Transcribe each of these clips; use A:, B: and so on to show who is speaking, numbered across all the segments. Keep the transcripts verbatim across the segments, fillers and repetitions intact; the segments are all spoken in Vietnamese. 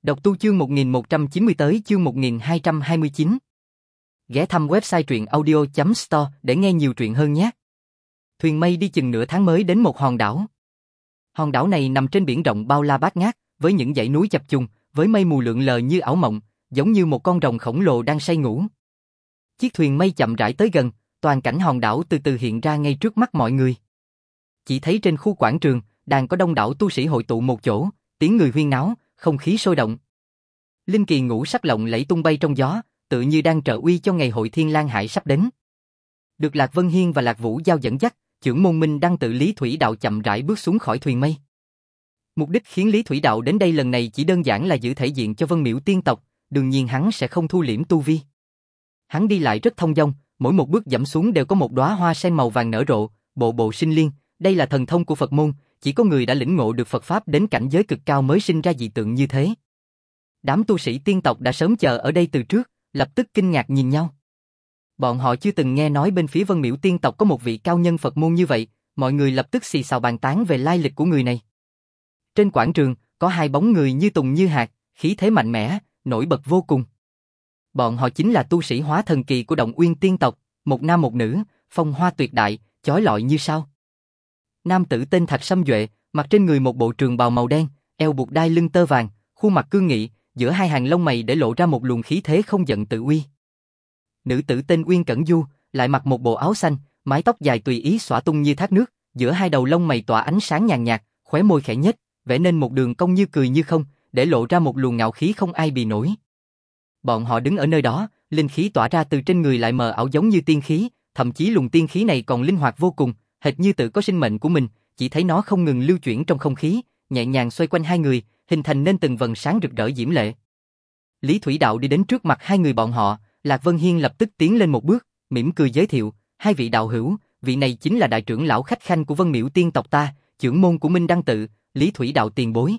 A: Độc tu chương một nghìn một trăm chín mươi tới chương một nghìn hai trăm hai mươi chín. Ghé thăm website truyện audio chấm store để nghe nhiều truyện hơn nhé. Thuyền mây đi chừng nửa tháng mới đến một hòn đảo. Hòn đảo này nằm trên biển rộng bao la bát ngát, với những dãy núi chập trùng, với mây mù lượn lờ như ảo mộng, giống như một con rồng khổng lồ đang say ngủ. Chiếc thuyền mây chậm rãi tới gần, toàn cảnh hòn đảo từ từ hiện ra ngay trước mắt mọi người. Chỉ thấy trên khu quảng trường, đang có đông đảo tu sĩ hội tụ một chỗ, tiếng người huyên náo, không khí sôi động. Linh kỳ ngũ sắc lộng lẫy tung bay trong gió, tự như đang trợ uy cho ngày hội Thiên Lang Hải sắp đến. Được Lạc Vân Hiên và Lạc Vũ Giao dẫn dắt, trưởng môn Minh Đăng tự Lý Thủy Đạo chậm rãi bước xuống khỏi thuyền mây. Mục đích khiến Lý Thủy Đạo đến đây lần này chỉ đơn giản là giữ thể diện cho Vân Miễu tiên tộc, đương nhiên hắn sẽ không thu liễm tu vi. Hắn đi lại rất thông dong, mỗi một bước dẫm xuống đều có một đóa hoa sen màu vàng nở rộ, bộ bộ sinh liên, đây là thần thông của Phật môn, chỉ có người đã lĩnh ngộ được Phật pháp đến cảnh giới cực cao mới sinh ra dị tượng như thế. Đám tu sĩ tiên tộc đã sớm chờ ở đây từ trước, lập tức kinh ngạc nhìn nhau. Bọn họ chưa từng nghe nói bên phía Vân Miễu tiên tộc có một vị cao nhân Phật môn như vậy, mọi người lập tức xì xào bàn tán về lai lịch của người này. Trên quảng trường, có hai bóng người như tùng như hạt, khí thế mạnh mẽ, nổi bật vô cùng. Bọn họ chính là tu sĩ hóa thần kỳ của Động Uyên tiên tộc, một nam một nữ, phong hoa tuyệt đại, chói lọi như sao. Nam tử tên Thạch Sâm Duệ, mặc trên người một bộ trường bào màu đen, eo buộc đai lưng tơ vàng, khuôn mặt cương nghị, giữa hai hàng lông mày để lộ ra một luồng khí thế không giận tự uy. Nữ tử tên Uyên Cẩn Du, lại mặc một bộ áo xanh, mái tóc dài tùy ý xõa tung như thác nước, giữa hai đầu lông mày tỏa ánh sáng nhàn nhạt, khóe môi khẽ nhếch, vẽ nên một đường cong như cười như không, để lộ ra một luồng ngạo khí không ai bì nổi. Bọn họ đứng ở nơi đó, linh khí tỏa ra từ trên người lại mờ ảo giống như tiên khí, thậm chí luồng tiên khí này còn linh hoạt vô cùng, hệt như tự có sinh mệnh của mình, chỉ thấy nó không ngừng lưu chuyển trong không khí, nhẹ nhàng xoay quanh hai người, hình thành nên từng vầng sáng rực rỡ diễm lệ. Lý Thủy Đạo đi đến trước mặt hai người bọn họ, Lạc Vân Hiên lập tức tiến lên một bước, mỉm cười giới thiệu, hai vị đạo hữu, vị này chính là đại trưởng lão khách khanh của Vân Miễu tiên tộc ta, trưởng môn của Minh Đăng tự, Lý Thủy Đạo tiền bối.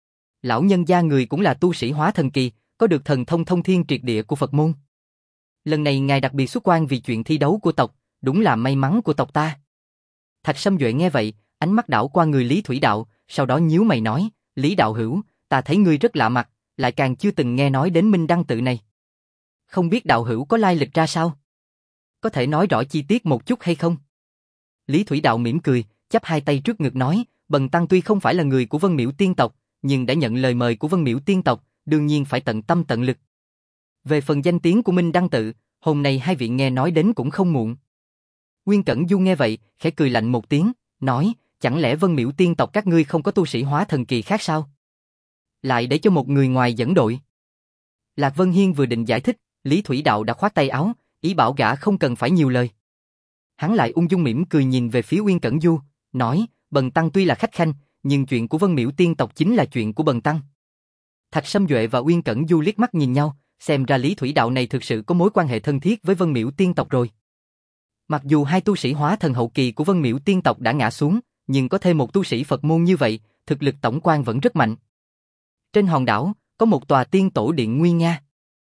A: Lão nhân gia người cũng là tu sĩ hóa thần kỳ, có được thần thông thông thiên triệt địa của Phật môn. Lần này ngài đặc biệt xuất quan vì chuyện thi đấu của tộc, đúng là may mắn của tộc ta. Thạch Sâm Duệ nghe vậy, ánh mắt đảo qua người Lý Thủy Đạo, sau đó nhíu mày nói, Lý đạo hữu, ta thấy ngươi rất lạ mặt, lại càng chưa từng nghe nói đến Minh Đăng tự này. Không biết đạo hữu có lai lịch ra sao? Có thể nói rõ chi tiết một chút hay không? Lý Thủy Đạo mỉm cười, chắp hai tay trước ngực nói, Bần tăng tuy không phải là người của Vân Miễu tiên tộc, nhưng đã nhận lời mời của Vân Miễu tiên tộc, đương nhiên phải tận tâm tận lực. Về phần danh tiếng của Minh Đăng tự, hôm nay hai vị nghe nói đến cũng không muộn. Uyên Cẩn Du nghe vậy, khẽ cười lạnh một tiếng, nói, chẳng lẽ Vân Miễu tiên tộc các ngươi không có tu sĩ hóa thần kỳ khác sao? Lại để cho một người ngoài dẫn đội. Lạc Vân Hiên vừa định giải thích, Lý Thủy Đạo đã khoát tay áo, ý bảo gã không cần phải nhiều lời. Hắn lại ung dung mỉm cười nhìn về phía Uyên Cẩn Du, nói, Bần tăng tuy là khách khanh, nhưng chuyện của Vân Miễu tiên tộc chính là chuyện của Bần tăng. Thạch Sâm Duệ và Uyên Cẩn Du liếc mắt nhìn nhau, xem ra Lý Thủy Đạo này thực sự có mối quan hệ thân thiết với Vân Miễu tiên tộc rồi. Mặc dù hai tu sĩ hóa thần hậu kỳ của Vân Miễu tiên tộc đã ngã xuống, nhưng có thêm một tu sĩ Phật môn như vậy, thực lực tổng quan vẫn rất mạnh. Trên hòn đảo, có một tòa tiên tổ điện nguy nga.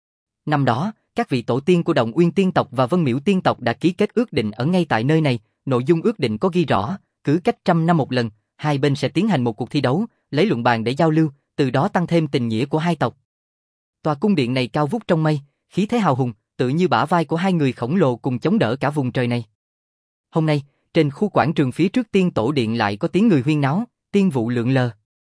A: Năm đó, các vị tổ tiên của Động Uyên tiên tộc và Vân Miễu tiên tộc đã ký kết ước định ở ngay tại nơi này, nội dung ước định có ghi rõ, cứ cách trăm năm một lần, hai bên sẽ tiến hành một cuộc thi đấu, lấy luận bàn để giao lưu, từ đó tăng thêm tình nghĩa của hai tộc. Tòa cung điện này cao vút trong mây, khí thế hào hùng, tự như bả vai của hai người khổng lồ cùng chống đỡ cả vùng trời này. Hôm nay, trên khu quảng trường phía trước tiên tổ điện lại có tiếng người huyên náo, tiên vụ lượn lờ.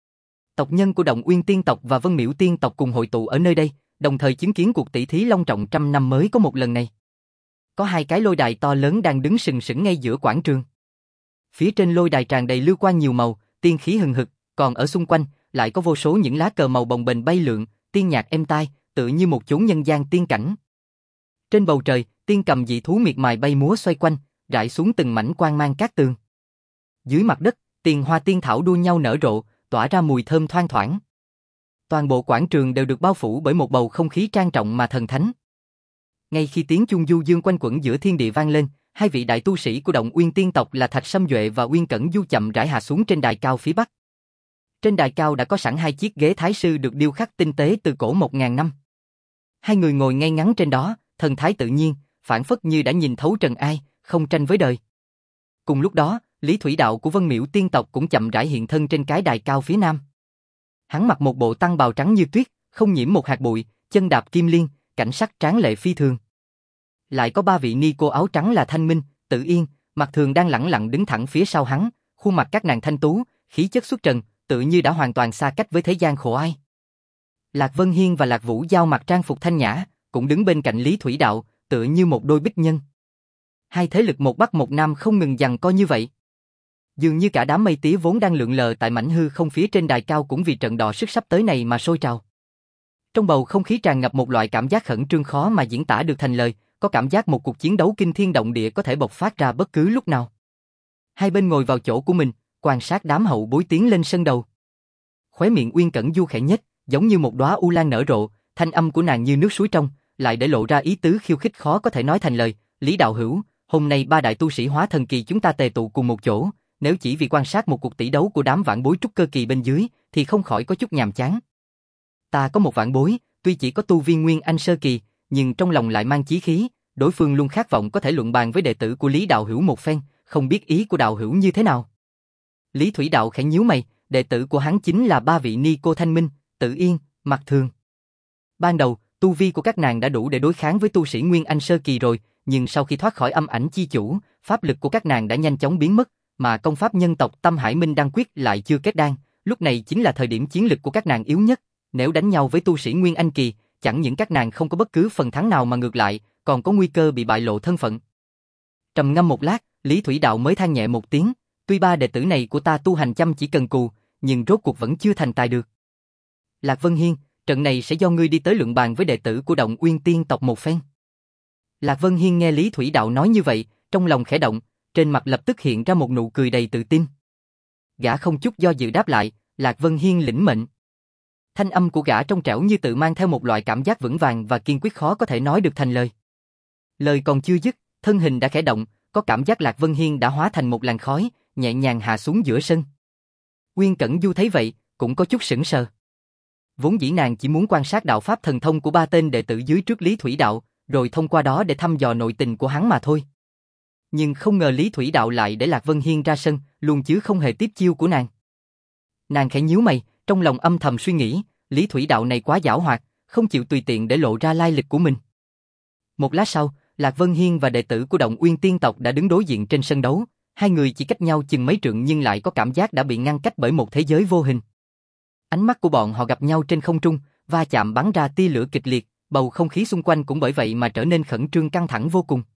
A: Tộc nhân của Động Uyên tiên tộc và Vân Miễu tiên tộc cùng hội tụ ở nơi đây, đồng thời chứng kiến cuộc tỷ thí long trọng trăm năm mới có một lần này. Có hai cái lôi đài to lớn đang đứng sừng sững ngay giữa quảng trường. Phía trên lôi đài tràn đầy lưu quang nhiều màu, tiên khí hừng hực, còn ở xung quanh lại có vô số những lá cờ màu bồng bềnh bay lượn, tiên nhạc êm tai, tự như một chốn nhân gian tiên cảnh. Trên bầu trời, tiên cầm dị thú miệt mài bay múa xoay quanh, rải xuống từng mảnh quang mang cát tường. Dưới mặt đất, tiền hoa tiên thảo đua nhau nở rộ, tỏa ra mùi thơm thoang thoảng. Toàn bộ quảng trường đều được bao phủ bởi một bầu không khí trang trọng mà thần thánh. Ngay khi tiếng chuông du dương quanh quẩn giữa thiên địa vang lên, hai vị đại tu sĩ của Động Uyên tiên tộc là Thạch Sâm Duệ và Uyên Cẩn Du chậm rãi hạ xuống trên đài cao phía bắc. Trên đài cao đã có sẵn hai chiếc ghế thái sư được điêu khắc tinh tế từ cổ một ngàn năm. Hai người ngồi ngay ngắn trên đó, thần thái tự nhiên, phảng phất như đã nhìn thấu trần ai, không tranh với đời. Cùng lúc đó, Lý Thủy Đạo của Vân Miễu tiên tộc cũng chậm rãi hiện thân trên cái đài cao phía nam. Hắn mặc một bộ tăng bào trắng như tuyết, không nhiễm một hạt bụi, chân đạp kim liên, cảnh sắc tráng lệ phi thường. Lại có ba vị ni cô áo trắng là Thanh Minh, Tự Yên, Mặc Thường đang lẳng lặng đứng thẳng phía sau hắn, khuôn mặt các nàng thanh tú, khí chất xuất trần, tự như đã hoàn toàn xa cách với thế gian khổ ai. Lạc Vân Hiên và Lạc Vũ Giao mặc trang phục thanh nhã, cũng đứng bên cạnh Lý Thủy Đạo, tựa như một đôi bích nhân. Hai thế lực một bắc một nam không ngừng giằng co như vậy. Dường như cả đám mây tía vốn đang lượn lờ tại mảnh hư không phía trên đài cao cũng vì trận đọ sức sắp tới này mà sôi trào. Trong bầu không khí tràn ngập một loại cảm giác khẩn trương khó mà diễn tả được thành lời, có cảm giác một cuộc chiến đấu kinh thiên động địa có thể bộc phát ra bất cứ lúc nào. Hai bên ngồi vào chỗ của mình, quan sát đám hậu bối tiến lên sân đầu. Khóe miệng Uyên Cẩn Du khẽ nhếch, giống như một đóa u lan nở rộ, thanh âm của nàng như nước suối trong, lại để lộ ra ý tứ khiêu khích khó có thể nói thành lời. Lý đạo hữu, hôm nay ba đại tu sĩ hóa thần kỳ chúng ta tề tụ cùng một chỗ, nếu chỉ vì quan sát một cuộc tỷ đấu của đám vãn bối trúc cơ kỳ bên dưới, thì không khỏi có chút nhàm chán. Ta có một vãn bối, tuy chỉ có tu vi nguyên anh sơ kỳ, nhưng trong lòng lại mang chí khí, đối phương luôn khát vọng có thể luận bàn với đệ tử của Lý đạo hữu một phen, không biết ý của đạo hữu như thế nào. Lý Thủy Đạo khẽ nhíu mày, đệ tử của hắn chính là ba vị ni cô Thanh Minh, Tự Yên, Mặc Thường. Ban đầu, tu vi của các nàng đã đủ để đối kháng với tu sĩ nguyên anh sơ kỳ rồi, nhưng sau khi thoát khỏi âm ảnh chi chủ, pháp lực của các nàng đã nhanh chóng biến mất, mà công pháp nhân tộc Tâm Hải Minh Đan Quyết lại chưa kết đan, lúc này chính là thời điểm chiến lực của các nàng yếu nhất, nếu đánh nhau với tu sĩ nguyên anh kỳ, chẳng những các nàng không có bất cứ phần thắng nào mà ngược lại, còn có nguy cơ bị bại lộ thân phận. Trầm ngâm một lát, Lý Thủy Đạo mới than nhẹ một tiếng, tuy ba đệ tử này của ta tu hành chăm chỉ cần cù, nhưng rốt cuộc vẫn chưa thành tài được. Lạc Vân Hiên, trận này sẽ do ngươi đi tới luận bàn với đệ tử của Động Uyên Tiên tộc một phen. Lạc Vân Hiên nghe Lý Thủy Đạo nói như vậy, trong lòng khẽ động, trên mặt lập tức hiện ra một nụ cười đầy tự tin. Gã không chút do dự đáp lại, Lạc Vân Hiên lĩnh mệnh. Thanh âm của gã trong trẻo như tự mang theo một loại cảm giác vững vàng và kiên quyết khó có thể nói được thành lời. Lời còn chưa dứt, thân hình đã khẽ động, có cảm giác Lạc Vân Hiên đã hóa thành một làn khói, nhẹ nhàng hạ xuống giữa sân. Uyên Cẩn Du thấy vậy, cũng có chút sững sờ. Vốn dĩ nàng chỉ muốn quan sát đạo pháp thần thông của ba tên đệ tử dưới trước Lý Thủy Đạo, rồi thông qua đó để thăm dò nội tình của hắn mà thôi. Nhưng không ngờ Lý Thủy Đạo lại để Lạc Vân Hiên ra sân, luôn chứ không hề tiếp chiêu của nàng. Nàng khẽ nhíu mày, trong lòng âm thầm suy nghĩ, Lý Thủy Đạo này quá giảo hoạt, không chịu tùy tiện để lộ ra lai lịch của mình. Một lát sau, Lạc Vân Hiên và đệ tử của Động Uyên Tiên tộc đã đứng đối diện trên sân đấu, hai người chỉ cách nhau chừng mấy trượng nhưng lại có cảm giác đã bị ngăn cách bởi một thế giới vô hình. Ánh mắt của bọn họ gặp nhau trên không trung, va chạm bắn ra tia lửa kịch liệt, bầu không khí xung quanh cũng bởi vậy mà trở nên khẩn trương căng thẳng vô cùng.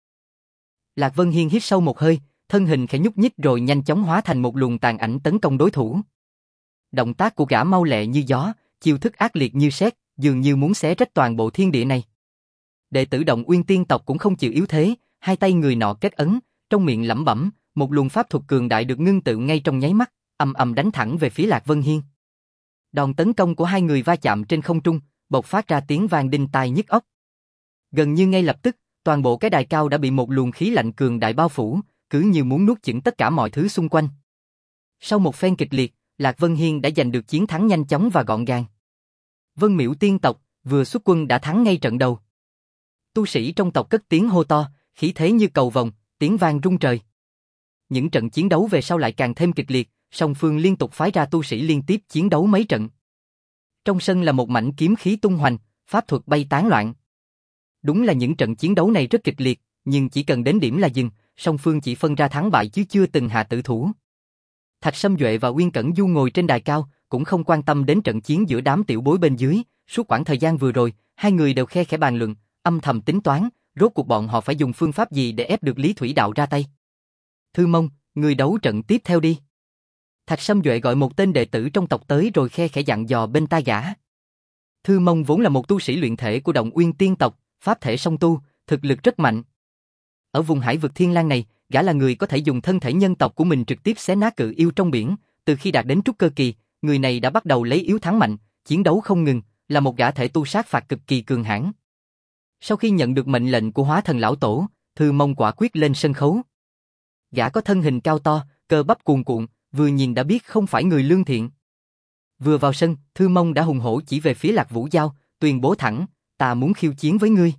A: Lạc Vân Hiên hít sâu một hơi, thân hình khẽ nhúc nhích rồi nhanh chóng hóa thành một luồng tàn ảnh tấn công đối thủ. Động tác của gã mau lẹ như gió, chiêu thức ác liệt như sét, dường như muốn xé rách toàn bộ thiên địa này. Đệ tử Động Uyên Tiên tộc cũng không chịu yếu thế, hai tay người nọ kết ấn, trong miệng lẩm bẩm, một luồng pháp thuật cường đại được ngưng tụ ngay trong nháy mắt, ầm ầm đánh thẳng về phía Lạc Vân Hiên. Đòn tấn công của hai người va chạm trên không trung, bộc phát ra tiếng vang đinh tai nhức óc. Gần như ngay lập tức, toàn bộ cái đài cao đã bị một luồng khí lạnh cường đại bao phủ, cứ như muốn nuốt chửng tất cả mọi thứ xung quanh. Sau một phen kịch liệt, Lạc Vân Hiên đã giành được chiến thắng nhanh chóng và gọn gàng. Vân Miễu Tiên tộc vừa xuất quân đã thắng ngay trận đầu. Tu sĩ trong tộc cất tiếng hô to, khí thế như cầu vồng, tiếng vang rung trời. Những trận chiến đấu về sau lại càng thêm kịch liệt, song phương liên tục phái ra tu sĩ liên tiếp chiến đấu mấy trận. Trong sân là một mảnh kiếm khí tung hoành, pháp thuật bay tán loạn. Đúng là những trận chiến đấu này rất kịch liệt, nhưng chỉ cần đến điểm là dừng, song phương chỉ phân ra thắng bại chứ chưa từng hạ tử thủ. Thạch Sâm Duệ và Uyên Cẩn Du ngồi trên đài cao, cũng không quan tâm đến trận chiến giữa đám tiểu bối bên dưới, suốt quãng thời gian vừa rồi, hai người đều khe khẽ bàn luận, âm thầm tính toán, rốt cuộc bọn họ phải dùng phương pháp gì để ép được Lý Thủy Đạo ra tay. Thư Mông, người đấu trận tiếp theo đi. Thạch Sâm Duệ gọi một tên đệ tử trong tộc tới rồi khe khẽ dặn dò bên tai gã. Thư Mông vốn là một tu sĩ luyện thể của Động Uyên Tiên tộc, pháp thể song tu, thực lực rất mạnh. Ở vùng hải vực Thiên Lang này, gã là người có thể dùng thân thể nhân tộc của mình trực tiếp xé nát cự yêu trong biển, từ khi đạt đến trúc cơ kỳ, người này đã bắt đầu lấy yếu thắng mạnh, chiến đấu không ngừng, là một gã thể tu sát phạt cực kỳ cường hãn. Sau khi nhận được mệnh lệnh của Hóa Thần lão tổ, Thư Mông quả quyết lên sân khấu. Gã có thân hình cao to, cơ bắp cuồn cuộn, vừa nhìn đã biết không phải người lương thiện. Vừa vào sân, Thư Mông đã hùng hổ chỉ về phía Lạc Vũ Giao, tuyên bố thẳng, ta muốn khiêu chiến với ngươi.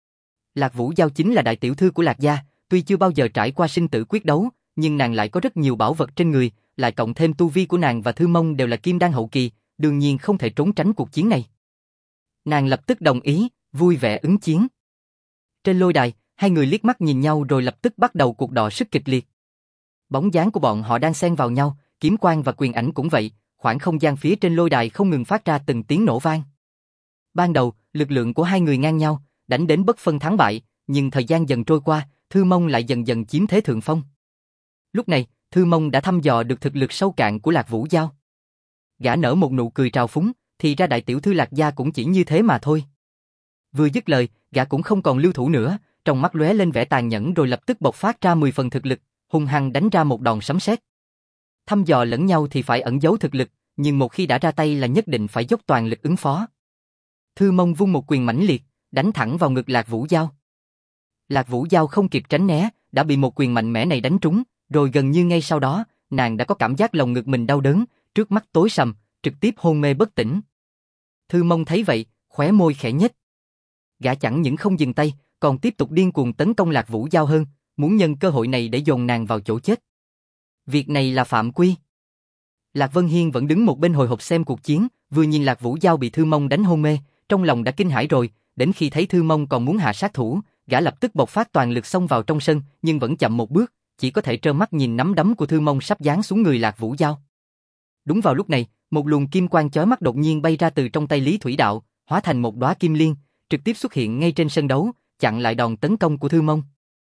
A: Lạc Vũ Giao chính là đại tiểu thư của Lạc gia, tuy chưa bao giờ trải qua sinh tử quyết đấu, nhưng nàng lại có rất nhiều bảo vật trên người, lại cộng thêm tu vi của nàng và Thư Mông đều là kim đan hậu kỳ, đương nhiên không thể trốn tránh cuộc chiến này. Nàng lập tức đồng ý, vui vẻ ứng chiến. Trên lôi đài, hai người liếc mắt nhìn nhau rồi lập tức bắt đầu cuộc đọ sức kịch liệt. Bóng dáng của bọn họ đang xen vào nhau, kiếm quang và quyền ảnh cũng vậy, khoảng không gian phía trên lôi đài không ngừng phát ra từng tiếng nổ vang. Ban đầu, lực lượng của hai người ngang nhau, đánh đến bất phân thắng bại, nhưng thời gian dần trôi qua, Thư Mông lại dần dần chiếm thế thượng phong. Lúc này, Thư Mông đã thăm dò được thực lực sâu cạn của Lạc Vũ Giao. Gã nở một nụ cười trào phúng, thì ra đại tiểu thư Lạc gia cũng chỉ như thế mà thôi. Vừa dứt lời, gã cũng không còn lưu thủ nữa, trong mắt lóe lên vẻ tàn nhẫn rồi lập tức bộc phát ra mười phần thực lực, hung hăng đánh ra một đòn sấm sét. Thăm dò lẫn nhau thì phải ẩn giấu thực lực, nhưng một khi đã ra tay là nhất định phải dốc toàn lực ứng phó. Thư Mông vung một quyền mãnh liệt, đánh thẳng vào ngực Lạc Vũ Giao. Lạc Vũ Giao không kịp tránh né, đã bị một quyền mạnh mẽ này đánh trúng, rồi gần như ngay sau đó, nàng đã có cảm giác lồng ngực mình đau đớn, trước mắt tối sầm, trực tiếp hôn mê bất tỉnh. Thư Mông thấy vậy, khóe môi khẽ nhếch. Gã chẳng những không dừng tay, còn tiếp tục điên cuồng tấn công Lạc Vũ Giao hơn, muốn nhân cơ hội này để dồn nàng vào chỗ chết. Việc này là phạm quy. Lạc Vân Hiên vẫn đứng một bên hồi hộp xem cuộc chiến, vừa nhìn Lạc Vũ Giao bị Thư Mông đánh hôn mê, trong lòng đã kinh hãi rồi, đến khi thấy Thư Mông còn muốn hạ sát thủ, gã lập tức bộc phát toàn lực xông vào trong sân, nhưng vẫn chậm một bước, chỉ có thể trơ mắt nhìn nắm đấm của Thư Mông sắp giáng xuống người Lạc Vũ Giao. Đúng vào lúc này, một luồng kim quang chói mắt đột nhiên bay ra từ trong tay Lý Thủy Đạo, hóa thành một đóa kim liên, trực tiếp xuất hiện ngay trên sân đấu, chặn lại đòn tấn công của Thư Mông.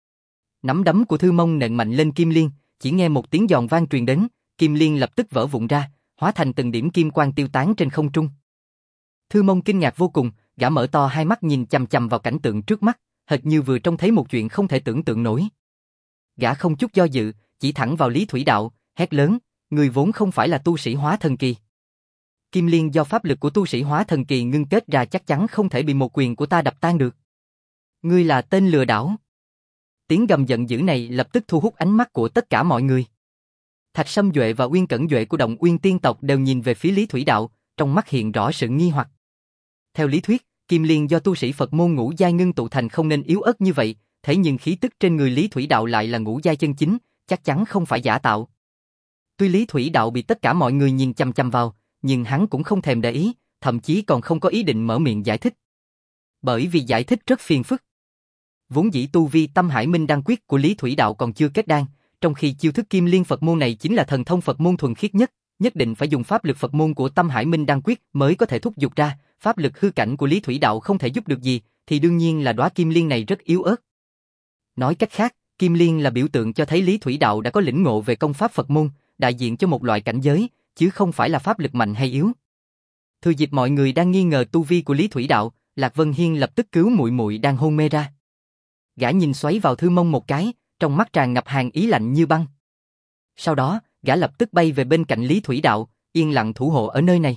A: Nắm đấm của Thư Mông nện mạnh lên kim liên, chỉ nghe một tiếng giòn vang truyền đến, kim liên lập tức vỡ vụn ra, hóa thành từng điểm kim quang tiêu tán trên không trung. Thư Mông kinh ngạc vô cùng, gã mở to hai mắt nhìn chằm chằm vào cảnh tượng trước mắt, hệt như vừa trông thấy một chuyện không thể tưởng tượng nổi. Gã không chút do dự, chỉ thẳng vào Lý Thủy Đạo, hét lớn, người vốn không phải là tu sĩ hóa thần kỳ. Kim liên do pháp lực của tu sĩ hóa thần kỳ ngưng kết ra chắc chắn không thể bị một quyền của ta đập tan được. Ngươi là tên lừa đảo. Tiếng gầm giận dữ này lập tức thu hút ánh mắt của tất cả mọi người. Thạch Sâm Duệ và Uyên Cẩn Duệ của Động Uyên Tiên tộc đều nhìn về phía Lý Thủy Đạo, trong mắt hiện rõ sự nghi hoặc. Theo lý thuyết, kim liên do tu sĩ Phật môn ngũ giai ngưng tụ thành không nên yếu ớt như vậy, thế nhưng khí tức trên người Lý Thủy Đạo lại là ngũ giai chân chính, chắc chắn không phải giả tạo. Tuy Lý Thủy Đạo bị tất cả mọi người nhìn chăm chăm vào, nhưng hắn cũng không thèm để ý, thậm chí còn không có ý định mở miệng giải thích. Bởi vì giải thích rất phiền phức. Vốn dĩ tu vi Tâm Hải Minh Đan Quyết của Lý Thủy Đạo còn chưa kết đan, trong khi chiêu thức Kim Liên Phật môn này chính là thần thông Phật môn thuần khiết nhất, nhất định phải dùng pháp lực Phật môn của Tâm Hải Minh Đan Quyết mới có thể thúc giục ra, pháp lực hư cảnh của Lý Thủy Đạo không thể giúp được gì, thì đương nhiên là đóa Kim Liên này rất yếu ớt. Nói cách khác, Kim Liên là biểu tượng cho thấy Lý Thủy Đạo đã có lĩnh ngộ về công pháp Phật môn, đại diện cho một loại cảnh giới, chứ không phải là pháp lực mạnh hay yếu. Thừa dịp mọi người đang nghi ngờ tu vi của Lý Thủy Đạo, Lạc Vân Hiên lập tức cứu muội muội đang hôn mê ra. Gã nhìn xoáy vào Thư Mông một cái, trong mắt tràn ngập hàn ý lạnh như băng. Sau đó, gã lập tức bay về bên cạnh Lý Thủy Đạo, yên lặng thủ hộ ở nơi này.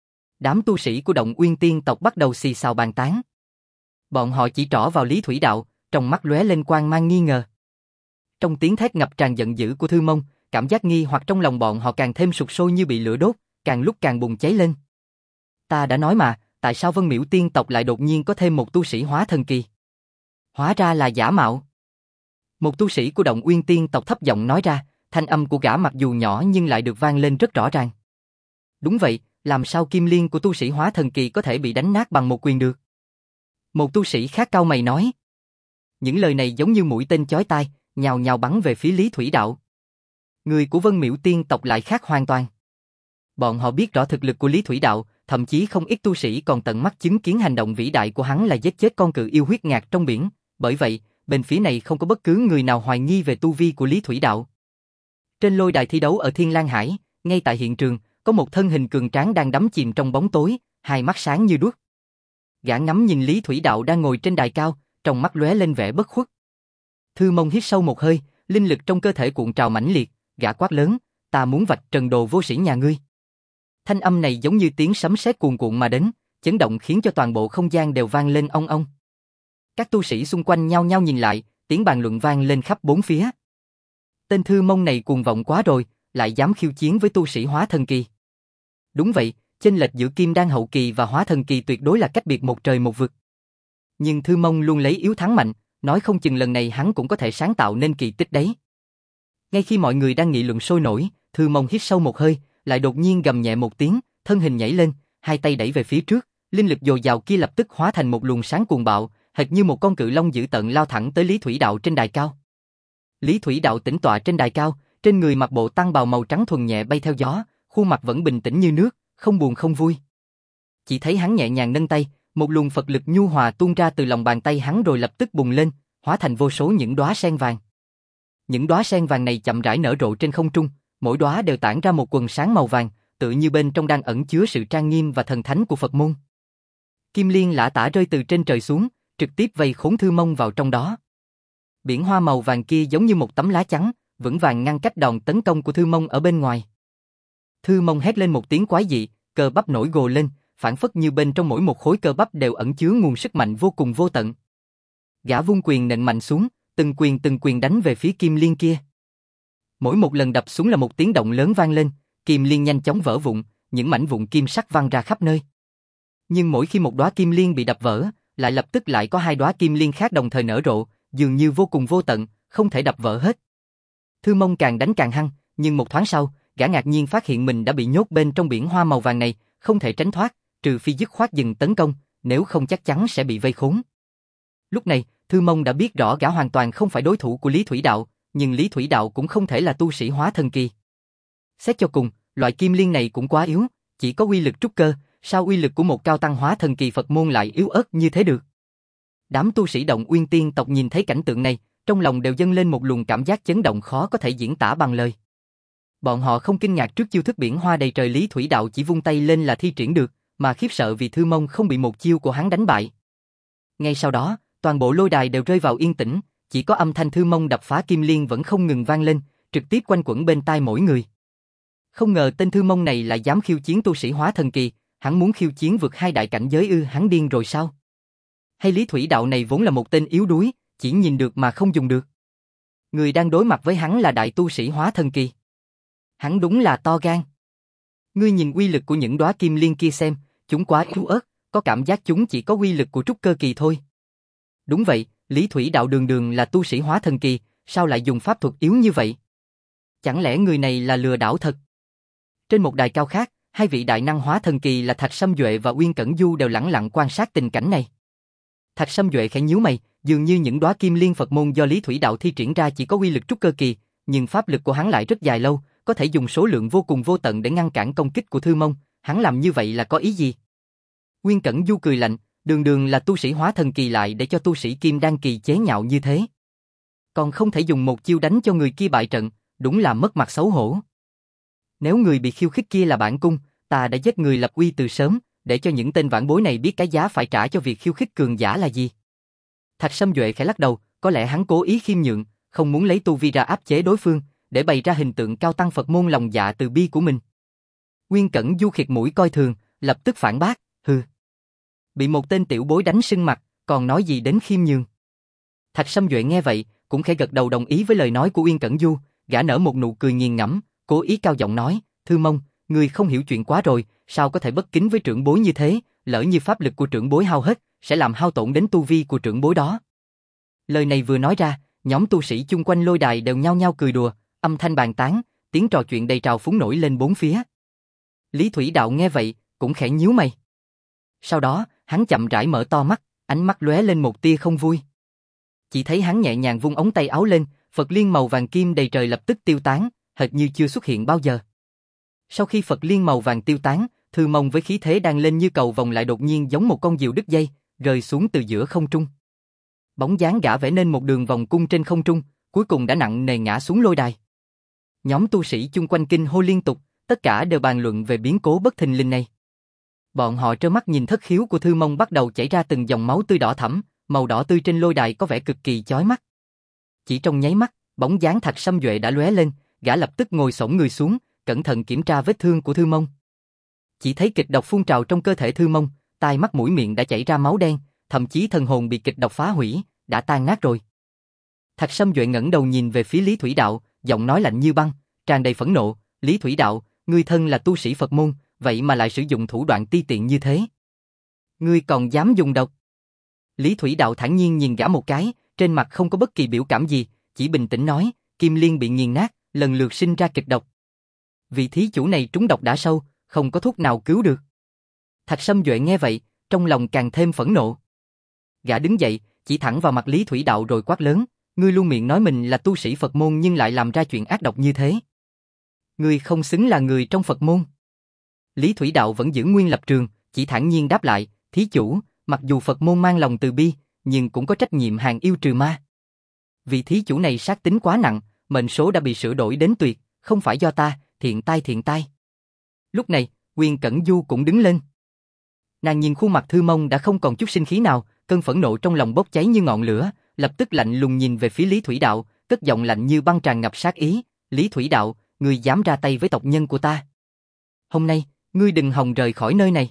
A: Đám tu sĩ của Động Uyên Tiên tộc bắt đầu xì xào bàn tán. Bọn họ chỉ trỏ vào Lý Thủy Đạo, trong mắt lóe lên quang mang nghi ngờ. Trong tiếng thét ngập tràn giận dữ của Thư Mông, cảm giác nghi hoặc trong lòng bọn họ càng thêm sục sôi như bị lửa đốt, càng lúc càng bùng cháy lên. Ta đã nói mà, tại sao Vân Miễu Tiên tộc lại đột nhiên có thêm một tu sĩ hóa thần kỳ? Hóa ra là giả mạo. Một tu sĩ của Động Uyên Tiên tộc thấp giọng nói ra, thanh âm của gã mặc dù nhỏ nhưng lại được vang lên rất rõ ràng. Đúng vậy, làm sao kim liên của tu sĩ hóa thần kỳ có thể bị đánh nát bằng một quyền được? Một tu sĩ khác cau mày nói. Những lời này giống như mũi tên chói tai, nhào nhào bắn về phía Lý Thủy Đạo. Người của Vân Miễu Tiên tộc lại khác hoàn toàn. Bọn họ biết rõ thực lực của Lý Thủy Đạo, thậm chí không ít tu sĩ còn tận mắt chứng kiến hành động vĩ đại của hắn là giết chết con cự yêu huyết ngạc trong biển, bởi vậy, bên phía này không có bất cứ người nào hoài nghi về tu vi của Lý Thủy Đạo. Trên lôi đài thi đấu ở Thiên Lang Hải, ngay tại hiện trường, có một thân hình cường tráng đang đắm chìm trong bóng tối, hai mắt sáng như đuốc. Gã ngắm nhìn Lý Thủy Đạo đang ngồi trên đài cao, trong mắt lóe lên vẻ bất khuất. Thư Mông hít sâu một hơi, linh lực trong cơ thể cuộn trào mãnh liệt, gã quát lớn, ta muốn vạch trần đồ vô sĩ nhà ngươi. Thanh âm này giống như tiếng sấm sét cuồn cuộn mà đến, chấn động khiến cho toàn bộ không gian đều vang lên ong ong. Các tu sĩ xung quanh nhao nhao nhìn lại, tiếng bàn luận vang lên khắp bốn phía. Tên Thư Mông này cuồng vọng quá rồi, lại dám khiêu chiến với tu sĩ hóa thần kỳ. Đúng vậy, chênh lệch giữa Kim Đan hậu kỳ và hóa thần kỳ tuyệt đối là cách biệt một trời một vực. Nhưng Thư Mông luôn lấy yếu thắng mạnh, nói không chừng lần này hắn cũng có thể sáng tạo nên kỳ tích đấy. Ngay khi mọi người đang nghị luận sôi nổi, Thư Mông hít sâu một hơi, lại đột nhiên gầm nhẹ một tiếng, thân hình nhảy lên, hai tay đẩy về phía trước, Linh lực dồi dào kia lập tức hóa thành một luồng sáng cuồng bạo, hệt như một con cự long dữ tợn lao thẳng tới Lý Thủy Đạo trên đài cao. Lý Thủy Đạo tĩnh tọa trên đài cao, trên người mặc bộ tăng bào màu trắng thuần nhẹ bay theo gió, khuôn mặt vẫn bình tĩnh như nước, không buồn không vui. Chỉ thấy hắn nhẹ nhàng nâng tay, một luồng Phật lực nhu hòa tuôn ra từ lòng bàn tay hắn rồi lập tức bùng lên, hóa thành vô số những đóa sen vàng. Những đóa sen vàng này chậm rãi nở rộ trên không trung, mỗi đóa đều tản ra một quần sáng màu vàng, tựa như bên trong đang ẩn chứa sự trang nghiêm và thần thánh của Phật môn. Kim liên lả tả rơi từ trên trời xuống, trực tiếp vây khốn Thư Mông vào trong đó. Biển hoa màu vàng kia giống như một tấm lá chắn, vững vàng ngăn cách đòn tấn công của Thư Mông ở bên ngoài. Thư Mông hét lên một tiếng quái dị, cơ bắp nổi gồ lên, phản phất như bên trong mỗi một khối cơ bắp đều ẩn chứa nguồn sức mạnh vô cùng vô tận. Gã vung quyền nện mạnh xuống, từng quyền từng quyền đánh về phía kim liên kia. Mỗi một lần đập xuống là một tiếng động lớn vang lên, kim liên nhanh chóng vỡ vụn, những mảnh vụn kim sắc văng ra khắp nơi. Nhưng mỗi khi một đóa kim liên bị đập vỡ, lại lập tức lại có hai đóa kim liên khác đồng thời nở rộ, dường như vô cùng vô tận, không thể đập vỡ hết. Thư Mông càng đánh càng hăng, nhưng một thoáng sau, gã ngạc nhiên phát hiện mình đã bị nhốt bên trong biển hoa màu vàng này, không thể tránh thoát, trừ phi dứt khoát dừng tấn công, nếu không chắc chắn sẽ bị vây khốn. Lúc này, Thư Mông đã biết rõ gã hoàn toàn không phải đối thủ của Lý Thủy Đạo, nhưng Lý Thủy Đạo cũng không thể là tu sĩ hóa thần kỳ. Xét cho cùng, loại kim liên này cũng quá yếu, chỉ có uy lực trúc cơ, sao uy lực của một cao tăng hóa thần kỳ Phật môn lại yếu ớt như thế được? Đám tu sĩ Động Uyên Tiên tộc nhìn thấy cảnh tượng này, trong lòng đều dâng lên một luồng cảm giác chấn động khó có thể diễn tả bằng lời. Bọn họ không kinh ngạc trước chiêu thức biển hoa đầy trời Lý Thủy Đạo chỉ vung tay lên là thi triển được, mà khiếp sợ vì Thư Mông không bị một chiêu của hắn đánh bại. Ngay sau đó, toàn bộ lôi đài đều rơi vào yên tĩnh, chỉ có âm thanh Thư Mông đập phá kim liên vẫn không ngừng vang lên, trực tiếp quanh quẩn bên tai mỗi người. Không ngờ tên Thư Mông này lại dám khiêu chiến tu sĩ hóa thần kỳ, hắn muốn khiêu chiến vượt hai đại cảnh giới ư? Hắn điên rồi sao? Hay Lý Thủy Đạo này vốn là một tên yếu đuối, chỉ nhìn được mà không dùng được? Người đang đối mặt với hắn là đại tu sĩ hóa thần kỳ. Hắn đúng là to gan. Ngươi nhìn uy lực của những đóa kim liên kia xem, chúng quá yếu ớt, có cảm giác chúng chỉ có uy lực của trúc cơ kỳ thôi. Đúng vậy, Lý Thủy Đạo đường đường là tu sĩ hóa thần kỳ, sao lại dùng pháp thuật yếu như vậy? Chẳng lẽ người này là lừa đảo thật? Trên một đài cao khác, hai vị đại năng hóa thần kỳ là Thạch Sâm Duệ và Uyên Cẩn Du đều lẳng lặng quan sát tình cảnh này. Thạch Sâm Duệ khẽ nhíu mày, dường như những đóa kim liên Phật môn do Lý Thủy Đạo thi triển ra chỉ có uy lực trúc cơ kỳ, nhưng pháp lực của hắn lại rất dài lâu, có thể dùng số lượng vô cùng vô tận để ngăn cản công kích của Thư Mông, hắn làm như vậy là có ý gì? Uyên Cẩn Du cười lạnh, đường đường là tu sĩ hóa thần kỳ lại để cho tu sĩ kim đan kỳ chế nhạo như thế. Còn không thể dùng một chiêu đánh cho người kia bại trận, đúng là mất mặt xấu hổ. Nếu người bị khiêu khích kia là bản cung, ta đã giết người lập uy từ sớm, để cho những tên vãn bối này biết cái giá phải trả cho việc khiêu khích cường giả là gì. Thạch Sâm Duệ khẽ lắc đầu, có lẽ hắn cố ý khiêm nhượng, không muốn lấy tu vi ra áp chế đối phương, để bày ra hình tượng cao tăng Phật môn lòng dạ từ bi của mình. Uyên Cẩn Du khịt mũi coi thường, lập tức phản bác, hừ. Bị một tên tiểu bối đánh sưng mặt, còn nói gì đến khiêm nhường. Thạch Sâm Duệ nghe vậy, cũng khẽ gật đầu đồng ý với lời nói của Uyên Cẩn Du, gã nở một nụ cười nghiền ngẫm, cố ý cao giọng nói, Thư Mông, ngươi không hiểu chuyện quá rồi, sao có thể bất kính với trưởng bối như thế, lỡ như pháp lực của trưởng bối hao hết, sẽ làm hao tổn đến tu vi của trưởng bối đó. Lời này vừa nói ra, nhóm tu sĩ chung quanh lôi đài đều nhao nhao cười đùa, âm thanh bàn tán, tiếng trò chuyện đầy trào phúng nổi lên bốn phía. Lý Thủy Đạo nghe vậy, cũng khẽ nhíu mày. Sau đó, hắn chậm rãi mở to mắt, ánh mắt lóe lên một tia không vui. Chỉ thấy hắn nhẹ nhàng vung ống tay áo lên, Phật liên màu vàng kim đầy trời lập tức tiêu tán, hệt như chưa xuất hiện bao giờ. Sau khi Phật liên màu vàng tiêu tán, Thư Mông với khí thế đang lên như cầu vồng lại đột nhiên giống một con diều đứt dây, rơi xuống từ giữa không trung. Bóng dáng gã vẽ nên một đường vòng cung trên không trung, cuối cùng đã nặng nề ngã xuống lôi đài. Nhóm tu sĩ chung quanh kinh hô liên tục, tất cả đều bàn luận về biến cố bất thình lình này. Bọn họ trơ mắt nhìn thất khiếu của Thư Mông bắt đầu chảy ra từng dòng máu tươi đỏ thẫm, màu đỏ tươi trên lôi đài có vẻ cực kỳ chói mắt. Chỉ trong nháy mắt, bóng dáng Thạch Sâm Duệ đã lóe lên, gã lập tức ngồi xổm người xuống, cẩn thận kiểm tra vết thương của Thư Mông. Chỉ thấy kịch độc phun trào trong cơ thể Thư Mông, tai mắt mũi miệng đã chảy ra máu đen, thậm chí thần hồn bị kịch độc phá hủy, đã tan nát rồi. Thạch Sâm Duệ ngẩng đầu nhìn về phía Lý Thủy Đạo, giọng nói lạnh như băng, tràn đầy phẫn nộ, Lý Thủy Đạo, ngươi thân là tu sĩ Phật môn, vậy mà lại sử dụng thủ đoạn ti tiện như thế. Ngươi còn dám dùng độc? Lý Thủy Đạo thản nhiên nhìn gã một cái, trên mặt không có bất kỳ biểu cảm gì, chỉ bình tĩnh nói, kim liên bị nghiền nát, lần lượt sinh ra kịch độc. Vị thí chủ này trúng độc đã sâu, không có thuốc nào cứu được. Thạch Sâm Duệ nghe vậy, trong lòng càng thêm phẫn nộ. Gã đứng dậy, chỉ thẳng vào mặt Lý Thủy Đạo rồi quát lớn, ngươi luôn miệng nói mình là tu sĩ Phật môn nhưng lại làm ra chuyện ác độc như thế. Ngươi không xứng là người trong Phật môn. Lý Thủy Đạo vẫn giữ nguyên lập trường, chỉ thản nhiên đáp lại, thí chủ, mặc dù Phật môn mang lòng từ bi, nhưng cũng có trách nhiệm hàng yêu trừ ma. Vì thí chủ này sát tính quá nặng, mệnh số đã bị sửa đổi đến tuyệt, không phải do ta, thiện tai thiện tai. Lúc này, Uyên Cẩn Du cũng đứng lên. Nàng nhìn khuôn mặt Thư Mông đã không còn chút sinh khí nào, cơn phẫn nộ trong lòng bốc cháy như ngọn lửa, lập tức lạnh lùng nhìn về phía Lý Thủy Đạo, cất giọng lạnh như băng tràn ngập sát ý, Lý Thủy Đạo, ngươi dám ra tay với tộc nhân của ta. Hôm nay, ngươi đừng hòng rời khỏi nơi này.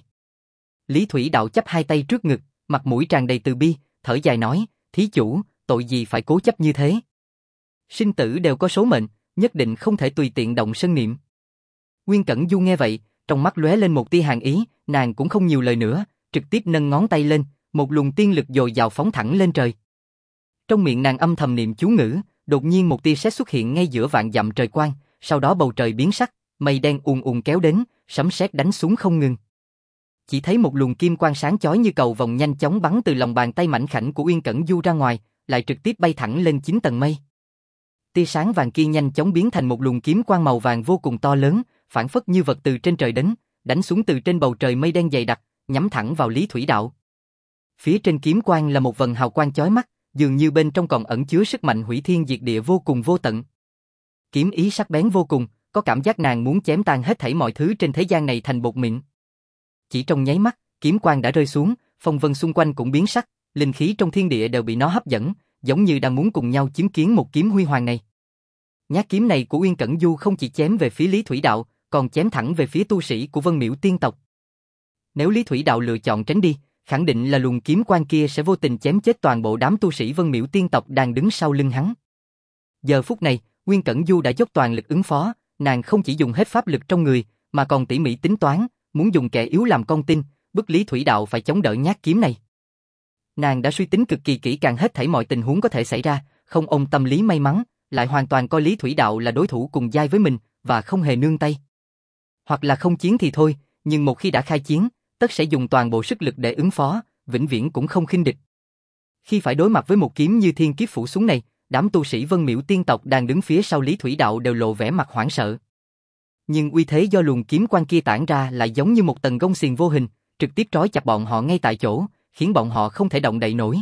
A: Lý Thủy Đạo chắp hai tay trước ngực, mặt mũi tràn đầy từ bi, thở dài nói, thí chủ, tội gì phải cố chấp như thế. Sinh tử đều có số mệnh, nhất định không thể tùy tiện động sân niệm. Uyên Cẩn Du nghe vậy, trong mắt lóe lên một tia hàn ý, nàng cũng không nhiều lời nữa, trực tiếp nâng ngón tay lên, một luồng tiên lực dồi dào phóng thẳng lên trời. Trong miệng nàng âm thầm niệm chú ngữ, đột nhiên một tia sét xuất hiện ngay giữa vạn dặm trời quang, sau đó bầu trời biến sắc, mây đen ùn ùn kéo đến, sấm sét đánh xuống không ngừng. Chỉ thấy một luồng kim quang sáng chói như cầu vồng nhanh chóng bắn từ lòng bàn tay mảnh khảnh của Uyên Cẩn Du ra ngoài, lại trực tiếp bay thẳng lên chín tầng mây. Tia sáng vàng kia nhanh chóng biến thành một luồng kiếm quang màu vàng vô cùng to lớn, phản phất như vật từ trên trời đến, đánh xuống từ trên bầu trời mây đen dày đặc, nhắm thẳng vào Lý Thủy Đạo. Phía trên kiếm quang là một vầng hào quang chói mắt, dường như bên trong còn ẩn chứa sức mạnh hủy thiên diệt địa vô cùng vô tận. Kiếm ý sắc bén vô cùng, có cảm giác nàng muốn chém tan hết thảy mọi thứ trên thế gian này thành bột mịn. Chỉ trong nháy mắt, kiếm quang đã rơi xuống, phong vân xung quanh cũng biến sắc, linh khí trong thiên địa đều bị nó hấp dẫn, giống như đang muốn cùng nhau chứng kiến một kiếm huy hoàng này. Nhát kiếm này của Uyên Cẩn Du không chỉ chém về phía Lý Thủy Đạo, còn chém thẳng về phía tu sĩ của Vân Miễu Tiên tộc. Nếu Lý Thủy Đạo lựa chọn tránh đi, khẳng định là luồng kiếm quang kia sẽ vô tình chém chết toàn bộ đám tu sĩ Vân Miễu Tiên tộc đang đứng sau lưng hắn. Giờ phút này, Uyên Cẩn Du đã dốc toàn lực ứng phó, nàng không chỉ dùng hết pháp lực trong người, mà còn tỉ mỉ tính toán, muốn dùng kẻ yếu làm con tin, bức Lý Thủy Đạo phải chống đỡ nhát kiếm này. Nàng đã suy tính cực kỳ kỹ càng hết thảy mọi tình huống có thể xảy ra, không ôm tâm lý may mắn, lại hoàn toàn coi Lý Thủy Đạo là đối thủ cùng giai với mình và không hề nương tay. Hoặc là không chiến thì thôi, nhưng một khi đã khai chiến, tất sẽ dùng toàn bộ sức lực để ứng phó, vĩnh viễn cũng không khinh địch. Khi phải đối mặt với một kiếm như thiên kiếp phủ xuống này, đám tu sĩ Vân Miễu Tiên tộc đang đứng phía sau Lý Thủy Đạo đều lộ vẻ mặt hoảng sợ. Nhưng uy thế do luồng kiếm quang kia tản ra lại giống như một tầng gông xiềng vô hình, trực tiếp trói chặt bọn họ ngay tại chỗ, khiến bọn họ không thể động đậy nổi.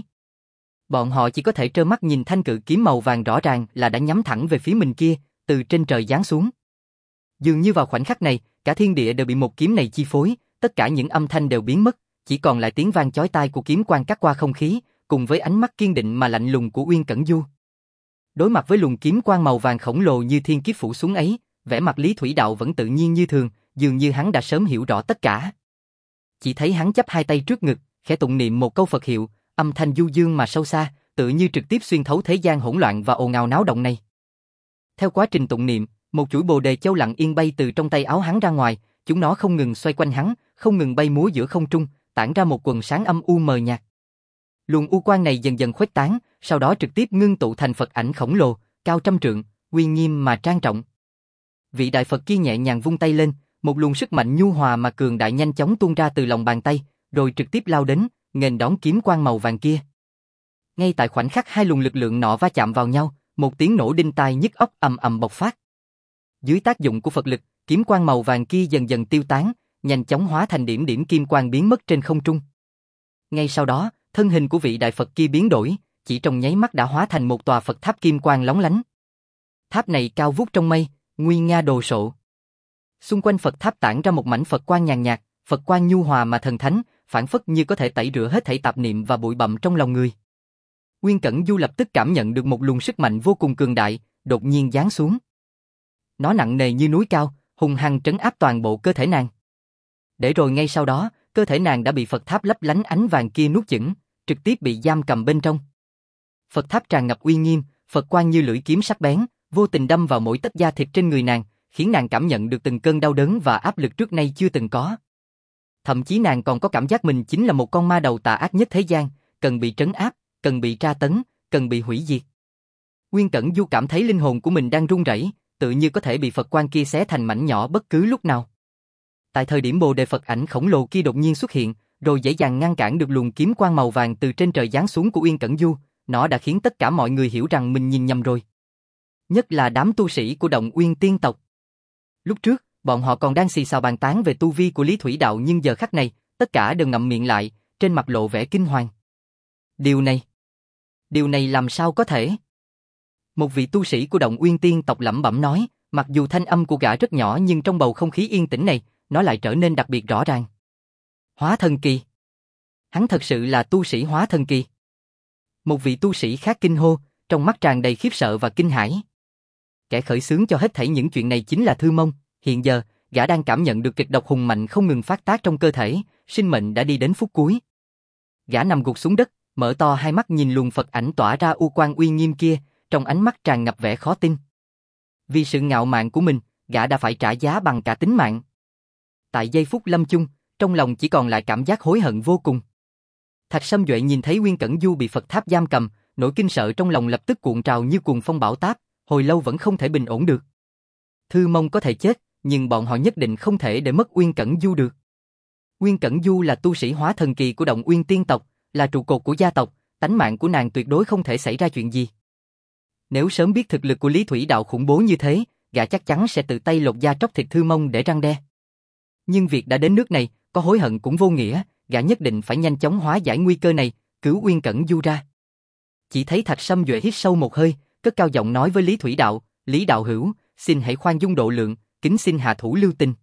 A: Bọn họ chỉ có thể trơ mắt nhìn thanh cự kiếm màu vàng rõ ràng là đã nhắm thẳng về phía mình kia, từ trên trời giáng xuống. Dường như vào khoảnh khắc này, cả thiên địa đều bị một kiếm này chi phối, tất cả những âm thanh đều biến mất, chỉ còn lại tiếng vang chói tai của kiếm quang cắt qua không khí, cùng với ánh mắt kiên định mà lạnh lùng của Uyên Cẩn Du. Đối mặt với luồng kiếm quang màu vàng khổng lồ như thiên kiếp phủ xuống ấy, vẻ mặt Lý Thủy Đạo vẫn tự nhiên như thường, dường như hắn đã sớm hiểu rõ tất cả. Chỉ thấy hắn chắp hai tay trước ngực, khẽ tụng niệm một câu Phật hiệu, âm thanh du dương mà sâu xa, tự như trực tiếp xuyên thấu thế gian hỗn loạn và ồn ào náo động này. Theo quá trình tụng niệm, một chuỗi bồ đề châu lặng yên bay từ trong tay áo hắn ra ngoài, chúng nó không ngừng xoay quanh hắn, không ngừng bay múa giữa không trung, tản ra một quần sáng âm u mờ nhạt. Luồng u quang này dần dần khuếch tán, sau đó trực tiếp ngưng tụ thành Phật ảnh khổng lồ, cao trăm trượng, uy nghiêm mà trang trọng. Vị đại Phật kia nhẹ nhàng vung tay lên, một luồng sức mạnh nhu hòa mà cường đại nhanh chóng tuôn ra từ lòng bàn tay, rồi trực tiếp lao đến, nghênh đón kiếm quang màu vàng kia. Ngay tại khoảnh khắc hai luồng lực lượng nọ va chạm vào nhau, một tiếng nổ đinh tai nhức óc ầm ầm bộc phát. Dưới tác dụng của Phật lực, kiếm quang màu vàng kia dần dần tiêu tán, nhanh chóng hóa thành điểm điểm kim quang biến mất trên không trung. Ngay sau đó, thân hình của vị đại Phật kia biến đổi, chỉ trong nháy mắt đã hóa thành một tòa Phật tháp kim quang lóng lánh. Tháp này cao vút trong mây, nguy nga đồ sộ. Xung quanh Phật tháp tản ra một mảnh Phật quang nhàn nhạt, Phật quang nhu hòa mà thần thánh, phản phất như có thể tẩy rửa hết thảy tạp niệm và bụi bặm trong lòng người. Uyên Cẩn Du lập tức cảm nhận được một luồng sức mạnh vô cùng cường đại, đột nhiên giáng xuống. Nó nặng nề như núi cao, hùng hăng trấn áp toàn bộ cơ thể nàng. Để rồi ngay sau đó, cơ thể nàng đã bị Phật tháp lấp lánh ánh vàng kia nuốt chửng, trực tiếp bị giam cầm bên trong. Phật tháp tràn ngập uy nghiêm, Phật quang như lưỡi kiếm sắc bén, vô tình đâm vào mỗi tấc da thịt trên người nàng, khiến nàng cảm nhận được từng cơn đau đớn và áp lực trước nay chưa từng có. Thậm chí nàng còn có cảm giác mình chính là một con ma đầu tà ác nhất thế gian, cần bị trấn áp, cần bị tra tấn, cần bị hủy diệt. Uyên Cẩn Du cảm thấy linh hồn của mình đang run rẩy, tự như có thể bị Phật quang kia xé thành mảnh nhỏ bất cứ lúc nào. Tại thời điểm bồ đề Phật ảnh khổng lồ kia đột nhiên xuất hiện, rồi dễ dàng ngăn cản được luồng kiếm quang màu vàng từ trên trời giáng xuống của Uyên Cẩn Du, nó đã khiến tất cả mọi người hiểu rằng mình nhìn nhầm rồi. Nhất là đám tu sĩ của Động Uyên Tiên tộc. Lúc trước, bọn họ còn đang xì xào bàn tán về tu vi của Lý Thủy Đạo, nhưng giờ khắc này, tất cả đều ngậm miệng lại, trên mặt lộ vẻ kinh hoàng. Điều này, điều này làm sao có thể? Một vị tu sĩ của Động Uyên Tiên tộc lẩm bẩm nói, mặc dù thanh âm của gã rất nhỏ nhưng trong bầu không khí yên tĩnh này, nó lại trở nên đặc biệt rõ ràng. Hóa thần kỳ. Hắn thật sự là tu sĩ hóa thần kỳ. Một vị tu sĩ khác kinh hô, trong mắt tràn đầy khiếp sợ và kinh hãi. Kẻ khởi xướng cho hết thảy những chuyện này chính là Thư Mông, hiện giờ, gã đang cảm nhận được kịch độc hùng mạnh không ngừng phát tác trong cơ thể, sinh mệnh đã đi đến phút cuối. Gã nằm gục xuống đất, mở to hai mắt nhìn luồng Phật ảnh tỏa ra u quang uy nghiêm kia, trong ánh mắt tràn ngập vẻ khó tin. Vì sự ngạo mạn của mình, gã đã phải trả giá bằng cả tính mạng. Tại giây phút lâm chung, trong lòng chỉ còn lại cảm giác hối hận vô cùng. Thạch Sâm Duệ nhìn thấy Uyên Cẩn Du bị Phật tháp giam cầm, nỗi kinh sợ trong lòng lập tức cuộn trào như cuồng phong bão táp, hồi lâu vẫn không thể bình ổn được. Thư Mông có thể chết, nhưng bọn họ nhất định không thể để mất Uyên Cẩn Du được. Uyên Cẩn Du là tu sĩ hóa thần kỳ của Động Uyên Tiên tộc, là trụ cột của gia tộc, tánh mạng của nàng tuyệt đối không thể xảy ra chuyện gì. Nếu sớm biết thực lực của Lý Thủy Đạo khủng bố như thế, gã chắc chắn sẽ tự tay lột da tróc thịt Thư Mông để răn đe. Nhưng việc đã đến nước này, có hối hận cũng vô nghĩa, gã nhất định phải nhanh chóng hóa giải nguy cơ này, cứu Uyên Cẩn Du ra. Chỉ thấy Thạch Sâm Duệ hít sâu một hơi, cất cao giọng nói với Lý Thủy Đạo, Lý Đạo hữu, xin hãy khoan dung độ lượng, kính xin hạ thủ lưu tình.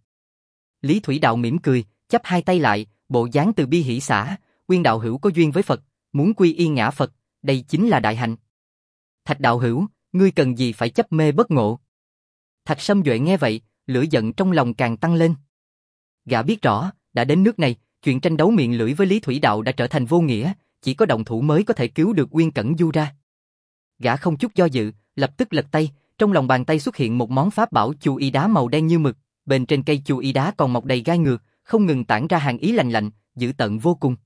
A: Lý Thủy Đạo mỉm cười, chắp hai tay lại, bộ dáng từ bi hỷ xả, Uyên Đạo hữu có duyên với Phật, muốn quy y ngã Phật, đây chính là đại hạnh. Thạch Đạo hữu, ngươi cần gì phải chấp mê bất ngộ. Thạch Sâm Duệ nghe vậy, lửa giận trong lòng càng tăng lên. Gã biết rõ, đã đến nước này, chuyện tranh đấu miệng lưỡi với Lý Thủy Đạo đã trở thành vô nghĩa, chỉ có động thủ mới có thể cứu được Uyên Cẩn Du ra. Gã không chút do dự, lập tức lật tay, trong lòng bàn tay xuất hiện một món pháp bảo chù y đá màu đen như mực, bên trên cây chù y đá còn mọc đầy gai ngược, không ngừng tản ra hàn ý lạnh lạnh, dữ tợn vô cùng.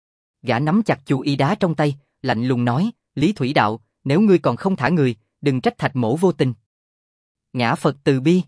A: Gã nắm chặt chù y đá trong tay, lạnh lùng nói, Lý Thủy Đạo, nếu ngươi còn không thả người, đừng trách Thạch mỗ vô tình. Ngã Phật từ bi.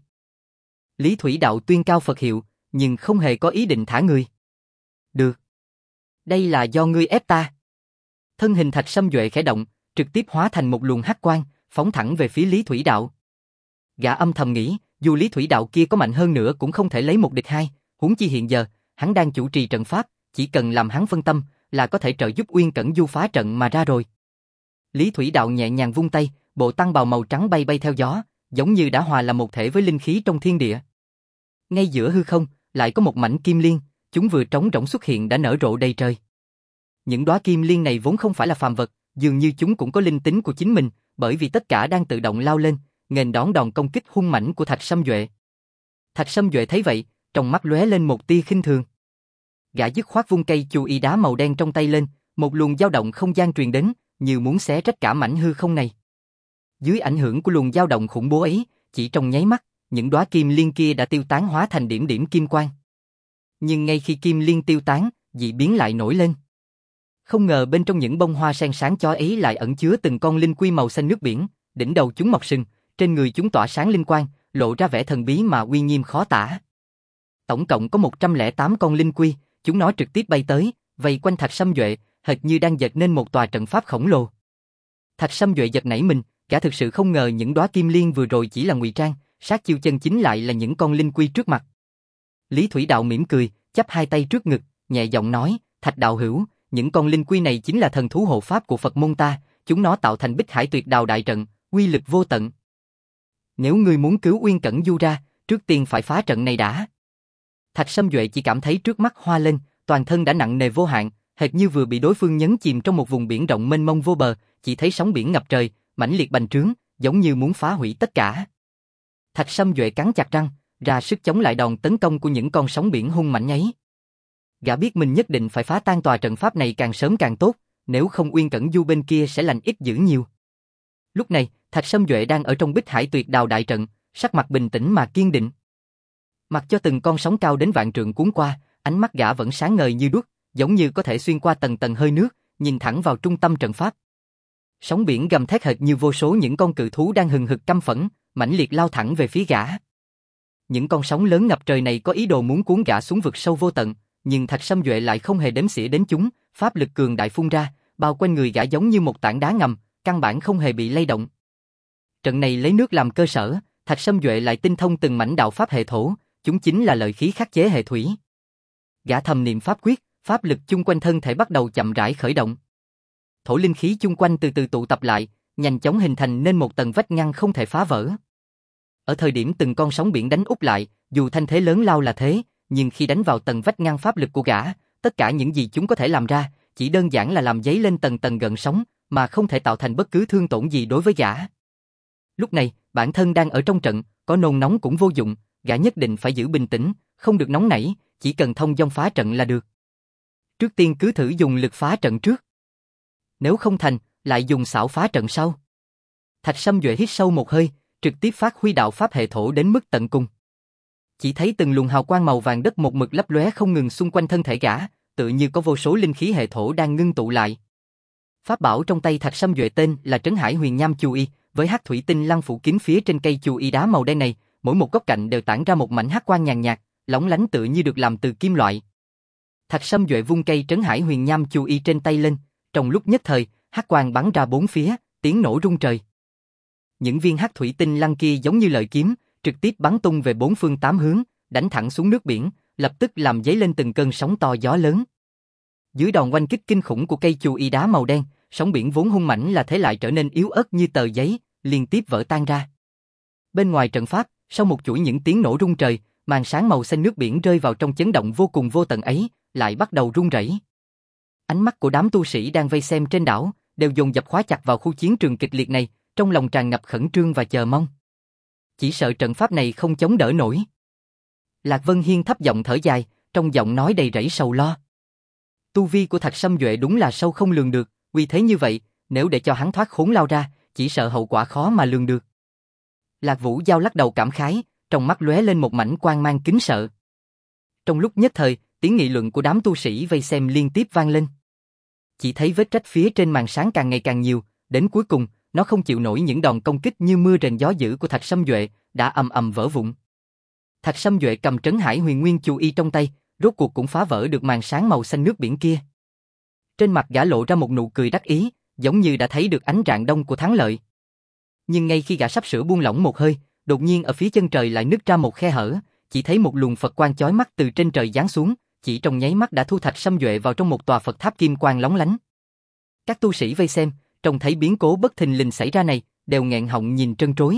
A: Lý Thủy Đạo tuyên cao Phật hiệu, nhưng không hề có ý định thả người. Được. Đây là do ngươi ép ta. Thân hình Thạch Sâm Duệ khẽ động, trực tiếp hóa thành một luồng hắc quang, phóng thẳng về phía Lý Thủy Đạo. Gã âm thầm nghĩ, dù Lý Thủy Đạo kia có mạnh hơn nữa cũng không thể lấy một địch hai, huống chi hiện giờ, hắn đang chủ trì trận pháp, chỉ cần làm hắn phân tâm, là có thể trợ giúp Uyên Cẩn Du phá trận mà ra rồi. Lý Thủy Đạo nhẹ nhàng vung tay, bộ tăng bào màu trắng bay bay theo gió, giống như đã hòa làm một thể với linh khí trong thiên địa. Ngay giữa hư không, lại có một mảnh kim liên, chúng vừa trống rỗng xuất hiện đã nở rộ đầy trời. Những đóa kim liên này vốn không phải là phàm vật, dường như chúng cũng có linh tính của chính mình, bởi vì tất cả đang tự động lao lên, nghênh đón đòn công kích hung mãnh của Thạch Sâm Duệ. Thạch Sâm Duệ thấy vậy, trong mắt lóe lên một tia khinh thường. Gã dứt khoát vung cây chù y đá màu đen trong tay lên, một luồng dao động không gian truyền đến, như muốn xé rách cả mảnh hư không này. Dưới ảnh hưởng của luồng dao động khủng bố ấy, chỉ trong nháy mắt, những đóa kim liên kia đã tiêu tán hóa thành điểm điểm kim quang. Nhưng ngay khi kim liên tiêu tán, dị biến lại nổi lên. Không ngờ bên trong những bông hoa sen sáng chói ấy lại ẩn chứa từng con linh quy màu xanh nước biển, đỉnh đầu chúng mọc sừng, trên người chúng tỏa sáng linh quang, lộ ra vẻ thần bí mà uy nghiêm khó tả. Tổng cộng có một trăm lẻ tám con linh quy, chúng nó trực tiếp bay tới, vây quanh Thạch Sâm Duệ, hệt như đang dệt nên một tòa trận pháp khổng lồ. Thạch Sâm Duệ giật nảy mình, gã thực sự không ngờ những đóa kim liên vừa rồi chỉ là ngụy trang, sát chiêu chân chính lại là những con linh quy trước mặt. Lý Thủy Đạo mỉm cười, chắp hai tay trước ngực, nhẹ giọng nói, Thạch đạo hữu, những con linh quy này chính là thần thú hộ pháp của Phật môn ta, chúng nó tạo thành Bích Hải Tuyệt Đào đại trận, uy lực vô tận. Nếu ngươi muốn cứu Uyên Cẩn Du ra, trước tiên phải phá trận này đã. Thạch Sâm Duệ chỉ cảm thấy trước mắt hoa lên, toàn thân đã nặng nề vô hạn, hệt như vừa bị đối phương nhấn chìm trong một vùng biển rộng mênh mông vô bờ, chỉ thấy sóng biển ngập trời, mãnh liệt bành trướng, giống như muốn phá hủy tất cả. Thạch Sâm Duệ cắn chặt răng, ra sức chống lại đòn tấn công của những con sóng biển hung mãnh ấy. Gã biết mình nhất định phải phá tan tòa trận pháp này càng sớm càng tốt, nếu không Uyên Cẩn Du bên kia sẽ lành ít dữ nhiều. Lúc này, Thạch Sâm Duệ đang ở trong Bích Hải Tuyệt Đào đại trận, sắc mặt bình tĩnh mà kiên định. Mặc cho từng con sóng cao đến vạn trượng cuốn qua, ánh mắt gã vẫn sáng ngời như đuốc, giống như có thể xuyên qua tầng tầng hơi nước, nhìn thẳng vào trung tâm trận pháp. Sóng biển gầm thét hệt như vô số những con cự thú đang hừng hực căm phẫn, mãnh liệt lao thẳng về phía gã. Những con sóng lớn ngập trời này có ý đồ muốn cuốn gã xuống vực sâu vô tận, nhưng Thạch Sâm Duệ lại không hề đếm xỉa đến chúng, pháp lực cường đại phun ra, bao quanh người gã giống như một tảng đá ngầm, căn bản không hề bị lay động. Trận này lấy nước làm cơ sở, Thạch Sâm Duệ lại tinh thông từng mảnh đạo pháp hệ thổ, chúng chính là lợi khí khắc chế hệ thủy. Gã thầm niệm pháp quyết, pháp lực chung quanh thân thể bắt đầu chậm rãi khởi động. Thổ linh khí chung quanh từ từ tụ tập lại, nhanh chóng hình thành nên một tầng vách ngăn không thể phá vỡ. Ở thời điểm từng con sóng biển đánh úp lại, dù thanh thế lớn lao là thế, nhưng khi đánh vào tầng vách ngăn pháp lực của gã, tất cả những gì chúng có thể làm ra, chỉ đơn giản là làm dấy lên tầng tầng gợn sóng, mà không thể tạo thành bất cứ thương tổn gì đối với gã. Lúc này, bản thân đang ở trong trận, có nôn nóng cũng vô dụng, gã nhất định phải giữ bình tĩnh, không được nóng nảy, chỉ cần thông dong phá trận là được. Trước tiên cứ thử dùng lực phá trận trước. Nếu không thành, lại dùng xảo phá trận sau. Thạch Sâm Duệ hít sâu một hơi, trực tiếp phát huy đạo pháp hệ thổ đến mức tận cùng. Chỉ thấy từng luồng hào quang màu vàng đất một mực lấp lóe không ngừng xung quanh thân thể gã, tự như có vô số linh khí hệ thổ đang ngưng tụ lại. Pháp bảo trong tay Thạch Sâm Duệ tên là Trấn Hải Huyền Nham Chu Y, với hắc thủy tinh lăng phủ kín phía trên cây chu y đá màu đen này, mỗi một góc cạnh đều tản ra một mảnh hắc quang nhàn nhạt, lóng lánh tự như được làm từ kim loại. Thạch Sâm Duệ vung cây Trấn Hải Huyền Nham Chu Y trên tay lên, trong lúc nhất thời, hắc quang bắn ra bốn phía, tiếng nổ rung trời. Những viên hắc thủy tinh lăng kia giống như lợi kiếm, trực tiếp bắn tung về bốn phương tám hướng, đánh thẳng xuống nước biển, lập tức làm dấy lên từng cơn sóng to gió lớn. Dưới đòn oanh kích kinh khủng của cây chu y đá màu đen, sóng biển vốn hung mãnh là thế lại trở nên yếu ớt như tờ giấy, liên tiếp vỡ tan ra. Bên ngoài trận pháp, sau một chuỗi những tiếng nổ rung trời, màn sáng màu xanh nước biển rơi vào trong chấn động vô cùng vô tận ấy, lại bắt đầu rung rẩy. Ánh mắt của đám tu sĩ đang vây xem trên đảo, đều dồn dập khóa chặt vào khu chiến trường kịch liệt này, trong lòng tràn ngập khẩn trương và chờ mong. Chỉ sợ trận pháp này không chống đỡ nổi. Lạc Vân Hiên thấp giọng thở dài, trong giọng nói đầy rẫy sầu lo. Tu vi của Thạch Sâm Duệ đúng là sâu không lường được, uy thế như vậy, nếu để cho hắn thoát khốn lao ra, chỉ sợ hậu quả khó mà lường được. Lạc Vũ Giao lắc đầu cảm khái, trong mắt lóe lên một mảnh quang mang kính sợ. Trong lúc nhất thời, tiếng nghị luận của đám tu sĩ vây xem liên tiếp vang lên. Chỉ thấy vết rách phía trên màn sáng càng ngày càng nhiều, đến cuối cùng, nó không chịu nổi những đòn công kích như mưa rền gió dữ của Thạch Sâm Duệ, đã ầm ầm vỡ vụn. Thạch Sâm Duệ cầm Trấn Hải Huyền Nguyên Chu Y trong tay, rốt cuộc cũng phá vỡ được màn sáng màu xanh nước biển kia. Trên mặt gã lộ ra một nụ cười đắc ý, giống như đã thấy được ánh rạng đông của thắng lợi. Nhưng ngay khi gã sắp sửa buông lỏng một hơi, đột nhiên ở phía chân trời lại nứt ra một khe hở, chỉ thấy một luồng Phật quang chói mắt từ trên trời giáng xuống, chỉ trong nháy mắt đã thu Thạch Sâm Duệ vào trong một tòa Phật tháp kim quang lóng lánh. Các tu sĩ vây xem, trông thấy biến cố bất thình lình xảy ra này, đều nghẹn họng nhìn trân trối.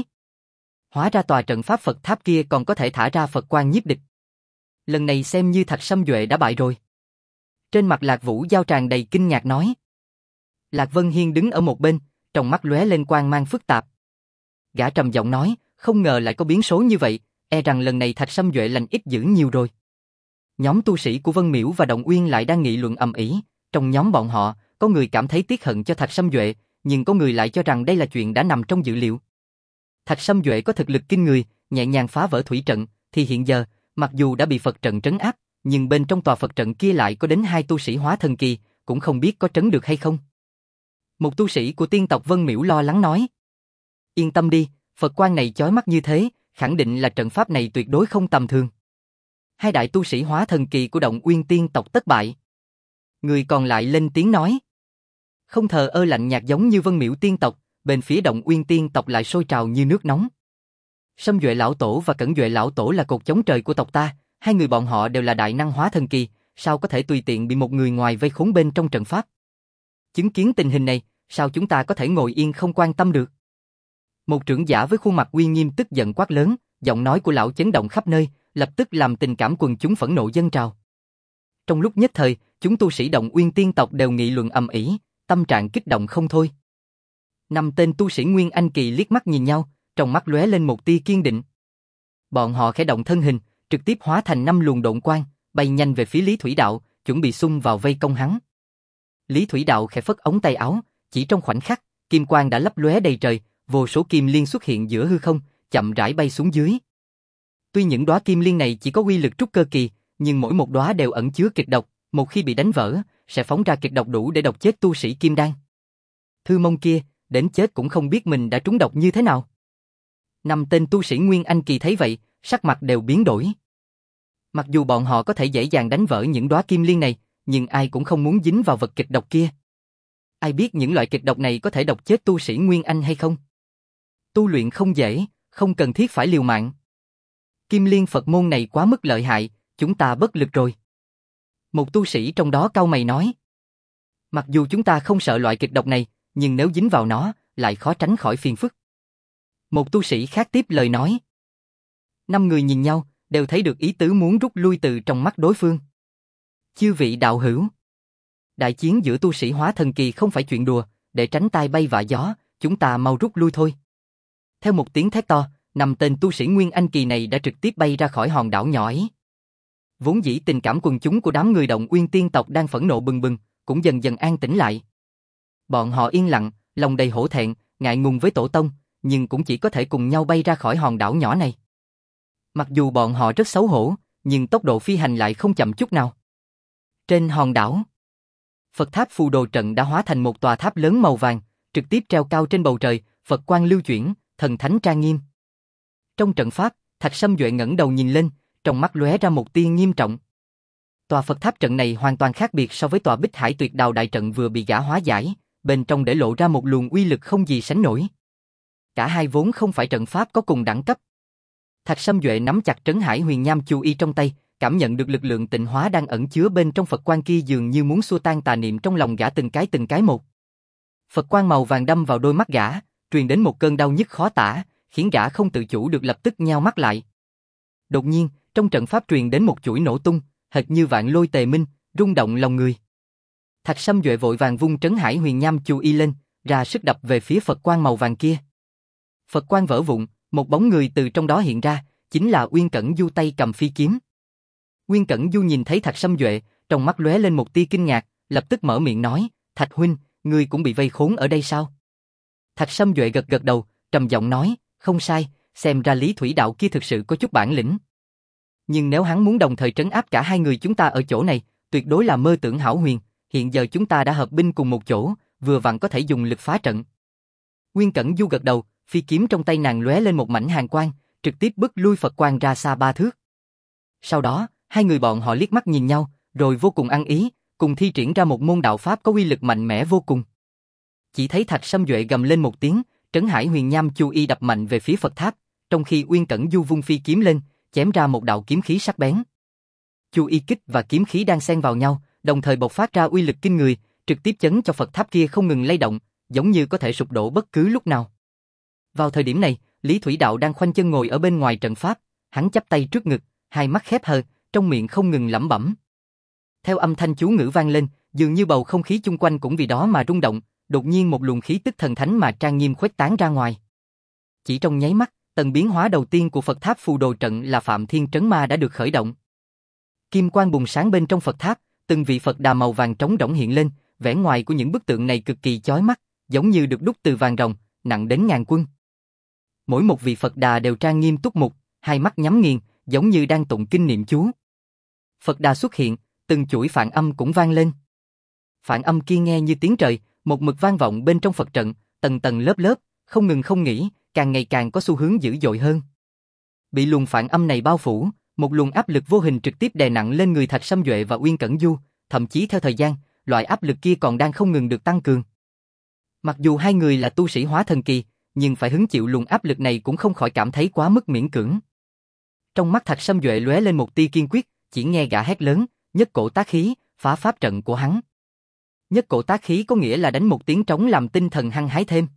A: Hóa ra tòa trận pháp Phật tháp kia còn có thể thả ra Phật quang nhiếp địch. Lần này xem như Thạch Sâm Duệ đã bại rồi. Trên mặt Lạc Vũ Giao tràn đầy kinh ngạc nói. Lạc Vân Hiên đứng ở một bên, trong mắt lóe lên quang mang phức tạp. Gã trầm giọng nói, không ngờ lại có biến số như vậy, e rằng lần này Thạch Sâm Duệ lành ít dữ nhiều rồi. Nhóm tu sĩ của Vân Miễu và Động Uyên lại đang nghị luận ầm ĩ, trong nhóm bọn họ, có người cảm thấy tiếc hận cho Thạch Sâm Duệ, nhưng có người lại cho rằng đây là chuyện đã nằm trong dự liệu. Thạch Sâm Duệ có thực lực kinh người, nhẹ nhàng phá vỡ thủy trận, thì hiện giờ, mặc dù đã bị Phật trận trấn áp, nhưng bên trong tòa Phật trận kia lại có đến hai tu sĩ hóa thần kỳ, cũng không biết có trấn được hay không. Một tu sĩ của tiên tộc Vân Miễu lo lắng nói. Yên tâm đi, Phật quang này chói mắt như thế, khẳng định là trận pháp này tuyệt đối không tầm thường. Hai đại tu sĩ hóa thần kỳ của Động Uyên tiên tộc tất bại. Người còn lại lên tiếng nói. Không thờ ơ lạnh nhạt giống như Vân Miễu tiên tộc, bên phía Động Uyên tiên tộc lại sôi trào như nước nóng. Sâm Duệ lão tổ và Cẩn Duệ lão tổ là cột chống trời của tộc ta, hai người bọn họ đều là đại năng hóa thần kỳ, sao có thể tùy tiện bị một người ngoài vây khốn bên trong trận pháp. Chứng kiến tình hình này, sao chúng ta có thể ngồi yên không quan tâm được? Một trưởng giả với khuôn mặt uy nghiêm tức giận quát lớn, giọng nói của lão chấn động khắp nơi, lập tức làm tình cảm quần chúng phẫn nộ dâng trào. Trong lúc nhất thời, chúng tu sĩ Động Uyên tiên tộc đều nghị luận ầm ĩ, tâm trạng kích động không thôi. Năm tên tu sĩ Nguyên Anh kỳ liếc mắt nhìn nhau, trong mắt lóe lên một tia kiên định. Bọn họ khẽ động thân hình, trực tiếp hóa thành năm luồng độn quang, bay nhanh về phía Lý Thủy Đạo, chuẩn bị xung vào vây công hắn. Lý Thủy Đạo khẽ phất ống tay áo, chỉ trong khoảnh khắc, kim quang đã lấp lóe đầy trời, vô số kim liên xuất hiện giữa hư không, chậm rãi bay xuống dưới. Tuy những đóa kim liên này chỉ có uy lực trúc cơ kỳ, nhưng mỗi một đóa đều ẩn chứa kịch độc, một khi bị đánh vỡ, sẽ phóng ra kịch độc đủ để độc chết tu sĩ kim đan. Thư Mông kia, đến chết cũng không biết mình đã trúng độc như thế nào. Năm tên tu sĩ Nguyên Anh kỳ thấy vậy, sắc mặt đều biến đổi. Mặc dù bọn họ có thể dễ dàng đánh vỡ những đóa kim liên này, nhưng ai cũng không muốn dính vào vật kịch độc kia. Ai biết những loại kịch độc này có thể độc chết tu sĩ Nguyên Anh hay không? Tu luyện không dễ, không cần thiết phải liều mạng. Kim liên Phật môn này quá mức lợi hại, chúng ta bất lực rồi. Một tu sĩ trong đó cau mày nói. Mặc dù chúng ta không sợ loại kịch độc này, nhưng nếu dính vào nó, lại khó tránh khỏi phiền phức. Một tu sĩ khác tiếp lời nói. Năm người nhìn nhau, đều thấy được ý tứ muốn rút lui từ trong mắt đối phương. Chư vị đạo hữu. Đại chiến giữa tu sĩ hóa thần kỳ không phải chuyện đùa, để tránh tai bay vạ gió, chúng ta mau rút lui thôi. Theo một tiếng thét to, năm tên tu sĩ Nguyên Anh kỳ này đã trực tiếp bay ra khỏi hòn đảo nhỏ ấy. Vốn dĩ tình cảm quần chúng của đám người Động Uyên tiên tộc đang phẫn nộ bừng bừng, cũng dần dần an tĩnh lại. Bọn họ yên lặng, lòng đầy hổ thẹn, ngại ngùng với tổ tông, nhưng cũng chỉ có thể cùng nhau bay ra khỏi hòn đảo nhỏ này. Mặc dù bọn họ rất xấu hổ, nhưng tốc độ phi hành lại không chậm chút nào. Trên hòn đảo, Phật tháp phù đồ trận đã hóa thành một tòa tháp lớn màu vàng, trực tiếp treo cao trên bầu trời, Phật quang lưu chuyển, thần thánh trang nghiêm. Trong trận pháp, Thạch Sâm Duệ ngẩng đầu nhìn lên, trong mắt lóe ra một tia nghiêm trọng. Tòa Phật tháp trận này hoàn toàn khác biệt so với tòa Bích Hải Tuyệt Đào đại trận vừa bị gã hóa giải, bên trong để lộ ra một luồng uy lực không gì sánh nổi. Cả hai vốn không phải trận pháp có cùng đẳng cấp. Thạch Sâm Duệ nắm chặt Trấn Hải Huyền Nham Chu Y trong tay, cảm nhận được lực lượng tịnh hóa đang ẩn chứa bên trong Phật quang kia dường như muốn xua tan tà niệm trong lòng gã từng cái từng cái một. Phật quang màu vàng đâm vào đôi mắt gã, truyền đến một cơn đau nhức khó tả, khiến gã không tự chủ được lập tức nheo mắt lại. Đột nhiên, trong trận pháp truyền đến một chuỗi nổ tung, hệt như vạn lôi tề minh, rung động lòng người. Thạch Sâm Duệ vội vàng vung Trấn Hải Huyền Nham Chu Y lên, ra sức đập về phía Phật quang màu vàng kia. Phật quang vỡ vụn, một bóng người từ trong đó hiện ra, chính là Uyên Cẩn Du tay cầm phi kiếm. Uyên Cẩn Du nhìn thấy Thạch Sâm Duệ, trong mắt lóe lên một tia kinh ngạc, lập tức mở miệng nói, Thạch huynh, ngươi cũng bị vây khốn ở đây sao? Thạch Sâm Duệ gật gật đầu, trầm giọng nói, không sai, xem ra Lý Thủy Đạo kia thực sự có chút bản lĩnh. Nhưng nếu hắn muốn đồng thời trấn áp cả hai người chúng ta ở chỗ này, tuyệt đối là mơ tưởng hão huyền, hiện giờ chúng ta đã hợp binh cùng một chỗ, vừa vặn có thể dùng lực phá trận. Uyên Cẩn Du gật đầu, phi kiếm trong tay nàng lóe lên một mảnh hàn quang, trực tiếp bức lui Phật quang ra xa ba thước. Sau đó, hai người bọn họ liếc mắt nhìn nhau, rồi vô cùng ăn ý, cùng thi triển ra một môn đạo pháp có uy lực mạnh mẽ vô cùng. Chỉ thấy Thạch Sâm Duệ gầm lên một tiếng, Trấn Hải Huyền Nham Chu Y đập mạnh về phía Phật tháp, trong khi Uyên Cẩn Du vung phi kiếm lên, chém ra một đạo kiếm khí sắc bén. Chu Y kích và kiếm khí đang xen vào nhau, đồng thời bộc phát ra uy lực kinh người, trực tiếp chấn cho Phật tháp kia không ngừng lay động, giống như có thể sụp đổ bất cứ lúc nào. Vào thời điểm này, Lý Thủy Đạo đang khoanh chân ngồi ở bên ngoài trận pháp, hắn chắp tay trước ngực, hai mắt khép hờ, trong miệng không ngừng lẩm bẩm. Theo âm thanh chú ngữ vang lên, dường như bầu không khí chung quanh cũng vì đó mà rung động, đột nhiên một luồng khí tức thần thánh mà trang nghiêm khuếch tán ra ngoài. Chỉ trong nháy mắt, tầng biến hóa đầu tiên của Phật tháp phù đồ trận là Phạm Thiên Trấn Ma đã được khởi động. Kim quang bùng sáng bên trong Phật tháp, từng vị Phật đà màu vàng trống rỗng hiện lên, vẻ ngoài của những bức tượng này cực kỳ chói mắt, giống như được đúc từ vàng ròng, nặng đến ngàn quân. Mỗi một vị Phật đà đều trang nghiêm túc mục, hai mắt nhắm nghiền, giống như đang tụng kinh niệm chú. Phật đà xuất hiện, từng chuỗi phản âm cũng vang lên. Phản âm kia nghe như tiếng trời, một mực vang vọng bên trong Phật trận, tầng tầng lớp lớp, không ngừng không nghỉ, càng ngày càng có xu hướng dữ dội hơn. Bị luồng phản âm này bao phủ, một luồng áp lực vô hình trực tiếp đè nặng lên người Thạch Sâm Duệ và Uyên Cẩn Du, thậm chí theo thời gian, loại áp lực kia còn đang không ngừng được tăng cường. Mặc dù hai người là tu sĩ hóa thần kỳ, nhưng phải hứng chịu luồng áp lực này cũng không khỏi cảm thấy quá mức miễn cưỡng. Trong mắt Thạch Sâm Duệ lóe lên một tia kiên quyết, chỉ nghe gã hét lớn, nhất cổ tác khí, phá pháp trận của hắn. Nhất cổ tác khí có nghĩa là đánh một tiếng trống làm tinh thần hăng hái thêm.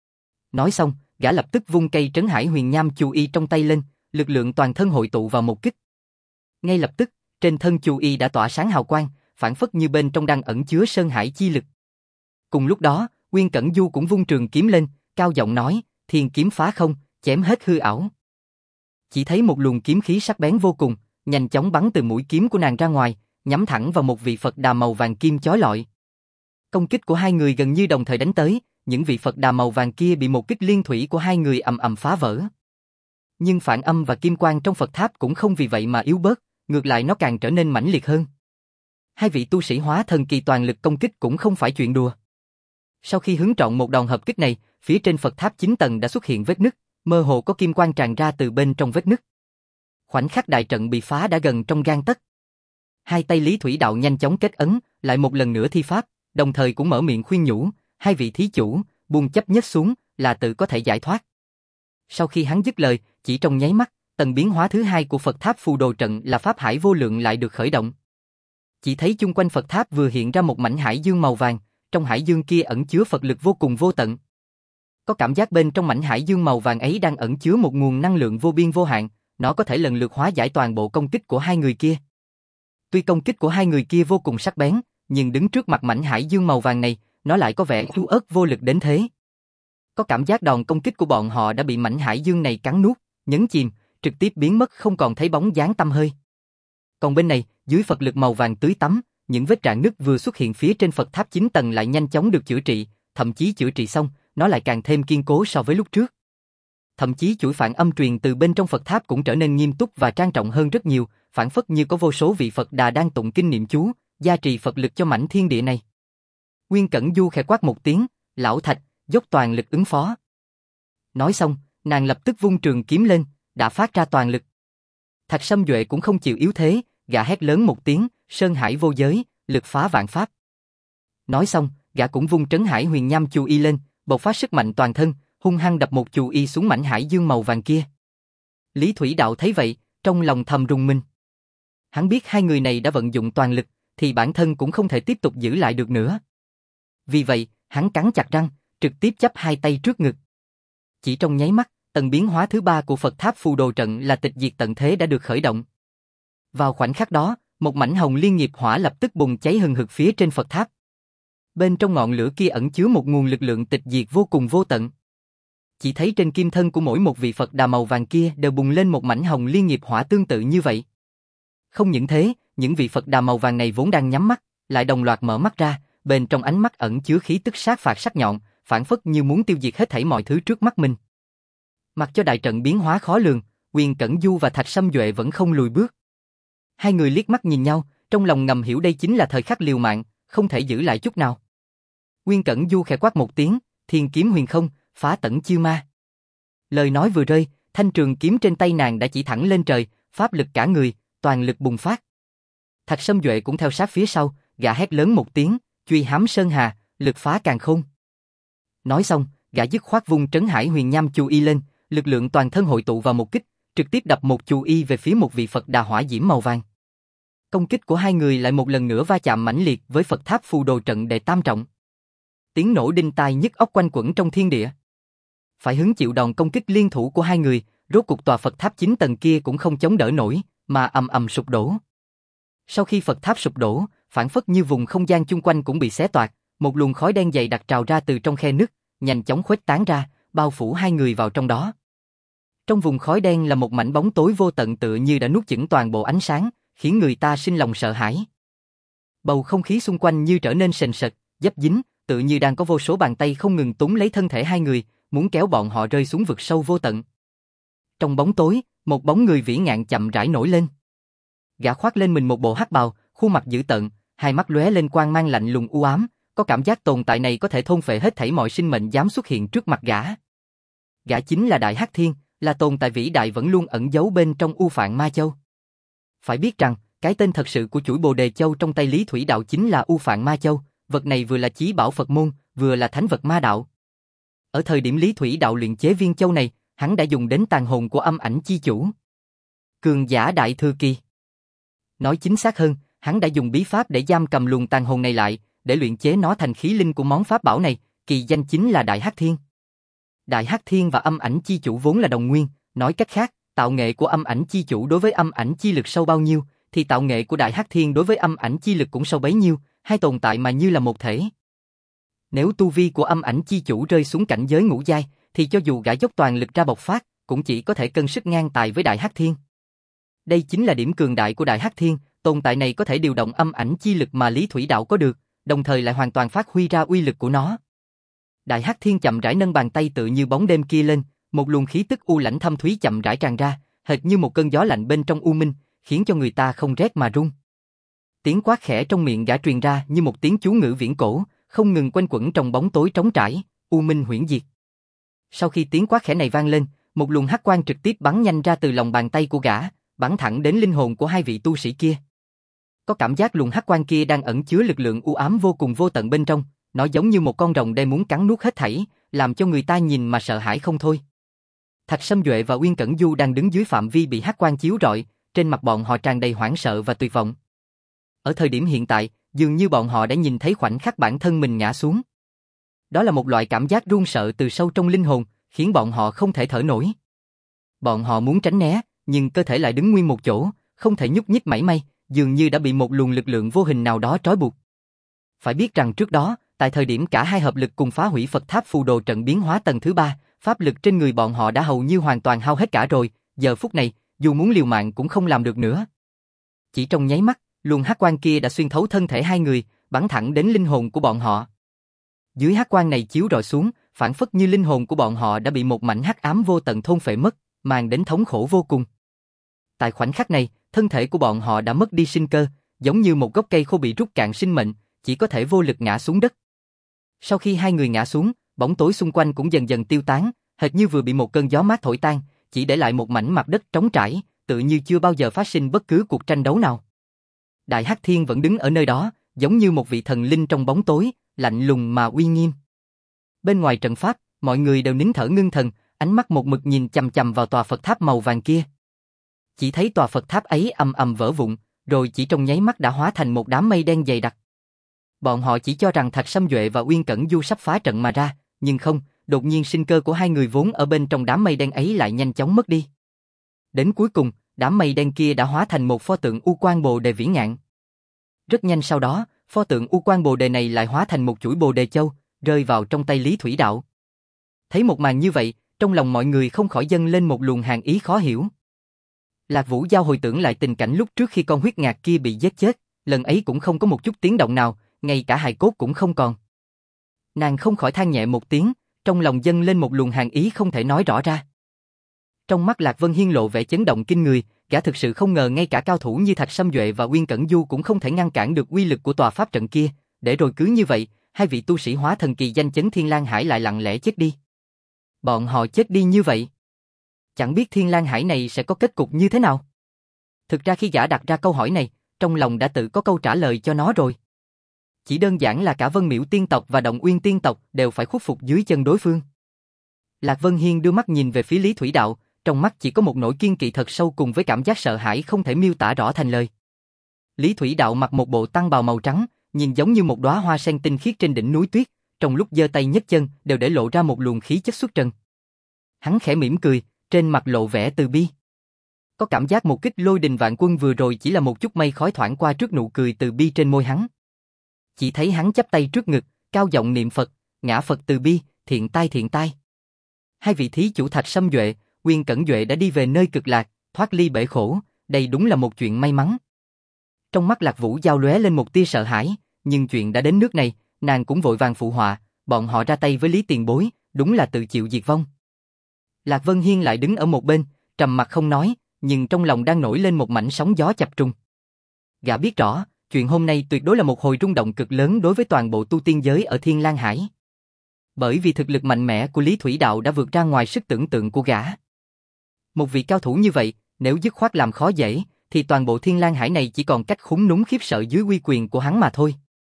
A: Nói xong, gã lập tức vung cây Trấn Hải Huyền Nham Chu Y trong tay lên, lực lượng toàn thân hội tụ vào một kích. Ngay lập tức, trên thân Chu Y đã tỏa sáng hào quang, phản phất như bên trong đang ẩn chứa sơn hải chi lực. Cùng lúc đó, Uyên Cẩn Du cũng vung trường kiếm lên, cao giọng nói, thiên kiếm phá không, chém hết hư ảo. Chỉ thấy một luồng kiếm khí sắc bén vô cùng, nhanh chóng bắn từ mũi kiếm của nàng ra ngoài, nhắm thẳng vào một vị Phật đà màu vàng kim chói lọi. Công kích của hai người gần như đồng thời đánh tới, những vị Phật đà màu vàng kia bị một kích liên thủy của hai người ầm ầm phá vỡ. Nhưng phản âm và kim quang trong Phật tháp cũng không vì vậy mà yếu bớt, ngược lại nó càng trở nên mãnh liệt hơn. Hai vị tu sĩ hóa thần kỳ toàn lực công kích cũng không phải chuyện đùa. Sau khi hứng trọn một đòn hợp kích này, phía trên Phật tháp chín tầng đã xuất hiện vết nứt, mơ hồ có kim quang tràn ra từ bên trong vết nứt. Khoảnh khắc đại trận bị phá đã gần trong gang tấc. Hai tay Lý Thủy Đạo nhanh chóng kết ấn, lại một lần nữa thi pháp, đồng thời cũng mở miệng khuyên nhủ, hai vị thí chủ, buông chấp nhất xuống, là tự có thể giải thoát. Sau khi hắn dứt lời, chỉ trong nháy mắt, tầng biến hóa thứ hai của Phật tháp phù đồ trận là pháp hải vô lượng lại được khởi động. Chỉ thấy chung quanh Phật tháp vừa hiện ra một mảnh hải dương màu vàng, trong hải dương kia ẩn chứa Phật lực vô cùng vô tận. Có cảm giác bên trong mảnh hải dương màu vàng ấy đang ẩn chứa một nguồn năng lượng vô biên vô hạn, nó có thể lần lượt hóa giải toàn bộ công kích của hai người kia. Tuy công kích của hai người kia vô cùng sắc bén, nhưng đứng trước mặt mảnh hải dương màu vàng này, nó lại có vẻ yếu ớt vô lực đến thế. Có cảm giác đòn công kích của bọn họ đã bị mảnh hải dương này cắn nuốt, nhấn chìm, trực tiếp biến mất không còn thấy bóng dáng tăm hơi. Còn bên này, dưới Phật lực màu vàng tưới tắm, những vết rạn nứt vừa xuất hiện phía trên Phật tháp chín tầng lại nhanh chóng được chữa trị, thậm chí chữa trị xong, nó lại càng thêm kiên cố so với lúc trước. Thậm chí chuỗi phản âm truyền từ bên trong Phật tháp cũng trở nên nghiêm túc và trang trọng hơn rất nhiều, phản phất như có vô số vị Phật Đà đang tụng kinh niệm chú, gia trì Phật lực cho mảnh thiên địa này. Nguyên Cẩn Du khẽ quát một tiếng, lão Thạch, dốc toàn lực ứng phó. Nói xong, nàng lập tức vung trường kiếm lên, đã phát ra toàn lực. Thạch Sâm Duệ cũng không chịu yếu thế, gã hét lớn một tiếng, sơn hải vô giới, lực phá vạn pháp. Nói xong, gã cũng vung trấn hải huyền nham chù y lên, bộc phát sức mạnh toàn thân, hung hăng đập một chù y xuống mảnh hải dương màu vàng kia. Lý Thủy Đạo thấy vậy, trong lòng thầm rùng mình. Hắn biết hai người này đã vận dụng toàn lực, thì bản thân cũng không thể tiếp tục giữ lại được nữa. Vì vậy, hắn cắn chặt răng, trực tiếp chắp hai tay trước ngực. Chỉ trong nháy mắt, tầng biến hóa thứ ba của Phật tháp phù đồ trận là tịch diệt tận thế đã được khởi động. Vào khoảnh khắc đó, một mảnh hồng liên nghiệp hỏa lập tức bùng cháy hừng hực phía trên Phật tháp. Bên trong ngọn lửa kia ẩn chứa một nguồn lực lượng tịch diệt vô cùng vô tận. Chỉ thấy trên kim thân của mỗi một vị Phật Đà màu vàng kia đều bùng lên một mảnh hồng liên nghiệp hỏa tương tự như vậy. Không những thế, những vị Phật Đà màu vàng này vốn đang nhắm mắt, lại đồng loạt mở mắt ra, bên trong ánh mắt ẩn chứa khí tức sát phạt sắc nhọn, phản phất như muốn tiêu diệt hết thảy mọi thứ trước mắt mình. Mặc cho đại trận biến hóa khó lường, Nguyên Cẩn Du và Thạch Sâm Duệ vẫn không lùi bước. Hai người liếc mắt nhìn nhau, trong lòng ngầm hiểu đây chính là thời khắc liều mạng, không thể giữ lại chút nào. Nguyên Cẩn Du khẽ quát một tiếng, thiên kiếm huyền không, phá tẩn chiêu ma. Lời nói vừa rơi, thanh trường kiếm trên tay nàng đã chỉ thẳng lên trời, pháp lực cả người, toàn lực bùng phát. Thạch Sâm Duệ cũng theo sát phía sau, gã hét lớn một tiếng, truy hám sơn hà, lực phá càn khôn. Nói xong, gã dứt khoát vung trấn hải huyền nham chu y lên, lực lượng toàn thân hội tụ vào một kích, trực tiếp đập một chu y về phía một vị Phật Đà hỏa diễm màu vàng. Công kích của hai người lại một lần nữa va chạm mãnh liệt với Phật tháp phù đồ trận đệ tam trọng. Tiếng nổ đinh tai nhức óc quanh quẩn trong thiên địa. Phải hứng chịu đòn công kích liên thủ của hai người, rốt cuộc tòa Phật tháp chín tầng kia cũng không chống đỡ nổi, mà ầm ầm sụp đổ. Sau khi Phật tháp sụp đổ, phản phất như vùng không gian chung quanh cũng bị xé toạc, một luồng khói đen dày đặc trào ra từ trong khe nứt, nhanh chóng khuếch tán ra, bao phủ hai người vào trong đó. Trong vùng khói đen là một mảnh bóng tối vô tận tựa như đã nuốt chửng toàn bộ ánh sáng, khiến người ta sinh lòng sợ hãi. Bầu không khí xung quanh như trở nên sền sệt, dấp dính, tựa như đang có vô số bàn tay không ngừng túm lấy thân thể hai người, muốn kéo bọn họ rơi xuống vực sâu vô tận. Trong bóng tối, một bóng người vĩ ngạn chậm rãi nổi lên. Gã khoác lên mình một bộ hắc bào, khuôn mặt dữ tợn, hai mắt lóe lên quang mang lạnh lùng u ám, có cảm giác tồn tại này có thể thôn phệ hết thảy mọi sinh mệnh dám xuất hiện trước mặt gã. Gã chính là Đại Hắc Thiên, là tồn tại vĩ đại vẫn luôn ẩn giấu bên trong U Phạn Ma Châu. Phải biết rằng, cái tên thật sự của chuỗi Bồ Đề Châu trong tay Lý Thủy Đạo chính là U Phạn Ma Châu, vật này vừa là chí bảo Phật môn, vừa là thánh vật ma đạo. Ở thời điểm Lý Thủy Đạo luyện chế viên châu này, hắn đã dùng đến tàn hồn của âm ảnh chi chủ. Cường giả đại thừa kỳ. Nói chính xác hơn, hắn đã dùng bí pháp để giam cầm luồng tàn hồn này lại, để luyện chế nó thành khí linh của món pháp bảo này, kỳ danh chính là Đại Hắc Thiên. Đại Hắc Thiên và âm ảnh chi chủ vốn là đồng nguyên, nói cách khác, tạo nghệ của âm ảnh chi chủ đối với âm ảnh chi lực sâu bao nhiêu, thì tạo nghệ của Đại Hắc Thiên đối với âm ảnh chi lực cũng sâu bấy nhiêu, hai tồn tại mà như là một thể. Nếu tu vi của âm ảnh chi chủ rơi xuống cảnh giới ngũ giai, thì cho dù gã dốc toàn lực ra bộc phát, cũng chỉ có thể cân sức ngang tài với Đại Hắc Thiên. Đây chính là điểm cường đại của Đại Hắc Thiên, tồn tại này có thể điều động âm ảnh chi lực mà Lý Thủy Đạo có được, đồng thời lại hoàn toàn phát huy ra uy lực của nó. Đại Hắc Thiên chậm rãi nâng bàn tay tự như bóng đêm kia lên, một luồng khí tức u lãnh thâm thúy chậm rãi tràn ra, hệt như một cơn gió lạnh bên trong u minh, khiến cho người ta không rét mà run. Tiếng quát khẽ trong miệng gã truyền ra như một tiếng chú ngữ viễn cổ, không ngừng quanh quẩn trong bóng tối trống trải, u minh huyễn diệt. Sau khi tiếng quát khẽ này vang lên, một luồng hắc quang trực tiếp bắn nhanh ra từ lòng bàn tay của gã, bắn thẳng đến linh hồn của hai vị tu sĩ kia. Có cảm giác luồng hắc quang kia đang ẩn chứa lực lượng u ám vô cùng vô tận bên trong, nó giống như một con rồng đen muốn cắn nuốt hết thảy, làm cho người ta nhìn mà sợ hãi không thôi. Thạch Sâm Duệ và Uyên Cẩn Du đang đứng dưới phạm vi bị hắc quang chiếu rọi, trên mặt bọn họ tràn đầy hoảng sợ và tuyệt vọng. Ở thời điểm hiện tại, dường như bọn họ đã nhìn thấy khoảnh khắc bản thân mình ngã xuống. Đó là một loại cảm giác run sợ từ sâu trong linh hồn, khiến bọn họ không thể thở nổi. Bọn họ muốn tránh né, nhưng cơ thể lại đứng nguyên một chỗ, không thể nhúc nhích mảy may, dường như đã bị một luồng lực lượng vô hình nào đó trói buộc. Phải biết rằng trước đó, tại thời điểm cả hai hợp lực cùng phá hủy Phật tháp phù đồ trận biến hóa tầng thứ ba, pháp lực trên người bọn họ đã hầu như hoàn toàn hao hết cả rồi, giờ phút này, dù muốn liều mạng cũng không làm được nữa. Chỉ trong nháy mắt, luồng hắc quang kia đã xuyên thấu thân thể hai người, bắn thẳng đến linh hồn của bọn họ. Dưới hắc quang này chiếu rọi xuống, phản phất như linh hồn của bọn họ đã bị một mảnh hắc ám vô tận thôn phệ mất, mang đến thống khổ vô cùng. Tại khoảnh khắc này, thân thể của bọn họ đã mất đi sinh cơ, giống như một gốc cây khô bị rút cạn sinh mệnh, chỉ có thể vô lực ngã xuống đất. Sau khi hai người ngã xuống, bóng tối xung quanh cũng dần dần tiêu tán, hệt như vừa bị một cơn gió mát thổi tan, chỉ để lại một mảnh mặt đất trống trải, tự như chưa bao giờ phát sinh bất cứ cuộc tranh đấu nào. Đại Hắc Thiên vẫn đứng ở nơi đó, giống như một vị thần linh trong bóng tối, lạnh lùng mà uy nghiêm. Bên ngoài trận pháp, mọi người đều nín thở ngưng thần, ánh mắt một mực nhìn chằm chằm vào tòa Phật tháp màu vàng kia. Chỉ thấy tòa Phật tháp ấy ầm ầm vỡ vụn, rồi chỉ trong nháy mắt đã hóa thành một đám mây đen dày đặc. Bọn họ chỉ cho rằng Thạch Sâm Duệ và Uyên Cẩn Du sắp phá trận mà ra, nhưng không, đột nhiên sinh cơ của hai người vốn ở bên trong đám mây đen ấy lại nhanh chóng mất đi. Đến cuối cùng, đám mây đen kia đã hóa thành một pho tượng U Quan Bồ Đề vĩ ngạn. Rất nhanh sau đó, pho tượng U Quan Bồ Đề này lại hóa thành một chuỗi Bồ Đề Châu, rơi vào trong tay Lý Thủy Đạo. Thấy một màn như vậy, trong lòng mọi người không khỏi dâng lên một luồng hàn ý khó hiểu. Lạc Vũ Giao hồi tưởng lại tình cảnh lúc trước khi con huyết ngạc kia bị giết chết, lần ấy cũng không có một chút tiếng động nào, ngay cả hài cốt cũng không còn. Nàng không khỏi than nhẹ một tiếng, trong lòng dâng lên một luồng hàn ý không thể nói rõ ra. Trong mắt Lạc Vân Hiên lộ vẻ chấn động kinh người, gã thực sự không ngờ ngay cả cao thủ như Thạch Sâm Duệ và Uyên Cẩn Du cũng không thể ngăn cản được uy lực của tòa pháp trận kia, để rồi cứ như vậy, hai vị tu sĩ hóa thần kỳ danh chấn Thiên Lang Hải lại lặng lẽ chết đi. Bọn họ chết đi như vậy, chẳng biết Thiên Lang Hải này sẽ có kết cục như thế nào. Thực ra khi gã đặt ra câu hỏi này, trong lòng đã tự có câu trả lời cho nó rồi. Chỉ đơn giản là cả Vân Miễu Tiên tộc và Động Uyên Tiên tộc đều phải khuất phục dưới chân đối phương. Lạc Vân Hiên đưa mắt nhìn về phía Lý Thủy Đạo, trong mắt chỉ có một nỗi kiên kỵ thật sâu cùng với cảm giác sợ hãi không thể miêu tả rõ thành lời. Lý Thủy Đạo mặc một bộ tăng bào màu trắng, nhìn giống như một đóa hoa sen tinh khiết trên đỉnh núi tuyết, trong lúc giơ tay nhấc chân đều để lộ ra một luồng khí chất xuất trần. Hắn khẽ mỉm cười, trên mặt lộ vẻ từ bi. Có cảm giác một kích lôi đình vạn quân vừa rồi chỉ là một chút mây khói thoảng qua trước nụ cười từ bi trên môi hắn. Chỉ thấy hắn chắp tay trước ngực, cao giọng niệm Phật, ngã Phật từ bi, thiện tai thiện tai. Hai vị thí chủ Thạch Sâm Duệ, Uyên Cẩn Duệ đã đi về nơi cực lạc, thoát ly bể khổ, đây đúng là một chuyện may mắn. Trong mắt Lạc Vũ Giao lóe lên một tia sợ hãi, nhưng chuyện đã đến nước này, nàng cũng vội vàng phụ họa, bọn họ ra tay với Lý Tiền Bối, đúng là tự chịu diệt vong. Lạc Vân Hiên lại đứng ở một bên, trầm mặc không nói, nhưng trong lòng đang nổi lên một mảnh sóng gió chập trùng. Gã biết rõ, chuyện hôm nay tuyệt đối là một hồi rung động cực lớn đối với toàn bộ tu tiên giới ở Thiên Lang Hải. Bởi vì thực lực mạnh mẽ của Lý Thủy Đạo đã vượt ra ngoài sức tưởng tượng của gã. Một vị cao thủ như vậy, nếu dứt khoát làm khó dễ, thì toàn bộ Thiên Lang Hải này chỉ còn cách khúm núm khiếp sợ dưới uy quyền của hắn mà thôi.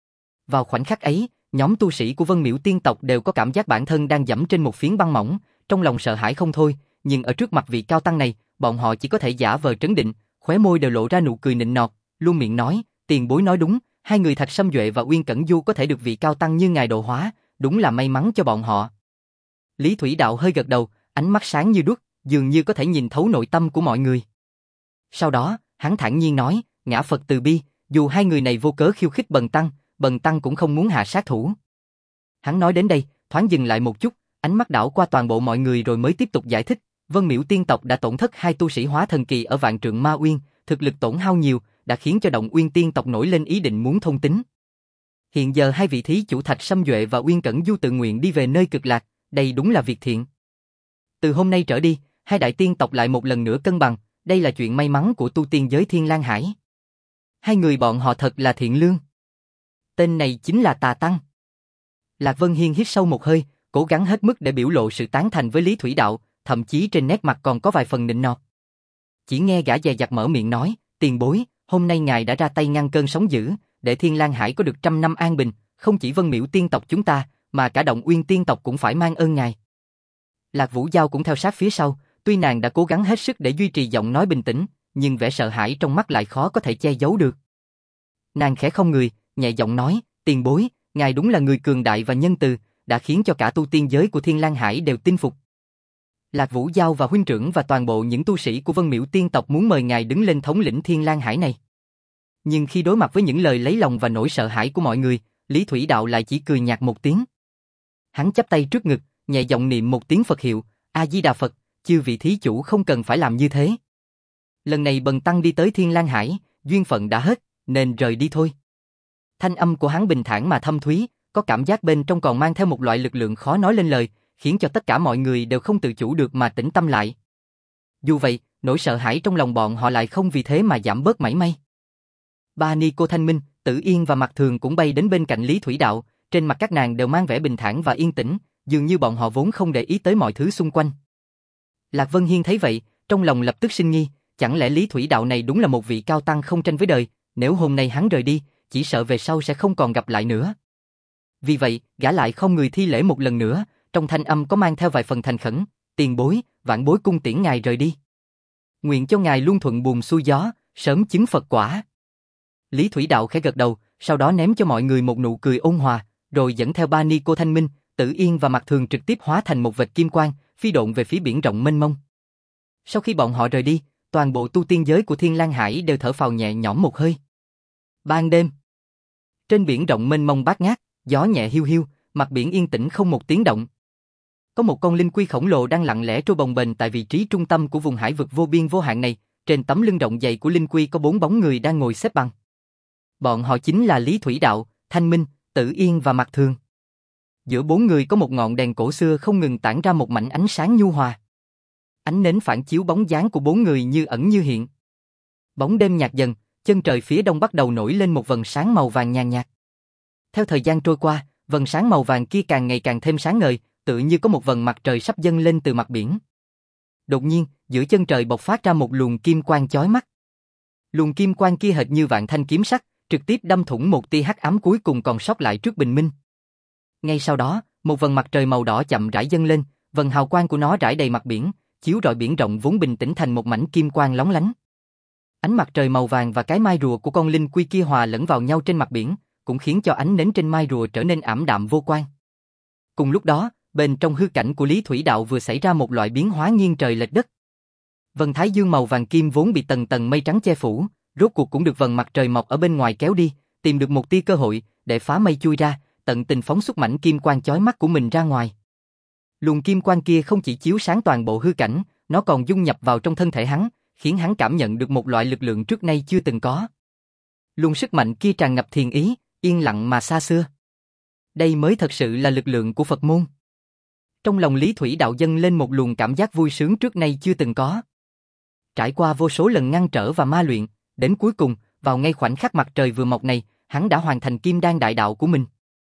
A: Vào khoảnh khắc ấy, nhóm tu sĩ của Vân Miễu Tiên tộc đều có cảm giác bản thân đang dẫm trên một phiến băng mỏng, trong lòng sợ hãi không thôi, nhưng ở trước mặt vị cao tăng này, bọn họ chỉ có thể giả vờ trấn định, khóe môi đều lộ ra nụ cười nịnh nọt, luôn miệng nói, tiền bối nói đúng, hai người Thạch Sâm Duệ và Uyên Cẩn Du có thể được vị cao tăng như ngài độ hóa, đúng là may mắn cho bọn họ. Lý Thủy Đạo hơi gật đầu, ánh mắt sáng như đuốc, dường như có thể nhìn thấu nội tâm của mọi người. Sau đó, hắn thản nhiên nói, ngã Phật từ bi, dù hai người này vô cớ khiêu khích Bần Tăng, Bần Tăng cũng không muốn hạ sát thủ. Hắn nói đến đây, thoáng dừng lại một chút, ánh mắt đảo qua toàn bộ mọi người rồi mới tiếp tục giải thích, Vân Miễu Tiên tộc đã tổn thất hai tu sĩ hóa thần kỳ ở Vạn Trượng Ma Uyên, thực lực tổn hao nhiều, đã khiến cho Động Uyên Tiên tộc nổi lên ý định muốn thông tín. Hiện giờ hai vị thí chủ Thạch Sâm Duệ và Uyên Cẩn Du tự nguyện đi về nơi cực lạc, đây đúng là việc thiện. Từ hôm nay trở đi, hai đại tiên tộc lại một lần nữa cân bằng, đây là chuyện may mắn của tu tiên giới Thiên Lang Hải. Hai người bọn họ thật là thiện lương. Tên này chính là Tà Tăng. Lạc Vân Hiên hít sâu một hơi, cố gắng hết mức để biểu lộ sự tán thành với Lý Thủy Đạo, thậm chí trên nét mặt còn có vài phần nịnh nọt. Chỉ nghe gã dè dặt mở miệng nói, tiền bối, hôm nay ngài đã ra tay ngăn cơn sóng dữ, để Thiên Lang Hải có được trăm năm an bình, không chỉ Vân Miểu tiên tộc chúng ta, mà cả Động Uyên tiên tộc cũng phải mang ơn ngài. Lạc Vũ Giao cũng theo sát phía sau, tuy nàng đã cố gắng hết sức để duy trì giọng nói bình tĩnh, nhưng vẻ sợ hãi trong mắt lại khó có thể che giấu được. Nàng khẽ không người, nhẹ giọng nói, tiền bối, ngài đúng là người cường đại và nhân từ, đã khiến cho cả tu tiên giới của Thiên Lang Hải đều tin phục. Lạc Vũ Giao và huynh trưởng và toàn bộ những tu sĩ của Vân Miểu tiên tộc muốn mời ngài đứng lên thống lĩnh Thiên Lang Hải này. Nhưng khi đối mặt với những lời lấy lòng và nỗi sợ hãi của mọi người, Lý Thủy Đạo lại chỉ cười nhạt một tiếng. Hắn chắp tay trước ngực, nhẹ giọng niệm một tiếng Phật hiệu, A Di Đà Phật, chư vị thí chủ không cần phải làm như thế. Lần này bần tăng đi tới Thiên Lang Hải, duyên phận đã hết, nên rời đi thôi. Thanh âm của hắn bình thản mà thâm thúy, có cảm giác bên trong còn mang theo một loại lực lượng khó nói lên lời, khiến cho tất cả mọi người đều không tự chủ được mà tĩnh tâm lại. Dù vậy, nỗi sợ hãi trong lòng bọn họ lại không vì thế mà giảm bớt mảy may. Ba ni cô Thanh Minh, Tử Yên và Mạc Thường cũng bay đến bên cạnh Lý Thủy Đạo, trên mặt các nàng đều mang vẻ bình thản và yên tĩnh, dường như bọn họ vốn không để ý tới mọi thứ xung quanh. Lạc Vân Hiên thấy vậy, trong lòng lập tức sinh nghi, chẳng lẽ Lý Thủy Đạo này đúng là một vị cao tăng không tranh với đời, nếu hôm nay hắn rời đi, chỉ sợ về sau sẽ không còn gặp lại nữa. Vì vậy, gã lại không người thi lễ một lần nữa, trong thanh âm có mang theo vài phần thành khẩn, tiền bối, vãn bối cung tiễn ngài rời đi. Nguyện cho ngài luôn thuận buồm xuôi gió, sớm chứng Phật quả. Lý Thủy Đạo khẽ gật đầu, sau đó ném cho mọi người một nụ cười ôn hòa, rồi dẫn theo ba ni cô Thanh Minh, Tử Yên và Mạc Thường trực tiếp hóa thành một vệt kim quang, phi độn về phía biển rộng mênh mông. Sau khi bọn họ rời đi, toàn bộ tu tiên giới của Thiên Lang Hải đều thở phào nhẹ nhõm một hơi. Ban đêm, trên biển rộng mênh mông bát ngát, gió nhẹ hiu hiu, mặt biển yên tĩnh không một tiếng động. Có một con linh quy khổng lồ đang lặng lẽ trôi bồng bềnh tại vị trí trung tâm của vùng hải vực vô biên vô hạn này, trên tấm lưng rộng dày của linh quy có bốn bóng người đang ngồi xếp bằng. Bọn họ chính là Lý Thủy Đạo, Thanh Minh, Tử Yên và Mạc Thường. Giữa bốn người có một ngọn đèn cổ xưa không ngừng tản ra một mảnh ánh sáng nhu hòa. Ánh nến phản chiếu bóng dáng của bốn người như ẩn như hiện. Bóng đêm nhạt dần, chân trời phía đông bắt đầu nổi lên một vầng sáng màu vàng nhàn nhạt. Theo thời gian trôi qua, vầng sáng màu vàng kia càng ngày càng thêm sáng ngời, tự như có một vầng mặt trời sắp dâng lên từ mặt biển. Đột nhiên, giữa chân trời bộc phát ra một luồng kim quang chói mắt. Luồng kim quang kia hệt như vạn thanh kiếm sắc, trực tiếp đâm thủng một tia hắc ám cuối cùng còn sót lại trước bình minh. Ngay sau đó, một vầng mặt trời màu đỏ chậm rãi dâng lên, vầng hào quang của nó rải đầy mặt biển, chiếu rọi biển rộng vốn bình tĩnh thành một mảnh kim quang lóng lánh. Ánh mặt trời màu vàng và cái mai rùa của con linh quy kia hòa lẫn vào nhau trên mặt biển, cũng khiến cho ánh nến trên mai rùa trở nên ảm đạm vô quang. Cùng lúc đó, bên trong hư cảnh của Lý Thủy Đạo vừa xảy ra một loại biến hóa nghiêng trời lệch đất. Vầng thái dương màu vàng kim vốn bị tầng tầng mây trắng che phủ, rốt cuộc cũng được vầng mặt trời mọc ở bên ngoài kéo đi, tìm được một tia cơ hội để phá mây chui ra, tận tình phóng xuất mảnh kim quang chói mắt của mình ra ngoài. Luồng kim quang kia không chỉ chiếu sáng toàn bộ hư cảnh, nó còn dung nhập vào trong thân thể hắn, khiến hắn cảm nhận được một loại lực lượng trước nay chưa từng có. Luồng sức mạnh kia tràn ngập thiền ý, yên lặng mà xa xưa. Đây mới thật sự là lực lượng của Phật môn. Trong lòng Lý Thủy Đạo dâng lên một luồng cảm giác vui sướng trước nay chưa từng có. Trải qua vô số lần ngăn trở và ma luyện, đến cuối cùng, vào ngay khoảnh khắc mặt trời vừa mọc này, hắn đã hoàn thành kim đan đại đạo của mình.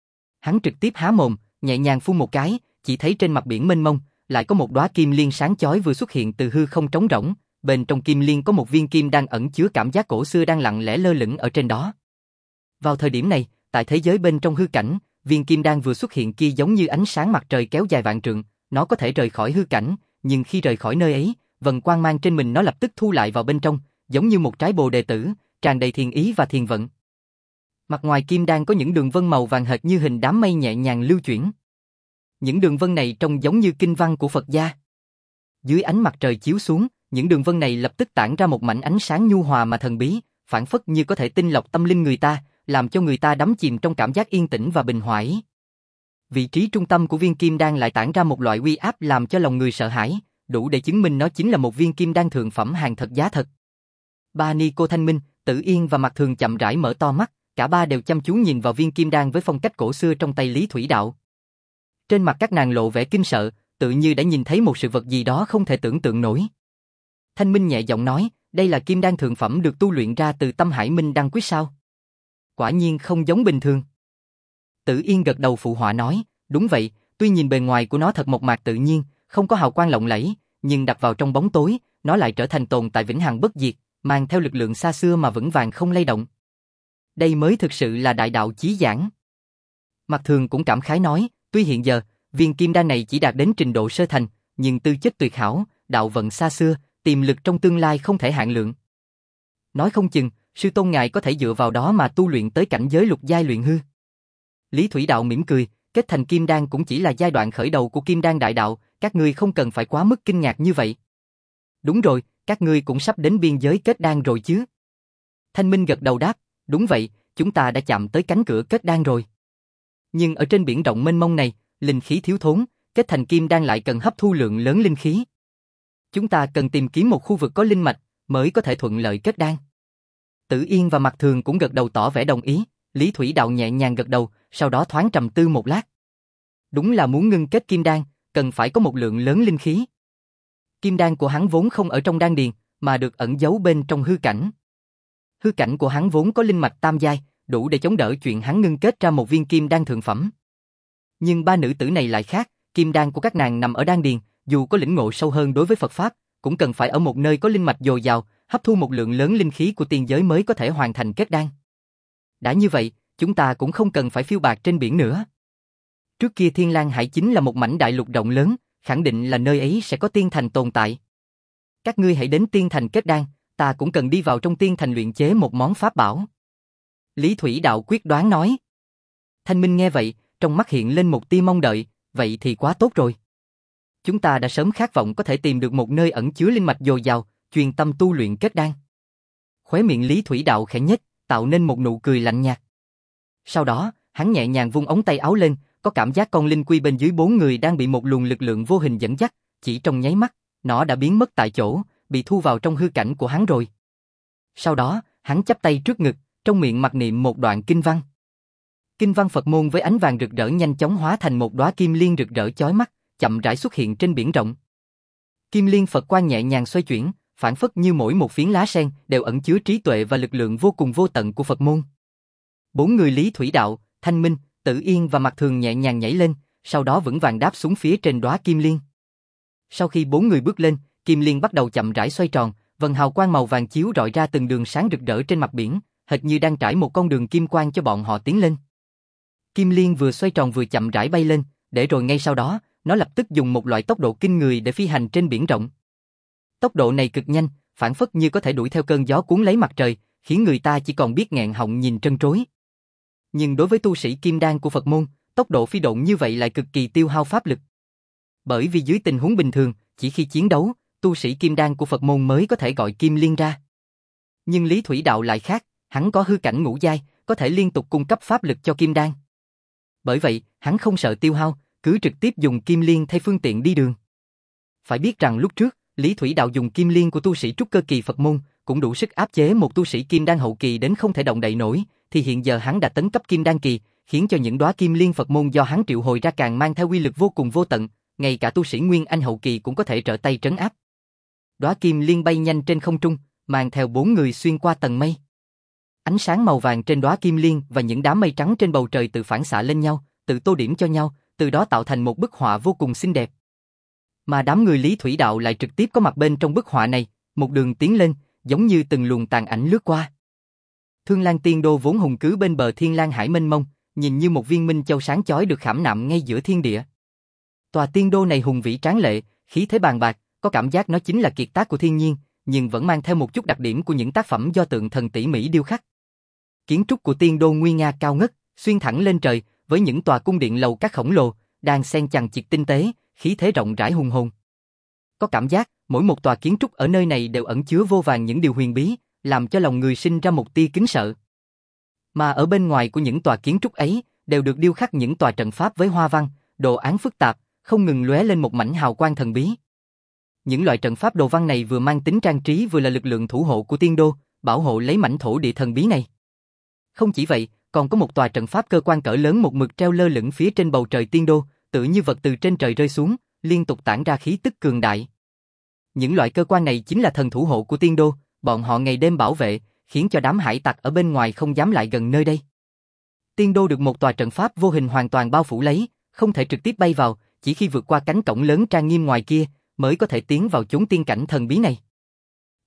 A: Hắn trực tiếp há mồm, nhẹ nhàng phun một cái, chỉ thấy trên mặt biển mênh mông, lại có một đóa kim liên sáng chói vừa xuất hiện từ hư không trống rỗng, bên trong kim liên có một viên kim đang ẩn chứa cảm giác cổ xưa đang lặng lẽ lơ lửng ở trên đó. Vào thời điểm này, tại thế giới bên trong hư cảnh, viên kim đan vừa xuất hiện kia giống như ánh sáng mặt trời kéo dài vạn trượng, nó có thể rời khỏi hư cảnh, nhưng khi rời khỏi nơi ấy, vầng quang mang trên mình nó lập tức thu lại vào bên trong, giống như một trái bồ đề tử, tràn đầy thiền ý và thiền vận. Mặt ngoài kim đan có những đường vân màu vàng hệt như hình đám mây nhẹ nhàng lưu chuyển. Những đường vân này trông giống như kinh văn của Phật gia. Dưới ánh mặt trời chiếu xuống, những đường vân này lập tức tản ra một mảnh ánh sáng nhu hòa mà thần bí, phảng phất như có thể tinh lọc tâm linh người ta, làm cho người ta đắm chìm trong cảm giác yên tĩnh và bình hoài. Vị trí trung tâm của viên kim đan lại tản ra một loại uy áp làm cho lòng người sợ hãi, đủ để chứng minh nó chính là một viên kim đan thượng phẩm hàng thật giá thật. Ba ni cô Thanh Minh, Tử Yên và Mạc Thường chậm rãi mở to mắt, cả ba đều chăm chú nhìn vào viên kim đan với phong cách cổ xưa trong tay Lý Thủy Đạo. Trên mặt các nàng lộ vẻ kinh sợ, tự như đã nhìn thấy một sự vật gì đó không thể tưởng tượng nổi. Thanh Minh nhẹ giọng nói, đây là kim đan thượng phẩm được tu luyện ra từ Tâm Hải Minh Đăng Quyết sao? Quả nhiên không giống bình thường. Tử Yên gật đầu phụ họa nói, đúng vậy, tuy nhìn bề ngoài của nó thật mộc mạc tự nhiên, không có hào quang lộng lẫy, nhưng đặt vào trong bóng tối, nó lại trở thành tồn tại vĩnh hằng bất diệt, mang theo lực lượng xa xưa mà vững vàng không lay động. Đây mới thực sự là đại đạo chí giảng. Mạc Thường cũng cảm khái nói, tuy hiện giờ, viên kim đan này chỉ đạt đến trình độ sơ thành, nhưng tư chất tuyệt hảo, đạo vận xa xưa, tiềm lực trong tương lai không thể hạn lượng. Nói không chừng, sư tôn ngài có thể dựa vào đó mà tu luyện tới cảnh giới lục giai luyện hư. Lý Thủy Đạo mỉm cười, kết thành kim đan cũng chỉ là giai đoạn khởi đầu của kim đan đại đạo, các ngươi không cần phải quá mức kinh ngạc như vậy. Đúng rồi, các ngươi cũng sắp đến biên giới kết đan rồi chứ? Thanh Minh gật đầu đáp, đúng vậy, chúng ta đã chạm tới cánh cửa kết đan rồi. Nhưng ở trên biển rộng mênh mông này, linh khí thiếu thốn, kết thành kim đan lại cần hấp thu lượng lớn linh khí. Chúng ta cần tìm kiếm một khu vực có linh mạch, mới có thể thuận lợi kết đan. Tử Yên và Mạc Thường cũng gật đầu tỏ vẻ đồng ý, Lý Thủy Đạo nhẹ nhàng gật đầu, sau đó thoáng trầm tư một lát. Đúng là muốn ngưng kết kim đan, cần phải có một lượng lớn linh khí. Kim đan của hắn vốn không ở trong đan điền, mà được ẩn giấu bên trong hư cảnh. Hư cảnh của hắn vốn có linh mạch tam giai, đủ để chống đỡ chuyện hắn ngưng kết ra một viên kim đan thượng phẩm. Nhưng ba nữ tử này lại khác, kim đan của các nàng nằm ở đan điền, dù có lĩnh ngộ sâu hơn đối với Phật Pháp, cũng cần phải ở một nơi có linh mạch dồi dào, hấp thu một lượng lớn linh khí của tiên giới mới có thể hoàn thành kết đan. Đã như vậy, chúng ta cũng không cần phải phiêu bạt trên biển nữa. Trước kia Thiên Lang Hải chính là một mảnh đại lục rộng lớn, khẳng định là nơi ấy sẽ có tiên thành tồn tại. Các ngươi hãy đến tiên thành kết đan, ta cũng cần đi vào trong tiên thành luyện chế một món pháp bảo. Lý Thủy Đạo quyết đoán nói. Thanh Minh nghe vậy, trong mắt hiện lên một tia mong đợi, vậy thì quá tốt rồi. Chúng ta đã sớm khát vọng có thể tìm được một nơi ẩn chứa linh mạch dồi dào, chuyên tâm tu luyện kết đan. Khóe miệng Lý Thủy Đạo khẽ nhếch, tạo nên một nụ cười lạnh nhạt. Sau đó, hắn nhẹ nhàng vung ống tay áo lên, có cảm giác con linh quy bên dưới bốn người đang bị một luồng lực lượng vô hình dẫn dắt, chỉ trong nháy mắt, nó đã biến mất tại chỗ, bị thu vào trong hư cảnh của hắn rồi. Sau đó, hắn chắp tay trước ngực, trong miệng mặc niệm một đoạn kinh văn. Kinh văn Phật môn với ánh vàng rực rỡ nhanh chóng hóa thành một đóa kim liên rực rỡ chói mắt, chậm rãi xuất hiện trên biển rộng. Kim liên Phật quang nhẹ nhàng xoay chuyển, phản phất như mỗi một phiến lá sen đều ẩn chứa trí tuệ và lực lượng vô cùng vô tận của Phật môn. Bốn người Lý Thủy Đạo, Thanh Minh, Tử Yên và Mạc Thường nhẹ nhàng nhảy lên, sau đó vững vàng đáp xuống phía trên đóa kim liên. Sau khi bốn người bước lên, kim liên bắt đầu chậm rãi xoay tròn, vầng hào quang màu vàng chiếu rọi ra từng đường sáng rực rỡ trên mặt biển, hệt như đang trải một con đường kim quang cho bọn họ tiến lên. Kim liên vừa xoay tròn vừa chậm rãi bay lên, để rồi ngay sau đó, nó lập tức dùng một loại tốc độ kinh người để phi hành trên biển rộng. Tốc độ này cực nhanh, phản phất như có thể đuổi theo cơn gió cuốn lấy mặt trời, khiến người ta chỉ còn biết nghẹn họng nhìn trân trối. Nhưng đối với tu sĩ kim đan của Phật môn, tốc độ phi độn như vậy lại cực kỳ tiêu hao pháp lực. Bởi vì dưới tình huống bình thường, chỉ khi chiến đấu, tu sĩ kim đan của Phật môn mới có thể gọi kim liên ra. Nhưng Lý Thủy Đạo lại khác, hắn có hư cảnh ngũ giai, có thể liên tục cung cấp pháp lực cho kim đan. Bởi vậy, hắn không sợ tiêu hao, cứ trực tiếp dùng kim liên thay phương tiện đi đường. Phải biết rằng lúc trước, Lý Thủy Đạo dùng kim liên của tu sĩ trúc cơ kỳ Phật môn, cũng đủ sức áp chế một tu sĩ kim đan hậu kỳ đến không thể động đậy nổi, thì hiện giờ hắn đã tấn cấp kim đan kỳ, khiến cho những đóa kim liên Phật môn do hắn triệu hồi ra càng mang theo uy lực vô cùng vô tận, ngay cả tu sĩ nguyên anh hậu kỳ cũng có thể trở tay trấn áp. Đóa kim liên bay nhanh trên không trung, mang theo bốn người xuyên qua tầng mây. Ánh sáng màu vàng trên đóa kim liên và những đám mây trắng trên bầu trời tự phản xạ lên nhau, tự tô điểm cho nhau, từ đó tạo thành một bức họa vô cùng xinh đẹp. Mà đám người Lý Thủy Đạo lại trực tiếp có mặt bên trong bức họa này, một đường tiến lên, giống như từng luồng tàn ảnh lướt qua. Thương Lan Tiên Đô vốn hùng cứ bên bờ Thiên Lang Hải mênh mông, nhìn như một viên minh châu sáng chói được khảm nạm ngay giữa thiên địa. Tòa tiên đô này hùng vĩ tráng lệ, khí thế bàn bạc, có cảm giác nó chính là kiệt tác của thiên nhiên, nhưng vẫn mang theo một chút đặc điểm của những tác phẩm do tượng thần tỉ mỉ điêu khắc. Kiến trúc của tiên đô nguy nga cao ngất, xuyên thẳng lên trời, với những tòa cung điện lầu các khổng lồ, đang xen chằng chịt tinh tế, khí thế rộng rãi hùng hồn. Có cảm giác, mỗi một tòa kiến trúc ở nơi này đều ẩn chứa vô vàn những điều huyền bí, làm cho lòng người sinh ra một tia kính sợ. Mà ở bên ngoài của những tòa kiến trúc ấy, đều được điêu khắc những tòa trận pháp với hoa văn, đồ án phức tạp, không ngừng lóe lên một mảnh hào quang thần bí. Những loại trận pháp đồ văn này vừa mang tính trang trí vừa là lực lượng thủ hộ của tiên đô, bảo hộ lấy mảnh thổ địa thần bí này. Không chỉ vậy, còn có một tòa trận pháp cơ quan cỡ lớn một mực treo lơ lửng phía trên bầu trời tiên đô, tựa như vật từ trên trời rơi xuống, liên tục tản ra khí tức cường đại. Những loại cơ quan này chính là thần thủ hộ của tiên đô, bọn họ ngày đêm bảo vệ, khiến cho đám hải tặc ở bên ngoài không dám lại gần nơi đây. Tiên đô được một tòa trận pháp vô hình hoàn toàn bao phủ lấy, không thể trực tiếp bay vào, chỉ khi vượt qua cánh cổng lớn trang nghiêm ngoài kia, mới có thể tiến vào chốn tiên cảnh thần bí này.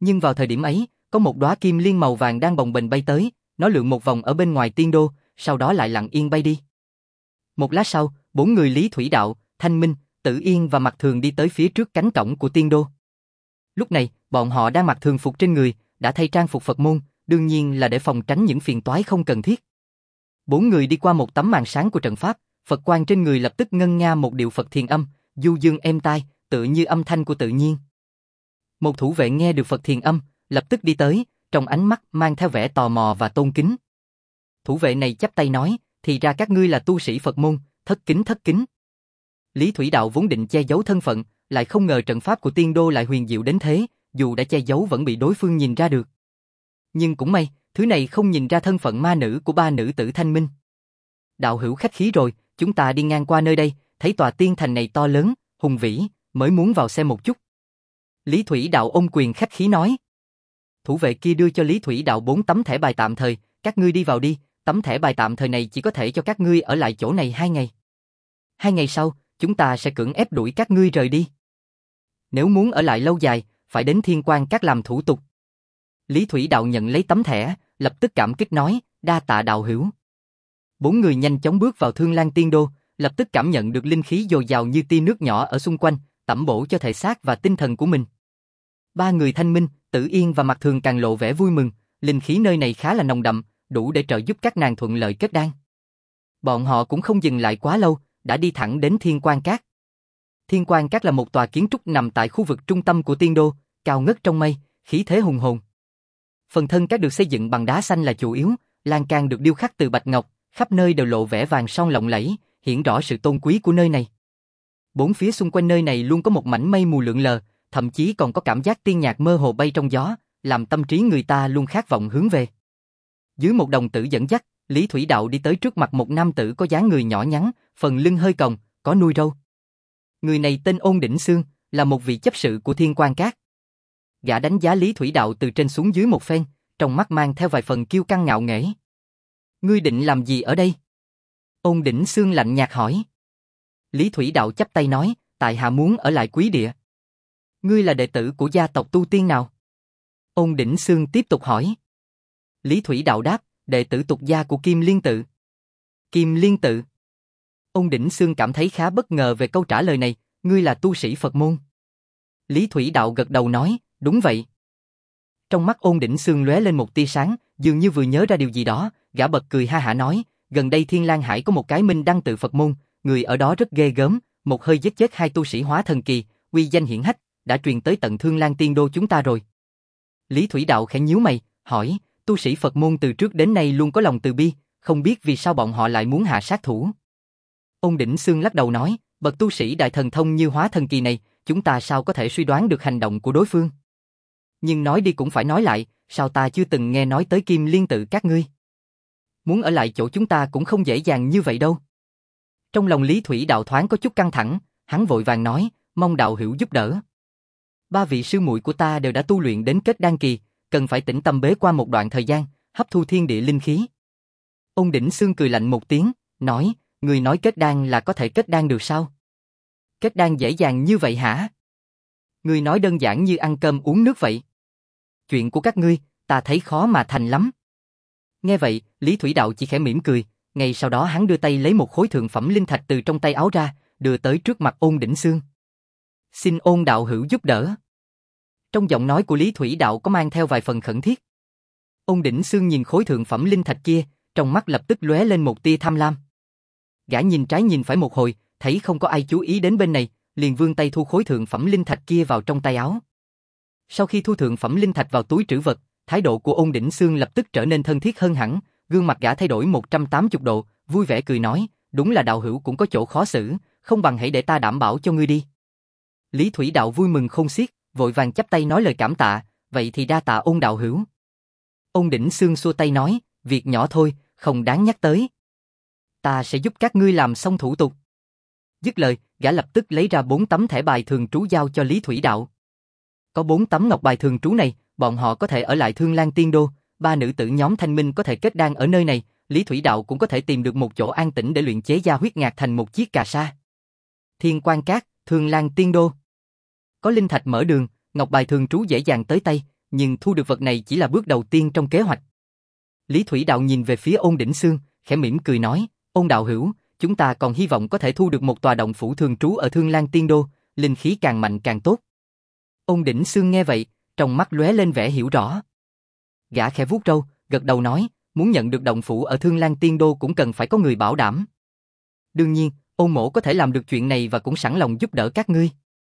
A: Nhưng vào thời điểm ấy, có một đóa kim liên màu vàng đang bồng bềnh bay tới, nó lượn một vòng ở bên ngoài tiên đô, sau đó lại lặng yên bay đi. Một lát sau, bốn người Lý Thủy Đạo, Thanh Minh, Tử Yên và Mặc Thường đi tới phía trước cánh cổng của tiên đô. Lúc này, bọn họ đang mặc thường phục trên người, đã thay trang phục Phật môn, đương nhiên là để phòng tránh những phiền toái không cần thiết. Bốn người đi qua một tấm màn sáng của trận pháp, Phật quang trên người lập tức ngân nga một điệu Phật thiền âm, du dương êm tai, tựa như âm thanh của tự nhiên. Một thủ vệ nghe được Phật thiền âm, lập tức đi tới, trong ánh mắt mang theo vẻ tò mò và tôn kính. Thủ vệ này chắp tay nói, thì ra các ngươi là tu sĩ Phật môn, thất kính thất kính. Lý Thủy Đạo vốn định che giấu thân phận, lại không ngờ trận pháp của tiên đô lại huyền diệu đến thế, dù đã che giấu vẫn bị đối phương nhìn ra được. Nhưng cũng may, thứ này không nhìn ra thân phận ma nữ của ba nữ tử Thanh Minh. Đạo hữu khách khí rồi, chúng ta đi ngang qua nơi đây, thấy tòa tiên thành này to lớn, hùng vĩ, mới muốn vào xem một chút. Lý Thủy Đạo ôm quyền khách khí nói. Thủ vệ kia đưa cho Lý Thủy Đạo bốn tấm thẻ bài tạm thời, các ngươi đi vào đi, tấm thẻ bài tạm thời này chỉ có thể cho các ngươi ở lại chỗ này hai ngày. Hai ngày sau, chúng ta sẽ cưỡng ép đuổi các ngươi rời đi. Nếu muốn ở lại lâu dài, phải đến Thiên Quan Các làm thủ tục. Lý Thủy Đạo nhận lấy tấm thẻ, lập tức cảm kích nói, đa tạ đạo hữu. Bốn người nhanh chóng bước vào Thương Lan Tiên Đô, lập tức cảm nhận được linh khí dồi dào như tia nước nhỏ ở xung quanh, tẩm bổ cho thể xác và tinh thần của mình. Ba người Thanh Minh, Tử Yên và Mặc Thường càng lộ vẻ vui mừng, linh khí nơi này khá là nồng đậm, đủ để trợ giúp các nàng thuận lợi kết đan. Bọn họ cũng không dừng lại quá lâu, đã đi thẳng đến Thiên Quan Các. Thiên Quan Các là một tòa kiến trúc nằm tại khu vực trung tâm của Tiên Đô, cao ngất trong mây, khí thế hùng hồn. Phần thân các được xây dựng bằng đá xanh là chủ yếu, lan can được điêu khắc từ bạch ngọc, khắp nơi đều lộ vẻ vàng son lộng lẫy, hiển rõ sự tôn quý của nơi này. Bốn phía xung quanh nơi này luôn có một mảnh mây mù lượn lờ, thậm chí còn có cảm giác tiên nhạc mơ hồ bay trong gió, làm tâm trí người ta luôn khát vọng hướng về. Dưới một đồng tử dẫn dắt, Lý Thủy Đạo đi tới trước mặt một nam tử có dáng người nhỏ nhắn, phần lưng hơi còng, có nuôi râu. Người này tên Ôn Đỉnh Xương, là một vị chấp sự của Thiên Quan Các. Gã đánh giá Lý Thủy Đạo từ trên xuống dưới một phen, trong mắt mang theo vài phần kiêu căng ngạo nghễ. Ngươi định làm gì ở đây? Ôn Đỉnh Xương lạnh nhạt hỏi. Lý Thủy Đạo chắp tay nói, tại hạ muốn ở lại Quý Địa. Ngươi là đệ tử của gia tộc tu tiên nào? Ôn Đỉnh Xương tiếp tục hỏi. Lý Thủy Đạo đáp, đệ tử tục gia của Kim Liên Tự. Kim Liên Tự? Ôn Đỉnh Xương cảm thấy khá bất ngờ về câu trả lời này, ngươi là tu sĩ Phật môn. Lý Thủy Đạo gật đầu nói, đúng vậy. Trong mắt Ôn Đỉnh Xương lóe lên một tia sáng, dường như vừa nhớ ra điều gì đó, gã bật cười ha hả nói, gần đây Thiên Lang Hải có một cái minh đăng tự Phật môn, người ở đó rất ghê gớm, một hơi giết chết hai tu sĩ hóa thần kỳ, uy danh hiển hách, đã truyền tới tận Thương Lan Tiên Đô chúng ta rồi. Lý Thủy Đạo khẽ nhíu mày, hỏi, tu sĩ Phật môn từ trước đến nay luôn có lòng từ bi, không biết vì sao bọn họ lại muốn hạ sát thủ. Ôn Đỉnh Xương lắc đầu nói, bậc tu sĩ đại thần thông như hóa thần kỳ này, chúng ta sao có thể suy đoán được hành động của đối phương. Nhưng nói đi cũng phải nói lại, sao ta chưa từng nghe nói tới Kim Liên Tự các ngươi. Muốn ở lại chỗ chúng ta cũng không dễ dàng như vậy đâu. Trong lòng Lý Thủy Đạo thoáng có chút căng thẳng, hắn vội vàng nói, mong đạo hữu giúp đỡ. Ba vị sư muội của ta đều đã tu luyện đến kết đan kỳ, cần phải tĩnh tâm bế qua một đoạn thời gian, hấp thu thiên địa linh khí. Ôn Đỉnh Xương cười lạnh một tiếng, nói, người nói kết đan là có thể kết đan được sao? Kết đan dễ dàng như vậy hả? Người nói đơn giản như ăn cơm uống nước vậy. Chuyện của các ngươi, ta thấy khó mà thành lắm. Nghe vậy, Lý Thủy Đạo chỉ khẽ mỉm cười, ngay sau đó hắn đưa tay lấy một khối thượng phẩm linh thạch từ trong tay áo ra, đưa tới trước mặt Ôn Đỉnh Xương. Xin Ôn đạo hữu giúp đỡ. Trong giọng nói của Lý Thủy Đạo có mang theo vài phần khẩn thiết. Ôn Đỉnh Xương nhìn khối thượng phẩm linh thạch kia, trong mắt lập tức lóe lên một tia tham lam. Gã nhìn trái nhìn phải một hồi, thấy không có ai chú ý đến bên này, liền vươn tay thu khối thượng phẩm linh thạch kia vào trong tay áo. Sau khi thu thượng phẩm linh thạch vào túi trữ vật, thái độ của Ôn Đỉnh Xương lập tức trở nên thân thiết hơn hẳn, gương mặt gã thay đổi một trăm tám mươi độ, vui vẻ cười nói, đúng là đạo hữu cũng có chỗ khó xử, không bằng hãy để ta đảm bảo cho ngươi đi. Lý Thủy Đạo vui mừng khôn xiết, vội vàng chắp tay nói lời cảm tạ, vậy thì đa tạ Ôn đạo hữu. Ôn Đỉnh Xương xua tay nói, việc nhỏ thôi, không đáng nhắc tới. Ta sẽ giúp các ngươi làm xong thủ tục. Dứt lời, gã lập tức lấy ra bốn tấm thẻ bài thường trú giao cho Lý Thủy Đạo. Có bốn tấm ngọc bài thường trú này, bọn họ có thể ở lại Thương Lan Tiên Đô, ba nữ tử nhóm Thanh Minh có thể kết đan ở nơi này, Lý Thủy Đạo cũng có thể tìm được một chỗ an tĩnh để luyện chế gia huyết ngạc thành một chiếc cà sa. Thiên Quan Các, Thương Lan Tiên Đô. Có linh thạch mở đường, ngọc bài thường trú dễ dàng tới tay, nhưng thu được vật này chỉ là bước đầu tiên trong kế hoạch. Lý Thủy Đạo nhìn về phía Ôn Đỉnh Xương, khẽ mỉm cười nói, Ôn đạo hữu, chúng ta còn hy vọng có thể thu được một tòa động phủ thường trú ở Thương Lan Tiên Đô, linh khí càng mạnh càng tốt. Ôn Đỉnh Xương nghe vậy, trong mắt lóe lên vẻ hiểu rõ. Gã khẽ vuốt râu, gật đầu nói, muốn nhận được động phủ ở Thương Lan Tiên Đô cũng cần phải có người bảo đảm. Đương nhiên, Ôn mỗ có thể làm được chuyện này và cũng sẵn lòng giúp đỡ các ngươi.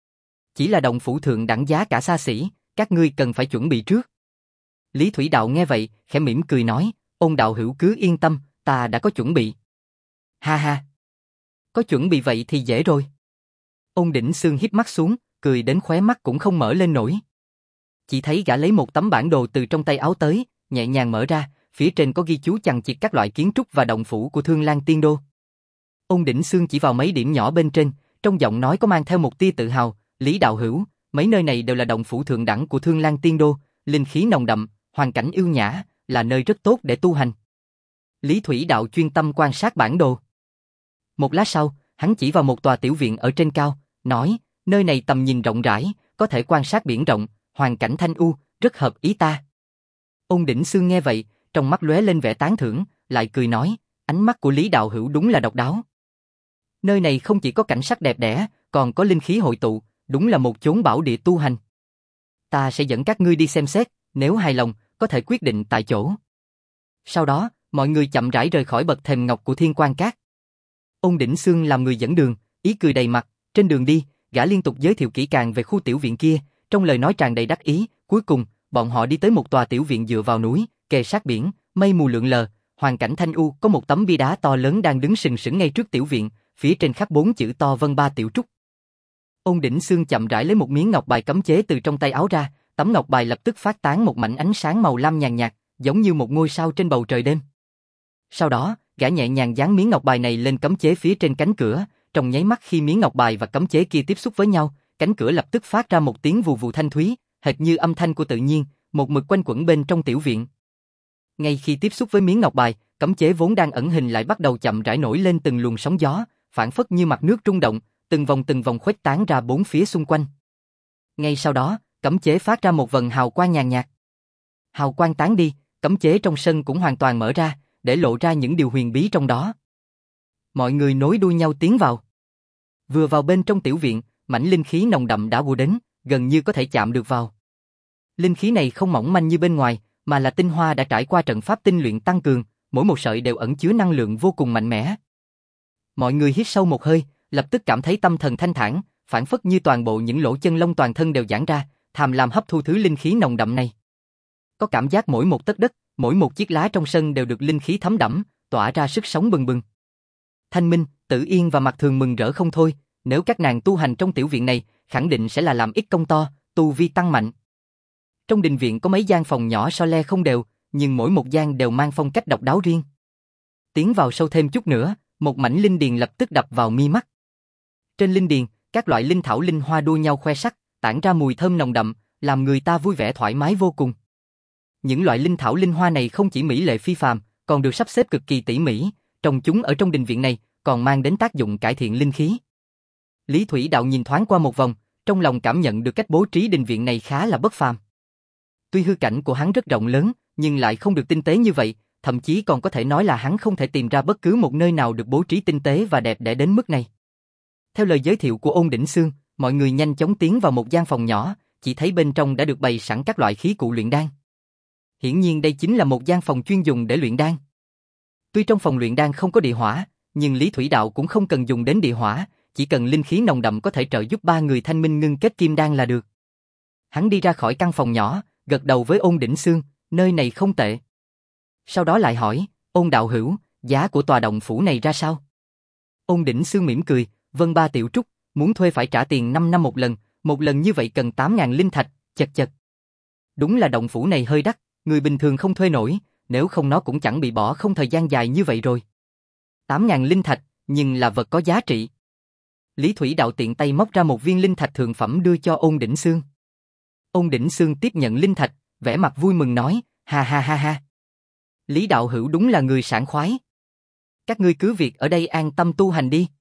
A: Chỉ là động phủ thượng đẳng giá cả xa xỉ, các ngươi cần phải chuẩn bị trước. Lý Thủy Đạo nghe vậy, khẽ mỉm cười nói, Ôn đạo hữu cứ yên tâm, ta đã có chuẩn bị. Ha ha. Có chuẩn bị vậy thì dễ rồi. Ôn Đỉnh Xương híp mắt xuống, cười đến khóe mắt cũng không mở lên nổi. Chỉ thấy gã lấy một tấm bản đồ từ trong tay áo tới, nhẹ nhàng mở ra, phía trên có ghi chú chằng chịt các loại kiến trúc và động phủ của Thương Lan Tiên Đô. Ôn Đỉnh Xương chỉ vào mấy điểm nhỏ bên trên, trong giọng nói có mang theo một tia tự hào, Lý đạo hữu, mấy nơi này đều là động phủ thượng đẳng của Thương Lan Tiên Đô, linh khí nồng đậm, hoàn cảnh yêu nhã, là nơi rất tốt để tu hành. Lý Thủy Đạo chuyên tâm quan sát bản đồ. Một lát sau, hắn chỉ vào một tòa tiểu viện ở trên cao, nói, nơi này tầm nhìn rộng rãi, có thể quan sát biển rộng, hoàn cảnh thanh u, rất hợp ý ta. Ôn Đỉnh Xương nghe vậy, trong mắt lóe lên vẻ tán thưởng, lại cười nói, ánh mắt của Lý đạo hữu đúng là độc đáo. Nơi này không chỉ có cảnh sắc đẹp đẽ, còn có linh khí hội tụ, đúng là một chốn bảo địa tu hành. Ta sẽ dẫn các ngươi đi xem xét, nếu hài lòng, có thể quyết định tại chỗ. Sau đó, mọi người chậm rãi rời khỏi bậc thềm ngọc của Thiên Quan Các. Ôn Đỉnh Xương làm người dẫn đường, ý cười đầy mặt, trên đường đi, gã liên tục giới thiệu kỹ càng về khu tiểu viện kia, trong lời nói tràn đầy đắc ý, cuối cùng, bọn họ đi tới một tòa tiểu viện dựa vào núi, kề sát biển, mây mù lượn lờ, hoàn cảnh thanh u, có một tấm bia đá to lớn đang đứng sừng sững ngay trước tiểu viện, phía trên khắc bốn chữ to Vân Ba Tiểu Trúc. Ôn Đỉnh Xương chậm rãi lấy một miếng ngọc bài cấm chế từ trong tay áo ra, tấm ngọc bài lập tức phát tán một mảnh ánh sáng màu lam nhàn nhạt, giống như một ngôi sao trên bầu trời đêm. Sau đó, gã nhẹ nhàng dán miếng ngọc bài này lên cấm chế phía trên cánh cửa, trong nháy mắt khi miếng ngọc bài và cấm chế kia tiếp xúc với nhau, cánh cửa lập tức phát ra một tiếng vù vù thanh thúy, hệt như âm thanh của tự nhiên, một mực quanh quẩn bên trong tiểu viện. Ngay khi tiếp xúc với miếng ngọc bài, cấm chế vốn đang ẩn hình lại bắt đầu chậm rãi nổi lên từng luồng sóng gió, phảng phất như mặt nước rung động, từng vòng từng vòng khuếch tán ra bốn phía xung quanh. Ngay sau đó, cấm chế phát ra một vầng hào quang nhàn nhạt. Hào quang tán đi, cấm chế trong sân cũng hoàn toàn mở ra, để lộ ra những điều huyền bí trong đó. Mọi người nối đuôi nhau tiến vào. Vừa vào bên trong tiểu viện, mảnh linh khí nồng đậm đã ùa đến, gần như có thể chạm được vào. Linh khí này không mỏng manh như bên ngoài, mà là tinh hoa đã trải qua trận pháp tinh luyện tăng cường, mỗi một sợi đều ẩn chứa năng lượng vô cùng mạnh mẽ. Mọi người hít sâu một hơi, lập tức cảm thấy tâm thần thanh thản, phảng phất như toàn bộ những lỗ chân lông toàn thân đều giãn ra, tham lam hấp thu thứ linh khí nồng đậm này. Có cảm giác mỗi một tấc đất, mỗi một chiếc lá trong sân đều được linh khí thấm đẫm, tỏa ra sức sống bừng bừng. Thanh Minh, Tử Yên và Mạc Thường mừng rỡ không thôi, nếu các nàng tu hành trong tiểu viện này, khẳng định sẽ là làm ít công to, tu vi tăng mạnh. Trong đình viện có mấy gian phòng nhỏ so le không đều, nhưng mỗi một gian đều mang phong cách độc đáo riêng. Tiến vào sâu thêm chút nữa, một mảnh linh điền lập tức đập vào mi mắt. Trên linh điền, các loại linh thảo linh hoa đua nhau khoe sắc, tản ra mùi thơm nồng đậm, làm người ta vui vẻ thoải mái vô cùng. Những loại linh thảo linh hoa này không chỉ mỹ lệ phi phàm, còn được sắp xếp cực kỳ tỉ mỉ, trồng chúng ở trong đình viện này, còn mang đến tác dụng cải thiện linh khí. Lý Thủy Đạo nhìn thoáng qua một vòng, trong lòng cảm nhận được cách bố trí đình viện này khá là bất phàm. Tuy hư cảnh của hắn rất rộng lớn, nhưng lại không được tinh tế như vậy, thậm chí còn có thể nói là hắn không thể tìm ra bất cứ một nơi nào được bố trí tinh tế và đẹp đẽ đến mức này. Theo lời giới thiệu của Ôn Đỉnh Xương, mọi người nhanh chóng tiến vào một gian phòng nhỏ, chỉ thấy bên trong đã được bày sẵn các loại khí cụ luyện đan. Hiển nhiên đây chính là một gian phòng chuyên dùng để luyện đan. Tuy trong phòng luyện đan không có địa hỏa, nhưng Lý Thủy Đạo cũng không cần dùng đến địa hỏa, chỉ cần linh khí nồng đậm có thể trợ giúp ba người thanh minh ngưng kết kim đan là được. Hắn đi ra khỏi căn phòng nhỏ, gật đầu với Ôn Đỉnh Xương, nơi này không tệ. Sau đó lại hỏi, Ôn đạo hữu, giá của tòa động phủ này ra sao? Ôn Đỉnh Xương mỉm cười, Vân Ba Tiểu Trúc, muốn thuê phải trả tiền năm năm một lần, một lần như vậy cần tám ngàn linh thạch, chật chật. Đúng là động phủ này hơi đắt, người bình thường không thuê nổi, nếu không nó cũng chẳng bị bỏ không thời gian dài như vậy rồi. tám ngàn linh thạch, nhưng là vật có giá trị. Lý Thủy Đạo tiện tay móc ra một viên linh thạch thượng phẩm đưa cho Ôn Đỉnh Xương. Ôn Đỉnh Xương tiếp nhận linh thạch, vẻ mặt vui mừng nói, ha ha ha ha. Lý đạo hữu đúng là người sảng khoái. Các ngươi cứ việc ở đây an tâm tu hành đi.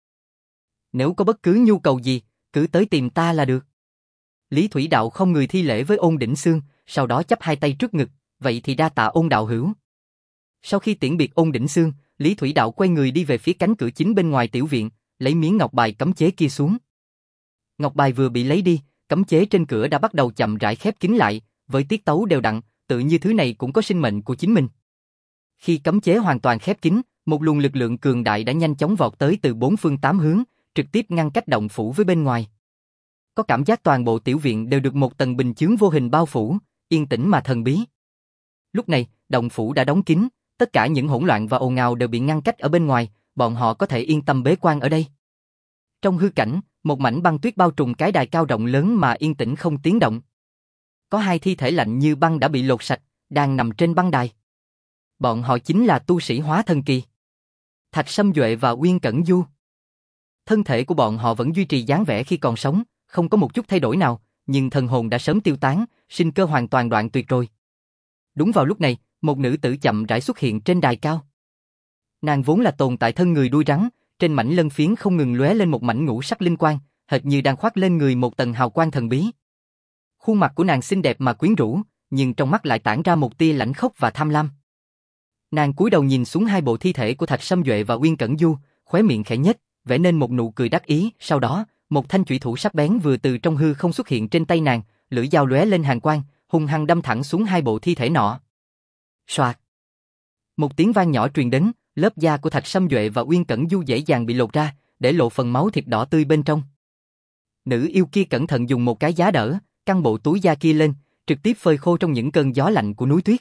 A: Nếu có bất cứ nhu cầu gì, cứ tới tìm ta là được. Lý Thủy Đạo không người thi lễ với Ôn Đỉnh Xương, sau đó chắp hai tay trước ngực, vậy thì đa tạ Ôn đạo hữu. Sau khi tiễn biệt Ôn Đỉnh Xương, Lý Thủy Đạo quay người đi về phía cánh cửa chính bên ngoài tiểu viện, lấy miếng ngọc bài cấm chế kia xuống. Ngọc bài vừa bị lấy đi, cấm chế trên cửa đã bắt đầu chậm rãi khép kín lại, với tiết tấu đều đặn, tự như thứ này cũng có sinh mệnh của chính mình. Khi cấm chế hoàn toàn khép kín, một luồng lực lượng cường đại đã nhanh chóng vọt tới từ bốn phương tám hướng, trực tiếp ngăn cách động phủ với bên ngoài. Có cảm giác toàn bộ tiểu viện đều được một tầng bình chướng vô hình bao phủ, yên tĩnh mà thần bí. Lúc này, động phủ đã đóng kín, tất cả những hỗn loạn và ồn ào đều bị ngăn cách ở bên ngoài, bọn họ có thể yên tâm bế quan ở đây. Trong hư cảnh, một mảnh băng tuyết bao trùm cái đài cao rộng lớn mà yên tĩnh không tiếng động. Có hai thi thể lạnh như băng đã bị lột sạch, đang nằm trên băng đài. Bọn họ chính là tu sĩ hóa thần kỳ. Thạch Sâm Duệ và Uyên Cẩn Du. Thân thể của bọn họ vẫn duy trì dáng vẻ khi còn sống, không có một chút thay đổi nào, nhưng thần hồn đã sớm tiêu tán, sinh cơ hoàn toàn đoạn tuyệt rồi. Đúng vào lúc này, một nữ tử chậm rãi xuất hiện trên đài cao. Nàng vốn là tồn tại thân người đuôi rắn, trên mảnh lân phiến không ngừng lóe lên một mảnh ngũ sắc linh quang, hệt như đang khoác lên người một tầng hào quang thần bí. Khuôn mặt của nàng xinh đẹp mà quyến rũ, nhưng trong mắt lại tản ra một tia lãnh khốc và tham lam. Nàng cúi đầu nhìn xuống hai bộ thi thể của Thạch Sâm Duệ và Uyên Cẩn Du, khóe miệng khẽ nhếch, vẽ nên một nụ cười đắc ý, sau đó, một thanh chủy thủ sắc bén vừa từ trong hư không xuất hiện trên tay nàng, lưỡi dao lóe lên hàn quang, hung hăng đâm thẳng xuống hai bộ thi thể nọ. Soạt. Một tiếng vang nhỏ truyền đến, lớp da của Thạch Sâm Duệ và Uyên Cẩn Du dễ dàng bị lột ra, để lộ phần máu thịt đỏ tươi bên trong. Nữ yêu kia cẩn thận dùng một cái giá đỡ, căng bộ túi da kia lên, trực tiếp phơi khô trong những cơn gió lạnh của núi tuyết.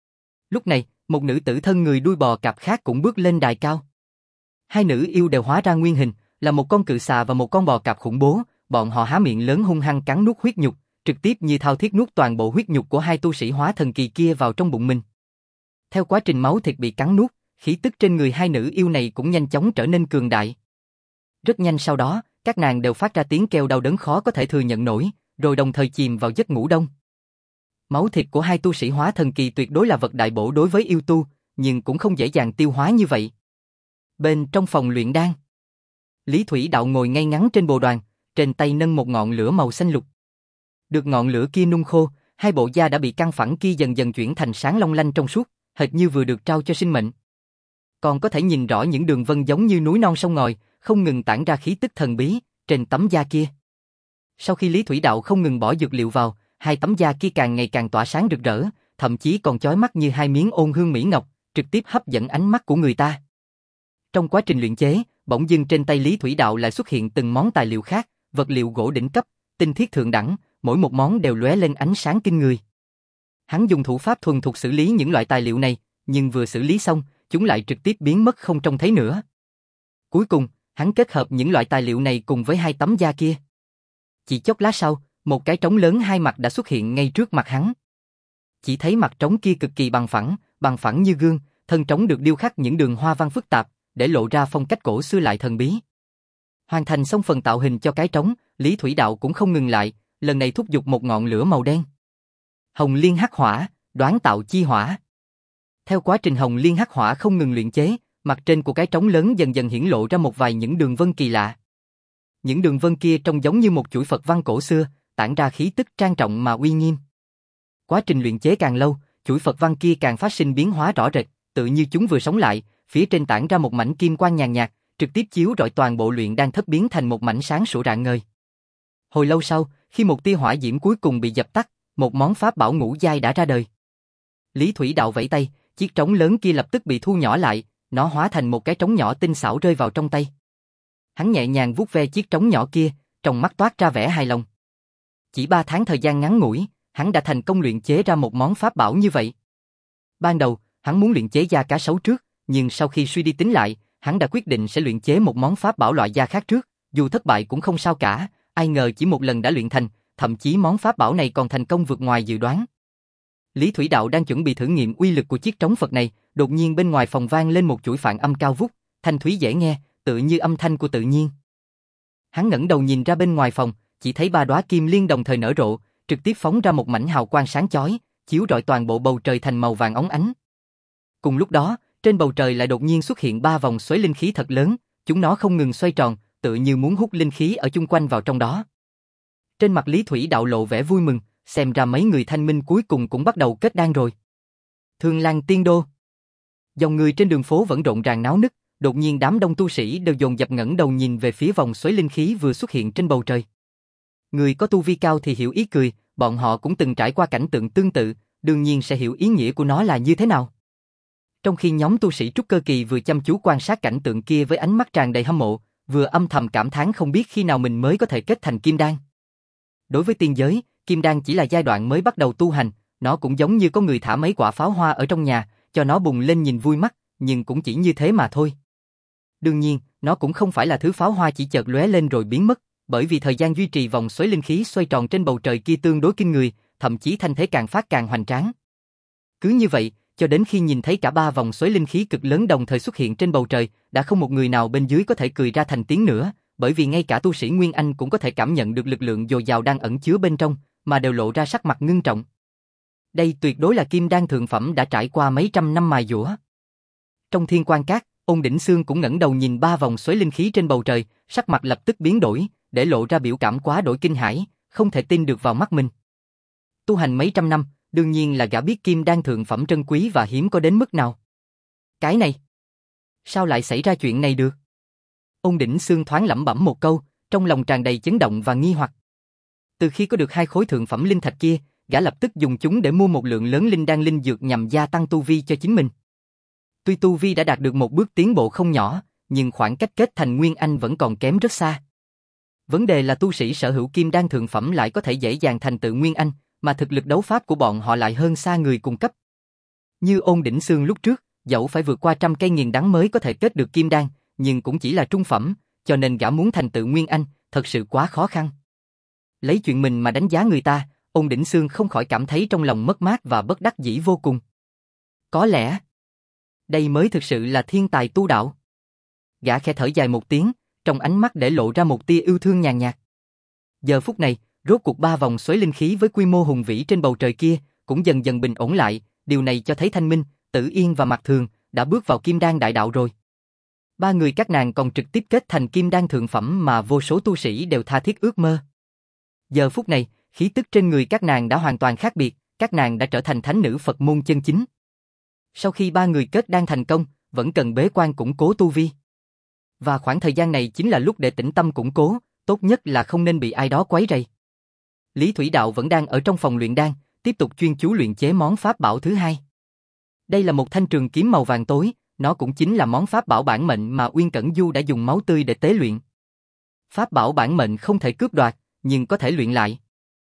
A: Lúc này, một nữ tử thân người đuôi bò cạp khác cũng bước lên đài cao. Hai nữ yêu đều hóa ra nguyên hình, là một con cự xà và một con bò cạp khủng bố, bọn họ há miệng lớn hung hăng cắn nuốt huyết nhục, trực tiếp như thao thiết nuốt toàn bộ huyết nhục của hai tu sĩ hóa thần kỳ kia vào trong bụng mình. Theo quá trình máu thịt bị cắn nuốt, khí tức trên người hai nữ yêu này cũng nhanh chóng trở nên cường đại. Rất nhanh sau đó, các nàng đều phát ra tiếng kêu đau đớn khó có thể thừa nhận nổi, rồi đồng thời chìm vào giấc ngủ đông. Máu thịt của hai tu sĩ hóa thần kỳ tuyệt đối là vật đại bổ đối với yêu tu, nhưng cũng không dễ dàng tiêu hóa như vậy. Bên trong phòng luyện đan, Lý Thủy Đạo ngồi ngay ngắn trên bồ đoàn, trên tay nâng một ngọn lửa màu xanh lục. Được ngọn lửa kia nung khô, hai bộ da đã bị căng phẳng kia dần dần chuyển thành sáng long lanh trong suốt, hệt như vừa được trao cho sinh mệnh. Còn có thể nhìn rõ những đường vân giống như núi non sông ngòi, không ngừng tản ra khí tức thần bí trên tấm da kia. Sau khi Lý Thủy Đạo không ngừng bỏ dược liệu vào, hai tấm da kia càng ngày càng tỏa sáng rực rỡ, thậm chí còn chói mắt như hai miếng ôn hương mỹ ngọc, trực tiếp hấp dẫn ánh mắt của người ta. Trong quá trình luyện chế, bỗng dưng trên tay Lý Thủy Đạo lại xuất hiện từng món tài liệu khác, vật liệu gỗ đỉnh cấp, tinh thiết thượng đẳng, mỗi một món đều lóe lên ánh sáng kinh người. Hắn dùng thủ pháp thuần thục xử lý những loại tài liệu này, nhưng vừa xử lý xong, chúng lại trực tiếp biến mất không trông thấy nữa. Cuối cùng, hắn kết hợp những loại tài liệu này cùng với hai tấm da kia. Chỉ chốc lát sau, một cái trống lớn hai mặt đã xuất hiện ngay trước mặt hắn. Chỉ thấy mặt trống kia cực kỳ bằng phẳng, bằng phẳng như gương, thân trống được điêu khắc những đường hoa văn phức tạp, để lộ ra phong cách cổ xưa lại thần bí. Hoàn thành xong phần tạo hình cho cái trống, Lý Thủy Đạo cũng không ngừng lại, lần này thúc giục một ngọn lửa màu đen. Hồng liên hắc hỏa, đoán tạo chi hỏa. Theo quá trình hồng liên hắc hỏa không ngừng luyện chế, mặt trên của cái trống lớn dần dần hiển lộ ra một vài những đường vân kỳ lạ. Những đường vân kia trông giống như một chuỗi Phật văn cổ xưa, tản ra khí tức trang trọng mà uy nghiêm. Quá trình luyện chế càng lâu, chuỗi Phật văn kia càng phát sinh biến hóa rõ rệt, tự như chúng vừa sống lại, phía trên tản ra một mảnh kim quang nhàn nhạt, trực tiếp chiếu rọi toàn bộ luyện đan thất biến thành một mảnh sáng sủa rạng ngời. Hồi lâu sau, khi một tia hỏa diễm cuối cùng bị dập tắt, một món pháp bảo ngũ giai đã ra đời. Lý Thủy Đạo vẫy tay, chiếc trống lớn kia lập tức bị thu nhỏ lại, nó hóa thành một cái trống nhỏ tinh xảo rơi vào trong tay. Hắn nhẹ nhàng vuốt ve chiếc trống nhỏ kia, trong mắt toát ra vẻ hài lòng. Chỉ ba tháng thời gian ngắn ngủi, hắn đã thành công luyện chế ra một món pháp bảo như vậy. Ban đầu, hắn muốn luyện chế da cá sấu trước, nhưng sau khi suy đi tính lại, hắn đã quyết định sẽ luyện chế một món pháp bảo loại da khác trước, dù thất bại cũng không sao cả, ai ngờ chỉ một lần đã luyện thành, thậm chí món pháp bảo này còn thành công vượt ngoài dự đoán. Lý Thủy Đạo đang chuẩn bị thử nghiệm uy lực của chiếc trống Phật này, đột nhiên bên ngoài phòng vang lên một chuỗi phản âm cao vút, thanh thúy dễ nghe, tự như âm thanh của tự nhiên. Hắn ngẩng đầu nhìn ra bên ngoài phòng, chỉ thấy ba đóa kim liên đồng thời nở rộ, trực tiếp phóng ra một mảnh hào quang sáng chói, chiếu rọi toàn bộ bầu trời thành màu vàng óng ánh. Cùng lúc đó, trên bầu trời lại đột nhiên xuất hiện ba vòng xoáy linh khí thật lớn, chúng nó không ngừng xoay tròn, tự như muốn hút linh khí ở chung quanh vào trong đó. Trên mặt Lý Thủy Đạo lộ vẻ vui mừng, xem ra mấy người thanh minh cuối cùng cũng bắt đầu kết đan rồi. Thương Lan Tiên Đô. Dòng người trên đường phố vẫn rộn ràng náo nức, đột nhiên đám đông tu sĩ đều dồn dập ngẩng đầu nhìn về phía vòng xoáy linh khí vừa xuất hiện trên bầu trời. Người có tu vi cao thì hiểu ý cười, bọn họ cũng từng trải qua cảnh tượng tương tự, đương nhiên sẽ hiểu ý nghĩa của nó là như thế nào. Trong khi nhóm tu sĩ trúc cơ kỳ vừa chăm chú quan sát cảnh tượng kia với ánh mắt tràn đầy hâm mộ, vừa âm thầm cảm thán không biết khi nào mình mới có thể kết thành kim đan. Đối với tiên giới, kim đan chỉ là giai đoạn mới bắt đầu tu hành, nó cũng giống như có người thả mấy quả pháo hoa ở trong nhà, cho nó bùng lên nhìn vui mắt, nhưng cũng chỉ như thế mà thôi. Đương nhiên, nó cũng không phải là thứ pháo hoa chỉ chợt lóe lên rồi biến mất, bởi vì thời gian duy trì vòng xoáy linh khí xoay tròn trên bầu trời kia tương đối kinh người, thậm chí thanh thế càng phát càng hoành tráng. Cứ như vậy, cho đến khi nhìn thấy cả ba vòng xoáy linh khí cực lớn đồng thời xuất hiện trên bầu trời, đã không một người nào bên dưới có thể cười ra thành tiếng nữa, bởi vì ngay cả tu sĩ Nguyên Anh cũng có thể cảm nhận được lực lượng dồi dào đang ẩn chứa bên trong, mà đều lộ ra sắc mặt ngưng trọng. Đây tuyệt đối là kim đan thượng phẩm đã trải qua mấy trăm năm mài dũa. Trong Thiên Quan Các, Ôn Đỉnh Xương cũng ngẩng đầu nhìn ba vòng xoáy linh khí trên bầu trời, sắc mặt lập tức biến đổi, để lộ ra biểu cảm quá đổi kinh hãi, không thể tin được vào mắt mình. Tu hành mấy trăm năm, đương nhiên là gã biết kim đan thượng phẩm trân quý và hiếm có đến mức nào. Cái này, sao lại xảy ra chuyện này được? Ôn Đỉnh Xương thoáng lẩm bẩm một câu, trong lòng tràn đầy chấn động và nghi hoặc. Từ khi có được hai khối thượng phẩm linh thạch kia, gã lập tức dùng chúng để mua một lượng lớn linh đan linh dược nhằm gia tăng tu vi cho chính mình. Tuy tu vi đã đạt được một bước tiến bộ không nhỏ, nhưng khoảng cách kết thành Nguyên Anh vẫn còn kém rất xa. Vấn đề là tu sĩ sở hữu kim đan thượng phẩm lại có thể dễ dàng thành tựu Nguyên Anh, mà thực lực đấu pháp của bọn họ lại hơn xa người cùng cấp. Như Ôn Đỉnh Xương lúc trước, dẫu phải vượt qua trăm cây nghiền đắng mới có thể kết được kim đan, nhưng cũng chỉ là trung phẩm, cho nên gã muốn thành tựu Nguyên Anh, thật sự quá khó khăn. Lấy chuyện mình mà đánh giá người ta, Ôn Đỉnh Xương không khỏi cảm thấy trong lòng mất mát và bất đắc dĩ vô cùng. Có lẽ, đây mới thực sự là thiên tài tu đạo. Gã khẽ thở dài một tiếng, trong ánh mắt để lộ ra một tia yêu thương nhàn nhạt. Giờ phút này, rốt cuộc ba vòng xoáy linh khí với quy mô hùng vĩ trên bầu trời kia cũng dần dần bình ổn lại, điều này cho thấy Thanh Minh, Tử Yên và Mạc Thường đã bước vào kim đan đại đạo rồi. Ba người các nàng còn trực tiếp kết thành kim đan thượng phẩm mà vô số tu sĩ đều tha thiết ước mơ. Giờ phút này, khí tức trên người các nàng đã hoàn toàn khác biệt, các nàng đã trở thành thánh nữ Phật môn chân chính. Sau khi ba người kết đan thành công, vẫn cần bế quan củng cố tu vi. Và khoảng thời gian này chính là lúc để tĩnh tâm củng cố, tốt nhất là không nên bị ai đó quấy rầy. Lý Thủy Đạo vẫn đang ở trong phòng luyện đan, tiếp tục chuyên chú luyện chế món pháp bảo thứ hai. Đây là một thanh trường kiếm màu vàng tối, nó cũng chính là món pháp bảo bản mệnh mà Uyên Cẩn Du đã dùng máu tươi để tế luyện. Pháp bảo bản mệnh không thể cướp đoạt, nhưng có thể luyện lại.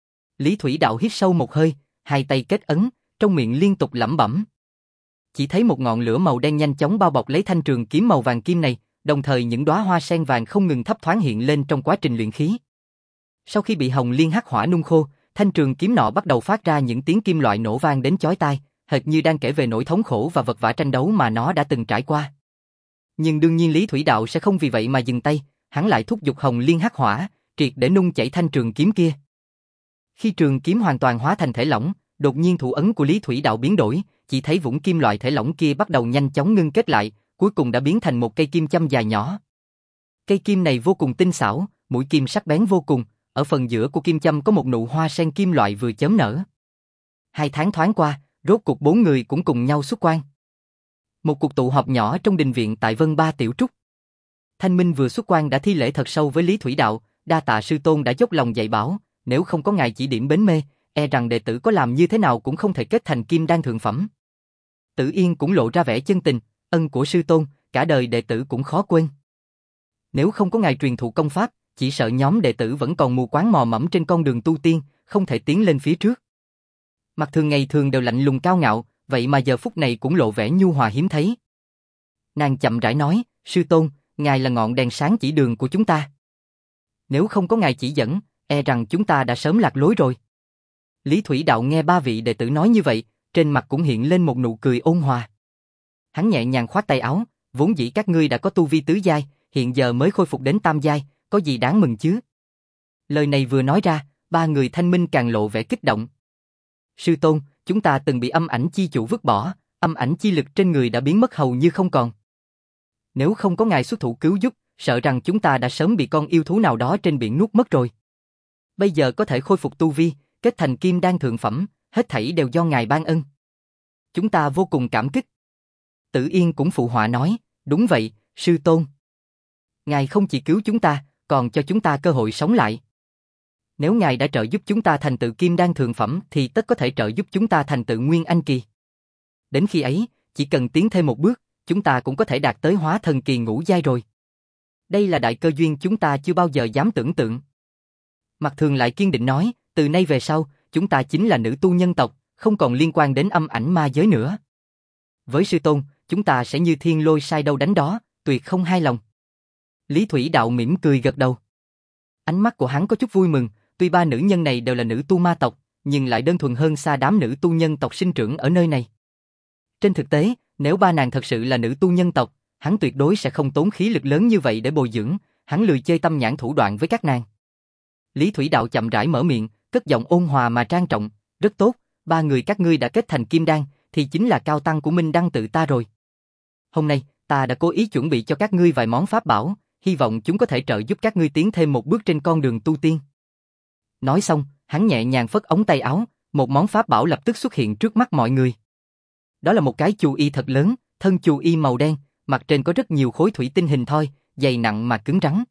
A: Lý Thủy Đạo hít sâu một hơi, hai tay kết ấn, trong miệng liên tục lẩm bẩm. Chỉ thấy một ngọn lửa màu đen nhanh chóng bao bọc lấy thanh trường kiếm màu vàng kim này, đồng thời những đóa hoa sen vàng không ngừng thấp thoáng hiện lên trong quá trình luyện khí. Sau khi bị hồng liên hắc hỏa nung khô, thanh trường kiếm nọ bắt đầu phát ra những tiếng kim loại nổ vang đến chói tai, hệt như đang kể về nỗi thống khổ và vật vã tranh đấu mà nó đã từng trải qua. Nhưng đương nhiên Lý Thủy Đạo sẽ không vì vậy mà dừng tay, hắn lại thúc giục hồng liên hắc hỏa, triệt để nung chảy thanh trường kiếm kia. Khi trường kiếm hoàn toàn hóa thành thể lỏng, đột nhiên thủ ấn của Lý Thủy Đạo biến đổi, chỉ thấy vũng kim loại thể lỏng kia bắt đầu nhanh chóng ngưng kết lại, cuối cùng đã biến thành một cây kim châm dài nhỏ. Cây kim này vô cùng tinh xảo, mũi kim sắc bén vô cùng, ở phần giữa của kim châm có một nụ hoa sen kim loại vừa chớm nở. Hai tháng thoáng qua, rốt cuộc bốn người cũng cùng nhau xuất quan. Một cuộc tụ họp nhỏ trong đình viện tại Vân Ba Tiểu Trúc. Thanh Minh vừa xuất quan đã thi lễ thật sâu với Lý Thủy Đạo, đa tạ sư tôn đã dốc lòng dạy bảo, nếu không có ngài chỉ điểm bến mê, e rằng đệ tử có làm như thế nào cũng không thể kết thành kim đan thượng phẩm. Tử Yên cũng lộ ra vẻ chân tình, ân của sư tôn, cả đời đệ tử cũng khó quên. Nếu không có ngài truyền thụ công pháp, chỉ sợ nhóm đệ tử vẫn còn mù quáng mò mẫm trên con đường tu tiên, không thể tiến lên phía trước. Mặt thường ngày thường đều lạnh lùng cao ngạo, vậy mà giờ phút này cũng lộ vẻ nhu hòa hiếm thấy. Nàng chậm rãi nói, sư tôn, ngài là ngọn đèn sáng chỉ đường của chúng ta. Nếu không có ngài chỉ dẫn, e rằng chúng ta đã sớm lạc lối rồi. Lý Thủy Đạo nghe ba vị đệ tử nói như vậy, trên mặt cũng hiện lên một nụ cười ôn hòa. Hắn nhẹ nhàng khoát tay áo, vốn dĩ các ngươi đã có tu vi tứ giai, hiện giờ mới khôi phục đến tam giai, có gì đáng mừng chứ? Lời này vừa nói ra, ba người Thanh Minh càng lộ vẻ kích động. Sư tôn, chúng ta từng bị âm ảnh chi chủ vứt bỏ, âm ảnh chi lực trên người đã biến mất hầu như không còn. Nếu không có ngài xuất thủ cứu giúp, sợ rằng chúng ta đã sớm bị con yêu thú nào đó trên biển nuốt mất rồi. Bây giờ có thể khôi phục tu vi, kết thành kim đan thượng phẩm, hết thảy đều do ngài ban ân. Chúng ta vô cùng cảm kích. Tử Yên cũng phụ họa nói, đúng vậy, sư tôn. Ngài không chỉ cứu chúng ta, còn cho chúng ta cơ hội sống lại. Nếu ngài đã trợ giúp chúng ta thành tựu kim đan thượng phẩm thì tất có thể trợ giúp chúng ta thành tựu nguyên anh kỳ. Đến khi ấy, chỉ cần tiến thêm một bước, chúng ta cũng có thể đạt tới hóa thần kỳ ngũ giai rồi. Đây là đại cơ duyên chúng ta chưa bao giờ dám tưởng tượng. Mặt Thường lại kiên định nói, từ nay về sau, chúng ta chính là nữ tu nhân tộc, không còn liên quan đến âm ảnh ma giới nữa. Với sư tôn, chúng ta sẽ như thiên lôi sai đâu đánh đó, tuyệt không hai lòng. Lý Thủy Đạo mỉm cười gật đầu. Ánh mắt của hắn có chút vui mừng, tuy ba nữ nhân này đều là nữ tu ma tộc, nhưng lại đơn thuần hơn xa đám nữ tu nhân tộc sinh trưởng ở nơi này. Trên thực tế, nếu ba nàng thật sự là nữ tu nhân tộc, hắn tuyệt đối sẽ không tốn khí lực lớn như vậy để bồi dưỡng, hắn lười chơi tâm nhãn thủ đoạn với các nàng. Lý Thủy Đạo chậm rãi mở miệng, cất giọng ôn hòa mà trang trọng, rất tốt, ba người các ngươi đã kết thành kim đan, thì chính là cao tăng của Minh Đăng tự ta rồi. Hôm nay, ta đã cố ý chuẩn bị cho các ngươi vài món pháp bảo, hy vọng chúng có thể trợ giúp các ngươi tiến thêm một bước trên con đường tu tiên. Nói xong, hắn nhẹ nhàng phất ống tay áo, một món pháp bảo lập tức xuất hiện trước mắt mọi người. Đó là một cái chù y thật lớn, thân chù y màu đen, mặt trên có rất nhiều khối thủy tinh hình thoi, dày nặng mà cứng rắn.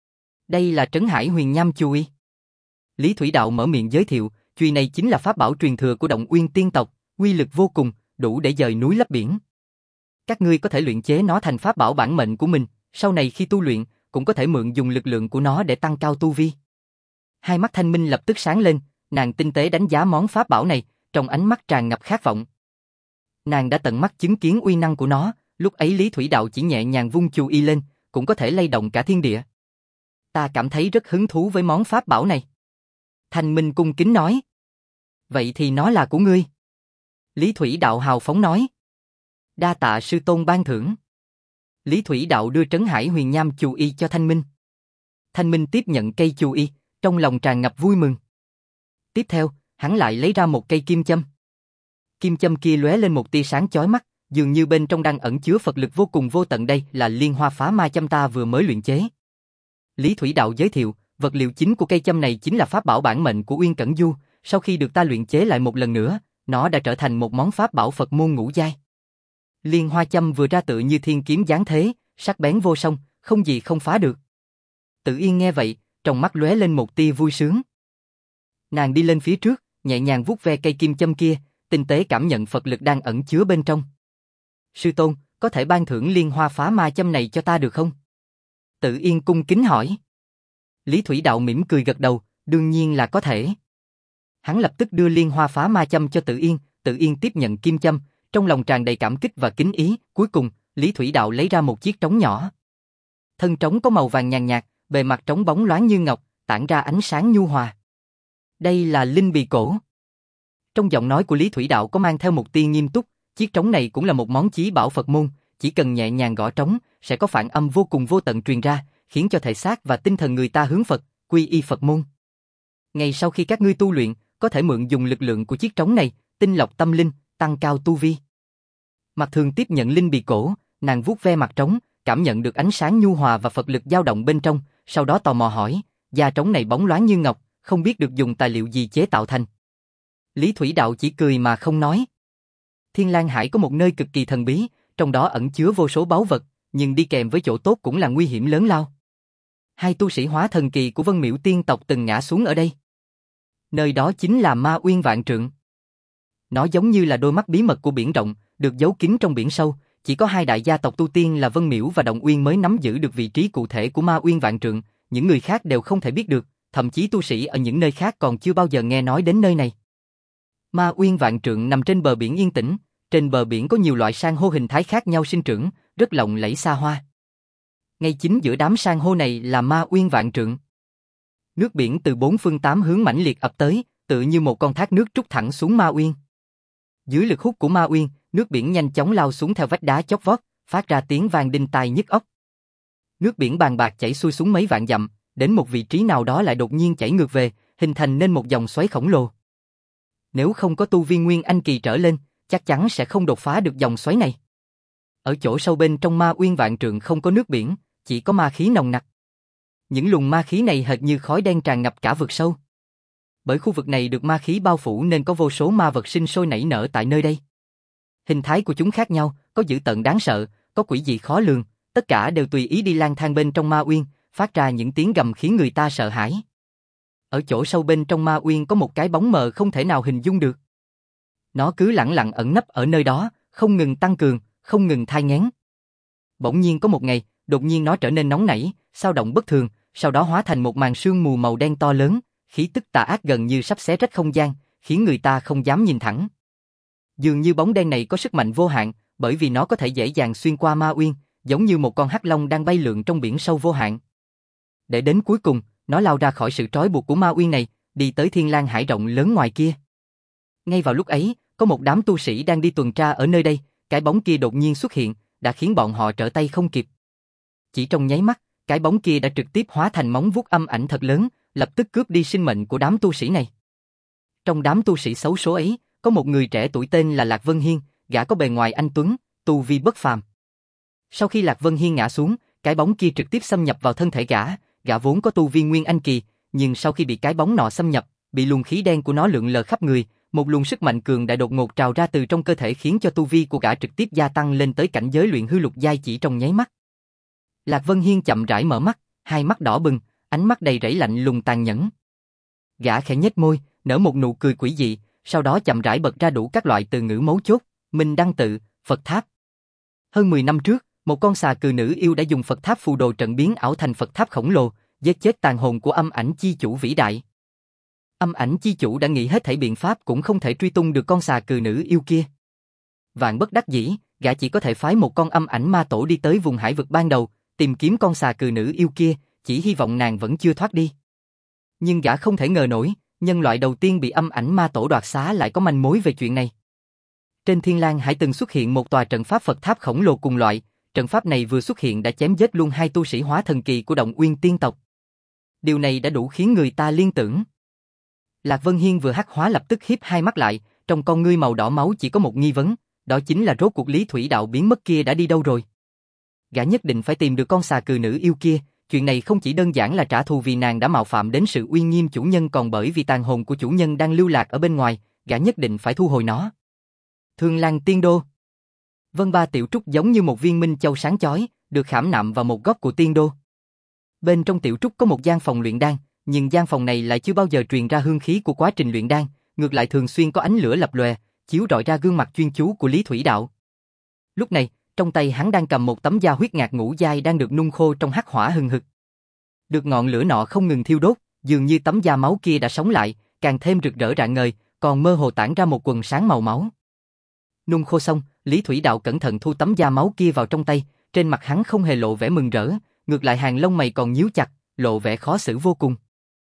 A: Đây là Trấn Hải Huyền Nham chù y. Lý Thủy Đạo mở miệng giới thiệu, chùy này chính là pháp bảo truyền thừa của Động Uyên tiên tộc, uy lực vô cùng, đủ để dời núi lấp biển. Các ngươi có thể luyện chế nó thành pháp bảo bản mệnh của mình, sau này khi tu luyện, cũng có thể mượn dùng lực lượng của nó để tăng cao tu vi. Hai mắt Thanh Minh lập tức sáng lên, nàng tinh tế đánh giá món pháp bảo này, trong ánh mắt tràn ngập khát vọng. Nàng đã tận mắt chứng kiến uy năng của nó, lúc ấy Lý Thủy Đạo chỉ nhẹ nhàng vung chù y lên, cũng có thể lay động cả thiên địa. Ta cảm thấy rất hứng thú với món pháp bảo này. Thanh Minh cung kính nói. Vậy thì nó là của ngươi. Lý Thủy Đạo hào phóng nói. Đa tạ sư tôn ban thưởng. Lý Thủy Đạo đưa Trấn Hải Huyền Nham chù y cho Thanh Minh. Thanh Minh tiếp nhận cây chù y, trong lòng tràn ngập vui mừng. Tiếp theo, hắn lại lấy ra một cây kim châm. Kim châm kia lóe lên một tia sáng chói mắt, dường như bên trong đang ẩn chứa Phật lực vô cùng vô tận. Đây là Liên Hoa Phá Ma châm ta vừa mới luyện chế. Lý Thủy Đạo giới thiệu, vật liệu chính của cây châm này chính là pháp bảo bản mệnh của Uyên Cẩn Du, sau khi được ta luyện chế lại một lần nữa, nó đã trở thành một món pháp bảo Phật môn ngũ giai. Liên Hoa châm vừa ra tựa như thiên kiếm giáng thế, sắc bén vô song, không gì không phá được. Tử Yên nghe vậy, trong mắt lóe lên một tia vui sướng. Nàng đi lên phía trước, nhẹ nhàng vuốt ve cây kim châm kia, tinh tế cảm nhận Phật lực đang ẩn chứa bên trong. Sư tôn, có thể ban thưởng Liên Hoa Phá Ma châm này cho ta được không? Tử Yên cung kính hỏi. Lý Thủy Đạo mỉm cười gật đầu, đương nhiên là có thể. Hắn lập tức đưa Liên Hoa Phá Ma châm cho Tử Yên, Tử Yên tiếp nhận kim châm, trong lòng tràn đầy cảm kích và kính ý. Cuối cùng, Lý Thủy Đạo lấy ra một chiếc trống nhỏ. Thân trống có màu vàng nhàn nhạt, bề mặt trống bóng loáng như ngọc, tản ra ánh sáng nhu hòa. Đây là linh bì cổ. Trong giọng nói của Lý Thủy Đạo có mang theo một tia nghiêm túc, chiếc trống này cũng là một món chí bảo Phật môn, chỉ cần nhẹ nhàng gõ trống, sẽ có phản âm vô cùng vô tận truyền ra, khiến cho thể xác và tinh thần người ta hướng Phật, quy y Phật môn. Ngày sau khi các ngươi tu luyện, có thể mượn dùng lực lượng của chiếc trống này, tinh lọc tâm linh, tăng cao tu vi. Mặt Thường tiếp nhận linh bì cổ, nàng vuốt ve mặt trống, cảm nhận được ánh sáng nhu hòa và Phật lực dao động bên trong, sau đó tò mò hỏi, da trống này bóng loáng như ngọc, không biết được dùng tài liệu gì chế tạo thành. Lý Thủy Đạo chỉ cười mà không nói. Thiên Lang Hải có một nơi cực kỳ thần bí, trong đó ẩn chứa vô số báu vật, nhưng đi kèm với chỗ tốt cũng là nguy hiểm lớn lao. Hai tu sĩ hóa thần kỳ của Vân Miễu tiên tộc từng ngã xuống ở đây. Nơi đó chính là Ma Uyên Vạn Trượng. Nó giống như là đôi mắt bí mật của biển rộng, được giấu kín trong biển sâu, chỉ có hai đại gia tộc tu tiên là Vân Miễu và Động Uyên mới nắm giữ được vị trí cụ thể của Ma Uyên Vạn Trượng, những người khác đều không thể biết được, thậm chí tu sĩ ở những nơi khác còn chưa bao giờ nghe nói đến nơi này. Ma Uyên Vạn Trượng nằm trên bờ biển yên tĩnh, trên bờ biển có nhiều loại san hô hình thái khác nhau sinh trưởng, rất lộng lẫy xa hoa. Ngay chính giữa đám san hô này là Ma Uyên Vạn Trượng. Nước biển từ bốn phương tám hướng mãnh liệt ập tới, tựa như một con thác nước trút thẳng xuống Ma Uyên. Dưới lực hút của Ma Uyên, nước biển nhanh chóng lao xuống theo vách đá chót vót, phát ra tiếng vang đinh tai nhức óc. Nước biển bàn bạc chảy xuôi xuống mấy vạn dặm, đến một vị trí nào đó lại đột nhiên chảy ngược về, hình thành nên một dòng xoáy khổng lồ. Nếu không có tu vi Nguyên Anh kỳ trở lên, chắc chắn sẽ không đột phá được dòng xoáy này. Ở chỗ sâu bên trong Ma Uyên Vạn Trượng không có nước biển, chỉ có ma khí nồng nặc. Những luồng ma khí này hệt như khói đen tràn ngập cả vực sâu. bởi khu vực này được ma khí bao phủ nên có vô số ma vật sinh sôi nảy nở tại nơi đây. Hình thái của chúng khác nhau, có dữ tợn đáng sợ, có quỷ dị khó lường, tất cả đều tùy ý đi lang thang bên trong ma uyên, phát ra những tiếng gầm khiến người ta sợ hãi. Ở chỗ sâu bên trong ma uyên có một cái bóng mờ không thể nào hình dung được. Nó cứ lẳng lặng ẩn nấp ở nơi đó, không ngừng tăng cường, không ngừng thai nghén. Bỗng nhiên có một ngày, đột nhiên nó trở nên nóng nảy, xao động bất thường, sau đó hóa thành một màn sương mù màu đen to lớn, khí tức tà ác gần như sắp xé rách không gian, khiến người ta không dám nhìn thẳng. Dường như bóng đen này có sức mạnh vô hạn, bởi vì nó có thể dễ dàng xuyên qua ma uyên, giống như một con hắc long đang bay lượn trong biển sâu vô hạn. Để đến cuối cùng, nó lao ra khỏi sự trói buộc của ma uyên này, đi tới thiên lang hải rộng lớn ngoài kia. Ngay vào lúc ấy, có một đám tu sĩ đang đi tuần tra ở nơi đây, cái bóng kia đột nhiên xuất hiện, đã khiến bọn họ trở tay không kịp. Chỉ trong nháy mắt, cái bóng kia đã trực tiếp hóa thành móng vuốt âm ảnh thật lớn, lập tức cướp đi sinh mệnh của đám tu sĩ này. Trong đám tu sĩ xấu số ấy, có một người trẻ tuổi tên là Lạc Vân Hiên, gã có bề ngoài anh tuấn, tu vi bất phàm. Sau khi Lạc Vân Hiên ngã xuống, cái bóng kia trực tiếp xâm nhập vào thân thể gã, gã vốn có tu vi nguyên anh kỳ, nhưng sau khi bị cái bóng nọ xâm nhập, bị luồng khí đen của nó lượn lờ khắp người, một luồng sức mạnh cường đại đột ngột trào ra từ trong cơ thể khiến cho tu vi của gã trực tiếp gia tăng lên tới cảnh giới luyện hư lục giai chỉ trong nháy mắt. Lạc Vân Hiên chậm rãi mở mắt, hai mắt đỏ bừng, ánh mắt đầy rẫy lạnh lùng tàn nhẫn. Gã khẽ nhếch môi, nở một nụ cười quỷ dị, sau đó chậm rãi bật ra đủ các loại từ ngữ mấu chốt, Minh Đăng Tự, Phật Tháp. Hơn mười năm trước, một con xà cừ nữ yêu đã dùng Phật Tháp phù đồ trận biến ảo thành Phật Tháp khổng lồ, giết chết tàn hồn của âm ảnh chi chủ vĩ đại. Âm ảnh chi chủ đã nghĩ hết thảy biện pháp cũng không thể truy tung được con xà cừ nữ yêu kia. Vạn bất đắc dĩ, gã chỉ có thể phái một con âm ảnh ma tổ đi tới vùng hải vực ban đầu, tìm kiếm con xà cừ nữ yêu kia, chỉ hy vọng nàng vẫn chưa thoát đi. Nhưng gã không thể ngờ nổi, nhân loại đầu tiên bị âm ảnh ma tổ đoạt xá lại có manh mối về chuyện này. Trên Thiên Lang Hải từng xuất hiện một tòa trận pháp Phật Tháp khổng lồ cùng loại, trận pháp này vừa xuất hiện đã chém giết luôn hai tu sĩ hóa thần kỳ của Động Uyên Tiên tộc. Điều này đã đủ khiến người ta liên tưởng. Lạc Vân Hiên vừa hắc hóa lập tức híp hai mắt lại, trong con ngươi màu đỏ máu chỉ có một nghi vấn, đó chính là rốt cuộc Lý Thủy Đạo biến mất kia đã đi đâu rồi. Gã nhất định phải tìm được con xà cừ nữ yêu kia, chuyện này không chỉ đơn giản là trả thù vì nàng đã mạo phạm đến sự uy nghiêm chủ nhân còn bởi vì tàn hồn của chủ nhân đang lưu lạc ở bên ngoài, gã nhất định phải thu hồi nó. Thương Lang Tiên Đô. Vân Ba Tiểu Trúc giống như một viên minh châu sáng chói, được khảm nạm vào một góc của tiên đô. Bên trong Tiểu Trúc có một gian phòng luyện đan, nhưng gian phòng này lại chưa bao giờ truyền ra hương khí của quá trình luyện đan, ngược lại thường xuyên có ánh lửa lập lòe, chiếu rọi ra gương mặt chuyên chú của Lý Thủy Đạo. Lúc này, trong tay hắn đang cầm một tấm da huyết ngạc ngũ giai đang được nung khô trong hắc hỏa hừng hực. Được ngọn lửa nọ không ngừng thiêu đốt, dường như tấm da máu kia đã sống lại, càng thêm rực rỡ rạng ngời, còn mơ hồ tản ra một quần sáng màu máu. Nung khô xong, Lý Thủy Đạo cẩn thận thu tấm da máu kia vào trong tay, trên mặt hắn không hề lộ vẻ mừng rỡ, ngược lại hàng lông mày còn nhíu chặt, lộ vẻ khó xử vô cùng.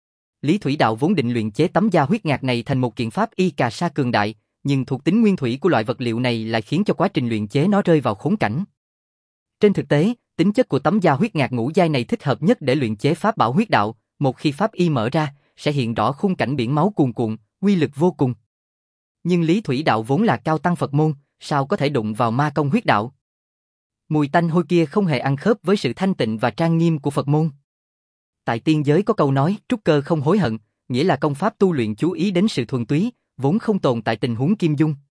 A: Lý Thủy Đạo vốn định luyện chế tấm da huyết ngạc này thành một kiện pháp y cà sa cường đại, nhưng thuộc tính nguyên thủy của loại vật liệu này lại khiến cho quá trình luyện chế nó rơi vào khốn cảnh. Trên thực tế, tính chất của tấm da huyết ngạc ngũ giai này thích hợp nhất để luyện chế pháp bảo huyết đạo, một khi pháp y mở ra, sẽ hiện rõ khung cảnh biển máu cuồn cuộn, uy lực vô cùng. Nhưng Lý Thủy Đạo vốn là cao tăng Phật môn, sao có thể đụng vào ma công huyết đạo? Mùi tanh hôi kia không hề ăn khớp với sự thanh tịnh và trang nghiêm của Phật môn. Tại tiên giới có câu nói, trúc cơ không hối hận, nghĩa là công pháp tu luyện chú ý đến sự thuần túy, vốn không tồn tại tình huống kim dung.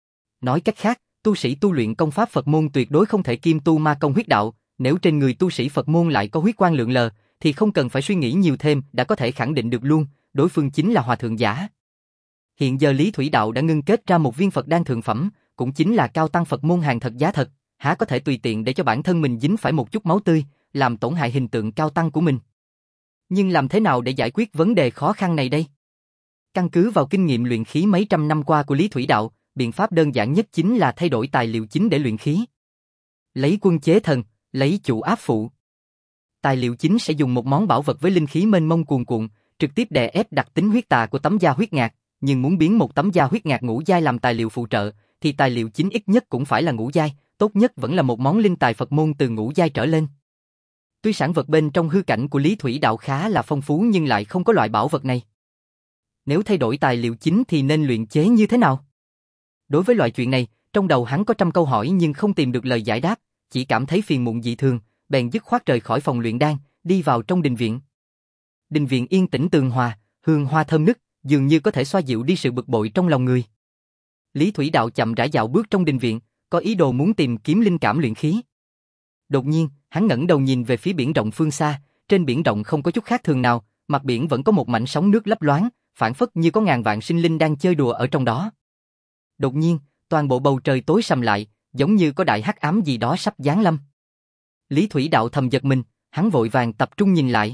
A: Nói cách khác, tu sĩ tu luyện công pháp Phật môn tuyệt đối không thể kiêm tu ma công huyết đạo, nếu trên người tu sĩ Phật môn lại có huyết quang lượn lờ, thì không cần phải suy nghĩ nhiều thêm đã có thể khẳng định được luôn, đối phương chính là hòa thượng giả. Hiện giờ Lý Thủy Đạo đã ngưng kết ra một viên Phật đan thượng phẩm, cũng chính là cao tăng Phật môn hàng thật giá thật, há có thể tùy tiện để cho bản thân mình dính phải một chút máu tươi, làm tổn hại hình tượng cao tăng của mình. Nhưng làm thế nào để giải quyết vấn đề khó khăn này đây? Căn cứ vào kinh nghiệm luyện khí mấy trăm năm qua của Lý Thủy Đạo, biện pháp đơn giản nhất chính là thay đổi tài liệu chính để luyện khí. Lấy quân chế thần, lấy chủ áp phụ. Tài liệu chính sẽ dùng một món bảo vật với linh khí mênh mông cuồn cuộn, trực tiếp đè ép đặc tính huyết tà của tấm da huyết ngạc, nhưng muốn biến một tấm da huyết ngạc ngũ giai làm tài liệu phụ trợ, thì tài liệu chính ít nhất cũng phải là ngũ giai, tốt nhất vẫn là một món linh tài Phật môn từ ngũ giai trở lên. Tuy sản vật bên trong hư cảnh của Lý Thủy Đạo khá là phong phú nhưng lại không có loại bảo vật này. Nếu thay đổi tài liệu chính thì nên luyện chế như thế nào? Đối với loại chuyện này, trong đầu hắn có trăm câu hỏi nhưng không tìm được lời giải đáp, chỉ cảm thấy phiền muộn dị thường, bèn dứt khoát rời khỏi phòng luyện đan, đi vào trong đình viện. Đình viện yên tĩnh tường hòa, hương hoa thơm nức, dường như có thể xoa dịu đi sự bực bội trong lòng người. Lý Thủy Đạo chậm rãi dạo bước trong đình viện, có ý đồ muốn tìm kiếm linh cảm luyện khí. Đột nhiên, hắn ngẩng đầu nhìn về phía biển rộng phương xa, trên biển rộng không có chút khác thường nào, mặt biển vẫn có một mảnh sóng nước lấp loáng, phảng phất như có ngàn vạn sinh linh đang chơi đùa ở trong đó. Đột nhiên, toàn bộ bầu trời tối sầm lại, giống như có đại hắc ám gì đó sắp giáng lâm. Lý Thủy Đạo thầm giật mình, hắn vội vàng tập trung nhìn lại.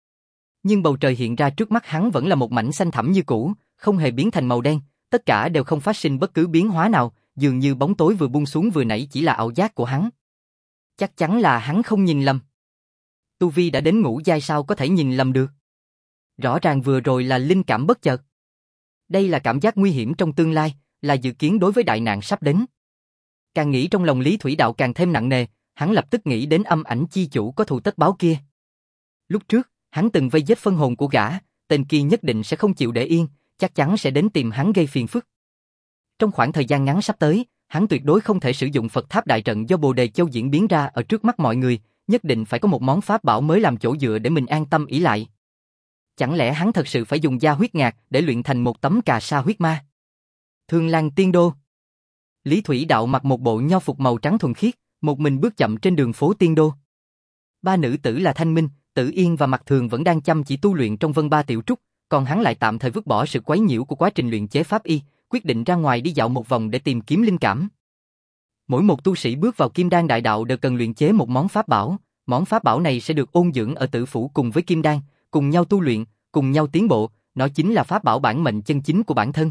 A: Nhưng bầu trời hiện ra trước mắt hắn vẫn là một mảnh xanh thẳm như cũ, không hề biến thành màu đen, tất cả đều không phát sinh bất cứ biến hóa nào, dường như bóng tối vừa buông xuống vừa nãy chỉ là ảo giác của hắn. Chắc chắn là hắn không nhìn lầm. Tu vi đã đến ngũ giai sao có thể nhìn lầm được. Rõ ràng vừa rồi là linh cảm bất chợt. Đây là cảm giác nguy hiểm trong tương lai, là dự kiến đối với đại nạn sắp đến. Càng nghĩ trong lòng Lý Thủy Đạo càng thêm nặng nề, hắn lập tức nghĩ đến âm ảnh chi chủ có thù tất báo kia. Lúc trước, hắn từng vây giết phân hồn của gã, tên kia nhất định sẽ không chịu để yên, chắc chắn sẽ đến tìm hắn gây phiền phức. Trong khoảng thời gian ngắn sắp tới, hắn tuyệt đối không thể sử dụng Phật Tháp đại trận do Bồ Đề Châu diễn biến ra ở trước mắt mọi người, nhất định phải có một món pháp bảo mới làm chỗ dựa để mình an tâm ỷ lại. Chẳng lẽ hắn thật sự phải dùng da huyết ngạc để luyện thành một tấm cà sa huyết ma? Thương Lan Tiên Đô. Lý Thủy Đạo mặc một bộ nho phục màu trắng thuần khiết, một mình bước chậm trên đường phố Tiên Đô. Ba nữ tử là Thanh Minh, Tử Yên và Mặc Thường vẫn đang chăm chỉ tu luyện trong Vân Ba Tiểu Trúc, còn hắn lại tạm thời vứt bỏ sự quấy nhiễu của quá trình luyện chế pháp y, quyết định ra ngoài đi dạo một vòng để tìm kiếm linh cảm. Mỗi một tu sĩ bước vào Kim Đan đại đạo đều cần luyện chế một món pháp bảo, món pháp bảo này sẽ được ôn dưỡng ở tử phủ cùng với Kim Đan, cùng nhau tu luyện, cùng nhau tiến bộ, nó chính là pháp bảo bản mệnh chân chính của bản thân.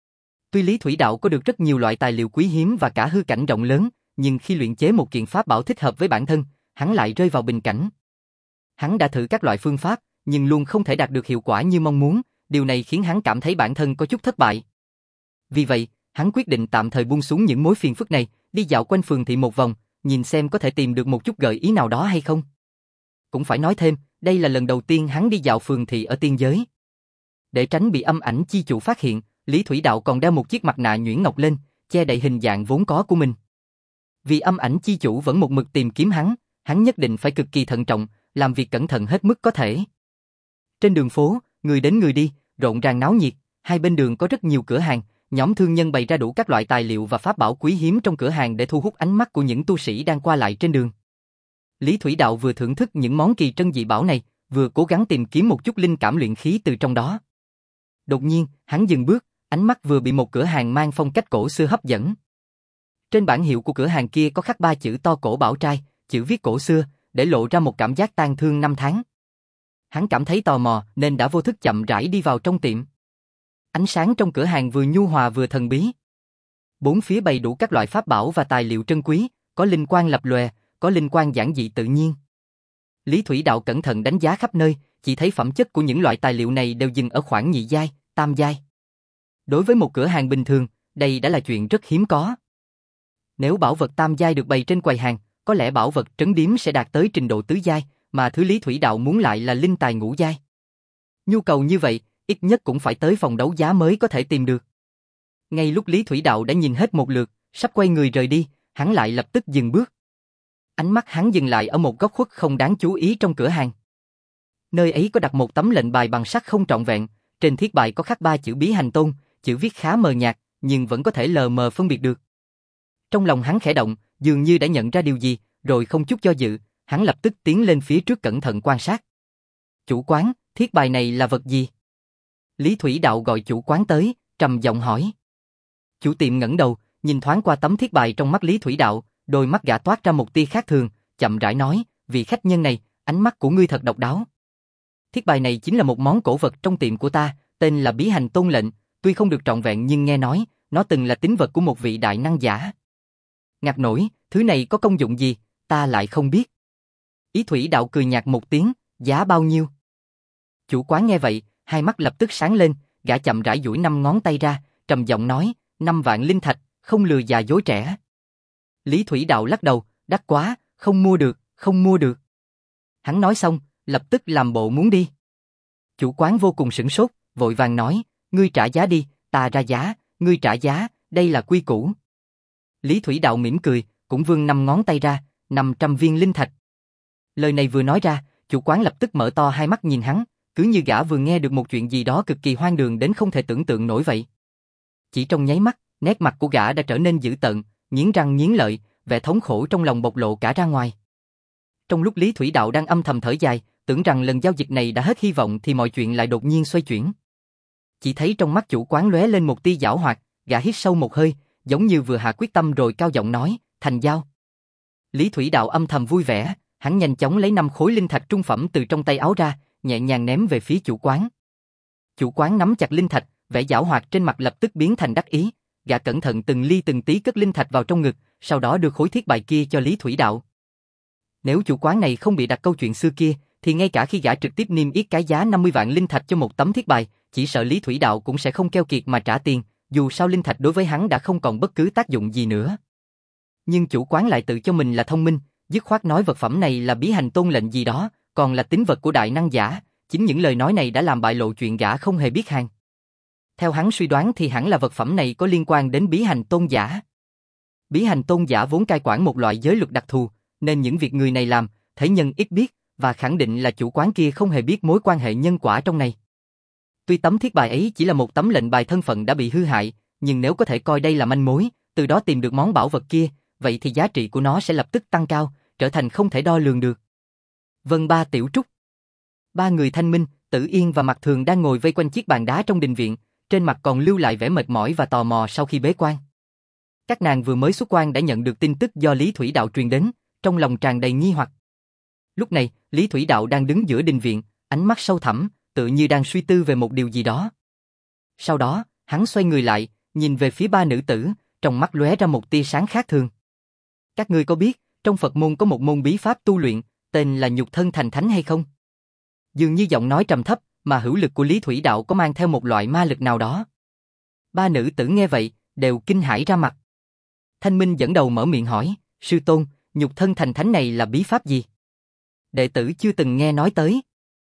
A: Tuy Lý Thủy Đạo có được rất nhiều loại tài liệu quý hiếm và cả hư cảnh rộng lớn, nhưng khi luyện chế một kiện pháp bảo thích hợp với bản thân, hắn lại rơi vào bình cảnh. Hắn đã thử các loại phương pháp, nhưng luôn không thể đạt được hiệu quả như mong muốn, điều này khiến hắn cảm thấy bản thân có chút thất bại. Vì vậy, hắn quyết định tạm thời buông xuống những mối phiền phức này, đi dạo quanh phường thị một vòng, nhìn xem có thể tìm được một chút gợi ý nào đó hay không. Cũng phải nói thêm, đây là lần đầu tiên hắn đi dạo phường thị ở tiên giới. Để tránh bị âm ảnh chi chủ phát hiện, Lý Thủy Đạo còn đeo một chiếc mặt nạ nhuyễn ngọc lên, che đậy hình dạng vốn có của mình. Vì âm ảnh chi chủ vẫn một mực tìm kiếm hắn, hắn nhất định phải cực kỳ thận trọng, làm việc cẩn thận hết mức có thể. Trên đường phố, người đến người đi, rộn ràng náo nhiệt, hai bên đường có rất nhiều cửa hàng, nhóm thương nhân bày ra đủ các loại tài liệu và pháp bảo quý hiếm trong cửa hàng để thu hút ánh mắt của những tu sĩ đang qua lại trên đường. Lý Thủy Đạo vừa thưởng thức những món kỳ trân dị bảo này, vừa cố gắng tìm kiếm một chút linh cảm luyện khí từ trong đó. Đột nhiên, hắn dừng bước, ánh mắt vừa bị một cửa hàng mang phong cách cổ xưa hấp dẫn. Trên bảng hiệu của cửa hàng kia có khắc ba chữ to cổ bảo trai, chữ viết cổ xưa, để lộ ra một cảm giác tang thương năm tháng. Hắn cảm thấy tò mò nên đã vô thức chậm rãi đi vào trong tiệm. Ánh sáng trong cửa hàng vừa nhu hòa vừa thần bí. Bốn phía bày đủ các loại pháp bảo và tài liệu trân quý, có linh quang lập lòe, có linh quang giản dị tự nhiên. Lý Thủy Đạo cẩn thận đánh giá khắp nơi, chỉ thấy phẩm chất của những loại tài liệu này đều dừng ở khoảng nhị giai, tam giai. Đối với một cửa hàng bình thường, đây đã là chuyện rất hiếm có. Nếu bảo vật tam giai được bày trên quầy hàng, có lẽ bảo vật trấn điếm sẽ đạt tới trình độ tứ giai, mà thứ Lý Thủy Đạo muốn lại là linh tài ngũ giai. Nhu cầu như vậy, ít nhất cũng phải tới phòng đấu giá mới có thể tìm được. Ngay lúc Lý Thủy Đạo đã nhìn hết một lượt, sắp quay người rời đi, hắn lại lập tức dừng bước. Ánh mắt hắn dừng lại ở một góc khuất không đáng chú ý trong cửa hàng. Nơi ấy có đặt một tấm lệnh bài bằng sắt không trọn vẹn, trên thiết bài có khắc ba chữ Bí Hành Tôn, chữ viết khá mờ nhạt, nhưng vẫn có thể lờ mờ phân biệt được. Trong lòng hắn khẽ động, dường như đã nhận ra điều gì, rồi không chút do dự, hắn lập tức tiến lên phía trước cẩn thận quan sát. Chủ quán, thiết bài này là vật gì? Lý Thủy Đạo gọi chủ quán tới, trầm giọng hỏi. Chủ tiệm ngẩng đầu, nhìn thoáng qua tấm thiết bài trong mắt Lý Thủy Đạo, đôi mắt gã toát ra một tia khác thường, chậm rãi nói, vị khách nhân này, ánh mắt của ngươi thật độc đáo. Thiết bài này chính là một món cổ vật trong tiệm của ta, tên là Bí Hành Tôn lệnh, tuy không được trọn vẹn nhưng nghe nói, nó từng là tín vật của một vị đại năng giả. Ngạc nổi, thứ này có công dụng gì, ta lại không biết. Ý Thủy Đạo cười nhạt một tiếng, giá bao nhiêu? Chủ quán nghe vậy, hai mắt lập tức sáng lên, gã chậm rãi duỗi năm ngón tay ra, trầm giọng nói, năm vạn linh thạch, không lừa già dối trẻ. Lý Thủy Đạo lắc đầu, đắt quá, không mua được, không mua được. Hắn nói xong, lập tức làm bộ muốn đi. Chủ quán vô cùng sửng sốt, vội vàng nói, ngươi trả giá đi, ta ra giá, ngươi trả giá, đây là quy củ. Lý Thủy Đạo mỉm cười, cũng vươn năm ngón tay ra, năm trăm viên linh thạch. Lời này vừa nói ra, chủ quán lập tức mở to hai mắt nhìn hắn, cứ như gã vừa nghe được một chuyện gì đó cực kỳ hoang đường đến không thể tưởng tượng nổi vậy. Chỉ trong nháy mắt, nét mặt của gã đã trở nên dữ tợn, nghiến răng nghiến lợi, vẻ thống khổ trong lòng bộc lộ cả ra ngoài. Trong lúc Lý Thủy Đạo đang âm thầm thở dài, tưởng rằng lần giao dịch này đã hết hy vọng thì mọi chuyện lại đột nhiên xoay chuyển. Chỉ thấy trong mắt chủ quán lóe lên một tia giảo hoạt, gã hít sâu một hơi, giống như vừa hạ quyết tâm rồi cao giọng nói, thành giao. Lý Thủy Đạo âm thầm vui vẻ, hắn nhanh chóng lấy năm khối linh thạch trung phẩm từ trong tay áo ra, nhẹ nhàng ném về phía chủ quán. Chủ quán nắm chặt linh thạch, vẻ giảo hoạt trên mặt lập tức biến thành đắc ý, gã cẩn thận từng ly từng tí cất linh thạch vào trong ngực, sau đó đưa khối thiết bài kia cho Lý Thủy Đạo. Nếu chủ quán này không bị đặt câu chuyện xưa kia, thì ngay cả khi gã trực tiếp niêm yết cái giá năm mươi vạn linh thạch cho một tấm thiết bài, chỉ sợ Lý Thủy Đạo cũng sẽ không keo kiệt mà trả tiền, dù sao linh thạch đối với hắn đã không còn bất cứ tác dụng gì nữa. Nhưng chủ quán lại tự cho mình là thông minh, dứt khoát nói vật phẩm này là bí hành tôn lệnh gì đó, còn là tín vật của đại năng giả, chính những lời nói này đã làm bại lộ chuyện gã không hề biết hàng. Theo hắn suy đoán thì hẳn là vật phẩm này có liên quan đến bí hành tôn giả. Bí hành tôn giả vốn cai quản một loại giới luật đặc thù, nên những việc người này làm, thế nhân ít biết, và khẳng định là chủ quán kia không hề biết mối quan hệ nhân quả trong này. Tuy tấm thiết bài ấy chỉ là một tấm lệnh bài thân phận đã bị hư hại, nhưng nếu có thể coi đây là manh mối, từ đó tìm được món bảo vật kia, vậy thì giá trị của nó sẽ lập tức tăng cao, trở thành không thể đo lường được. Vân Ba Tiểu Trúc. Ba người Thanh Minh, Tử Yên và Mạc Thường đang ngồi vây quanh chiếc bàn đá trong đình viện, trên mặt còn lưu lại vẻ mệt mỏi và tò mò sau khi bế quan. Các nàng vừa mới xuất quan đã nhận được tin tức do Lý Thủy Đạo truyền đến, trong lòng tràn đầy nghi hoặc. Lúc này, Lý Thủy Đạo đang đứng giữa đình viện, ánh mắt sâu thẳm, tự như đang suy tư về một điều gì đó. Sau đó, hắn xoay người lại, nhìn về phía ba nữ tử, trong mắt lóe ra một tia sáng khác thường. Các ngươi có biết, trong Phật môn có một môn bí pháp tu luyện, tên là nhục thân thành thánh hay không? Dường như giọng nói trầm thấp, mà hữu lực của Lý Thủy Đạo có mang theo một loại ma lực nào đó. Ba nữ tử nghe vậy, đều kinh hãi ra mặt. Thanh Minh dẫn đầu mở miệng hỏi, sư tôn, nhục thân thành thánh này là bí pháp gì? Đệ tử chưa từng nghe nói tới.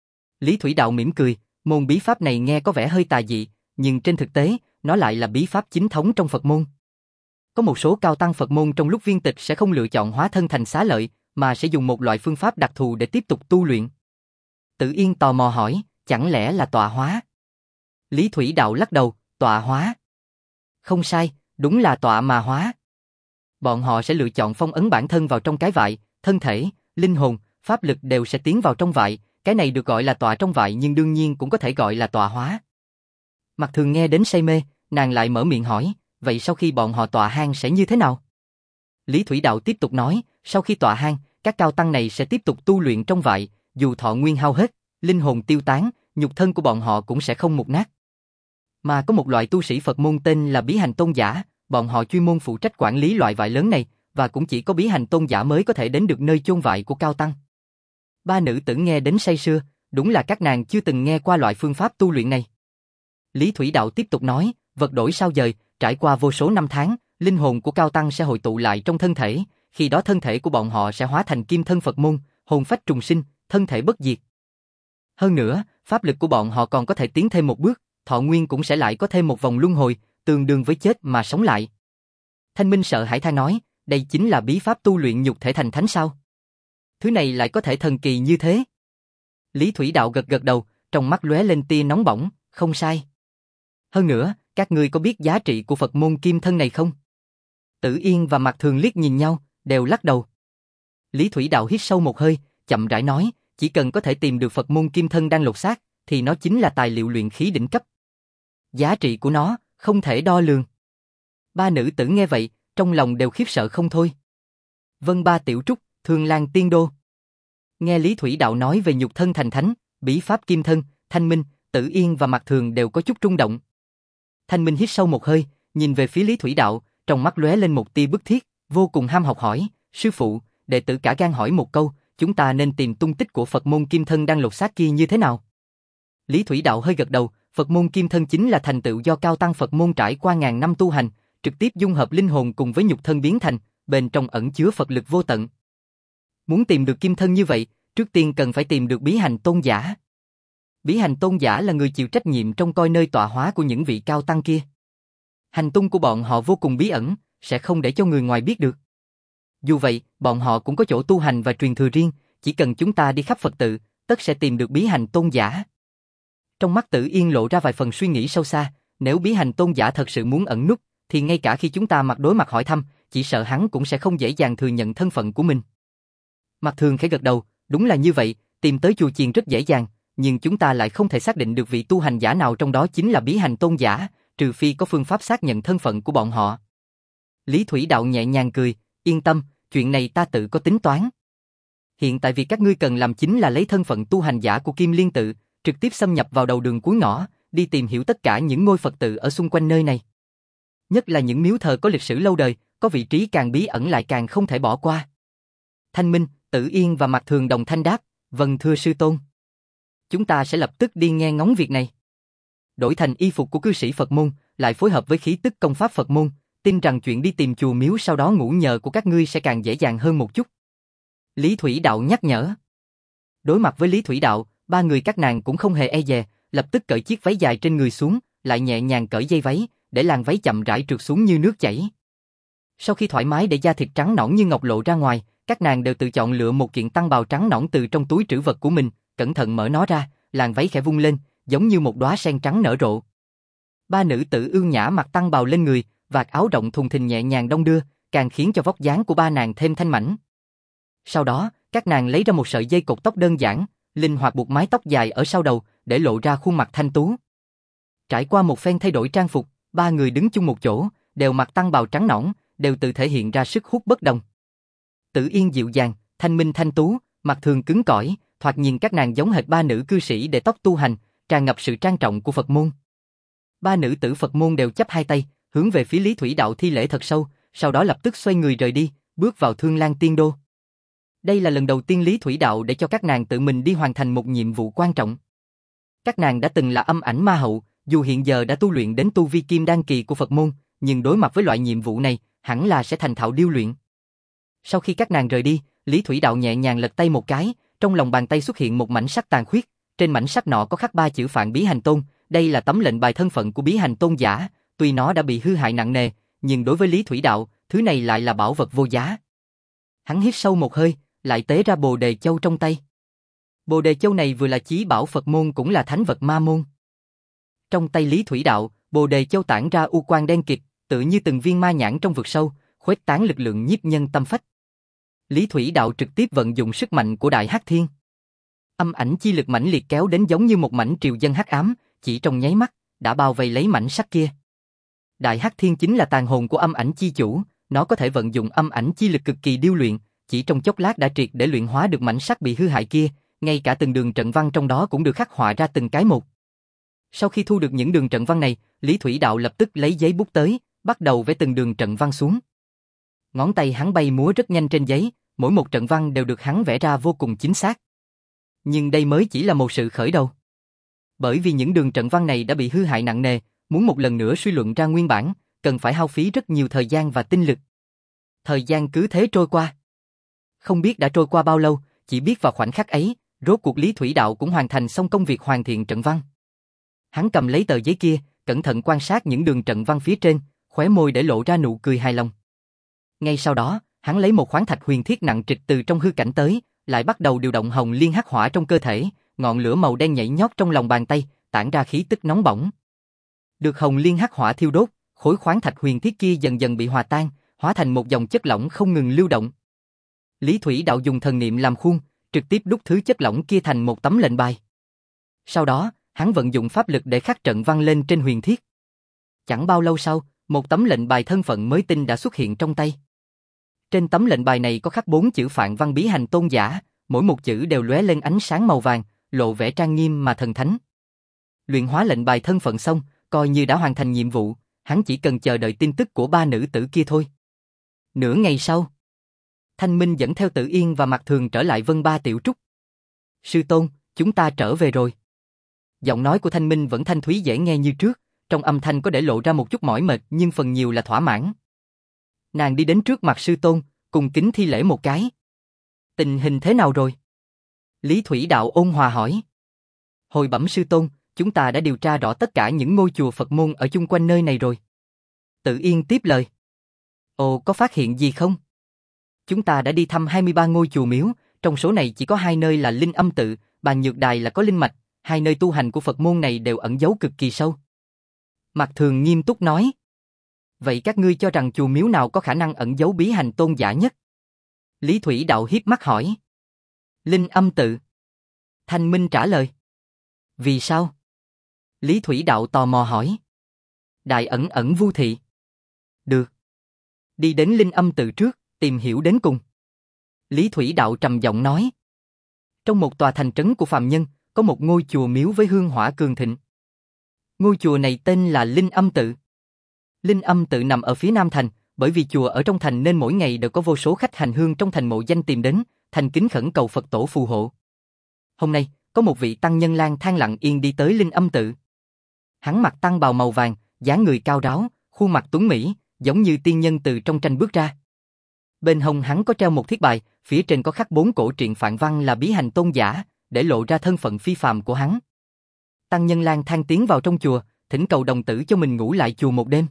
A: Lý Thủy Đạo mỉm cười, môn bí pháp này nghe có vẻ hơi tà dị, nhưng trên thực tế, nó lại là bí pháp chính thống trong Phật môn. Có một số cao tăng Phật môn trong lúc viên tịch sẽ không lựa chọn hóa thân thành xá lợi, mà sẽ dùng một loại phương pháp đặc thù để tiếp tục tu luyện. Tử Yên tò mò hỏi, chẳng lẽ là tọa hóa? Lý Thủy Đạo lắc đầu, tọa hóa. Không sai, đúng là tọa mà hóa. Bọn họ sẽ lựa chọn phong ấn bản thân vào trong cái vại, thân thể, linh hồn, pháp lực đều sẽ tiến vào trong vại, cái này được gọi là tọa trong vại nhưng đương nhiên cũng có thể gọi là tọa hóa. Mạc Thường nghe đến say mê, nàng lại mở miệng hỏi, vậy sau khi bọn họ tọa hang sẽ như thế nào? Lý Thủy Đạo tiếp tục nói, sau khi tọa hang, các cao tăng này sẽ tiếp tục tu luyện trong vại, dù thọ nguyên hao hết, linh hồn tiêu tán, nhục thân của bọn họ cũng sẽ không mục nát. Mà có một loại tu sĩ Phật môn tên là bí hành tôn giả, bọn họ chuyên môn phụ trách quản lý loại vại lớn này, và cũng chỉ có bí hành tôn giả mới có thể đến được nơi chôn vại của cao tăng. Ba nữ tử nghe đến say sưa, đúng là các nàng chưa từng nghe qua loại phương pháp tu luyện này. Lý Thủy Đạo tiếp tục nói, vật đổi sao dời, trải qua vô số năm tháng, linh hồn của cao tăng sẽ hội tụ lại trong thân thể, khi đó thân thể của bọn họ sẽ hóa thành kim thân Phật môn, hồn phách trùng sinh, thân thể bất diệt. Hơn nữa, pháp lực của bọn họ còn có thể tiến thêm một bước, thọ nguyên cũng sẽ lại có thêm một vòng luân hồi, tương đương với chết mà sống lại. Thanh Minh sợ hãi than nói, đây chính là bí pháp tu luyện nhục thể thành thánh sao? Thứ này lại có thể thần kỳ như thế? Lý Thủy Đạo gật gật đầu, trong mắt lóe lên tia nóng bỏng, không sai. Hơn nữa, các ngươi có biết giá trị của Phật môn kim thân này không? Tử Yên và Mạc Thường liếc nhìn nhau, đều lắc đầu. Lý Thủy Đạo hít sâu một hơi, chậm rãi nói, chỉ cần có thể tìm được Phật môn kim thân đang lột xác, thì nó chính là tài liệu luyện khí đỉnh cấp. Giá trị của nó, không thể đo lường. Ba nữ tử nghe vậy, trong lòng đều khiếp sợ không thôi. Vân Ba Tiểu Trúc, Thương Lan Tiên Đô. Nghe Lý Thủy Đạo nói về nhục thân thành thánh, bí pháp kim thân, Thanh Minh, Tử Yên và Mạc Thường đều có chút rung động. Thanh Minh hít sâu một hơi, nhìn về phía Lý Thủy Đạo, trong mắt lóe lên một tia bức thiết, vô cùng ham học hỏi, sư phụ, đệ tử cả gan hỏi một câu, chúng ta nên tìm tung tích của Phật môn kim thân đang lột xác kia như thế nào? Lý Thủy Đạo hơi gật đầu, Phật môn kim thân chính là thành tựu do cao tăng Phật môn trải qua ngàn năm tu hành, trực tiếp dung hợp linh hồn cùng với nhục thân biến thành, bên trong ẩn chứa Phật lực vô tận. Muốn tìm được kim thân như vậy, trước tiên cần phải tìm được bí hành tôn giả. Bí hành tôn giả là người chịu trách nhiệm trong coi nơi tọa hóa của những vị cao tăng kia. Hành tung của bọn họ vô cùng bí ẩn, sẽ không để cho người ngoài biết được. Dù vậy, bọn họ cũng có chỗ tu hành và truyền thừa riêng, chỉ cần chúng ta đi khắp Phật tự, tất sẽ tìm được bí hành tôn giả. Trong mắt Tử Yên lộ ra vài phần suy nghĩ sâu xa, nếu Bí Hành Tôn giả thật sự muốn ẩn núp, thì ngay cả khi chúng ta mặt đối mặt hỏi thăm, chỉ sợ hắn cũng sẽ không dễ dàng thừa nhận thân phận của mình. Mạc Thường khẽ gật đầu, đúng là như vậy, tìm tới chùa chiền rất dễ dàng, nhưng chúng ta lại không thể xác định được vị tu hành giả nào trong đó chính là Bí Hành Tôn giả, trừ phi có phương pháp xác nhận thân phận của bọn họ. Lý Thủy Đạo nhẹ nhàng cười, yên tâm, chuyện này ta tự có tính toán. Hiện tại việc các ngươi cần làm chính là lấy thân phận tu hành giả của Kim Liên tự, trực tiếp xâm nhập vào đầu đường cuối ngõ, đi tìm hiểu tất cả những ngôi Phật tự ở xung quanh nơi này. Nhất là những miếu thờ có lịch sử lâu đời, có vị trí càng bí ẩn lại càng không thể bỏ qua. Thanh Minh, Tử Yên và Mạc Thường đồng thanh đáp, vâng thưa sư tôn. Chúng ta sẽ lập tức đi nghe ngóng việc này. Đổi thành y phục của cư sĩ Phật môn, lại phối hợp với khí tức công pháp Phật môn, tin rằng chuyện đi tìm chùa miếu sau đó ngủ nhờ của các ngươi sẽ càng dễ dàng hơn một chút. Lý Thủy Đạo nhắc nhở. Đối mặt với Lý Thủy Đạo, ba người các nàng cũng không hề e dè, lập tức cởi chiếc váy dài trên người xuống, lại nhẹ nhàng cởi dây váy, để làn váy chậm rãi trượt xuống như nước chảy. Sau khi thoải mái để da thịt trắng nõn như ngọc lộ ra ngoài, các nàng đều tự chọn lựa một kiện tăng bào trắng nõn từ trong túi trữ vật của mình, cẩn thận mở nó ra, làn váy khẽ vung lên, giống như một đóa sen trắng nở rộ. Ba nữ tử ưu nhã mặc tăng bào lên người, vạt áo rộng thùng thình nhẹ nhàng đong đưa, càng khiến cho vóc dáng của ba nàng thêm thanh mảnh. Sau đó, các nàng lấy ra một sợi dây cột tóc đơn giản, linh hoạt buộc mái tóc dài ở sau đầu, để lộ ra khuôn mặt thanh tú. Trải qua một phen thay đổi trang phục, ba người đứng chung một chỗ, đều mặc tăng bào trắng nõn, đều tự thể hiện ra sức hút bất đồng. Tử Yên dịu dàng, Thanh Minh thanh tú, Mạc Thường cứng cỏi, thoạt nhìn các nàng giống hệt ba nữ cư sĩ để tóc tu hành, tràn ngập sự trang trọng của Phật môn. Ba nữ tử Phật môn đều chắp hai tay, hướng về phía Lý Thủy Đạo thi lễ thật sâu, sau đó lập tức xoay người rời đi, bước vào Thương Lan Tiên Đô. Đây là lần đầu tiên Lý Thủy Đạo để cho các nàng tự mình đi hoàn thành một nhiệm vụ quan trọng. Các nàng đã từng là âm ảnh ma hậu, dù hiện giờ đã tu luyện đến tu vi kim đan kỳ của Phật môn, nhưng đối mặt với loại nhiệm vụ này, hẳn là sẽ thành thạo điêu luyện. Sau khi các nàng rời đi, Lý Thủy Đạo nhẹ nhàng lật tay một cái, trong lòng bàn tay xuất hiện một mảnh sắt tàn khuyết, trên mảnh sắt nọ có khắc ba chữ Phạn Bí Hành Tôn, đây là tấm lệnh bài thân phận của Bí Hành Tôn giả, tuy nó đã bị hư hại nặng nề, nhưng đối với Lý Thủy Đạo, thứ này lại là bảo vật vô giá. Hắn hít sâu một hơi, lại tế ra Bồ Đề Châu trong tay. Bồ Đề Châu này vừa là chí bảo Phật môn cũng là thánh vật ma môn. Trong tay Lý Thủy Đạo, Bồ Đề Châu tản ra u quang đen kịt, tự như từng viên ma nhãn trong vực sâu, khuếch tán lực lượng nhiếp nhân tâm phách. Lý Thủy Đạo trực tiếp vận dụng sức mạnh của Đại Hắc Thiên. Âm ảnh chi lực mãnh liệt kéo đến giống như một mảnh triều dân hắc ám, chỉ trong nháy mắt đã bao vây lấy mảnh sắt kia. Đại Hắc Thiên chính là tàn hồn của âm ảnh chi chủ, nó có thể vận dụng âm ảnh chi lực cực kỳ điêu luyện, chỉ trong chốc lát đã triệt để luyện hóa được mảnh sắt bị hư hại kia, ngay cả từng đường trận văn trong đó cũng được khắc họa ra từng cái một. Sau khi thu được những đường trận văn này, Lý Thủy Đạo lập tức lấy giấy bút tới, bắt đầu vẽ từng đường trận văn xuống. Ngón tay hắn bay múa rất nhanh trên giấy, mỗi một trận văn đều được hắn vẽ ra vô cùng chính xác. Nhưng đây mới chỉ là một sự khởi đầu. Bởi vì những đường trận văn này đã bị hư hại nặng nề, muốn một lần nữa suy luận ra nguyên bản, cần phải hao phí rất nhiều thời gian và tinh lực. Thời gian cứ thế trôi qua. Không biết đã trôi qua bao lâu, chỉ biết vào khoảnh khắc ấy, rốt cuộc Lý Thủy Đạo cũng hoàn thành xong công việc hoàn thiện trận văn. Hắn cầm lấy tờ giấy kia, cẩn thận quan sát những đường trận văn phía trên, khóe môi để lộ ra nụ cười hài lòng. Ngay sau đó, hắn lấy một khoáng thạch huyền thiết nặng trịch từ trong hư cảnh tới, lại bắt đầu điều động hồng liên hắc hỏa trong cơ thể, ngọn lửa màu đen nhảy nhót trong lòng bàn tay, tản ra khí tức nóng bỏng. Được hồng liên hắc hỏa thiêu đốt, khối khoáng thạch huyền thiết kia dần dần bị hòa tan, hóa thành một dòng chất lỏng không ngừng lưu động. Lý Thủy Đạo dùng thần niệm làm khuôn, trực tiếp đúc thứ chất lỏng kia thành một tấm lệnh bài. Sau đó, hắn vận dụng pháp lực để khắc trận văn lên trên huyền thiết. Chẳng bao lâu sau, một tấm lệnh bài thân phận mới tinh đã xuất hiện trong tay. Trên tấm lệnh bài này có khắc bốn chữ Phạn Văn Bí Hành Tôn giả, mỗi một chữ đều lóe lên ánh sáng màu vàng, lộ vẻ trang nghiêm mà thần thánh. Luyện hóa lệnh bài thân phận xong, coi như đã hoàn thành nhiệm vụ, hắn chỉ cần chờ đợi tin tức của ba nữ tử kia thôi. Nửa ngày sau, Thanh Minh dẫn theo Tử Yên và Mạc Thường trở lại Vân Ba Tiểu Trúc. Sư tôn, chúng ta trở về rồi. Giọng nói của Thanh Minh vẫn thanh thúy dễ nghe như trước, trong âm thanh có để lộ ra một chút mỏi mệt nhưng phần nhiều là thỏa mãn. Nàng đi đến trước mặt sư tôn, cùng kính thi lễ một cái. Tình hình thế nào rồi? Lý Thủy Đạo ôn hòa hỏi. Hồi bẩm sư tôn, chúng ta đã điều tra rõ tất cả những ngôi chùa Phật môn ở chung quanh nơi này rồi. Tử Yên tiếp lời. Ồ, có phát hiện gì không? Chúng ta đã đi thăm hai mươi ba ngôi chùa miếu, trong số này chỉ có hai nơi là Linh Âm tự, Bàn Nhược Đài là có linh mạch, hai nơi tu hành của Phật môn này đều ẩn giấu cực kỳ sâu. Mạc Thường nghiêm túc nói. Vậy các ngươi cho rằng chùa miếu nào có khả năng ẩn giấu bí hành tôn giả nhất? Lý Thủy Đạo hiếp mắt hỏi. Linh Âm Tự. Thanh Minh trả lời. Vì sao? Lý Thủy Đạo tò mò hỏi. Đại ẩn ẩn vu thị. Được. Đi đến Linh Âm Tự trước, tìm hiểu đến cùng. Lý Thủy Đạo trầm giọng nói. Trong một tòa thành trấn của phàm nhân, có một ngôi chùa miếu với hương hỏa cường thịnh. Ngôi chùa này tên là Linh Âm Tự. Linh Âm Tự nằm ở phía nam thành, bởi vì chùa ở trong thành nên mỗi ngày đều có vô số khách hành hương trong thành mộ danh tìm đến, thành kính khẩn cầu Phật tổ phù hộ. Hôm nay, có một vị tăng nhân lang thang lặng yên đi tới Linh Âm Tự. Hắn mặc tăng bào màu vàng, dáng người cao ráo, khuôn mặt tuấn mỹ, giống như tiên nhân từ trong tranh bước ra. Bên hông hắn có treo một thiết bài, phía trên có khắc bốn cổ truyện phạn văn là bí hành tôn giả, để lộ ra thân phận phi phàm của hắn. Tăng nhân lang thang tiến vào trong chùa, thỉnh cầu đồng tử cho mình ngủ lại chùa một đêm.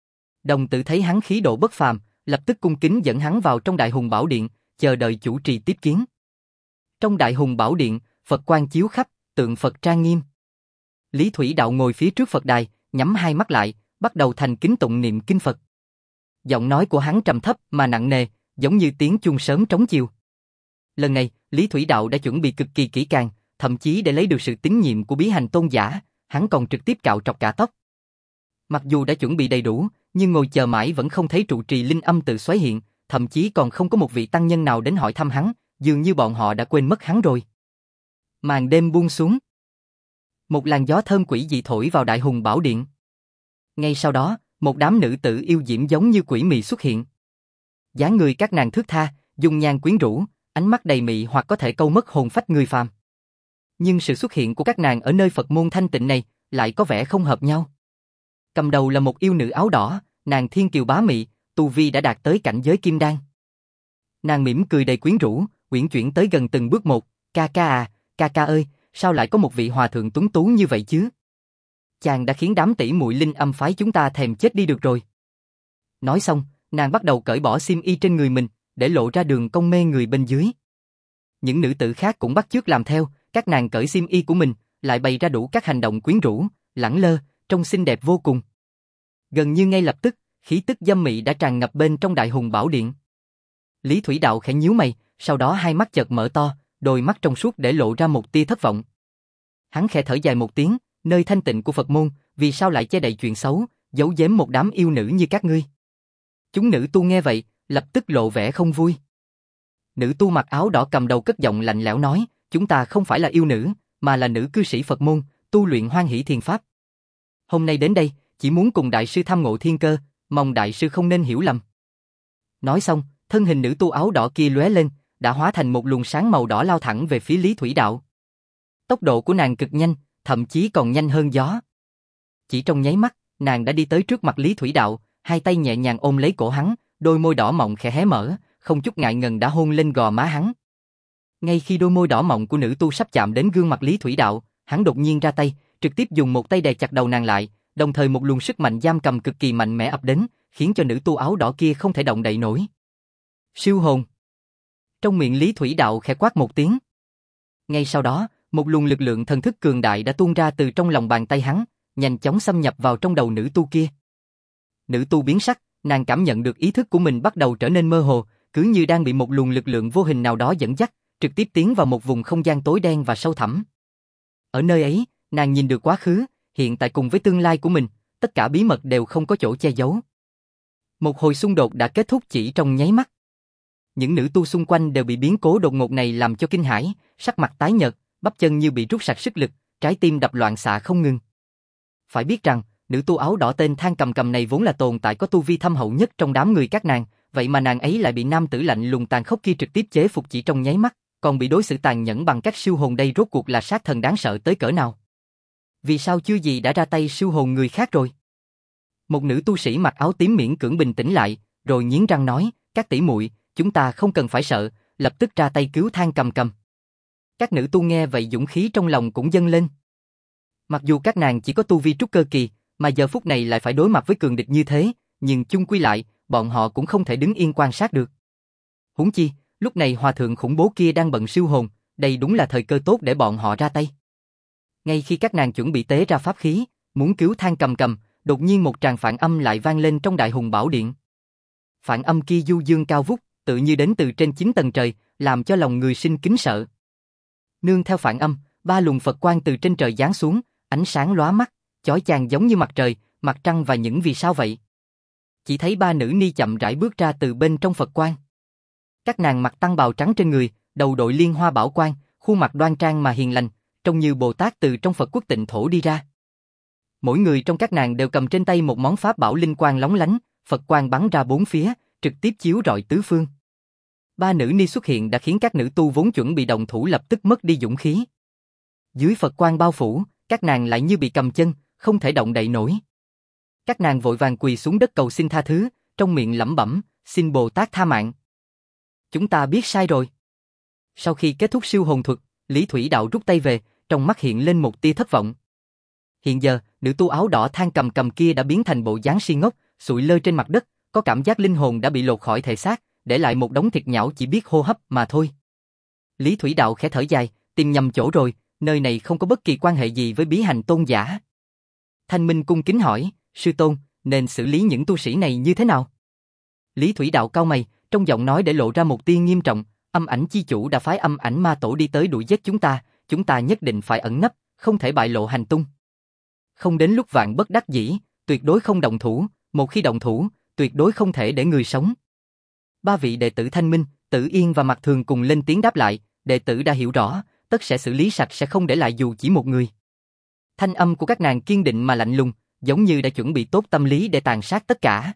A: Đồng tử thấy hắn khí độ bất phàm, lập tức cung kính dẫn hắn vào trong Đại Hùng Bảo Điện, chờ đợi chủ trì tiếp kiến. Trong Đại Hùng Bảo Điện, Phật quang chiếu khắp, tượng Phật trang nghiêm. Lý Thủy Đạo ngồi phía trước Phật đài, nhắm hai mắt lại, bắt đầu thành kính tụng niệm kinh Phật. Giọng nói của hắn trầm thấp mà nặng nề, giống như tiếng chuông sớm trống chiều. Lần này, Lý Thủy Đạo đã chuẩn bị cực kỳ kỹ càng, thậm chí để lấy được sự tín nhiệm của bí hành tôn giả, hắn còn trực tiếp cạo trọc cả tóc. Mặc dù đã chuẩn bị đầy đủ, nhưng ngồi chờ mãi vẫn không thấy trụ trì Linh Âm Tự xuất hiện, thậm chí còn không có một vị tăng nhân nào đến hỏi thăm hắn, dường như bọn họ đã quên mất hắn rồi. Màn đêm buông xuống. Một làn gió thơm quỷ dị thổi vào Đại Hùng Bảo Điện. Ngay sau đó, một đám nữ tử yêu diễm giống như quỷ mị xuất hiện. Dáng người các nàng thướt tha, dung nhan quyến rũ, ánh mắt đầy mị hoặc có thể câu mất hồn phách người phàm. Nhưng sự xuất hiện của các nàng ở nơi Phật môn thanh tịnh này lại có vẻ không hợp nhau. Cầm đầu là một yêu nữ áo đỏ, nàng thiên kiều bá mị, tu vi đã đạt tới cảnh giới kim đan. Nàng mỉm cười đầy quyến rũ, uyển chuyển tới gần từng bước một, ca ca à, ca ca ơi, sao lại có một vị hòa thượng tuấn tú như vậy chứ? Chàng đã khiến đám tỷ muội Linh Âm phái chúng ta thèm chết đi được rồi. Nói xong, nàng bắt đầu cởi bỏ xiêm y trên người mình, để lộ ra đường cong mê người bên dưới. Những nữ tử khác cũng bắt chước làm theo, các nàng cởi xiêm y của mình, lại bày ra đủ các hành động quyến rũ, lẳng lơ, trông xinh đẹp vô cùng. Gần như ngay lập tức, khí tức dâm mị đã tràn ngập bên trong Đại Hùng Bảo Điện. Lý Thủy Đạo khẽ nhíu mày, sau đó hai mắt chợt mở to, đôi mắt trong suốt để lộ ra một tia thất vọng. Hắn khẽ thở dài một tiếng, nơi thanh tịnh của Phật môn, vì sao lại che đậy chuyện xấu, giấu giếm một đám yêu nữ như các ngươi? Chúng nữ tu nghe vậy, lập tức lộ vẻ không vui. Nữ tu mặc áo đỏ cầm đầu cất giọng lạnh lẽo nói, chúng ta không phải là yêu nữ, mà là nữ cư sĩ Phật môn, tu luyện Hoan Hỷ Thiền Pháp. Hôm nay đến đây, chỉ muốn cùng đại sư tham ngộ thiên cơ, mong đại sư không nên hiểu lầm. Nói xong, thân hình nữ tu áo đỏ kia lóe lên, đã hóa thành một luồng sáng màu đỏ lao thẳng về phía Lý Thủy Đạo. Tốc độ của nàng cực nhanh, thậm chí còn nhanh hơn gió. Chỉ trong nháy mắt, nàng đã đi tới trước mặt Lý Thủy Đạo, hai tay nhẹ nhàng ôm lấy cổ hắn, đôi môi đỏ mọng khẽ hé mở, không chút ngại ngần đã hôn lên gò má hắn. Ngay khi đôi môi đỏ mọng của nữ tu sắp chạm đến gương mặt Lý Thủy Đạo, hắn đột nhiên ra tay, trực tiếp dùng một tay đè chặt đầu nàng lại, đồng thời một luồng sức mạnh giam cầm cực kỳ mạnh mẽ ập đến, khiến cho nữ tu áo đỏ kia không thể động đậy nổi. Siêu hồn. Trong miệng Lý Thủy Đạo khẽ quát một tiếng. Ngay sau đó, một luồng lực lượng thần thức cường đại đã tuôn ra từ trong lòng bàn tay hắn, nhanh chóng xâm nhập vào trong đầu nữ tu kia. Nữ tu biến sắc, nàng cảm nhận được ý thức của mình bắt đầu trở nên mơ hồ, cứ như đang bị một luồng lực lượng vô hình nào đó dẫn dắt, trực tiếp tiến vào một vùng không gian tối đen và sâu thẳm. Ở nơi ấy, nàng nhìn được quá khứ, hiện tại cùng với tương lai của mình, tất cả bí mật đều không có chỗ che giấu. Một hồi xung đột đã kết thúc chỉ trong nháy mắt. Những nữ tu xung quanh đều bị biến cố đột ngột này làm cho kinh hãi, sắc mặt tái nhợt, bắp chân như bị rút sạch sức lực, trái tim đập loạn xạ không ngừng. Phải biết rằng, nữ tu áo đỏ tên Thang Cầm Cầm này vốn là tồn tại có tu vi thâm hậu nhất trong đám người các nàng, vậy mà nàng ấy lại bị nam tử lạnh lùng tàn khốc kia trực tiếp chế phục chỉ trong nháy mắt, còn bị đối xử tàn nhẫn bằng cách siêu hồn, đây rốt cuộc là sát thần đáng sợ tới cỡ nào? Vì sao chưa gì đã ra tay siêu hồn người khác rồi? Một nữ tu sĩ mặc áo tím miễn cưỡng bình tĩnh lại, rồi nghiến răng nói, các tỷ muội, chúng ta không cần phải sợ, lập tức ra tay cứu Thang Cầm Cầm. Các nữ tu nghe vậy dũng khí trong lòng cũng dâng lên. Mặc dù các nàng chỉ có tu vi trúc cơ kỳ, mà giờ phút này lại phải đối mặt với cường địch như thế, nhưng chung quy lại, bọn họ cũng không thể đứng yên quan sát được. Huống chi, lúc này hòa thượng khủng bố kia đang bận siêu hồn, đây đúng là thời cơ tốt để bọn họ ra tay. Ngay khi các nàng chuẩn bị tế ra pháp khí, muốn cứu Thang Cầm Cầm, đột nhiên một tràng phản âm lại vang lên trong Đại Hùng Bảo Điện. Phản âm kia du dương cao vút, tự như đến từ trên chín tầng trời, làm cho lòng người sinh kính sợ. Nương theo phản âm, ba luồng Phật quang từ trên trời giáng xuống, ánh sáng lóa mắt, chói chang giống như mặt trời, mặt trăng và những vì sao vậy. Chỉ thấy ba nữ ni chậm rãi bước ra từ bên trong Phật quang. Các nàng mặc tăng bào trắng trên người, đầu đội liên hoa bảo quang, khuôn mặt đoan trang mà hiền lành, trông như Bồ Tát từ trong Phật quốc Tịnh Thổ đi ra. Mỗi người trong các nàng đều cầm trên tay một món pháp bảo linh quang lóng lánh, Phật quang bắn ra bốn phía, trực tiếp chiếu rọi tứ phương. Ba nữ ni xuất hiện đã khiến các nữ tu vốn chuẩn bị đồng thủ lập tức mất đi dũng khí. Dưới Phật quang bao phủ, các nàng lại như bị cầm chân, không thể động đậy nổi. Các nàng vội vàng quỳ xuống đất cầu xin tha thứ, trong miệng lẩm bẩm, xin Bồ Tát tha mạng. Chúng ta biết sai rồi. Sau khi kết thúc siêu hồn thuật, Lý Thủy Đạo rút tay về, trong mắt hiện lên một tia thất vọng. Hiện giờ, nữ tu áo đỏ Thang Cầm Cầm kia đã biến thành bộ dáng si ngốc, sụi lơ trên mặt đất, có cảm giác linh hồn đã bị lột khỏi thể xác, để lại một đống thịt nhão chỉ biết hô hấp mà thôi. Lý Thủy Đạo khẽ thở dài, tìm nhầm chỗ rồi, nơi này không có bất kỳ quan hệ gì với bí hành tôn giả. Thanh Minh cung kính hỏi, sư tôn, nên xử lý những tu sĩ này như thế nào? Lý Thủy Đạo cau mày, trong giọng nói để lộ ra một tia nghiêm trọng, âm ảnh chi chủ đã phái âm ảnh ma tổ đi tới đuổi giết chúng ta, chúng ta nhất định phải ẩn nấp, không thể bại lộ hành tung. Không đến lúc vạn bất đắc dĩ, tuyệt đối không động thủ, một khi động thủ, tuyệt đối không thể để người sống. Ba vị đệ tử Thanh Minh, Tử Yên và Mạc Thường cùng lên tiếng đáp lại, đệ tử đã hiểu rõ, tất sẽ xử lý sạch sẽ không để lại dù chỉ một người. Thanh âm của các nàng kiên định mà lạnh lùng, giống như đã chuẩn bị tốt tâm lý để tàn sát tất cả.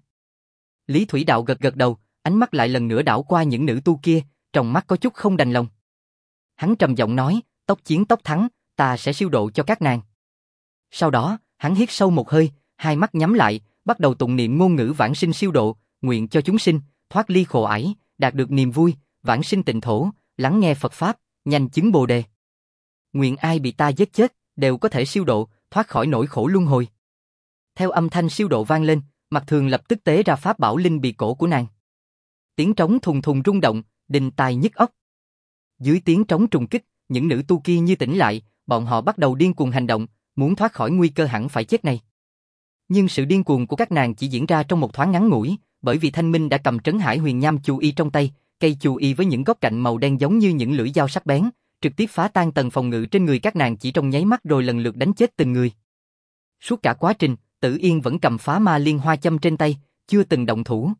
A: Lý Thủy Đạo gật gật đầu, ánh mắt lại lần nữa đảo qua những nữ tu kia, trong mắt có chút không đành lòng. Hắn trầm giọng nói, tốc chiến tốc thắng, ta sẽ siêu độ cho các nàng. Sau đó, hắn hít sâu một hơi, hai mắt nhắm lại, bắt đầu tụng niệm ngôn ngữ vãng sinh siêu độ, nguyện cho chúng sinh thoát ly khổ ải, đạt được niềm vui, vãng sinh tịnh thổ, lắng nghe Phật pháp, nhanh chứng Bồ đề. Nguyện ai bị ta giết chết đều có thể siêu độ, thoát khỏi nỗi khổ luân hồi. Theo âm thanh siêu độ vang lên, Mạc Thường lập tức tế ra pháp bảo linh bị cổ của nàng. Tiếng trống thùng thùng rung động, đinh tai nhức óc. Dưới tiếng trống trùng kích, những nữ tu kia như tỉnh lại, bọn họ bắt đầu điên cuồng hành động, muốn thoát khỏi nguy cơ hẳn phải chết này. Nhưng sự điên cuồng của các nàng chỉ diễn ra trong một thoáng ngắn ngủi, bởi vì Thanh Minh đã cầm trấn hải huyền nham chu y trong tay, cây chu y với những góc cạnh màu đen giống như những lưỡi dao sắc bén, trực tiếp phá tan tầng phòng ngự trên người các nàng chỉ trong nháy mắt rồi lần lượt đánh chết từng người. Suốt cả quá trình, Tử Yên vẫn cầm phá ma liên hoa châm trên tay, chưa từng động thủ.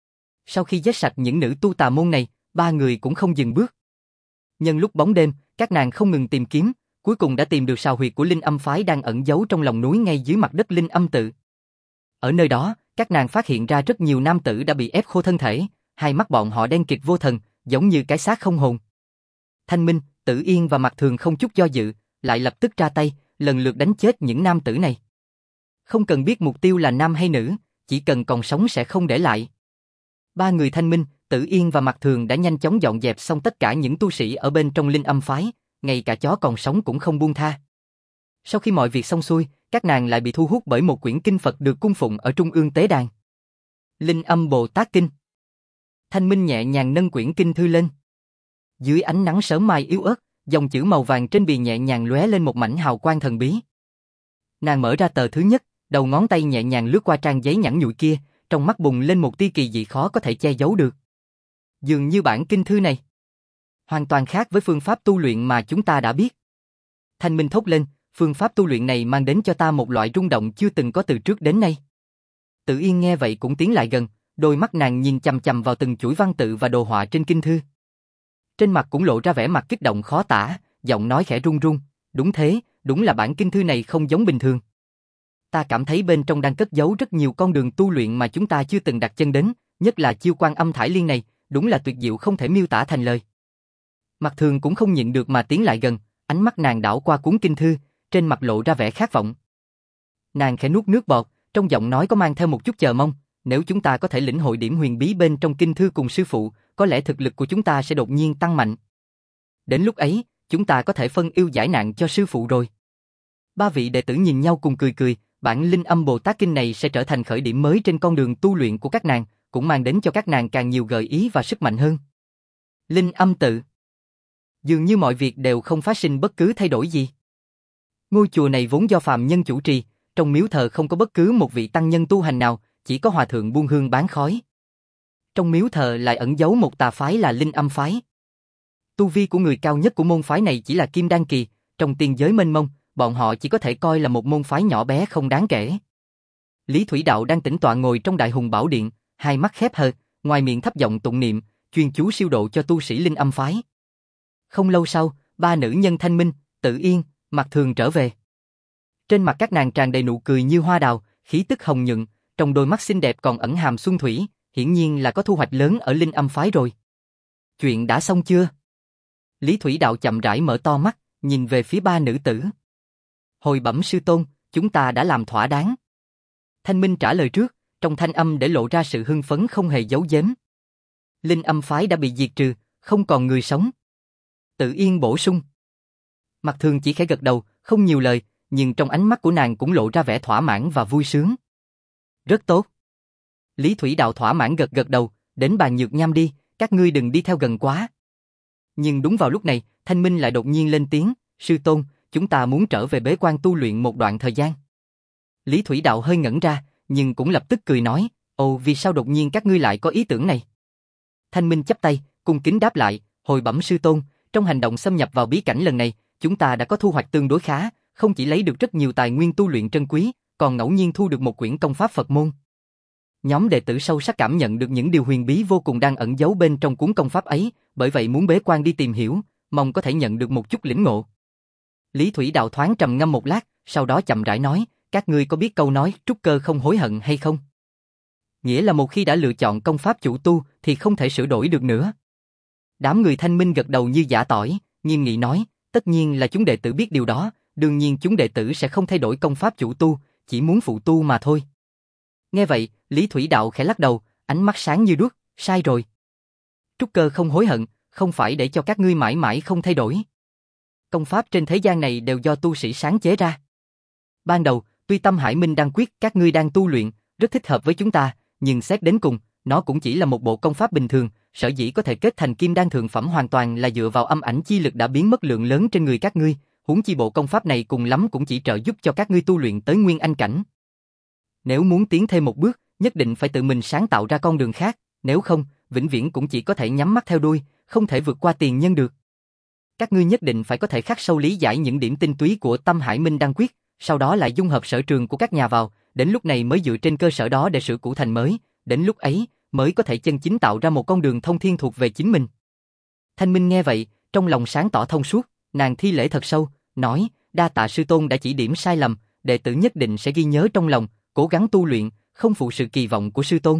A: Sau khi giết sạch những nữ tu tà môn này, ba người cũng không dừng bước. Nhân lúc bóng đêm, các nàng không ngừng tìm kiếm, cuối cùng đã tìm được sào huyệt của Linh Âm phái đang ẩn giấu trong lòng núi ngay dưới mặt đất Linh Âm tự. Ở nơi đó, các nàng phát hiện ra rất nhiều nam tử đã bị ép khô thân thể, hai mắt bọn họ đen kịt vô thần, giống như cái xác không hồn. Thanh Minh, Tử Yên và Mạc Thường không chút do dự, lại lập tức ra tay, lần lượt đánh chết những nam tử này. Không cần biết mục tiêu là nam hay nữ, chỉ cần còn sống sẽ không để lại. Ba người Thanh Minh, Tử Yên và Mạc Thường đã nhanh chóng dọn dẹp xong tất cả những tu sĩ ở bên trong Linh Âm phái, ngay cả chó còn sống cũng không buông tha. Sau khi mọi việc xong xuôi, các nàng lại bị thu hút bởi một quyển kinh Phật được cung phụng ở trung ương tế đàn. Linh Âm Bồ Tát Kinh. Thanh Minh nhẹ nhàng nâng quyển kinh thư lên. Dưới ánh nắng sớm mai yếu ớt, dòng chữ màu vàng trên bìa nhẹ nhàng lóe lên một mảnh hào quang thần bí. Nàng mở ra tờ thứ nhất, đầu ngón tay nhẹ nhàng lướt qua trang giấy nhẵn nhụi kia, trong mắt bùng lên một tia kỳ dị khó có thể che giấu được. Dường như bản kinh thư này hoàn toàn khác với phương pháp tu luyện mà chúng ta đã biết. Thanh Minh thốt lên, phương pháp tu luyện này mang đến cho ta một loại rung động chưa từng có từ trước đến nay. Tử Yên nghe vậy cũng tiến lại gần, đôi mắt nàng nhìn chằm chằm vào từng chuỗi văn tự và đồ họa trên kinh thư. Trên mặt cũng lộ ra vẻ mặt kích động khó tả, giọng nói khẽ run run, đúng thế, đúng là bản kinh thư này không giống bình thường. Ta cảm thấy bên trong đang cất giấu rất nhiều con đường tu luyện mà chúng ta chưa từng đặt chân đến, nhất là chiêu quan âm thải liên này, đúng là tuyệt diệu không thể miêu tả thành lời. Mạc Thường cũng không nhịn được mà tiến lại gần, ánh mắt nàng đảo qua cuốn kinh thư, trên mặt lộ ra vẻ khát vọng. Nàng khẽ nuốt nước bọt, trong giọng nói có mang theo một chút chờ mong, nếu chúng ta có thể lĩnh hội điểm huyền bí bên trong kinh thư cùng sư phụ, có lẽ thực lực của chúng ta sẽ đột nhiên tăng mạnh. Đến lúc ấy, chúng ta có thể phân ưu giải nạn cho sư phụ rồi. Ba vị đệ tử nhìn nhau cùng cười cười, bản Linh Âm Bồ Tát Kinh này sẽ trở thành khởi điểm mới trên con đường tu luyện của các nàng, cũng mang đến cho các nàng càng nhiều gợi ý và sức mạnh hơn. Linh Âm tự. Dường như mọi việc đều không phát sinh bất cứ thay đổi gì. Ngôi chùa này vốn do phàm nhân chủ trì, trong miếu thờ không có bất cứ một vị tăng nhân tu hành nào, chỉ có hòa thượng buôn hương bán khói. Trong miếu thờ lại ẩn giấu một tà phái là Linh Âm phái. Tu vi của người cao nhất của môn phái này chỉ là Kim Đan kỳ, trong tiên giới mênh mông, bọn họ chỉ có thể coi là một môn phái nhỏ bé không đáng kể. Lý Thủy Đạo đang tĩnh tọa ngồi trong Đại Hùng Bảo Điện, hai mắt khép hờ, ngoài miệng thấp giọng tụng niệm, chuyên chú siêu độ cho tu sĩ Linh Âm phái. Không lâu sau, ba nữ nhân Thanh Minh, Tự Yên, Mạc Thường trở về. Trên mặt các nàng tràn đầy nụ cười như hoa đào, khí tức hồng nhuận, trong đôi mắt xinh đẹp còn ẩn hàm xuân thủy, hiển nhiên là có thu hoạch lớn ở Linh Âm phái rồi. Chuyện đã xong chưa? Lý Thủy Đạo chậm rãi mở to mắt, nhìn về phía ba nữ tử. Hồi bẩm sư tôn, chúng ta đã làm thỏa đáng. Thanh Minh trả lời trước, trong thanh âm để lộ ra sự hưng phấn không hề giấu giếm. Linh Âm phái đã bị diệt trừ, không còn người sống. Tự Yên bổ sung. Mạc Thường chỉ khẽ gật đầu, không nhiều lời, nhưng trong ánh mắt của nàng cũng lộ ra vẻ thỏa mãn và vui sướng. Rất tốt. Lý Thủy Đạo thỏa mãn gật gật đầu, đến bàn nhược nham đi, các ngươi đừng đi theo gần quá. Nhưng đúng vào lúc này, Thanh Minh lại đột nhiên lên tiếng, sư tôn, chúng ta muốn trở về bế quan tu luyện một đoạn thời gian. Lý Thủy Đạo hơi ngẩn ra, nhưng cũng lập tức cười nói, ồ vì sao đột nhiên các ngươi lại có ý tưởng này? Thanh Minh chắp tay, cung kính đáp lại, hồi bẩm sư tôn, trong hành động xâm nhập vào bí cảnh lần này, chúng ta đã có thu hoạch tương đối khá, không chỉ lấy được rất nhiều tài nguyên tu luyện trân quý, còn ngẫu nhiên thu được một quyển công pháp Phật môn. Nhóm đệ tử sâu sắc cảm nhận được những điều huyền bí vô cùng đang ẩn giấu bên trong cuốn công pháp ấy, bởi vậy muốn bế quan đi tìm hiểu, mong có thể nhận được một chút lĩnh ngộ. Lý Thủy Đạo thoáng trầm ngâm một lát, sau đó chậm rãi nói, các ngươi có biết câu nói trúc cơ không hối hận hay không? Nghĩa là một khi đã lựa chọn công pháp chủ tu thì không thể sửa đổi được nữa. Đám người Thanh Minh gật đầu như giã tỏi, nghiêm nghị nói, tất nhiên là chúng đệ tử biết điều đó, đương nhiên chúng đệ tử sẽ không thay đổi công pháp chủ tu, chỉ muốn phụ tu mà thôi. Nghe vậy, Lý Thủy Đạo khẽ lắc đầu, ánh mắt sáng như đuốc, sai rồi. Trúc cơ không hối hận, không phải để cho các ngươi mãi mãi không thay đổi. Công pháp trên thế gian này đều do tu sĩ sáng chế ra. Ban đầu, tuy Tâm Hải Minh Đan Quyết các ngươi đang tu luyện, rất thích hợp với chúng ta, nhưng xét đến cùng, nó cũng chỉ là một bộ công pháp bình thường, sở dĩ có thể kết thành kim đan thượng phẩm hoàn toàn là dựa vào âm ảnh chi lực đã biến mất lượng lớn trên người các ngươi, huống chi bộ công pháp này cùng lắm cũng chỉ trợ giúp cho các ngươi tu luyện tới nguyên anh cảnh. Nếu muốn tiến thêm một bước, nhất định phải tự mình sáng tạo ra con đường khác, nếu không, vĩnh viễn cũng chỉ có thể nhắm mắt theo đuôi, không thể vượt qua tiền nhân được. Các ngươi nhất định phải có thể khắc sâu lý giải những điểm tinh túy của Tâm Hải Minh Đan Quyết, sau đó lại dung hợp sở trường của các nhà vào, đến lúc này mới dựa trên cơ sở đó để sửa cũ thành mới, đến lúc ấy mới có thể chân chính tạo ra một con đường thông thiên thuộc về chính mình. Thanh Minh nghe vậy, trong lòng sáng tỏ thông suốt, nàng thi lễ thật sâu, nói, đa tạ sư tôn đã chỉ điểm sai lầm, đệ tử nhất định sẽ ghi nhớ trong lòng, cố gắng tu luyện, không phụ sự kỳ vọng của sư tôn.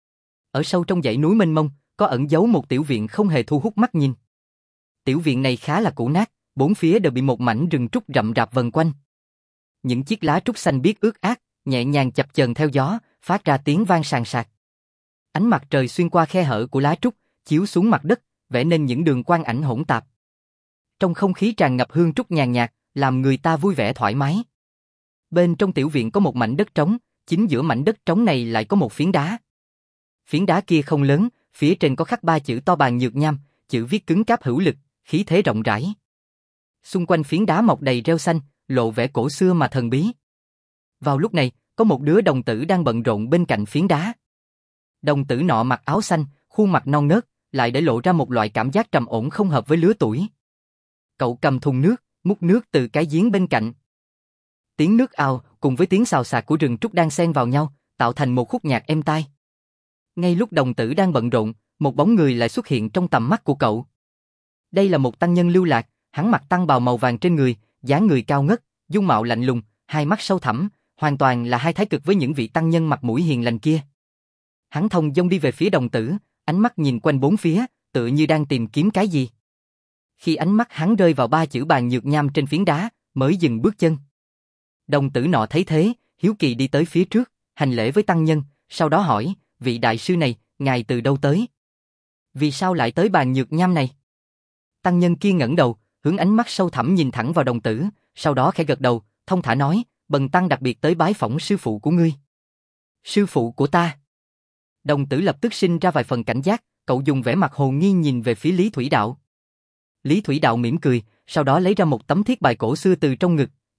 A: Ở sâu trong dãy núi mênh mông, có ẩn giấu một tiểu viện không hề thu hút mắt nhìn. Tiểu viện này khá là cũ nát, bốn phía đều bị một mảnh rừng trúc rậm rạp vần quanh. Những chiếc lá trúc xanh biếc ướt át, nhẹ nhàng chập chờn theo gió, phát ra tiếng vang sàn sạt. Ánh mặt trời xuyên qua khe hở của lá trúc, chiếu xuống mặt đất, vẽ nên những đường quang ảnh hỗn tạp. Trong không khí tràn ngập hương trúc nhàn nhạt, làm người ta vui vẻ thoải mái. Bên trong tiểu viện có một mảnh đất trống, chính giữa mảnh đất trống này lại có một phiến đá. Phiến đá kia không lớn, phía trên có khắc ba chữ to bằng nhược nham, chữ viết cứng cáp hữu lực, khí thế rộng rãi. Xung quanh phiến đá mọc đầy rêu xanh, lộ vẻ cổ xưa mà thần bí. Vào lúc này, có một đứa đồng tử đang bận rộn bên cạnh phiến đá. Đồng tử nọ mặc áo xanh, khuôn mặt non nớt, lại để lộ ra một loại cảm giác trầm ổn không hợp với lứa tuổi. Cậu cầm thùng nước, múc nước từ cái giếng bên cạnh. Tiếng nước ao cùng với tiếng xào xạc của rừng trúc đang xen vào nhau, tạo thành một khúc nhạc êm tai. Ngay lúc đồng tử đang bận rộn, một bóng người lại xuất hiện trong tầm mắt của cậu. Đây là một tăng nhân lưu lạc, hắn mặc tăng bào màu vàng trên người, dáng người cao ngất, dung mạo lạnh lùng, hai mắt sâu thẳm, hoàn toàn là hai thái cực với những vị tăng nhân mặt mũi hiền lành kia. Hắn thông dong đi về phía đồng tử, ánh mắt nhìn quanh bốn phía, tựa như đang tìm kiếm cái gì. Khi ánh mắt hắn rơi vào ba chữ bàn nhược nham trên phiến đá, mới dừng bước chân. Đồng tử nọ thấy thế, hiếu kỳ đi tới phía trước, hành lễ với tăng nhân, sau đó hỏi, vị đại sư này, ngài từ đâu tới? Vì sao lại tới bàn nhược nham này? Tăng nhân kia ngẩng đầu, hướng ánh mắt sâu thẳm nhìn thẳng vào đồng tử, sau đó khẽ gật đầu, thông thả nói, bần tăng đặc biệt tới bái phỏng sư phụ của ngươi. Sư phụ của ta? Đồng tử lập tức sinh ra vài phần cảnh giác, cậu dùng vẻ mặt hồ nghi nhìn về phía Lý Thủy Đạo. Lý Thủy Đạo mỉm cười, sau đó lấy ra một tấm thiết bài cổ xưa từ trong ngực,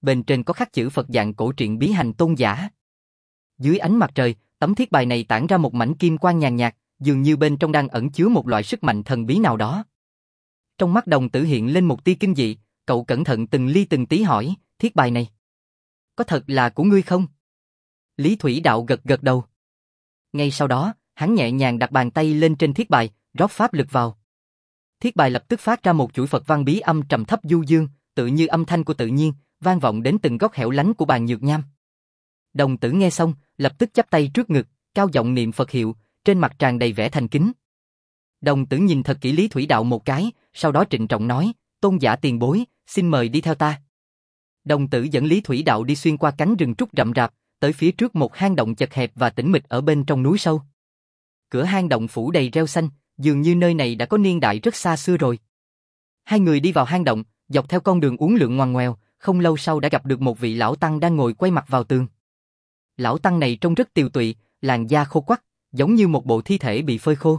A: bên trên có khắc chữ Phật dạng cổ truyện bí hành tôn giả. Dưới ánh mặt trời, tấm thiết bài này tản ra một mảnh kim quang nhàn nhạt, dường như bên trong đang ẩn chứa một loại sức mạnh thần bí nào đó. Trong mắt đồng tử hiện lên một tia kinh dị, cậu cẩn thận từng ly từng tí hỏi, thiết bài này có thật là của ngươi không? Lý Thủy Đạo gật gật đầu. Ngay sau đó, hắn nhẹ nhàng đặt bàn tay lên trên thiết bài, rót pháp lực vào. Thiết bài lập tức phát ra một chuỗi Phật văn bí âm trầm thấp du dương, tự như âm thanh của tự nhiên, vang vọng đến từng góc hẻo lánh của bàn nhược nham. Đồng tử nghe xong, lập tức chắp tay trước ngực, cao giọng niệm Phật hiệu, trên mặt tràn đầy vẻ thành kính. Đồng tử nhìn thật kỹ Lý Thủy Đạo một cái, sau đó trịnh trọng nói, tôn giả tiền bối, xin mời đi theo ta. Đồng tử dẫn Lý Thủy Đạo đi xuyên qua cánh rừng trúc rậm rạp, tới phía trước một hang động chật hẹp và tĩnh mịch ở bên trong núi sâu. Cửa hang động phủ đầy rêu xanh, dường như nơi này đã có niên đại rất xa xưa rồi. Hai người đi vào hang động, dọc theo con đường uốn lượn ngoằn ngoèo, không lâu sau đã gặp được một vị lão tăng đang ngồi quay mặt vào tường. Lão tăng này trông rất tiều tụy, làn da khô quắt, giống như một bộ thi thể bị phơi khô.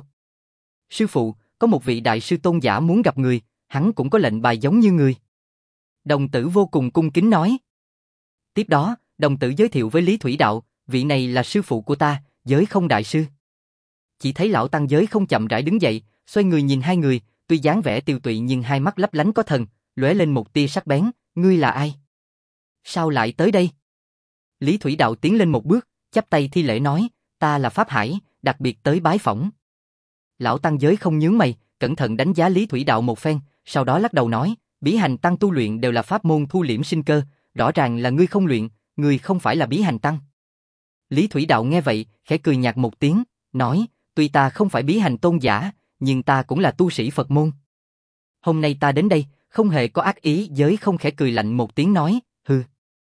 A: Sư phụ, có một vị đại sư tôn giả muốn gặp người, hắn cũng có lệnh bài giống như người. Đồng tử vô cùng cung kính nói. Tiếp đó, đồng tử giới thiệu với Lý Thủy Đạo, vị này là sư phụ của ta, Giới Không đại sư. Chỉ thấy lão tăng Giới Không chậm rãi đứng dậy, xoay người nhìn hai người, tuy dáng vẻ tiều tụy nhưng hai mắt lấp lánh có thần, lóe lên một tia sắc bén, ngươi là ai? Sao lại tới đây? Lý Thủy Đạo tiến lên một bước, chắp tay thi lễ nói, ta là Pháp Hải, đặc biệt tới bái phỏng. Lão tăng Giới Không nhướng mày, cẩn thận đánh giá Lý Thủy Đạo một phen, sau đó lắc đầu nói, bí hành tăng tu luyện đều là pháp môn thu liễm sinh cơ, rõ ràng là ngươi không luyện, ngươi không phải là bí hành tăng. Lý Thủy Đạo nghe vậy, khẽ cười nhạt một tiếng, nói, tuy ta không phải bí hành tôn giả, nhưng ta cũng là tu sĩ Phật môn. Hôm nay ta đến đây, không hề có ác ý. Giới Không khẽ cười lạnh một tiếng nói, hừ.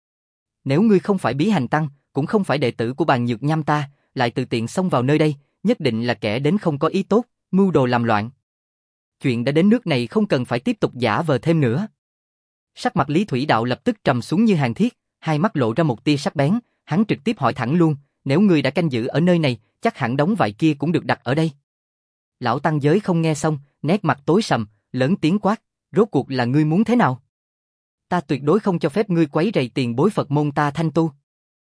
A: Nếu ngươi không phải bí hành tăng, cũng không phải đệ tử của bàn nhược nham ta, lại tự tiện xông vào nơi đây, nhất định là kẻ đến không có ý tốt, mưu đồ làm loạn. Chuyện đã đến nước này không cần phải tiếp tục giả vờ thêm nữa. Sắc mặt Lý Thủy Đạo lập tức trầm xuống như hàn thiết, hai mắt lộ ra một tia sắc bén, hắn trực tiếp hỏi thẳng luôn, nếu ngươi đã canh giữ ở nơi này, chắc hẳn đống vải kia cũng được đặt ở đây. Lão tăng Giới Không nghe xong, nét mặt tối sầm, lớn tiếng quát, rốt cuộc là ngươi muốn thế nào? Ta tuyệt đối không cho phép ngươi quấy rầy tiền bối Phật môn ta thanh tu.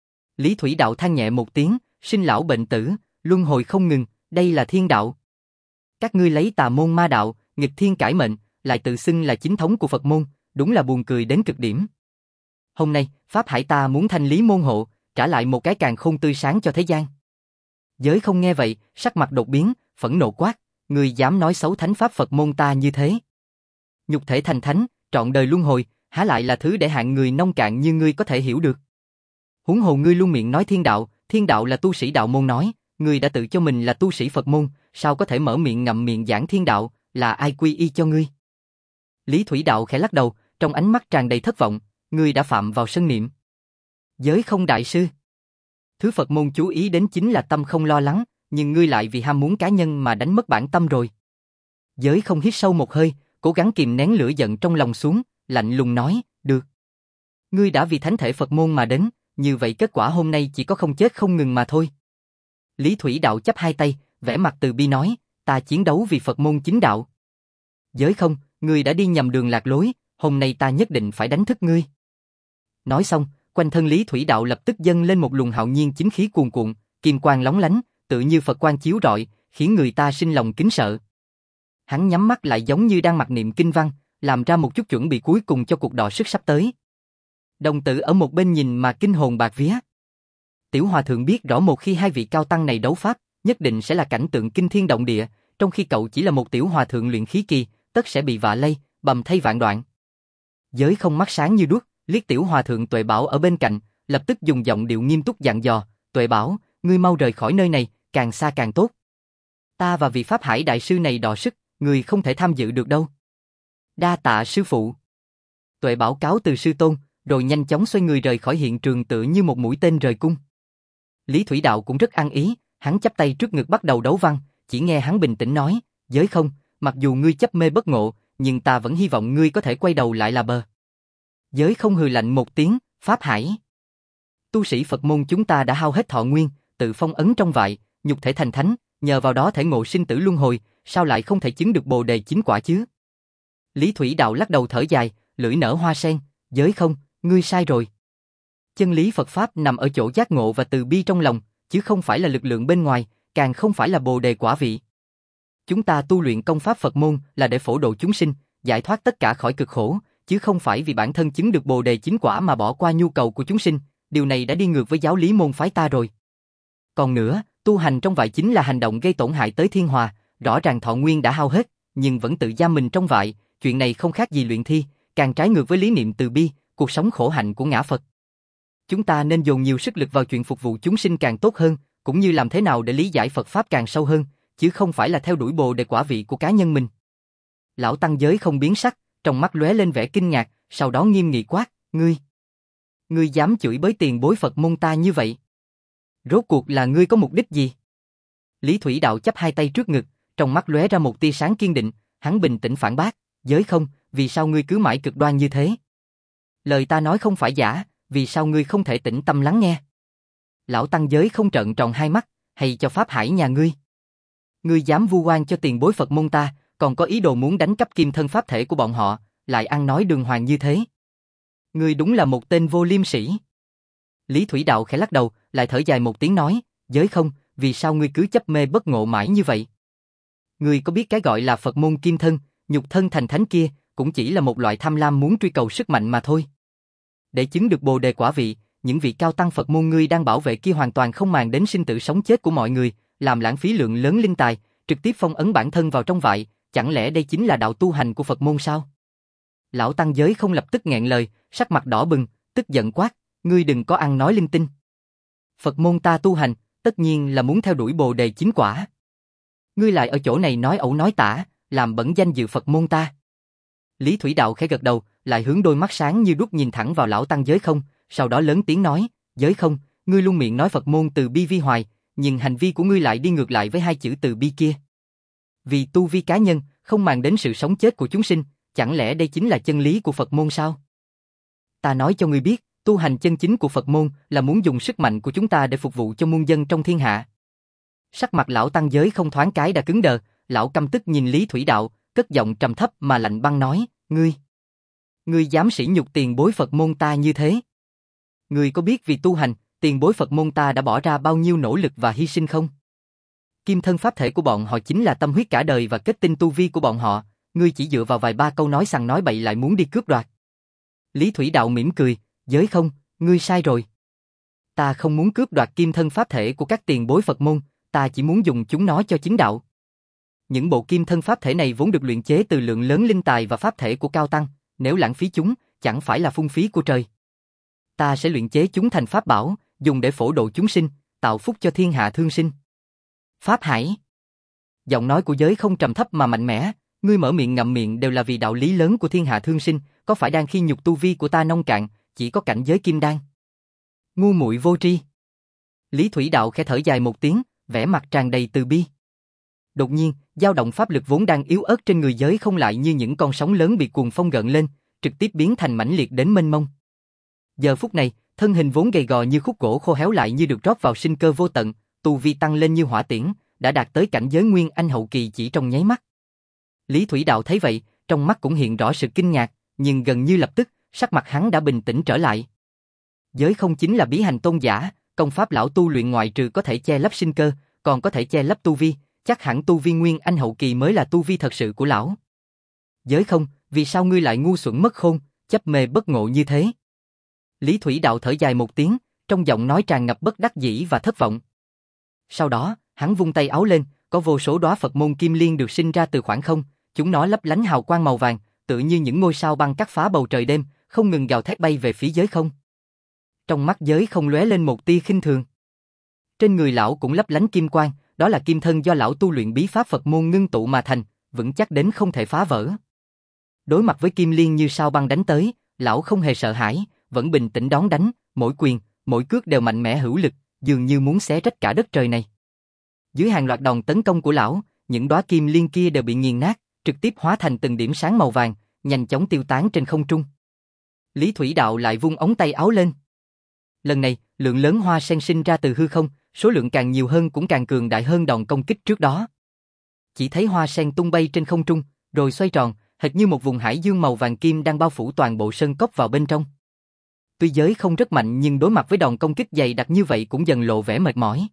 A: Lý Thủy Đạo than nhẹ một tiếng, sinh lão bệnh tử, luân hồi không ngừng, đây là thiên đạo. Các ngươi lấy tà môn ma đạo, nghịch thiên cải mệnh, lại tự xưng là chính thống của Phật môn, đúng là buồn cười đến cực điểm. Hôm nay, Pháp Hải ta muốn thanh lý môn hộ, trả lại một cái càn khôn tươi sáng cho thế gian. Giới Không nghe vậy, sắc mặt đột biến, phẫn nộ quát, ngươi dám nói xấu thánh pháp Phật môn ta như thế? Nhục thể thành thánh, trọn đời luân hồi, há lại là thứ để hạng người nông cạn như ngươi có thể hiểu được. Huống hồ ngươi luôn miệng nói thiên đạo, thiên đạo là tu sĩ đạo môn nói, ngươi đã tự cho mình là tu sĩ Phật môn, sao có thể mở miệng ngậm miệng giảng thiên đạo, là ai quy y cho ngươi? Lý Thủy Đạo khẽ lắc đầu, trong ánh mắt tràn đầy thất vọng, ngươi đã phạm vào sân niệm. Giới Không đại sư. Thứ Phật môn chú ý đến chính là tâm không lo lắng, nhưng ngươi lại vì ham muốn cá nhân mà đánh mất bản tâm rồi. Giới Không hít sâu một hơi, cố gắng kìm nén lửa giận trong lòng xuống, lạnh lùng nói, được. Ngươi đã vì thánh thể Phật môn mà đến, như vậy kết quả hôm nay chỉ có không chết không ngừng mà thôi. Lý Thủy Đạo chắp hai tay, vẻ mặt từ bi nói, ta chiến đấu vì Phật môn chính đạo. Giới Không, ngươi đã đi nhầm đường lạc lối, hôm nay ta nhất định phải đánh thức ngươi. Nói xong, quanh thân Lý Thủy Đạo lập tức dâng lên một luồng hạo nhiên chính khí cuồn cuộn, kim quang lóng lánh, tự như Phật quang chiếu rọi, khiến người ta sinh lòng kính sợ. Hắn nhắm mắt lại giống như đang mặc niệm kinh văn, làm ra một chút chuẩn bị cuối cùng cho cuộc đọ sức sắp tới. Đồng tử ở một bên nhìn mà kinh hồn bạt vía. Tiểu Hòa Thượng biết rõ một khi hai vị cao tăng này đấu pháp, nhất định sẽ là cảnh tượng kinh thiên động địa, trong khi cậu chỉ là một tiểu hòa thượng luyện khí kỳ, tất sẽ bị vạ lây, bầm thây vạn đoạn. Giới Không mắt sáng như đuốc, liếc tiểu hòa thượng Tuệ Bảo ở bên cạnh, lập tức dùng giọng điệu nghiêm túc dặn dò, Tuệ Bảo, ngươi mau rời khỏi nơi này, càng xa càng tốt. Ta và vị Pháp Hải đại sư này đọ sức, ngươi không thể tham dự được đâu. Đa tạ sư phụ. Tuệ Bảo cáo từ sư tôn, rồi nhanh chóng xoay người rời khỏi hiện trường tựa như một mũi tên rời cung. Lý Thủy Đạo cũng rất ăn ý, hắn chắp tay trước ngực bắt đầu đấu văn, chỉ nghe hắn bình tĩnh nói, Giới Không, mặc dù ngươi chấp mê bất ngộ, nhưng ta vẫn hy vọng ngươi có thể quay đầu lại là bờ. Giới Không hừ lạnh một tiếng, Pháp Hải. Tu sĩ Phật môn chúng ta đã hao hết thọ nguyên, tự phong ấn trong vại, nhục thể thành thánh, nhờ vào đó thể ngộ sinh tử luân hồi, sao lại không thể chứng được Bồ đề chính quả chứ? Lý Thủy Đạo lắc đầu thở dài, lưỡi nở hoa sen, Giới Không, ngươi sai rồi. Chân lý Phật Pháp nằm ở chỗ giác ngộ và từ bi trong lòng, chứ không phải là lực lượng bên ngoài, càng không phải là bồ đề quả vị. Chúng ta tu luyện công pháp Phật môn là để phổ độ chúng sinh, giải thoát tất cả khỏi cực khổ, chứ không phải vì bản thân chứng được bồ đề chính quả mà bỏ qua nhu cầu của chúng sinh, điều này đã đi ngược với giáo lý môn phái ta rồi. Còn nữa, tu hành trong vại chính là hành động gây tổn hại tới thiên hòa, rõ ràng thọ nguyên đã hao hết, nhưng vẫn tự giam mình trong vại, chuyện này không khác gì luyện thi, càng trái ngược với lý niệm từ bi, cuộc sống khổ hạnh của ngã Phật. Chúng ta nên dồn nhiều sức lực vào chuyện phục vụ chúng sinh càng tốt hơn, cũng như làm thế nào để lý giải Phật Pháp càng sâu hơn, chứ không phải là theo đuổi bồ đề quả vị của cá nhân mình. Lão tăng giới không biến sắc, trong mắt lóe lên vẻ kinh ngạc, sau đó nghiêm nghị quát, ngươi, ngươi dám chửi bới tiền bối Phật môn ta như vậy? Rốt cuộc là ngươi có mục đích gì? Lý Thủy Đạo chắp hai tay trước ngực, trong mắt lóe ra một tia sáng kiên định, hắn bình tĩnh phản bác, giới không, vì sao ngươi cứ mãi cực đoan như thế? Lời ta nói không phải giả, vì sao ngươi không thể tĩnh tâm lắng nghe? Lão tăng giới không trợn tròn hai mắt, hay cho Pháp Hải nhà ngươi? Ngươi dám vu oan cho tiền bối Phật môn ta, còn có ý đồ muốn đánh cắp kim thân pháp thể của bọn họ, lại ăn nói đường hoàng như thế. Ngươi đúng là một tên vô liêm sỉ. Lý Thủy Đạo khẽ lắc đầu, lại thở dài một tiếng nói, giới không, vì sao ngươi cứ chấp mê bất ngộ mãi như vậy? Ngươi có biết cái gọi là Phật môn kim thân, nhục thân thành thánh kia, cũng chỉ là một loại tham lam muốn truy cầu sức mạnh mà thôi. Để chứng được bồ đề quả vị, những vị cao tăng Phật môn ngươi đang bảo vệ kia hoàn toàn không màng đến sinh tử sống chết của mọi người, làm lãng phí lượng lớn linh tài, trực tiếp phong ấn bản thân vào trong vại, chẳng lẽ đây chính là đạo tu hành của Phật môn sao? Lão tăng giới không lập tức nghẹn lời, sắc mặt đỏ bừng, tức giận quát, ngươi đừng có ăn nói linh tinh. Phật môn ta tu hành, tất nhiên là muốn theo đuổi bồ đề chính quả. Ngươi lại ở chỗ này nói ẩu nói tả, làm bẩn danh dự Phật môn ta. Lý Thủy Đạo khẽ gật đầu, lại hướng đôi mắt sáng như đuốc nhìn thẳng vào lão tăng giới không, sau đó lớn tiếng nói, giới không, ngươi luôn miệng nói Phật môn từ bi vi hoài, nhưng hành vi của ngươi lại đi ngược lại với hai chữ từ bi kia. Vì tu vi cá nhân, không màng đến sự sống chết của chúng sinh, chẳng lẽ đây chính là chân lý của Phật môn sao? Ta nói cho ngươi biết, tu hành chân chính của Phật môn là muốn dùng sức mạnh của chúng ta để phục vụ cho muôn dân trong thiên hạ. Sắc mặt lão tăng giới không thoáng cái đã cứng đờ, lão căm tức nhìn Lý Thủy Đạo, cất giọng trầm thấp mà lạnh băng nói, ngươi, ngươi dám sỉ nhục tiền bối Phật môn ta như thế? Ngươi có biết vì tu hành, tiền bối Phật môn ta đã bỏ ra bao nhiêu nỗ lực và hy sinh không? Kim thân pháp thể của bọn họ chính là tâm huyết cả đời và kết tinh tu vi của bọn họ, ngươi chỉ dựa vào vài ba câu nói sằng nói bậy lại muốn đi cướp đoạt. Lý Thủy Đạo mỉm cười, giới không, ngươi sai rồi. Ta không muốn cướp đoạt kim thân pháp thể của các tiền bối Phật môn, ta chỉ muốn dùng chúng nó cho chính đạo. Những bộ kim thân pháp thể này vốn được luyện chế từ lượng lớn linh tài và pháp thể của cao tăng, nếu lãng phí chúng, chẳng phải là phung phí của trời. Ta sẽ luyện chế chúng thành pháp bảo, dùng để phổ độ chúng sinh, tạo phúc cho thiên hạ thương sinh. Pháp Hải. Giọng nói của giới không trầm thấp mà mạnh mẽ, ngươi mở miệng ngậm miệng đều là vì đạo lý lớn của thiên hạ thương sinh, có phải đang khi nhục tu vi của ta nông cạn, chỉ có cảnh giới kim đan? Ngu muội vô tri. Lý Thủy Đạo khẽ thở dài một tiếng, vẻ mặt tràn đầy từ bi. Đột nhiên, dao động pháp lực vốn đang yếu ớt trên người giới không lại như những con sóng lớn bị cuồng phong gợn lên, trực tiếp biến thành mãnh liệt đến mênh mông. Giờ phút này, thân hình vốn gầy gò như khúc gỗ khô héo lại như được rót vào sinh cơ vô tận, tu vi tăng lên như hỏa tiễn, đã đạt tới cảnh giới nguyên anh hậu kỳ chỉ trong nháy mắt. Lý Thủy Đạo thấy vậy, trong mắt cũng hiện rõ sự kinh ngạc, nhưng gần như lập tức, sắc mặt hắn đã bình tĩnh trở lại. Giới không chính là bí hành tôn giả, công pháp lão tu luyện ngoại trừ có thể che lấp sinh cơ, còn có thể che lấp tu vi, chắc hẳn tu vi nguyên anh hậu kỳ mới là tu vi thật sự của lão. Giới không, vì sao ngươi lại ngu xuẩn mất khôn, chấp mê bất ngộ như thế? Lý Thủy Đạo thở dài một tiếng, trong giọng nói tràn ngập bất đắc dĩ và thất vọng. Sau đó, hắn vung tay áo lên, có vô số đóa Phật môn kim liên được sinh ra từ khoảng không, chúng nó lấp lánh hào quang màu vàng, tựa như những ngôi sao băng cắt phá bầu trời đêm, không ngừng gào thét bay về phía giới không. Trong mắt giới không lóe lên một tia khinh thường. Trên người lão cũng lấp lánh kim quang, đó là kim thân do lão tu luyện bí pháp Phật môn ngưng tụ mà thành, vững chắc đến không thể phá vỡ. Đối mặt với kim liên như sao băng đánh tới, lão không hề sợ hãi, vẫn bình tĩnh đón đánh, mỗi quyền, mỗi cước đều mạnh mẽ hữu lực, dường như muốn xé rách cả đất trời này. Dưới hàng loạt đòn tấn công của lão, những đóa kim liên kia đều bị nghiền nát, trực tiếp hóa thành từng điểm sáng màu vàng, nhanh chóng tiêu tán trên không trung. Lý Thủy Đạo lại vung ống tay áo lên. Lần này, lượng lớn hoa sen sinh ra từ hư không, số lượng càng nhiều hơn cũng càng cường đại hơn đòn công kích trước đó. Chỉ thấy hoa sen tung bay trên không trung, rồi xoay tròn, hệt như một vùng hải dương màu vàng kim đang bao phủ toàn bộ sơn cốc vào bên trong. Tuy giới không rất mạnh nhưng đối mặt với đòn công kích dày đặc như vậy cũng dần lộ vẻ mệt mỏi.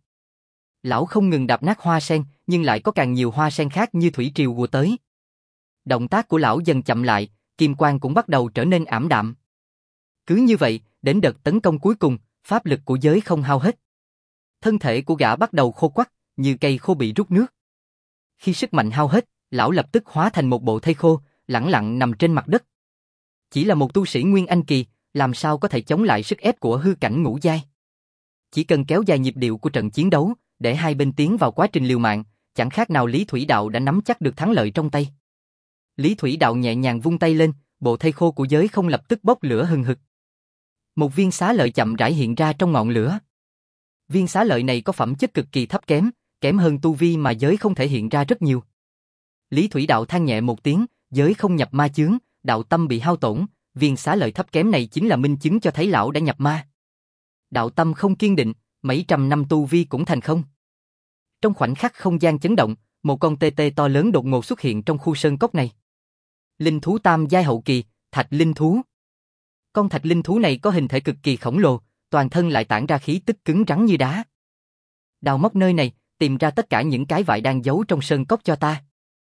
A: Lão không ngừng đạp nát hoa sen, nhưng lại có càng nhiều hoa sen khác như thủy triều ùa tới. Động tác của lão dần chậm lại, kim quang cũng bắt đầu trở nên ảm đạm. Cứ như vậy, đến đợt tấn công cuối cùng, pháp lực của giới không hao hết. Thân thể của gã bắt đầu khô quắt, như cây khô bị rút nước. Khi sức mạnh hao hết, lão lập tức hóa thành một bộ thây khô, lẳng lặng nằm trên mặt đất. Chỉ là một tu sĩ Nguyên Anh kỳ, làm sao có thể chống lại sức ép của hư cảnh ngũ giai. Chỉ cần kéo dài nhịp điệu của trận chiến đấu, để hai bên tiến vào quá trình liều mạng, chẳng khác nào Lý Thủy Đạo đã nắm chắc được thắng lợi trong tay. Lý Thủy Đạo nhẹ nhàng vung tay lên, bộ thây khô của giới không lập tức bốc lửa hừng hực. Một viên xá lợi chậm rãi hiện ra trong ngọn lửa. Viên xá lợi này có phẩm chất cực kỳ thấp kém, kém hơn tu vi mà giới không thể hiện ra rất nhiều. Lý Thủy Đạo than nhẹ một tiếng, giới không nhập ma chướng, đạo tâm bị hao tổn, viên xá lợi thấp kém này chính là minh chứng cho thấy lão đã nhập ma. Đạo tâm không kiên định, mấy trăm năm tu vi cũng thành không. Trong khoảnh khắc không gian chấn động, một con tê tê to lớn đột ngột xuất hiện trong khu sơn cốc này. Linh thú tam giai hậu kỳ, thạch linh thú. Con thạch linh thú này có hình thể cực kỳ khổng lồ, toàn thân lại tản ra khí tức cứng rắn như đá. Đào móc nơi này, tìm ra tất cả những cái vại đang giấu trong sơn cốc cho ta.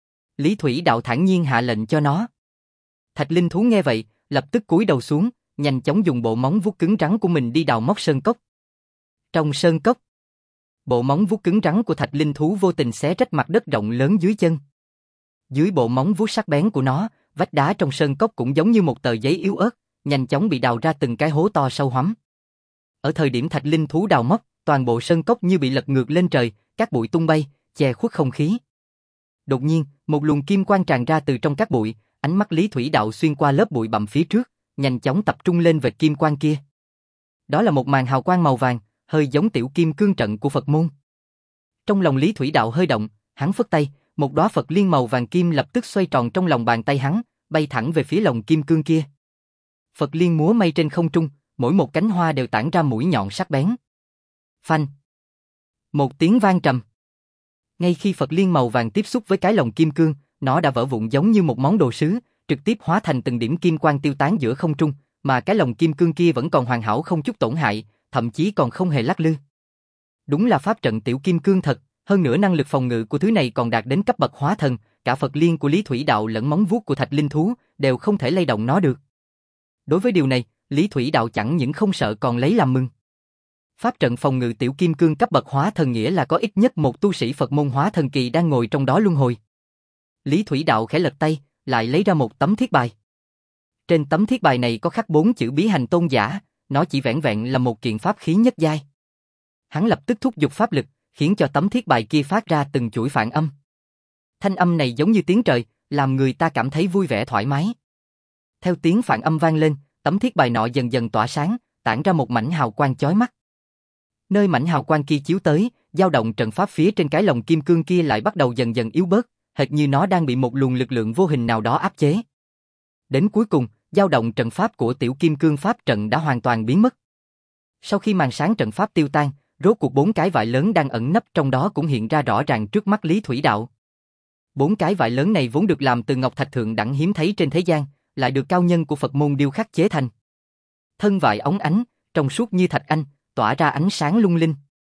A: Lý Thủy Đạo thản nhiên hạ lệnh cho nó. Thạch linh thú nghe vậy, lập tức cúi đầu xuống, nhanh chóng dùng bộ móng vuốt cứng rắn của mình đi đào móc sơn cốc. Trong sơn cốc, bộ móng vuốt cứng rắn của thạch linh thú vô tình xé rách mặt đất rộng lớn dưới chân. Dưới bộ móng vuốt sắc bén của nó, vách đá trong sơn cốc cũng giống như một tờ giấy yếu ớt, nhanh chóng bị đào ra từng cái hố to sâu hoắm. Ở thời điểm thạch linh thú đào móc, toàn bộ sơn cốc như bị lật ngược lên trời, các bụi tung bay, che khuất không khí. Đột nhiên, một luồng kim quang tràn ra từ trong các bụi, ánh mắt Lý Thủy Đạo xuyên qua lớp bụi bặm phía trước, nhanh chóng tập trung lên vệt kim quang kia. Đó là một màn hào quang màu vàng, hơi giống tiểu kim cương trận của Phật môn. Trong lòng Lý Thủy Đạo hơi động, hắn phất tay, một đóa Phật liên màu vàng kim lập tức xoay tròn trong lòng bàn tay hắn, bay thẳng về phía lồng kim cương kia. Phật liên múa mây trên không trung, mỗi một cánh hoa đều tản ra mũi nhọn sắc bén. Phanh! Một tiếng vang trầm. Ngay khi Phật liên màu vàng tiếp xúc với cái lồng kim cương, nó đã vỡ vụn giống như một món đồ sứ, trực tiếp hóa thành từng điểm kim quang tiêu tán giữa không trung, mà cái lồng kim cương kia vẫn còn hoàn hảo không chút tổn hại, thậm chí còn không hề lắc lư. Đúng là pháp trận tiểu kim cương thật, hơn nữa năng lực phòng ngự của thứ này còn đạt đến cấp bậc hóa thần, cả Phật liên của Lý Thủy Đạo lẫn móng vuốt của thạch linh thú đều không thể lay động nó được. Đối với điều này, Lý Thủy Đạo chẳng những không sợ còn lấy làm mừng. Pháp trận phòng ngự tiểu kim cương cấp bậc hóa thần nghĩa là có ít nhất một tu sĩ Phật môn hóa thần kỳ đang ngồi trong đó luân hồi. Lý Thủy Đạo khẽ lật tay, lại lấy ra một tấm thiết bài. Trên tấm thiết bài này có khắc bốn chữ bí hành tôn giả, nó chỉ vẻn vẹn là một kiện pháp khí nhất giai. Hắn lập tức thúc giục pháp lực, khiến cho tấm thiết bài kia phát ra từng chuỗi phản âm. Thanh âm này giống như tiếng trời, làm người ta cảm thấy vui vẻ thoải mái. Theo tiếng phản âm vang lên, tấm thiết bài nọ dần dần tỏa sáng, tản ra một mảnh hào quang chói mắt. Nơi mảnh hào quang kia chiếu tới, dao động trận pháp phía trên cái lồng kim cương kia lại bắt đầu dần dần yếu bớt, hệt như nó đang bị một luồng lực lượng vô hình nào đó áp chế. Đến cuối cùng, dao động trận pháp của tiểu kim cương pháp trận đã hoàn toàn biến mất. Sau khi màn sáng trận pháp tiêu tan, rốt cuộc bốn cái vại lớn đang ẩn nấp trong đó cũng hiện ra rõ ràng trước mắt Lý Thủy Đạo. Bốn cái vại lớn này vốn được làm từ ngọc thạch thượng đẳng hiếm thấy trên thế gian, lại được cao nhân của Phật môn điêu khắc chế thành. Thân vại óng ánh, trong suốt như thạch anh, tỏa ra ánh sáng lung linh.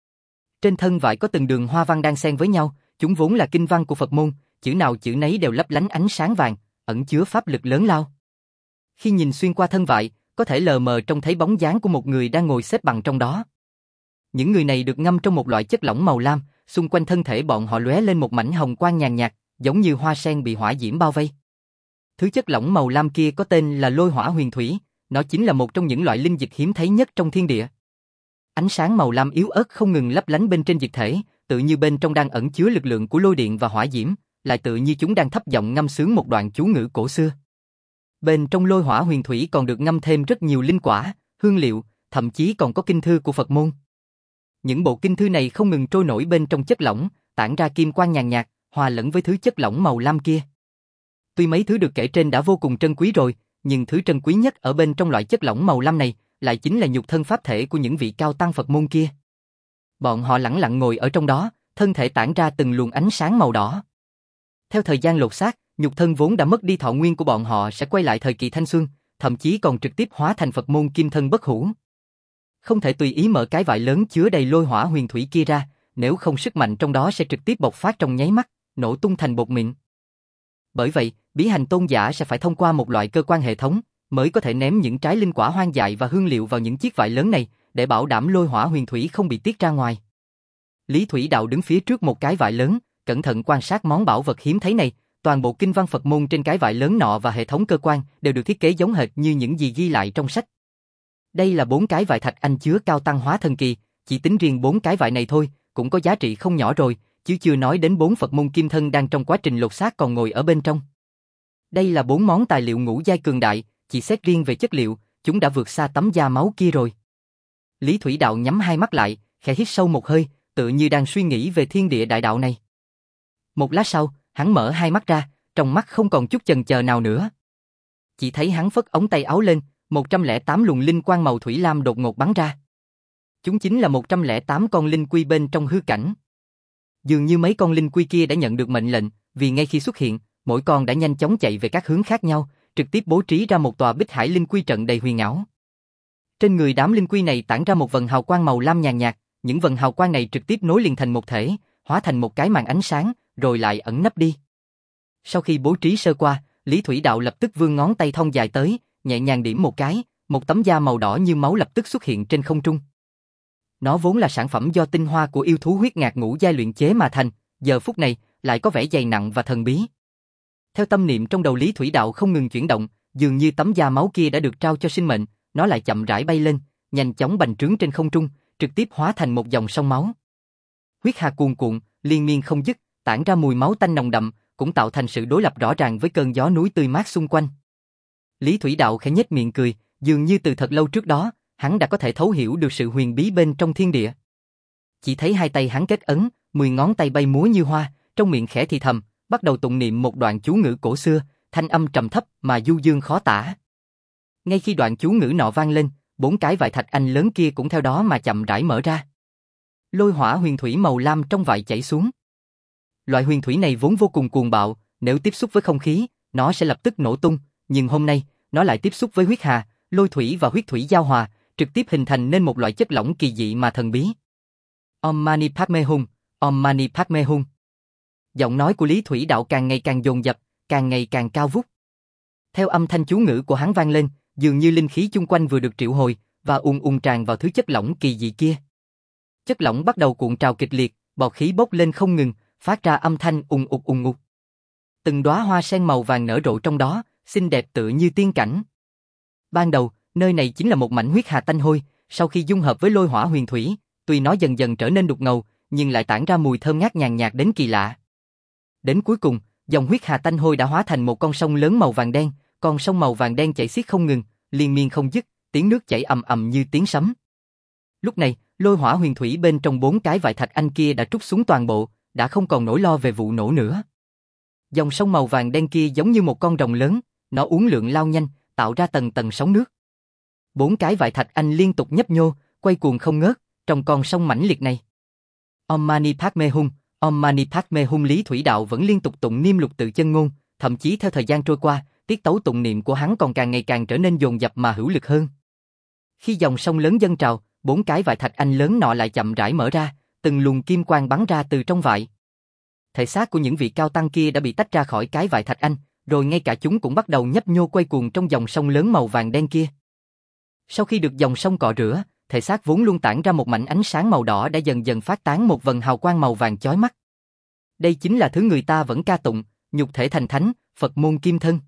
A: Trên thân vại có từng đường hoa văn đan xen với nhau, chúng vốn là kinh văn của Phật môn, chữ nào chữ nấy đều lấp lánh ánh sáng vàng, ẩn chứa pháp lực lớn lao. Khi nhìn xuyên qua thân vại, có thể lờ mờ trông thấy bóng dáng của một người đang ngồi xếp bằng trong đó. Những người này được ngâm trong một loại chất lỏng màu lam, xung quanh thân thể bọn họ lóe lên một mảnh hồng quang nhàn nhạt, giống như hoa sen bị hỏa diễm bao vây. Thứ chất lỏng màu lam kia có tên là lôi hỏa huyền thủy, nó chính là một trong những loại linh dịch hiếm thấy nhất trong thiên địa. Ánh sáng màu lam yếu ớt không ngừng lấp lánh bên trên dịch thể, tự như bên trong đang ẩn chứa lực lượng của lôi điện và hỏa diễm, lại tự như chúng đang thấp giọng ngâm sướng một đoạn chú ngữ cổ xưa. Bên trong lôi hỏa huyền thủy còn được ngâm thêm rất nhiều linh quả, hương liệu, thậm chí còn có kinh thư của Phật môn. Những bộ kinh thư này không ngừng trôi nổi bên trong chất lỏng, tản ra kim quang nhàn nhạt, hòa lẫn với thứ chất lỏng màu lam kia. Tuy mấy thứ được kể trên đã vô cùng trân quý rồi, nhưng thứ trân quý nhất ở bên trong loại chất lỏng màu lam này lại chính là nhục thân pháp thể của những vị cao tăng Phật môn kia. Bọn họ lẳng lặng ngồi ở trong đó, thân thể tản ra từng luồng ánh sáng màu đỏ. Theo thời gian lột xác, nhục thân vốn đã mất đi thọ nguyên của bọn họ sẽ quay lại thời kỳ thanh xuân, thậm chí còn trực tiếp hóa thành Phật môn kim thân bất hủ. Không thể tùy ý mở cái vải lớn chứa đầy lôi hỏa huyền thủy kia ra, nếu không sức mạnh trong đó sẽ trực tiếp bộc phát trong nháy mắt, nổ tung thành bột mịn. Bởi vậy, bí hành tôn giả sẽ phải thông qua một loại cơ quan hệ thống, mới có thể ném những trái linh quả hoang dại và hương liệu vào những chiếc vải lớn này, để bảo đảm lôi hỏa huyền thủy không bị tiết ra ngoài. Lý Thủy Đạo đứng phía trước một cái vải lớn, cẩn thận quan sát món bảo vật hiếm thấy này, toàn bộ kinh văn Phật môn trên cái vải lớn nọ và hệ thống cơ quan đều được thiết kế giống hệt như những gì ghi lại trong sách. Đây là bốn cái vải thạch anh chứa cao tăng hóa thần kỳ, chỉ tính riêng bốn cái vải này thôi, cũng có giá trị không nhỏ rồi, chứ chưa nói đến bốn Phật môn kim thân đang trong quá trình lột xác còn ngồi ở bên trong. Đây là bốn món tài liệu ngũ giai cường đại, chỉ xét riêng về chất liệu, chúng đã vượt xa tấm da máu kia rồi. Lý Thủy Đạo nhắm hai mắt lại, khẽ hít sâu một hơi, tự như đang suy nghĩ về thiên địa đại đạo này. Một lát sau, hắn mở hai mắt ra, trong mắt không còn chút chần chờ nào nữa. Chỉ thấy hắn phất ống tay áo lên, một trăm lẻ tám luồng linh quang màu thủy lam đột ngột bắn ra. Chúng chính là một trăm lẻ tám con linh quy bên trong hư cảnh. Dường như mấy con linh quy kia đã nhận được mệnh lệnh, vì ngay khi xuất hiện, mỗi con đã nhanh chóng chạy về các hướng khác nhau, trực tiếp bố trí ra một tòa bích hải linh quy trận đầy huyền ảo. Trên người đám linh quy này tản ra một vầng hào quang màu lam nhàn nhạt, những vầng hào quang này trực tiếp nối liền thành một thể, hóa thành một cái màn ánh sáng, rồi lại ẩn nấp đi. Sau khi bố trí sơ qua, Lý Thủy Đạo lập tức vươn ngón tay thon dài tới, nhẹ nhàng điểm một cái, một tấm da màu đỏ như máu lập tức xuất hiện trên không trung. Nó vốn là sản phẩm do tinh hoa của yêu thú huyết ngạc ngũ giai luyện chế mà thành, giờ phút này lại có vẻ dày nặng và thần bí. Theo tâm niệm trong đầu Lý Thủy Đạo không ngừng chuyển động, dường như tấm da máu kia đã được trao cho sinh mệnh, nó lại chậm rãi bay lên, nhanh chóng bành trướng trên không trung, trực tiếp hóa thành một dòng sông máu. Huyết hà cuồn cuộn, liên miên không dứt, tản ra mùi máu tanh nồng đậm, cũng tạo thành sự đối lập rõ ràng với cơn gió núi tươi mát xung quanh. Lý Thủy Đạo khẽ nhếch miệng cười, dường như từ thật lâu trước đó, hắn đã có thể thấu hiểu được sự huyền bí bên trong thiên địa. Chỉ thấy hai tay hắn kết ấn, mười ngón tay bay múa như hoa, trong miệng khẽ thì thầm, bắt đầu tụng niệm một đoạn chú ngữ cổ xưa, thanh âm trầm thấp mà du dương khó tả. Ngay khi đoạn chú ngữ nọ vang lên, bốn cái vải thạch anh lớn kia cũng theo đó mà chậm rãi mở ra. Lôi hỏa huyền thủy màu lam trong vải chảy xuống. Loại huyền thủy này vốn vô cùng cuồng bạo, nếu tiếp xúc với không khí, nó sẽ lập tức nổ tung, nhưng hôm nay, nó lại tiếp xúc với huyết hà, lôi thủy và huyết thủy giao hòa, trực tiếp hình thành nên một loại chất lỏng kỳ dị mà thần bí. Om Mani Padme Hum, Om Mani Padme Hum. Giọng nói của Lý Thủy Đạo càng ngày càng dồn dập, càng ngày càng cao vút. Theo âm thanh chú ngữ của hắn vang lên, dường như linh khí chung quanh vừa được triệu hồi và ùn ùn tràn vào thứ chất lỏng kỳ dị kia. Chất lỏng bắt đầu cuộn trào kịch liệt, bọt khí bốc lên không ngừng, phát ra âm thanh ùng ục ùng ục. Từng đóa hoa sen màu vàng nở rộ trong đó, xinh đẹp tựa như tiên cảnh. Ban đầu, nơi này chính là một mảnh huyết hà tanh hôi, sau khi dung hợp với lôi hỏa huyền thủy, tuy nó dần dần trở nên đục ngầu, nhưng lại tản ra mùi thơm ngát nhàn nhạt đến kỳ lạ. Đến cuối cùng, dòng huyết hà tanh hôi đã hóa thành một con sông lớn màu vàng đen, con sông màu vàng đen chảy xiết không ngừng, liên miên không dứt, tiếng nước chảy ầm ầm như tiếng sấm. Lúc này, lôi hỏa huyền thủy bên trong bốn cái vải thạch anh kia đã trút xuống toàn bộ, đã không còn nỗi lo về vụ nổ nữa. Dòng sông màu vàng đen kia giống như một con rồng lớn, nó uốn lượn lao nhanh, tạo ra tầng tầng sóng nước. Bốn cái vải thạch anh liên tục nhấp nhô, quay cuồng không ngớt, trong con sông mãnh liệt này. Om Mani Padme Hum, Om Mani Padme Hum. Lý Thủy Đạo vẫn liên tục tụng niệm lục tự chân ngôn, thậm chí theo thời gian trôi qua, tiết tấu tụng niệm của hắn còn càng ngày càng trở nên dồn dập mà hữu lực hơn. Khi dòng sông lớn dâng trào, bốn cái vải thạch anh lớn nọ lại chậm rãi mở ra, từng luồng kim quang bắn ra từ trong vải. Thể xác của những vị cao tăng kia đã bị tách ra khỏi cái vải thạch anh, rồi ngay cả chúng cũng bắt đầu nhấp nhô quay cuồng trong dòng sông lớn màu vàng đen kia. Sau khi được dòng sông cọ rửa, thể xác vốn luôn tản ra một mảnh ánh sáng màu đỏ đã dần dần phát tán một vầng hào quang màu vàng chói mắt. Đây chính là thứ người ta vẫn ca tụng, nhục thể thành thánh, Phật môn kim thân.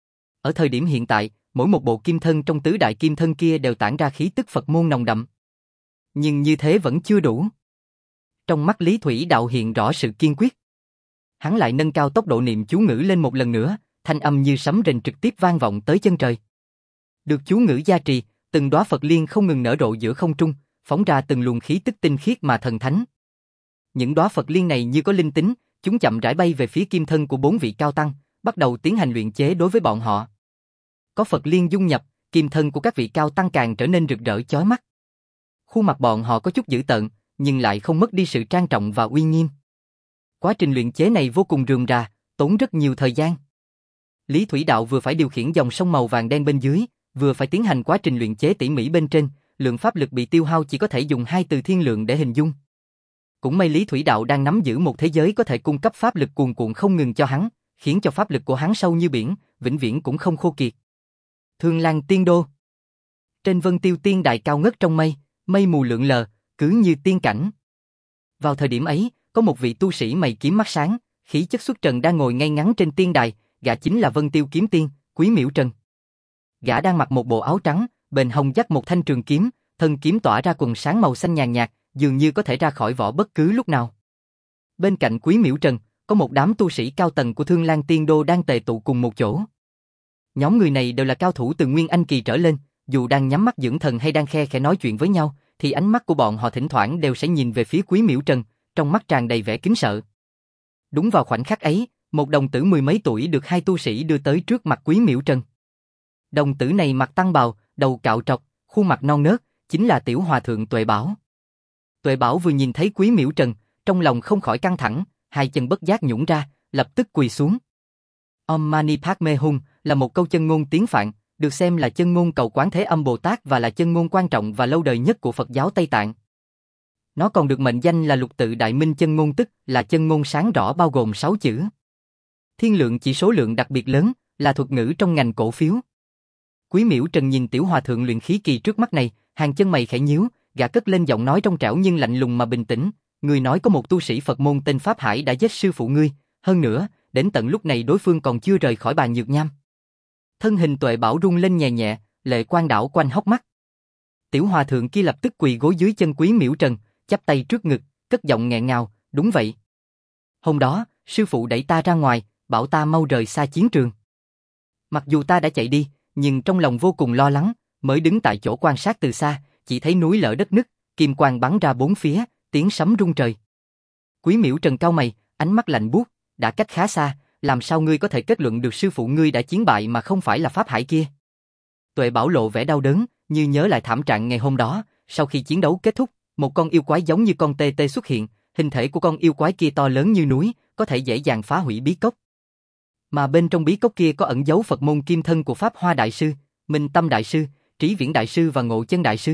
A: Ở thời điểm hiện tại, mỗi một bộ kim thân trong tứ đại kim thân kia đều tản ra khí tức Phật môn nồng đậm. Nhưng như thế vẫn chưa đủ. Trong mắt Lý Thủy Đạo hiện rõ sự kiên quyết. Hắn lại nâng cao tốc độ niệm chú ngữ lên một lần nữa, thanh âm như sấm rền trực tiếp vang vọng tới chân trời. Được chú ngữ gia trì, từng đóa Phật liên không ngừng nở rộ giữa không trung, phóng ra từng luồng khí tức tinh khiết mà thần thánh. Những đóa Phật liên này như có linh tính, chúng chậm rãi bay về phía kim thân của bốn vị cao tăng, bắt đầu tiến hành luyện chế đối với bọn họ. Có Phật liên dung nhập, kim thân của các vị cao tăng càng trở nên rực rỡ chói mắt. Khuôn mặt bọn họ có chút dữ tợn, nhưng lại không mất đi sự trang trọng và uy nghiêm. Quá trình luyện chế này vô cùng rườm rà, tốn rất nhiều thời gian. Lý Thủy Đạo vừa phải điều khiển dòng sông màu vàng đen bên dưới, vừa phải tiến hành quá trình luyện chế tỉ mỉ bên trên, lượng pháp lực bị tiêu hao chỉ có thể dùng hai từ thiên lượng để hình dung. Cũng may Lý Thủy Đạo đang nắm giữ một thế giới có thể cung cấp pháp lực cuồn cuộn không ngừng cho hắn, khiến cho pháp lực của hắn sâu như biển, vĩnh viễn cũng không khô kiệt. Thương Lan Tiên Đô. Trên Vân Tiêu Tiên Đài cao ngất trong mây, mây mù lượn lờ, cứ như tiên cảnh. Vào thời điểm ấy, có một vị tu sĩ mày kiếm mắt sáng, khí chất xuất trần đang ngồi ngay ngắn trên tiên đài, gã chính là Vân Tiêu Kiếm Tiên, Quý Miễu Trần. Gã đang mặc một bộ áo trắng, bên hông dắt một thanh trường kiếm, thân kiếm tỏa ra quần sáng màu xanh nhàn nhạt, dường như có thể ra khỏi vỏ bất cứ lúc nào. Bên cạnh Quý Miễu Trần, có một đám tu sĩ cao tầng của Thương Lan Tiên Đô đang tề tụ cùng một chỗ. Nhóm người này đều là cao thủ từ Nguyên Anh kỳ trở lên, dù đang nhắm mắt dưỡng thần hay đang khe khẽ nói chuyện với nhau, thì ánh mắt của bọn họ thỉnh thoảng đều sẽ nhìn về phía Quý Miễu Trần, trong mắt tràn đầy vẻ kính sợ. Đúng vào khoảnh khắc ấy, một đồng tử mười mấy tuổi được hai tu sĩ đưa tới trước mặt Quý Miễu Trần. Đồng tử này mặc tăng bào, đầu cạo trọc, khuôn mặt non nớt, chính là tiểu hòa thượng Tuệ Bảo. Tuệ Bảo vừa nhìn thấy Quý Miễu Trần, trong lòng không khỏi căng thẳng, hai chân bất giác nhũn ra, lập tức quỳ xuống. Om Mani Padme Hum là một câu chân ngôn tiếng Phạn, được xem là chân ngôn cầu Quán Thế Âm Bồ Tát và là chân ngôn quan trọng và lâu đời nhất của Phật giáo Tây Tạng. Nó còn được mệnh danh là lục tự đại minh chân ngôn, tức là chân ngôn sáng rõ bao gồm sáu chữ. Thiên lượng chỉ số lượng đặc biệt lớn, là thuật ngữ trong ngành cổ phiếu. Quý Miễu Trần nhìn tiểu hòa thượng luyện khí kỳ trước mắt này, hàng chân mày khẽ nhíu, gã cất lên giọng nói trong trẻo nhưng lạnh lùng mà bình tĩnh. Ngươi nói có một tu sĩ Phật môn tên Pháp Hải đã giết sư phụ ngươi, hơn nữa, đến tận lúc này đối phương còn chưa rời khỏi bàn nhược nham. Thân hình Tuệ Bảo rung lên nhẹ nhẹ, lệ quang đảo quanh hốc mắt. Tiểu hòa thượng kia lập tức quỳ gối dưới chân Quý Miễu Trần, chắp tay trước ngực, cất giọng nghẹn ngào, đúng vậy. Hôm đó, sư phụ đẩy ta ra ngoài, bảo ta mau rời xa chiến trường. Mặc dù ta đã chạy đi, nhưng trong lòng vô cùng lo lắng, mới đứng tại chỗ quan sát từ xa, chỉ thấy núi lở đất nứt, kim quang bắn ra bốn phía, tiếng sấm rung trời. Quý Miễu Trần cau mày, ánh mắt lạnh buốt, đã cách khá xa, làm sao ngươi có thể kết luận được sư phụ ngươi đã chiến bại mà không phải là Pháp Hải kia? Tuệ Bảo lộ vẻ đau đớn, như nhớ lại thảm trạng ngày hôm đó, sau khi chiến đấu kết thúc, một con yêu quái giống như con tê tê xuất hiện, hình thể của con yêu quái kia to lớn như núi, có thể dễ dàng phá hủy bí cốc. Mà bên trong bí cốc kia có ẩn dấu Phật môn kim thân của Pháp Hoa Đại Sư, Minh Tâm Đại Sư, Trí Viễn Đại Sư và Ngộ Chân Đại Sư.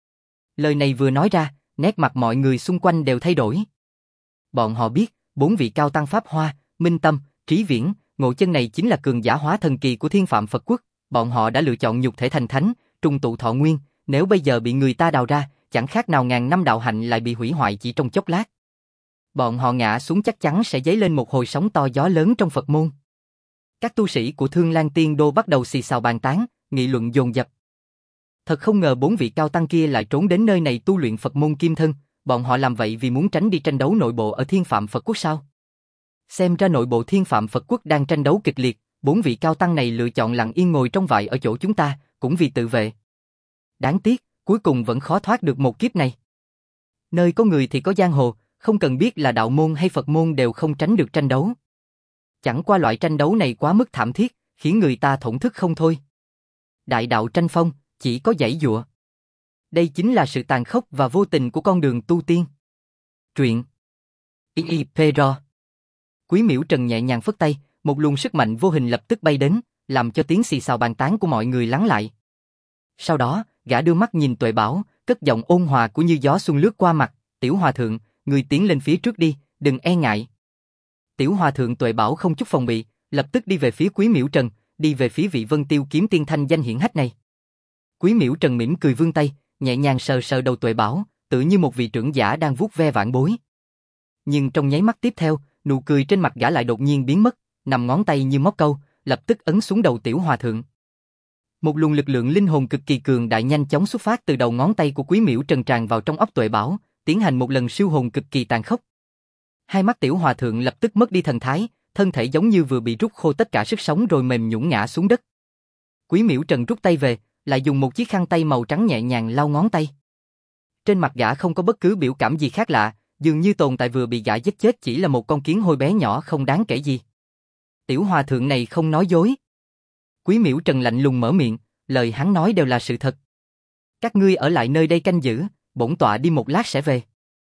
A: Lời này vừa nói ra, nét mặt mọi người xung quanh đều thay đổi. Bọn họ biết, bốn vị cao tăng Pháp Hoa, Minh Tâm, Trí Viễn, Ngộ Chân này chính là cường giả hóa thần kỳ của Thiên Phạm Phật Quốc, bọn họ đã lựa chọn nhục thể thành thánh, trùng tụ thọ nguyên, nếu bây giờ bị người ta đào ra, chẳng khác nào ngàn năm đạo hạnh lại bị hủy hoại chỉ trong chốc lát. Bọn họ ngã xuống chắc chắn sẽ dấy lên một hồi sóng to gió lớn trong Phật môn. Các tu sĩ của Thương Lan Tiên Đô bắt đầu xì xào bàn tán, nghị luận dồn dập. Thật không ngờ bốn vị cao tăng kia lại trốn đến nơi này tu luyện Phật môn kim thân, bọn họ làm vậy vì muốn tránh đi tranh đấu nội bộ ở Thiên Phạm Phật Quốc sao? Xem ra nội bộ Thiên Phạm Phật Quốc đang tranh đấu kịch liệt, bốn vị cao tăng này lựa chọn lặng yên ngồi trong vại ở chỗ chúng ta, cũng vì tự vệ. Đáng tiếc, cuối cùng vẫn khó thoát được một kiếp này. Nơi có người thì có giang hồ, không cần biết là đạo môn hay Phật môn đều không tránh được tranh đấu. Chẳng qua loại tranh đấu này quá mức thảm thiết, khiến người ta thổn thức không thôi. Đại đạo tranh phong, chỉ có giãy giụa. Đây chính là sự tàn khốc và vô tình của con đường tu tiên. Truyện i i Pero. Quý Miễu Trần nhẹ nhàng phất tay, một luồng sức mạnh vô hình lập tức bay đến, làm cho tiếng xì xào bàn tán của mọi người lắng lại. Sau đó, gã đưa mắt nhìn Tuệ Bảo, cất giọng ôn hòa của như gió xuân lướt qua mặt, tiểu hòa thượng, người tiến lên phía trước đi, đừng e ngại. Tiểu hòa thượng Tuệ Bảo không chút phòng bị, lập tức đi về phía Quý Miễu Trần, đi về phía vị Vân Tiêu Kiếm Tiên thanh danh hiển hách này. Quý Miễu Trần mỉm cười vươn tay, nhẹ nhàng sờ sờ đầu Tuệ Bảo, tự như một vị trưởng giả đang vuốt ve vạn bối. Nhưng trong nháy mắt tiếp theo, nụ cười trên mặt gã lại đột nhiên biến mất, nằm ngón tay như móc câu, lập tức ấn xuống đầu tiểu hòa thượng. Một luồng lực lượng linh hồn cực kỳ cường đại nhanh chóng xuất phát từ đầu ngón tay của Quý Miễu Trần tràn vào trong óc Tuệ Bảo, tiến hành một lần siêu hồn cực kỳ tàn khốc. Hai mắt tiểu hòa thượng lập tức mất đi thần thái, thân thể giống như vừa bị rút khô tất cả sức sống rồi mềm nhũn ngã xuống đất. Quý Miễu Trần rút tay về, lại dùng một chiếc khăn tay màu trắng nhẹ nhàng lau ngón tay. Trên mặt gã không có bất cứ biểu cảm gì khác lạ, dường như tồn tại vừa bị gã giết chết chỉ là một con kiến hôi bé nhỏ không đáng kể gì. Tiểu hòa thượng này không nói dối. Quý Miễu Trần lạnh lùng mở miệng, lời hắn nói đều là sự thật. Các ngươi ở lại nơi đây canh giữ, bổn tọa đi một lát sẽ về.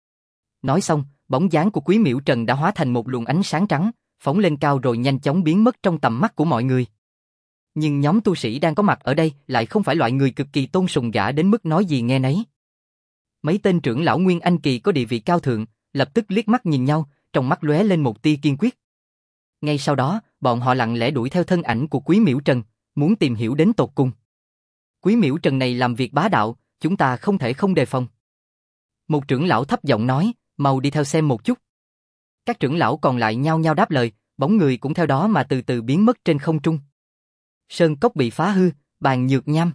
A: Nói xong, bóng dáng của Quý Miễu Trần đã hóa thành một luồng ánh sáng trắng, phóng lên cao rồi nhanh chóng biến mất trong tầm mắt của mọi người. Nhưng nhóm tu sĩ đang có mặt ở đây lại không phải loại người cực kỳ tôn sùng gã đến mức nói gì nghe nấy. Mấy tên trưởng lão Nguyên Anh Kỳ có địa vị cao thượng, lập tức liếc mắt nhìn nhau, trong mắt lóe lên một tia kiên quyết. Ngay sau đó, bọn họ lặng lẽ đuổi theo thân ảnh của Quý Miễu Trần, muốn tìm hiểu đến tột cùng. Quý Miễu Trần này làm việc bá đạo, chúng ta không thể không đề phòng. Một trưởng lão thấp giọng nói, mau đi theo xem một chút. Các trưởng lão còn lại nhao nhao đáp lời, bóng người cũng theo đó mà từ từ biến mất trên không trung. Sơn cốc bị phá hư, bàn nhược nham.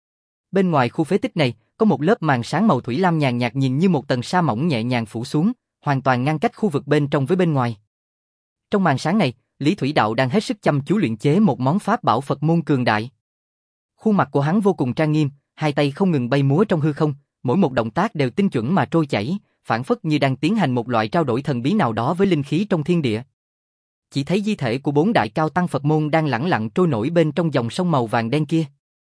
A: Bên ngoài khu phế tích này, có một lớp màn sáng màu thủy lam nhàn nhạt nhìn như một tầng sa mỏng nhẹ nhàng phủ xuống, hoàn toàn ngăn cách khu vực bên trong với bên ngoài. Trong màn sáng này, Lý Thủy Đạo đang hết sức chăm chú luyện chế một món pháp bảo Phật môn cường đại. Khuôn mặt của hắn vô cùng trang nghiêm, hai tay không ngừng bay múa trong hư không, mỗi một động tác đều tinh chuẩn mà trôi chảy, phảng phất như đang tiến hành một loại trao đổi thần bí nào đó với linh khí trong thiên địa. Chỉ thấy di thể của bốn đại cao tăng Phật môn đang lẳng lặng trôi nổi bên trong dòng sông màu vàng đen kia.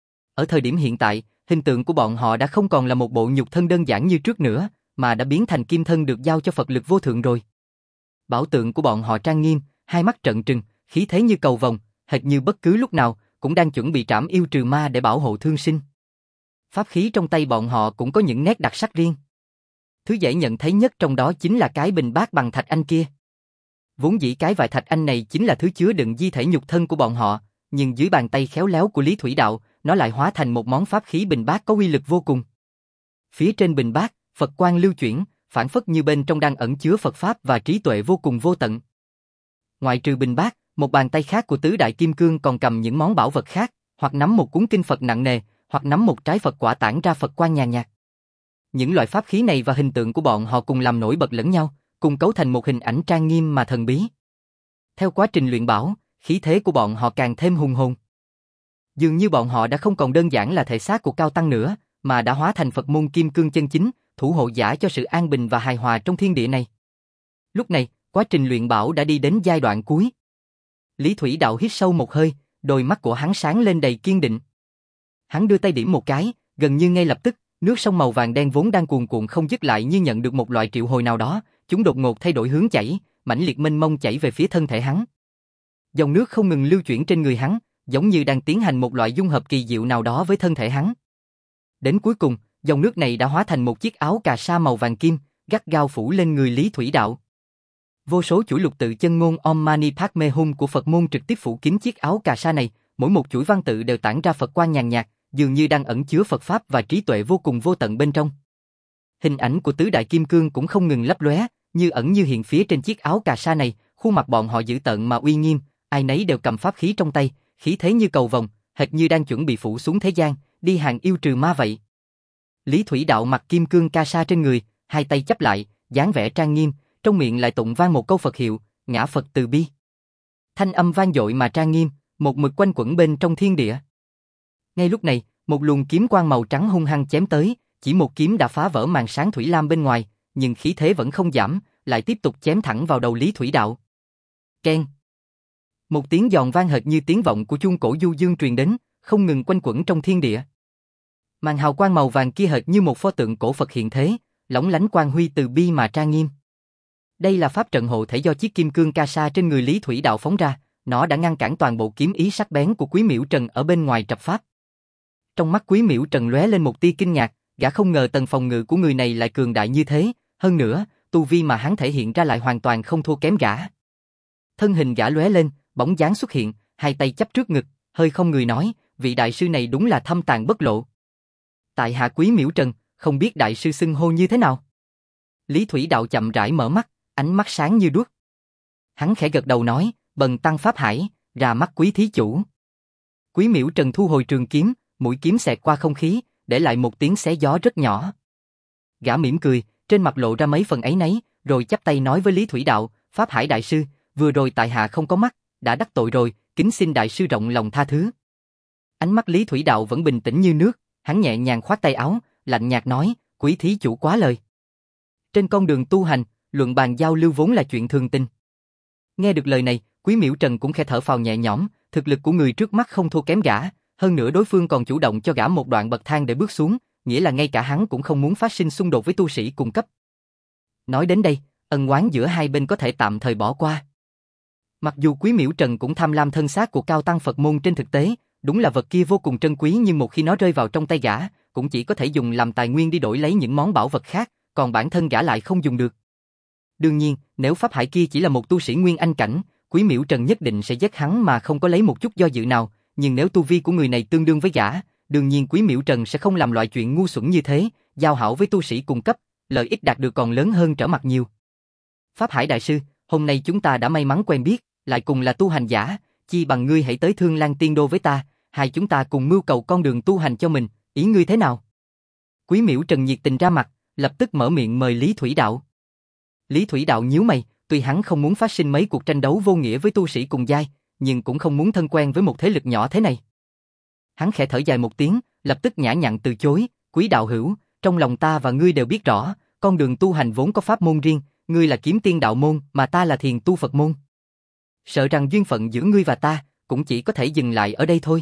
A: Ở thời điểm hiện tại, hình tượng của bọn họ đã không còn là một bộ nhục thân đơn giản như trước nữa, mà đã biến thành kim thân được giao cho Phật lực vô thượng rồi. Bảo tượng của bọn họ trang nghiêm, hai mắt trợn trừng, khí thế như cầu vồng, hệt như bất cứ lúc nào cũng đang chuẩn bị trảm yêu trừ ma để bảo hộ thương sinh. Pháp khí trong tay bọn họ cũng có những nét đặc sắc riêng. Thứ dễ nhận thấy nhất trong đó chính là cái bình bát bằng thạch anh kia. Vốn dĩ cái vài thạch anh này chính là thứ chứa đựng di thể nhục thân của bọn họ, nhưng dưới bàn tay khéo léo của Lý Thủy Đạo, nó lại hóa thành một món pháp khí bình bát có uy lực vô cùng. Phía trên bình bát, Phật quang lưu chuyển, phản phất như bên trong đang ẩn chứa Phật pháp và trí tuệ vô cùng vô tận. Ngoại trừ bình bát, một bàn tay khác của tứ đại kim cương còn cầm những món bảo vật khác, hoặc nắm một cuốn kinh Phật nặng nề, hoặc nắm một trái Phật quả tản ra Phật quang nhàn nhạt. Những loại pháp khí này và hình tượng của bọn họ cùng làm nổi bật lẫn nhau, cùng cấu thành một hình ảnh trang nghiêm mà thần bí. Theo quá trình luyện bảo, khí thế của bọn họ càng thêm hùng hồn. Dường như bọn họ đã không còn đơn giản là thể xác của cao tăng nữa, mà đã hóa thành Phật môn kim cương chân chính, thủ hộ giả cho sự an bình và hài hòa trong thiên địa này. Lúc này, quá trình luyện bảo đã đi đến giai đoạn cuối. Lý Thủy Đạo hít sâu một hơi, đôi mắt của hắn sáng lên đầy kiên định. Hắn đưa tay điểm một cái, gần như ngay lập tức, nước sông màu vàng đen vốn đang cuồn cuộn không dứt lại như nhận được một loại triệu hồi nào đó, chúng đột ngột thay đổi hướng chảy, mãnh liệt mênh mông chảy về phía thân thể hắn. Dòng nước không ngừng lưu chuyển trên người hắn, giống như đang tiến hành một loại dung hợp kỳ diệu nào đó với thân thể hắn. Đến cuối cùng, dòng nước này đã hóa thành một chiếc áo cà sa màu vàng kim, gắt gao phủ lên người Lý Thủy Đạo. Vô số chuỗi lục tự chân ngôn Om Mani Padme Hum của Phật môn trực tiếp phủ kín chiếc áo cà sa này, mỗi một chuỗi văn tự đều tản ra Phật quang nhàn nhạt, dường như đang ẩn chứa Phật pháp và trí tuệ vô cùng vô tận bên trong. Hình ảnh của tứ đại kim cương cũng không ngừng lấp lóe, như ẩn như hiện phía trên chiếc áo cà sa này, khuôn mặt bọn họ dữ tợn mà uy nghiêm, ai nấy đều cầm pháp khí trong tay, khí thế như cầu vồng, hệt như đang chuẩn bị phủ xuống thế gian, đi hàng yêu trừ ma vậy. Lý Thủy Đạo mặc kim cương ca sa trên người, hai tay chắp lại, dáng vẻ trang nghiêm, trong miệng lại tụng vang một câu Phật hiệu, ngã Phật từ bi. Thanh âm vang dội mà trang nghiêm, một mực quanh quẩn bên trong thiên địa. Ngay lúc này, một luồng kiếm quang màu trắng hung hăng chém tới, chỉ một kiếm đã phá vỡ màn sáng thủy lam bên ngoài, nhưng khí thế vẫn không giảm, lại tiếp tục chém thẳng vào đầu Lý Thủy Đạo. Keng. Một tiếng giòn vang hệt như tiếng vọng của chuông cổ du dương truyền đến, không ngừng quanh quẩn trong thiên địa. Màn hào quang màu vàng kia hệt như một pho tượng cổ Phật hiện thế, lóng lánh quang huy từ bi mà trang nghiêm. Đây là pháp trận hộ thể do chiếc kim cương ca sa trên người Lý Thủy Đạo phóng ra, nó đã ngăn cản toàn bộ kiếm ý sắc bén của Quý Miễu Trần ở bên ngoài trập pháp. Trong mắt Quý Miễu Trần lóe lên một tia kinh ngạc, gã không ngờ tầng phòng ngự của người này lại cường đại như thế, hơn nữa, tu vi mà hắn thể hiện ra lại hoàn toàn không thua kém gã. Thân hình gã lóe lên, bóng dáng xuất hiện, hai tay chắp trước ngực, hơi không người nói, vị đại sư này đúng là thâm tàng bất lộ. Tại hạ Quý Miễu Trần, không biết đại sư xưng hô như thế nào. Lý Thủy Đạo chậm rãi mở mắt, ánh mắt sáng như đuốc. Hắn khẽ gật đầu nói, bần tăng pháp hải, ra mắt Quý thí chủ. Quý Miễu Trần thu hồi trường kiếm, mũi kiếm xẹt qua không khí, để lại một tiếng xé gió rất nhỏ. Gã mỉm cười, trên mặt lộ ra mấy phần áy náy, rồi chắp tay nói với Lý Thủy Đạo, pháp hải đại sư, vừa rồi tại hạ không có mắt, đã đắc tội rồi, kính xin đại sư rộng lòng tha thứ. Ánh mắt Lý Thủy Đạo vẫn bình tĩnh như nước, hắn nhẹ nhàng khoát tay áo, lạnh nhạt nói, Quý thí chủ quá lời. Trên con đường tu hành, luận bàn giao lưu vốn là chuyện thường tình. Nghe được lời này, Quý Miễu Trần cũng khẽ thở phào nhẹ nhõm, thực lực của người trước mắt không thua kém gã, hơn nữa đối phương còn chủ động cho gã một đoạn bậc thang để bước xuống, nghĩa là ngay cả hắn cũng không muốn phát sinh xung đột với tu sĩ cùng cấp. Nói đến đây, ân oán giữa hai bên có thể tạm thời bỏ qua. Mặc dù Quý Miễu Trần cũng tham lam thân xác của cao tăng Phật môn trên thực tế, Đúng là vật kia vô cùng trân quý nhưng một khi nó rơi vào trong tay gã, cũng chỉ có thể dùng làm tài nguyên đi đổi lấy những món bảo vật khác, còn bản thân gã lại không dùng được. Đương nhiên, nếu pháp hải kia chỉ là một tu sĩ Nguyên Anh cảnh, Quý Miễu Trần nhất định sẽ giết hắn mà không có lấy một chút do dự nào, nhưng nếu tu vi của người này tương đương với gã, đương nhiên Quý Miễu Trần sẽ không làm loại chuyện ngu xuẩn như thế, giao hảo với tu sĩ cùng cấp, lợi ích đạt được còn lớn hơn trở mặt nhiều. Pháp Hải đại sư, hôm nay chúng ta đã may mắn quen biết, lại cùng là tu hành giả, chi bằng ngươi hãy tới Thương Lan Tiên Đô với ta, hai chúng ta cùng mưu cầu con đường tu hành cho mình, ý ngươi thế nào? Quý Miễu Trần nhiệt tình ra mặt, lập tức mở miệng mời Lý Thủy Đạo. Lý Thủy Đạo nhíu mày, tuy hắn không muốn phát sinh mấy cuộc tranh đấu vô nghĩa với tu sĩ cùng giai, nhưng cũng không muốn thân quen với một thế lực nhỏ thế này. Hắn khẽ thở dài một tiếng, lập tức nhã nhặn từ chối, Quý đạo hữu, trong lòng ta và ngươi đều biết rõ, con đường tu hành vốn có pháp môn riêng, ngươi là kiếm tiên đạo môn, mà ta là thiền tu Phật môn. Sợ rằng duyên phận giữa ngươi và ta, cũng chỉ có thể dừng lại ở đây thôi.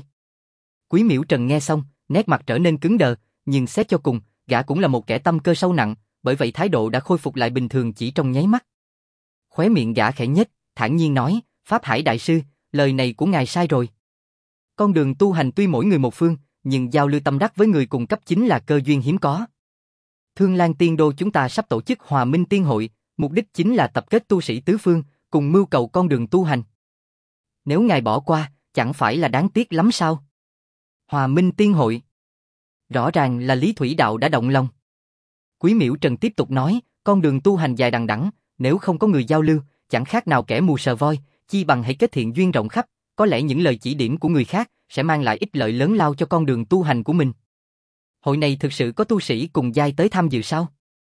A: Quý Miễu Trần nghe xong, nét mặt trở nên cứng đờ, nhưng xét cho cùng, gã cũng là một kẻ tâm cơ sâu nặng, bởi vậy thái độ đã khôi phục lại bình thường chỉ trong nháy mắt. Khóe miệng gã khẽ nhếch, thản nhiên nói, Pháp Hải đại sư, lời này của ngài sai rồi. Con đường tu hành tuy mỗi người một phương, nhưng giao lưu tâm đắc với người cùng cấp chính là cơ duyên hiếm có. Thương Lan Tiên Đô chúng ta sắp tổ chức Hòa Minh Tiên Hội, mục đích chính là tập kết tu sĩ tứ phương, cùng mưu cầu con đường tu hành. Nếu ngài bỏ qua, chẳng phải là đáng tiếc lắm sao? Hòa Minh Tiên Hội. Rõ ràng là Lý Thủy Đạo đã động lòng. Quý Miễu Trần tiếp tục nói, con đường tu hành dài đằng đẵng, nếu không có người giao lưu, chẳng khác nào kẻ mù sờ voi, chi bằng hãy kết thiện duyên rộng khắp, có lẽ những lời chỉ điểm của người khác sẽ mang lại ích lợi lớn lao cho con đường tu hành của mình. Hội này thực sự có tu sĩ cùng giai tới tham dự sao?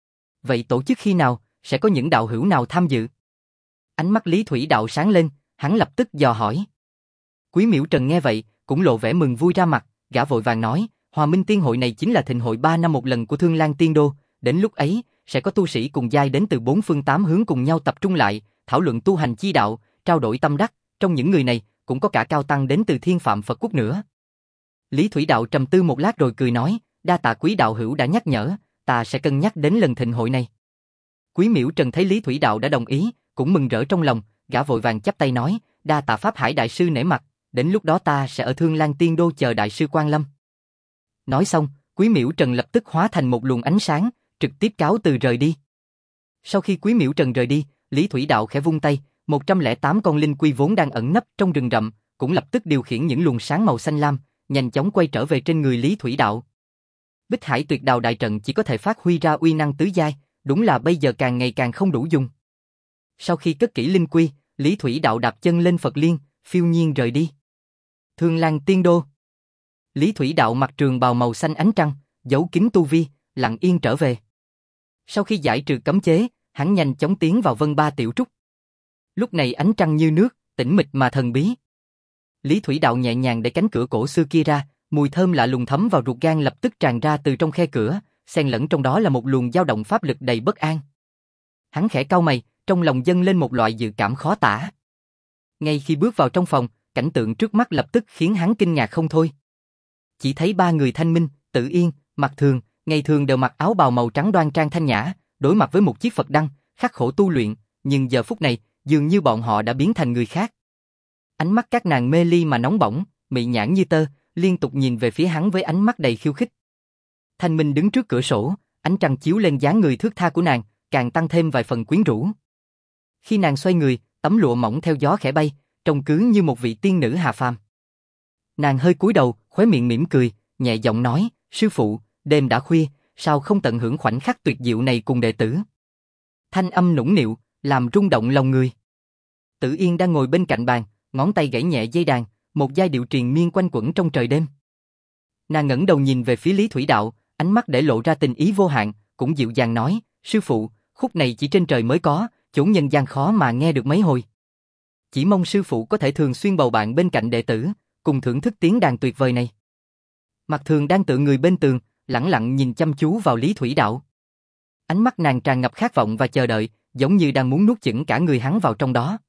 A: Vậy tổ chức khi nào, sẽ có những đạo hữu nào tham dự? Ánh mắt Lý Thủy Đạo sáng lên, hắn lập tức dò hỏi. Quý Miễu Trần nghe vậy, cũng lộ vẻ mừng vui ra mặt, gã vội vàng nói, Hòa Minh Tiên Hội này chính là thịnh hội ba năm một lần của Thương Lan Tiên Đô, đến lúc ấy, sẽ có tu sĩ cùng giai đến từ bốn phương tám hướng cùng nhau tập trung lại, thảo luận tu hành chi đạo, trao đổi tâm đắc, trong những người này, cũng có cả cao tăng đến từ Thiên Phạm Phật Quốc nữa. Lý Thủy Đạo trầm tư một lát rồi cười nói, đa tạ Quý đạo hữu đã nhắc nhở, ta sẽ cân nhắc đến lần thịnh hội này. Quý Miễu Trần thấy Lý Thủy Đạo đã đồng ý, cũng mừng rỡ trong lòng, gã vội vàng chắp tay nói, đa tạ Pháp Hải đại sư nể mặt, đến lúc đó ta sẽ ở Thương Lan Tiên Đô chờ đại sư quan lâm. Nói xong, Quý Miễu Trần lập tức hóa thành một luồng ánh sáng, trực tiếp cáo từ rời đi. Sau khi Quý Miễu Trần rời đi, Lý Thủy Đạo khẽ vung tay, một trăm lẻ tám con linh quy vốn đang ẩn nấp trong rừng rậm, cũng lập tức điều khiển những luồng sáng màu xanh lam, nhanh chóng quay trở về trên người Lý Thủy Đạo. Bích Hải Tuyệt Đào đại trận chỉ có thể phát huy ra uy năng tứ giai, đúng là bây giờ càng ngày càng không đủ dùng. Sau khi cất kỹ linh quy, Lý Thủy Đạo đạp chân lên Phật Liên, phiêu nhiên rời đi. Thương Lan Tiên Đô. Lý Thủy Đạo mặc trường bào màu xanh ánh trăng, giấu kín tu vi, lặng yên trở về. Sau khi giải trừ cấm chế, hắn nhanh chóng tiến vào Vân Ba Tiểu Trúc. Lúc này ánh trăng như nước, tĩnh mịch mà thần bí. Lý Thủy Đạo nhẹ nhàng đẩy cánh cửa cổ xưa kia ra, mùi thơm lạ lùng thấm vào ruột gan lập tức tràn ra từ trong khe cửa, xen lẫn trong đó là một luồng dao động pháp lực đầy bất an. Hắn khẽ cau mày, trong lòng dâng lên một loại dự cảm khó tả. Ngay khi bước vào trong phòng, cảnh tượng trước mắt lập tức khiến hắn kinh ngạc không thôi. Chỉ thấy ba người Thanh Minh, Tử Yên, Mạc Thường, ngày thường đều mặc áo bào màu trắng đoan trang thanh nhã, đối mặt với một chiếc Phật đăng, khắc khổ tu luyện, nhưng giờ phút này, dường như bọn họ đã biến thành người khác. Ánh mắt các nàng mê ly mà nóng bỏng, mị nhãn như tơ, liên tục nhìn về phía hắn với ánh mắt đầy khiêu khích. Thanh Minh đứng trước cửa sổ, ánh trăng chiếu lên dáng người thướt tha của nàng, càng tăng thêm vài phần quyến rũ. Khi nàng xoay người, tấm lụa mỏng theo gió khẽ bay, trông cứ như một vị tiên nữ hạ phàm. Nàng hơi cúi đầu, khóe miệng mỉm cười, nhẹ giọng nói, sư phụ, đêm đã khuya, sao không tận hưởng khoảnh khắc tuyệt diệu này cùng đệ tử? Thanh âm nũng nịu, làm rung động lòng người. Tử Yên đang ngồi bên cạnh bàn, ngón tay gảy nhẹ dây đàn, một giai điệu triền miên quanh quẩn trong trời đêm. Nàng ngẩng đầu nhìn về phía Lý Thủy Đạo, ánh mắt để lộ ra tình ý vô hạn, cũng dịu dàng nói, sư phụ, khúc này chỉ trên trời mới có, chốn nhân gian khó mà nghe được mấy hồi. Chỉ mong sư phụ có thể thường xuyên bầu bạn bên cạnh đệ tử, cùng thưởng thức tiếng đàn tuyệt vời này. Mạc Thường đang tựa người bên tường, lẳng lặng nhìn chăm chú vào Lý Thủy Đạo. Ánh mắt nàng tràn ngập khát vọng và chờ đợi, giống như đang muốn nuốt chửng cả người hắn vào trong đó.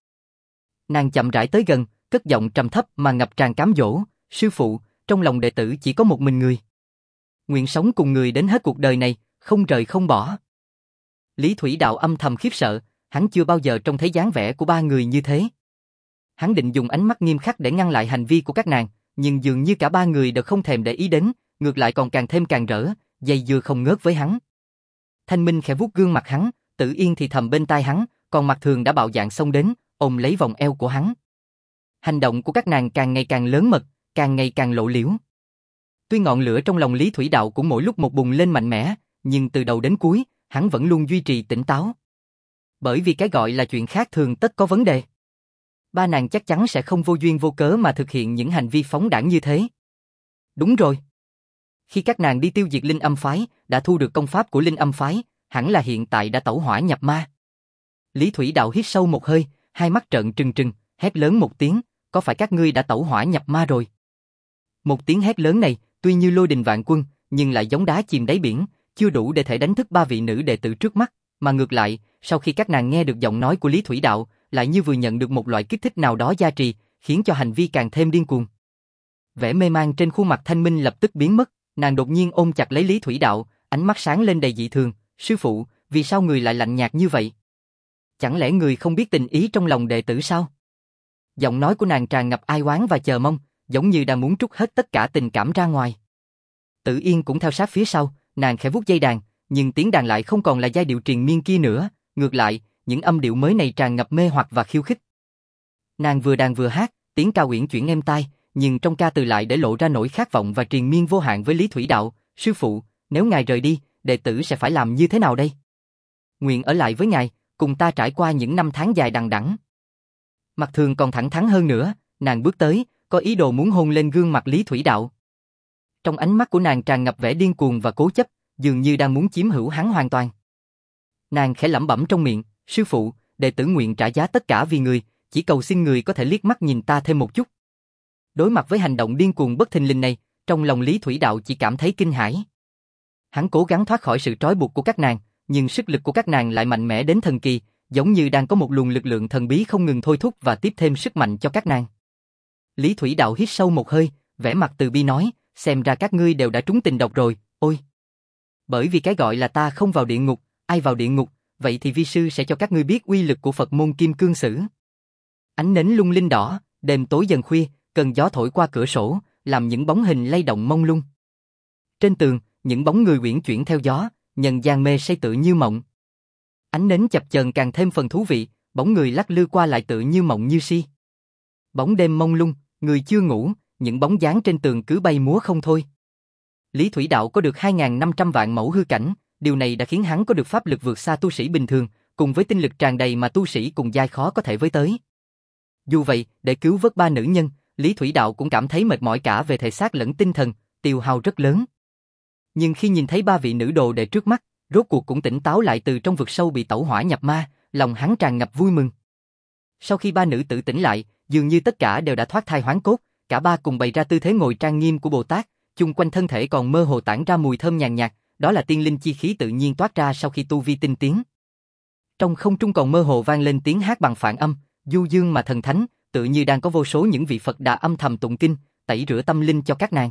A: Nàng chậm rãi tới gần, cất giọng trầm thấp mà ngập tràn cám dỗ, sư phụ, trong lòng đệ tử chỉ có một mình người. Nguyện sống cùng người đến hết cuộc đời này, không rời không bỏ. Lý Thủy Đạo âm thầm khiếp sợ, hắn chưa bao giờ trông thấy dáng vẻ của ba người như thế. Hắn định dùng ánh mắt nghiêm khắc để ngăn lại hành vi của các nàng, nhưng dường như cả ba người đều không thèm để ý đến, ngược lại còn càng thêm càng rỡ, dây dưa không ngớt với hắn. Thanh Minh khẽ vuốt gương mặt hắn, Tử Yên thì thầm bên tai hắn, còn Mạc Thường đã bạo dạn xông đến, ôm lấy vòng eo của hắn. Hành động của các nàng càng ngày càng lớn mật, càng ngày càng lộ liễu. Tuy ngọn lửa trong lòng Lý Thủy Đạo cũng mỗi lúc một bùng lên mạnh mẽ, nhưng từ đầu đến cuối, hắn vẫn luôn duy trì tỉnh táo. Bởi vì cái gọi là chuyện khác thường tất có vấn đề. Ba nàng chắc chắn sẽ không vô duyên vô cớ mà thực hiện những hành vi phóng đãng như thế. Đúng rồi. Khi các nàng đi tiêu diệt Linh Âm Phái, đã thu được công pháp của Linh Âm Phái, hẳn là hiện tại đã tẩu hỏa nhập ma. Lý Thủy Đạo hít sâu một hơi, hai mắt trợn trừng trừng, hét lớn một tiếng, có phải các ngươi đã tẩu hỏa nhập ma rồi? Một tiếng hét lớn này, tuy như lôi đình vạn quân, nhưng lại giống đá chìm đáy biển, chưa đủ để thể đánh thức ba vị nữ đệ tử trước mắt, mà ngược lại, sau khi các nàng nghe được giọng nói của Lý Thủy Đạo, lại như vừa nhận được một loại kích thích nào đó gia trì, khiến cho hành vi càng thêm điên cuồng. Vẻ mê man trên khuôn mặt Thanh Minh lập tức biến mất, nàng đột nhiên ôm chặt lấy Lý Thủy Đạo, ánh mắt sáng lên đầy dị thường, sư phụ, vì sao người lại lạnh nhạt như vậy? Chẳng lẽ người không biết tình ý trong lòng đệ tử sao? Giọng nói của nàng tràn ngập ai oán và chờ mong, giống như đang muốn trút hết tất cả tình cảm ra ngoài. Tử Yên cũng theo sát phía sau, nàng khẽ vuốt dây đàn, nhưng tiếng đàn lại không còn là giai điệu triền miên kia nữa, ngược lại, những âm điệu mới này tràn ngập mê hoặc và khiêu khích. Nàng vừa đàn vừa hát, tiếng ca uyển chuyển êm tai, nhưng trong ca từ lại để lộ ra nỗi khát vọng và triền miên vô hạn với Lý Thủy Đạo, sư phụ, nếu ngài rời đi, đệ tử sẽ phải làm như thế nào đây? Nguyện ở lại với ngài, cùng ta trải qua những năm tháng dài đằng đẵng. Mạc Thường còn thẳng thắn hơn nữa, nàng bước tới, có ý đồ muốn hôn lên gương mặt Lý Thủy Đạo. Trong ánh mắt của nàng tràn ngập vẻ điên cuồng và cố chấp, dường như đang muốn chiếm hữu hắn hoàn toàn. Nàng khẽ lẩm bẩm trong miệng, sư phụ, đệ tử nguyện trả giá tất cả vì người, chỉ cầu xin người có thể liếc mắt nhìn ta thêm một chút. Đối mặt với hành động điên cuồng bất thình lình này, trong lòng Lý Thủy Đạo chỉ cảm thấy kinh hãi. Hắn cố gắng thoát khỏi sự trói buộc của các nàng, nhưng sức lực của các nàng lại mạnh mẽ đến thần kỳ, giống như đang có một luồng lực lượng thần bí không ngừng thôi thúc và tiếp thêm sức mạnh cho các nàng. Lý Thủy Đạo hít sâu một hơi, vẻ mặt từ bi nói, xem ra các ngươi đều đã trúng tình độc rồi, ôi. Bởi vì cái gọi là ta không vào địa ngục, ai vào địa ngục, vậy thì vi sư sẽ cho các ngươi biết uy lực của Phật môn Kim Cương Sử. Ánh nến lung linh đỏ, đêm tối dần khuya, cơn gió thổi qua cửa sổ, làm những bóng hình lay động mông lung. Trên tường, những bóng người uyển chuyển theo gió, nhân gian mê say tự như mộng. Ánh nến chập chờn càng thêm phần thú vị, bóng người lắc lư qua lại tự như mộng như si. Bóng đêm mông lung, người chưa ngủ, những bóng dáng trên tường cứ bay múa không thôi. Lý Thủy Đạo có được hai nghìn năm trăm vạn mẫu hư cảnh, điều này đã khiến hắn có được pháp lực vượt xa tu sĩ bình thường, cùng với tinh lực tràn đầy mà tu sĩ cùng giai khó có thể với tới. Dù vậy, để cứu vớt ba nữ nhân, Lý Thủy Đạo cũng cảm thấy mệt mỏi cả về thể xác lẫn tinh thần, tiêu hao rất lớn. Nhưng khi nhìn thấy ba vị nữ đồ đệ trước mắt, rốt cuộc cũng tỉnh táo lại từ trong vực sâu bị tẩu hỏa nhập ma, lòng hắn tràn ngập vui mừng. Sau khi ba nữ tử tỉnh lại, dường như tất cả đều đã thoát thai hoán cốt, cả ba cùng bày ra tư thế ngồi trang nghiêm của Bồ Tát, chung quanh thân thể còn mơ hồ tản ra mùi thơm nhàn nhạt, đó là tiên linh chi khí tự nhiên toát ra sau khi tu vi tinh tiến. Trong không trung còn mơ hồ vang lên tiếng hát bằng phản âm, du dương mà thần thánh, tự như đang có vô số những vị Phật Đà âm thầm tụng kinh, tẩy rửa tâm linh cho các nàng.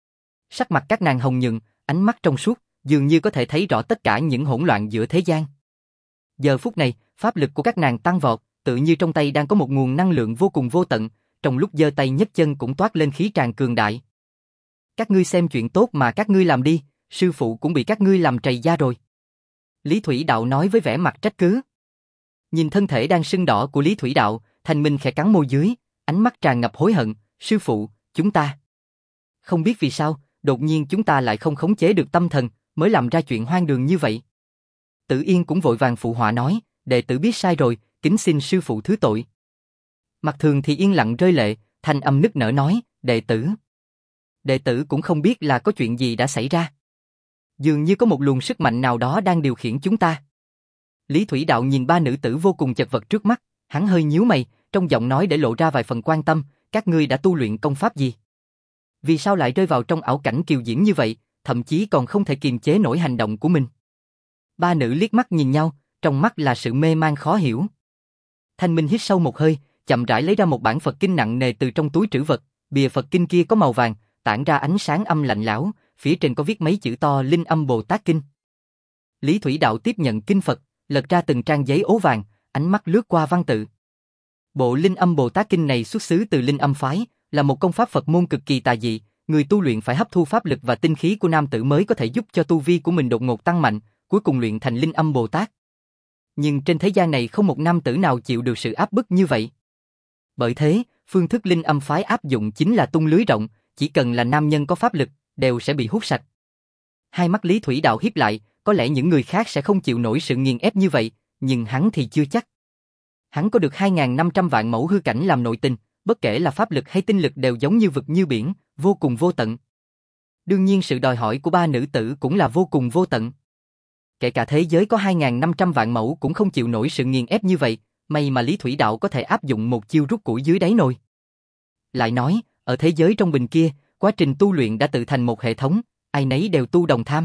A: Sắc mặt các nàng hồng nhuận, ánh mắt trong suốt, dường như có thể thấy rõ tất cả những hỗn loạn giữa thế gian. Giờ phút này, pháp lực của các nàng tăng vọt, tự như trong tay đang có một nguồn năng lượng vô cùng vô tận, trong lúc giơ tay nhấc chân cũng toát lên khí tràn cường đại. Các ngươi xem chuyện tốt mà các ngươi làm đi, sư phụ cũng bị các ngươi làm trầy da rồi. Lý Thủy Đạo nói với vẻ mặt trách cứ. Nhìn thân thể đang sưng đỏ của Lý Thủy Đạo, Thanh Minh khẽ cắn môi dưới, ánh mắt tràn ngập hối hận, sư phụ, chúng ta. Không biết vì sao, đột nhiên chúng ta lại không khống chế được tâm thần, mới làm ra chuyện hoang đường như vậy. Tử Yên cũng vội vàng phụ họa nói, đệ tử biết sai rồi, kính xin sư phụ thứ tội. Mạc Thường thì yên lặng rơi lệ, thanh âm nức nở nói, đệ tử. Đệ tử cũng không biết là có chuyện gì đã xảy ra. Dường như có một luồng sức mạnh nào đó đang điều khiển chúng ta. Lý Thủy Đạo nhìn ba nữ tử vô cùng chật vật trước mắt, hắn hơi nhíu mày, trong giọng nói để lộ ra vài phần quan tâm, các ngươi đã tu luyện công pháp gì? Vì sao lại rơi vào trong ảo cảnh kiều diễm như vậy, thậm chí còn không thể kiềm chế nổi hành động của mình? Ba nữ liếc mắt nhìn nhau, trong mắt là sự mê man khó hiểu. Thanh Minh hít sâu một hơi, chậm rãi lấy ra một bản Phật kinh nặng nề từ trong túi trữ vật, bìa Phật kinh kia có màu vàng, tản ra ánh sáng âm lạnh lẽo, phía trên có viết mấy chữ to Linh Âm Bồ Tát Kinh. Lý Thủy Đạo tiếp nhận kinh Phật, lật ra từng trang giấy ố vàng, ánh mắt lướt qua văn tự. Bộ Linh Âm Bồ Tát Kinh này xuất xứ từ Linh Âm Phái, là một công pháp Phật môn cực kỳ tà dị, người tu luyện phải hấp thu pháp lực và tinh khí của nam tử mới có thể giúp cho tu vi của mình đột ngột tăng mạnh, cuối cùng luyện thành Linh Âm Bồ Tát. Nhưng trên thế gian này không một nam tử nào chịu được sự áp bức như vậy. Bởi thế, phương thức Linh Âm phái áp dụng chính là tung lưới rộng, chỉ cần là nam nhân có pháp lực, đều sẽ bị hút sạch. Hai mắt Lý Thủy Đạo híp lại, có lẽ những người khác sẽ không chịu nổi sự nghiền ép như vậy, nhưng hắn thì chưa chắc. Hắn có được hai nghìn năm trăm vạn mẫu hư cảnh làm nội tình, bất kể là pháp lực hay tinh lực đều giống như vực như biển, vô cùng vô tận. Đương nhiên sự đòi hỏi của ba nữ tử cũng là vô cùng vô tận. Kể cả thế giới có hai nghìn năm trăm vạn mẫu cũng không chịu nổi sự nghiền ép như vậy, may mà Lý Thủy Đạo có thể áp dụng một chiêu rút củi dưới đáy nồi. Lại nói, ở thế giới trong bình kia, quá trình tu luyện đã tự thành một hệ thống, ai nấy đều tu đồng tham.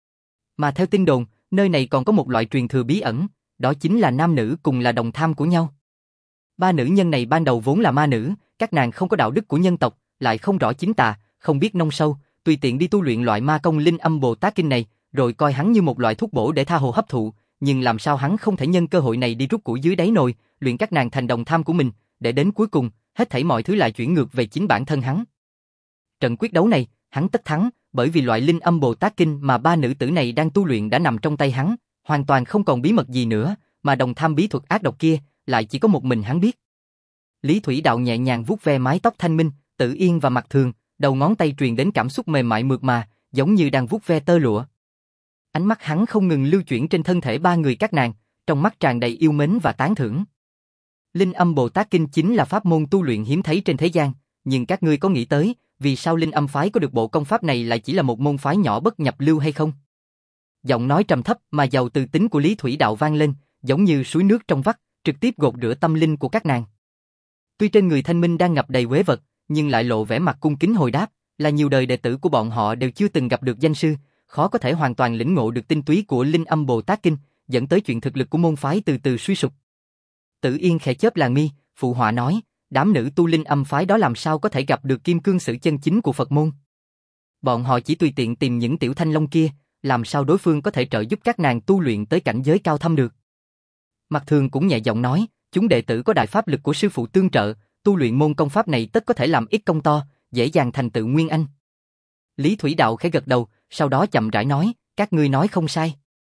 A: Mà theo tin đồn, nơi này còn có một loại truyền thừa bí ẩn, đó chính là nam nữ cùng là đồng tham của nhau. Ba nữ nhân này ban đầu vốn là ma nữ, các nàng không có đạo đức của nhân tộc, lại không rõ chính tà, không biết nông sâu, tùy tiện đi tu luyện loại ma công Linh Âm Bồ Tát Kinh này, rồi coi hắn như một loại thuốc bổ để tha hồ hấp thụ, nhưng làm sao hắn không thể nhân cơ hội này đi rút củi dưới đáy nồi, luyện các nàng thành đồng tham của mình, để đến cuối cùng, hết thảy mọi thứ lại chuyển ngược về chính bản thân hắn. Trận quyết đấu này, hắn tất thắng, bởi vì loại Linh Âm Bồ Tát Kinh mà ba nữ tử này đang tu luyện đã nằm trong tay hắn, hoàn toàn không còn bí mật gì nữa, mà đồng tham bí thuật ác độc kia, lại chỉ có một mình hắn biết. Lý Thủy Đạo nhẹ nhàng vuốt ve mái tóc thanh minh, Tử Yên và Mặc Thường, đầu ngón tay truyền đến cảm xúc mềm mại mượt mà, giống như đang vuốt ve tơ lụa. Ánh mắt hắn không ngừng lưu chuyển trên thân thể ba người các nàng, trong mắt tràn đầy yêu mến và tán thưởng. Linh Âm Bồ Tát Kinh chính là pháp môn tu luyện hiếm thấy trên thế gian, nhưng các ngươi có nghĩ tới, vì sao Linh Âm phái có được bộ công pháp này lại chỉ là một môn phái nhỏ bất nhập lưu hay không? Giọng nói trầm thấp mà giàu từ tính của Lý Thủy Đạo vang lên, giống như suối nước trong vắt, trực tiếp gột rửa tâm linh của các nàng. Tuy trên người Thanh Minh đang ngập đầy uế vật, nhưng lại lộ vẻ mặt cung kính hồi đáp, là nhiều đời đệ tử của bọn họ đều chưa từng gặp được danh sư, khó có thể hoàn toàn lĩnh ngộ được tinh túy của Linh Âm Bồ Tát Kinh, dẫn tới chuyện thực lực của môn phái từ từ suy sụp. Tử Yên khẽ chớp làn mi, phụ họa nói, đám nữ tu Linh Âm phái đó làm sao có thể gặp được kim cương sử chân chính của Phật môn? Bọn họ chỉ tùy tiện tìm những tiểu thanh long kia, làm sao đối phương có thể trợ giúp các nàng tu luyện tới cảnh giới cao thâm được? Mặc Thường cũng nhẹ giọng nói, chúng đệ tử có đại pháp lực của sư phụ tương trợ, tu luyện môn công pháp này tất có thể làm ít công to, dễ dàng thành tựu nguyên anh. Lý Thủy Đạo khẽ gật đầu, sau đó chậm rãi nói, các ngươi nói không sai.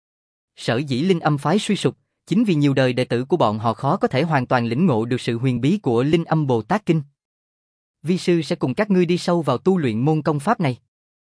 A: Sở dĩ Linh Âm phái suy sụp, chính vì nhiều đời đệ tử của bọn họ khó có thể hoàn toàn lĩnh ngộ được sự huyền bí của Linh Âm Bồ Tát Kinh. Vi sư sẽ cùng các ngươi đi sâu vào tu luyện môn công pháp này.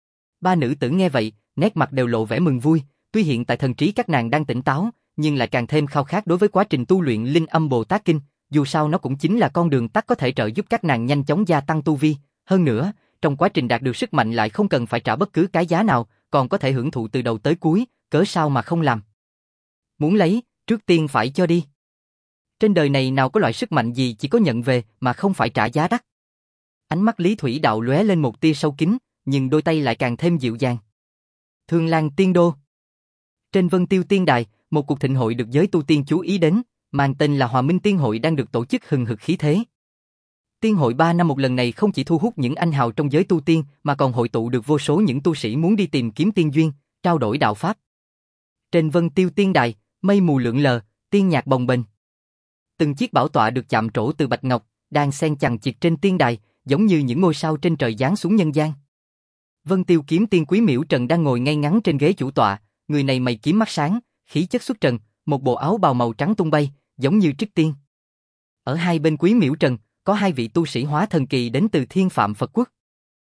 A: Ba nữ tử nghe vậy, nét mặt đều lộ vẻ mừng vui, tuy hiện tại thần trí các nàng đang tỉnh táo, nhưng lại càng thêm khao khát đối với quá trình tu luyện Linh Âm Bồ Tát Kinh, dù sao nó cũng chính là con đường tắt có thể trợ giúp các nàng nhanh chóng gia tăng tu vi, hơn nữa, trong quá trình đạt được sức mạnh lại không cần phải trả bất cứ cái giá nào, còn có thể hưởng thụ từ đầu tới cuối, cớ sao mà không làm. Muốn lấy, trước tiên phải cho đi. Trên đời này nào có loại sức mạnh gì chỉ có nhận về mà không phải trả giá đắt. Ánh mắt Lý Thủy Đạo lóe lên một tia sâu kín, nhưng đôi tay lại càng thêm dịu dàng. Thương Lan Tiên Đô. Trên Vân Tiêu Tiên Đài, một cuộc thịnh hội được giới tu tiên chú ý đến, mang tên là Hòa Minh Tiên Hội đang được tổ chức hừng hực khí thế. Tiên hội ba năm một lần này không chỉ thu hút những anh hào trong giới tu tiên, mà còn hội tụ được vô số những tu sĩ muốn đi tìm kiếm tiên duyên, trao đổi đạo pháp. Trên Vân Tiêu Tiên Đài, mây mù lượn lờ, tiên nhạc bồng bềnh. Từng chiếc bảo tọa được chạm trổ từ bạch ngọc, đang xen chằng chịt trên tiên đài, giống như những ngôi sao trên trời giáng xuống nhân gian. Vân Tiêu Kiếm Tiên Quý Miễu Trần đang ngồi ngay ngắn trên ghế chủ tọa, người này mày kiếm mắt sáng, khí chất xuất trần, một bộ áo bào màu trắng tung bay, giống như trích tiên. Ở hai bên Quý Miễu Trần, có hai vị tu sĩ hóa thần kỳ đến từ Thiên Phạm Phật Quốc.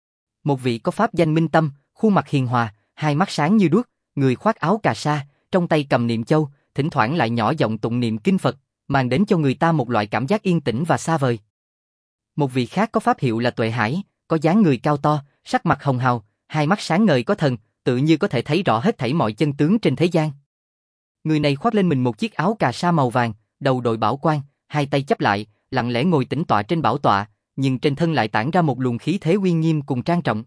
A: Một vị có pháp danh Minh Tâm, khuôn mặt hiền hòa, hai mắt sáng như đuốc, người khoác áo cà sa, trong tay cầm niệm châu, thỉnh thoảng lại nhỏ giọng tụng niệm kinh Phật, mang đến cho người ta một loại cảm giác yên tĩnh và xa vời. Một vị khác có pháp hiệu là Tuệ Hải, có dáng người cao to, sắc mặt hồng hào, hai mắt sáng ngời có thần, tự như có thể thấy rõ hết thảy mọi chân tướng trên thế gian. Người này khoác lên mình một chiếc áo cà sa màu vàng, đầu đội bảo quan, hai tay chắp lại, lặng lẽ ngồi tĩnh tọa trên bảo tọa, nhưng trên thân lại tản ra một luồng khí thế uy nghiêm cùng trang trọng.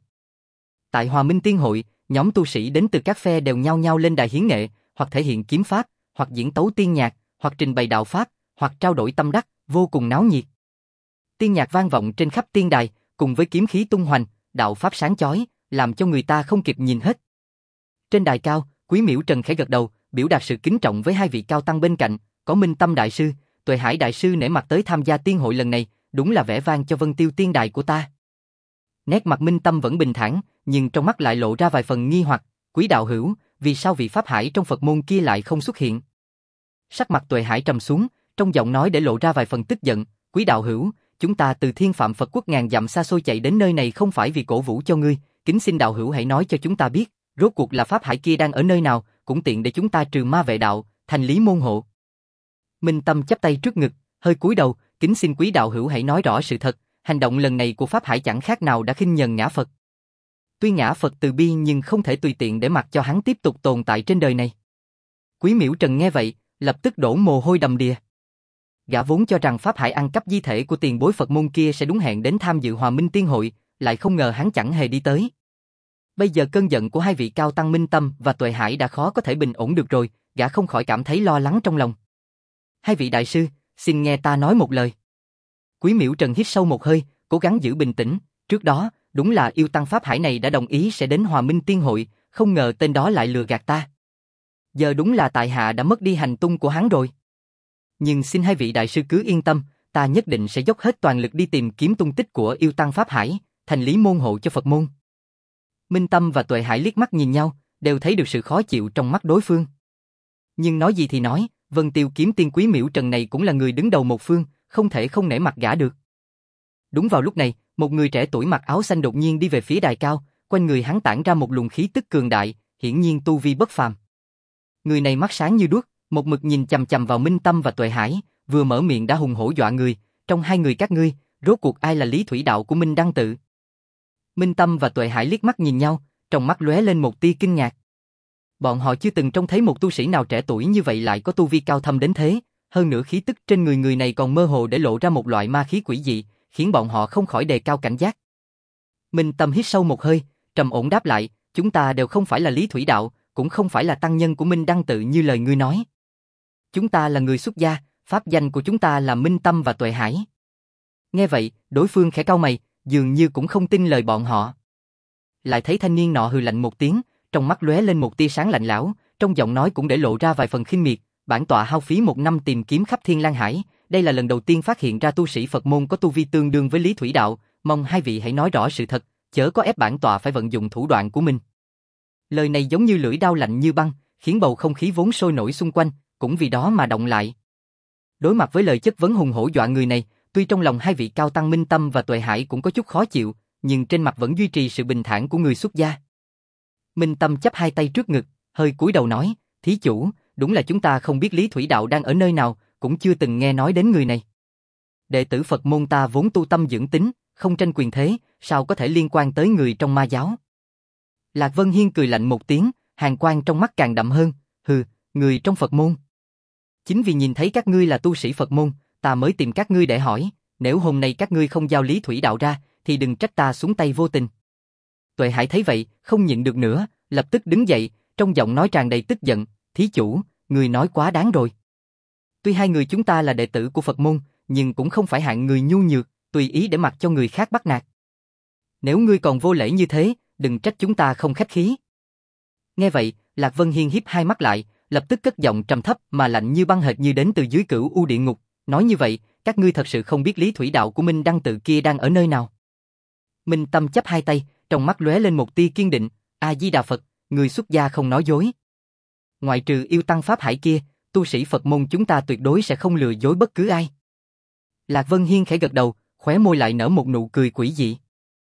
A: Tại Hòa Minh Tiên Hội, nhóm tu sĩ đến từ các phe đều nhao nhao lên đài hiến nghệ, hoặc thể hiện kiếm pháp, hoặc diễn tấu tiên nhạc, hoặc trình bày đạo pháp, hoặc trao đổi tâm đắc, vô cùng náo nhiệt. Tiên nhạc vang vọng trên khắp tiên đài, cùng với kiếm khí tung hoành, đạo pháp sáng chói, làm cho người ta không kịp nhìn hết. Trên đài cao, Quý Miễu Trần khẽ gật đầu, biểu đạt sự kính trọng với hai vị cao tăng bên cạnh, có Minh Tâm đại sư, Tuệ Hải đại sư nể mặt tới tham gia tiên hội lần này, đúng là vẻ vang cho Vân Tiêu Tiên Đài của ta. Nét mặt Minh Tâm vẫn bình thản, nhưng trong mắt lại lộ ra vài phần nghi hoặc, Quý đạo hữu, vì sao vị pháp hải trong Phật môn kia lại không xuất hiện? Sắc mặt Tuệ Hải trầm xuống, trong giọng nói để lộ ra vài phần tức giận, Quý đạo hữu, chúng ta từ Thiên Phạm Phật quốc ngàn dặm xa xôi chạy đến nơi này không phải vì cổ vũ cho ngươi, kính xin đạo hữu hãy nói cho chúng ta biết, rốt cuộc là pháp hải kia đang ở nơi nào, cũng tiện để chúng ta trừ ma vệ đạo, thành lý môn hộ. Minh Tâm chắp tay trước ngực, hơi cúi đầu, kính xin Quý đạo hữu hãy nói rõ sự thật, hành động lần này của pháp hải chẳng khác nào đã khinh nhờn ngã Phật. Tuy ngã Phật từ bi nhưng không thể tùy tiện để mặc cho hắn tiếp tục tồn tại trên đời này. Quý Miễu Trần nghe vậy, lập tức đổ mồ hôi đầm đìa. Gã vốn cho rằng pháp hải ăn cắp di thể của tiền bối Phật môn kia sẽ đúng hẹn đến tham dự Hòa Minh Tiên hội, lại không ngờ hắn chẳng hề đi tới. Bây giờ cơn giận của hai vị cao tăng Minh Tâm và Tuệ Hải đã khó có thể bình ổn được rồi, gã không khỏi cảm thấy lo lắng trong lòng. Hai vị đại sư, xin nghe ta nói một lời. Quý Miễu Trần hít sâu một hơi, cố gắng giữ bình tĩnh, trước đó, đúng là yêu tăng pháp hải này đã đồng ý sẽ đến Hòa Minh Tiên hội, không ngờ tên đó lại lừa gạt ta. Giờ đúng là tại hạ đã mất đi hành tung của hắn rồi. Nhưng xin hai vị đại sư cứ yên tâm, ta nhất định sẽ dốc hết toàn lực đi tìm kiếm tung tích của yêu tăng pháp hải, thành lý môn hộ cho Phật môn. Minh Tâm và Tuệ Hải liếc mắt nhìn nhau, đều thấy được sự khó chịu trong mắt đối phương. Nhưng nói gì thì nói, Vân Tiêu kiếm tiên Quý Miễu Trần này cũng là người đứng đầu một phương, không thể không nể mặt gã được. Đúng vào lúc này, một người trẻ tuổi mặc áo xanh đột nhiên đi về phía đài cao, quanh người hắn tản ra một luồng khí tức cường đại, hiển nhiên tu vi bất phàm. Người này mắt sáng như đuốc, một mực nhìn chằm chằm vào Minh Tâm và Tuệ Hải, vừa mở miệng đã hùng hổ dọa người, trong hai người các ngươi, rốt cuộc ai là Lý Thủy Đạo của Minh Đăng Tự? Minh Tâm và Tuệ Hải liếc mắt nhìn nhau, trong mắt lóe lên một tia kinh ngạc. Bọn họ chưa từng trông thấy một tu sĩ nào trẻ tuổi như vậy lại có tu vi cao thâm đến thế, hơn nữa khí tức trên người người này còn mơ hồ để lộ ra một loại ma khí quỷ dị, khiến bọn họ không khỏi đề cao cảnh giác. Minh Tâm hít sâu một hơi, trầm ổn đáp lại, chúng ta đều không phải là Lý Thủy Đạo, cũng không phải là tăng nhân của Minh Đăng Tự như lời ngươi nói. Chúng ta là người xuất gia, pháp danh của chúng ta là Minh Tâm và Tuệ Hải. Nghe vậy, đối phương khẽ cau mày, dường như cũng không tin lời bọn họ. Lại thấy thanh niên nọ hừ lạnh một tiếng, trong mắt lóe lên một tia sáng lạnh lẽo, trong giọng nói cũng để lộ ra vài phần khinh miệt, bản tọa hao phí một năm tìm kiếm khắp Thiên Lang Hải, đây là lần đầu tiên phát hiện ra tu sĩ Phật môn có tu vi tương đương với Lý Thủy Đạo, mong hai vị hãy nói rõ sự thật, chớ có ép bản tọa phải vận dụng thủ đoạn của mình. Lời này giống như lưỡi dao lạnh như băng, khiến bầu không khí vốn sôi nổi xung quanh, cũng vì đó mà động lại. Đối mặt với lời chất vấn hùng hổ dọa người này, tuy trong lòng hai vị cao tăng Minh Tâm và Tuệ Hải cũng có chút khó chịu, nhưng trên mặt vẫn duy trì sự bình thản của người xuất gia. Minh Tâm chắp hai tay trước ngực, hơi cúi đầu nói, thí chủ, đúng là chúng ta không biết Lý Thủy Đạo đang ở nơi nào, cũng chưa từng nghe nói đến người này. Đệ tử Phật môn ta vốn tu tâm dưỡng tính, không tranh quyền thế, sao có thể liên quan tới người trong ma giáo? Lạc Vân Hiên cười lạnh một tiếng, hàn quang trong mắt càng đậm hơn, hừ, người trong Phật môn. Chính vì nhìn thấy các ngươi là tu sĩ Phật môn, ta mới tìm các ngươi để hỏi, nếu hôm nay các ngươi không giao Lý Thủy Đạo ra, thì đừng trách ta xuống tay vô tình. Tuệ Hải thấy vậy, không nhịn được nữa, lập tức đứng dậy, trong giọng nói tràn đầy tức giận, thí chủ, người nói quá đáng rồi. Tuy hai người chúng ta là đệ tử của Phật môn, nhưng cũng không phải hạng người nhu nhược, tùy ý để mặc cho người khác bắt nạt. Nếu ngươi còn vô lễ như thế, đừng trách chúng ta không khách khí. Nghe vậy, Lạc Vân Hiên híp hai mắt lại, lập tức cất giọng trầm thấp mà lạnh như băng hệt như đến từ dưới Cửu U địa ngục, nói như vậy, các ngươi thật sự không biết Lý Thủy Đạo của Minh Đăng Tự kia đang ở nơi nào? Minh Tâm chắp hai tay, trong mắt lóe lên một tia kiên định, A Di Đà Phật, người xuất gia không nói dối. Ngoại trừ yêu tăng pháp hải kia, tu sĩ Phật môn chúng ta tuyệt đối sẽ không lừa dối bất cứ ai. Lạc Vân Hiên khẽ gật đầu, khóe môi lại nở một nụ cười quỷ dị.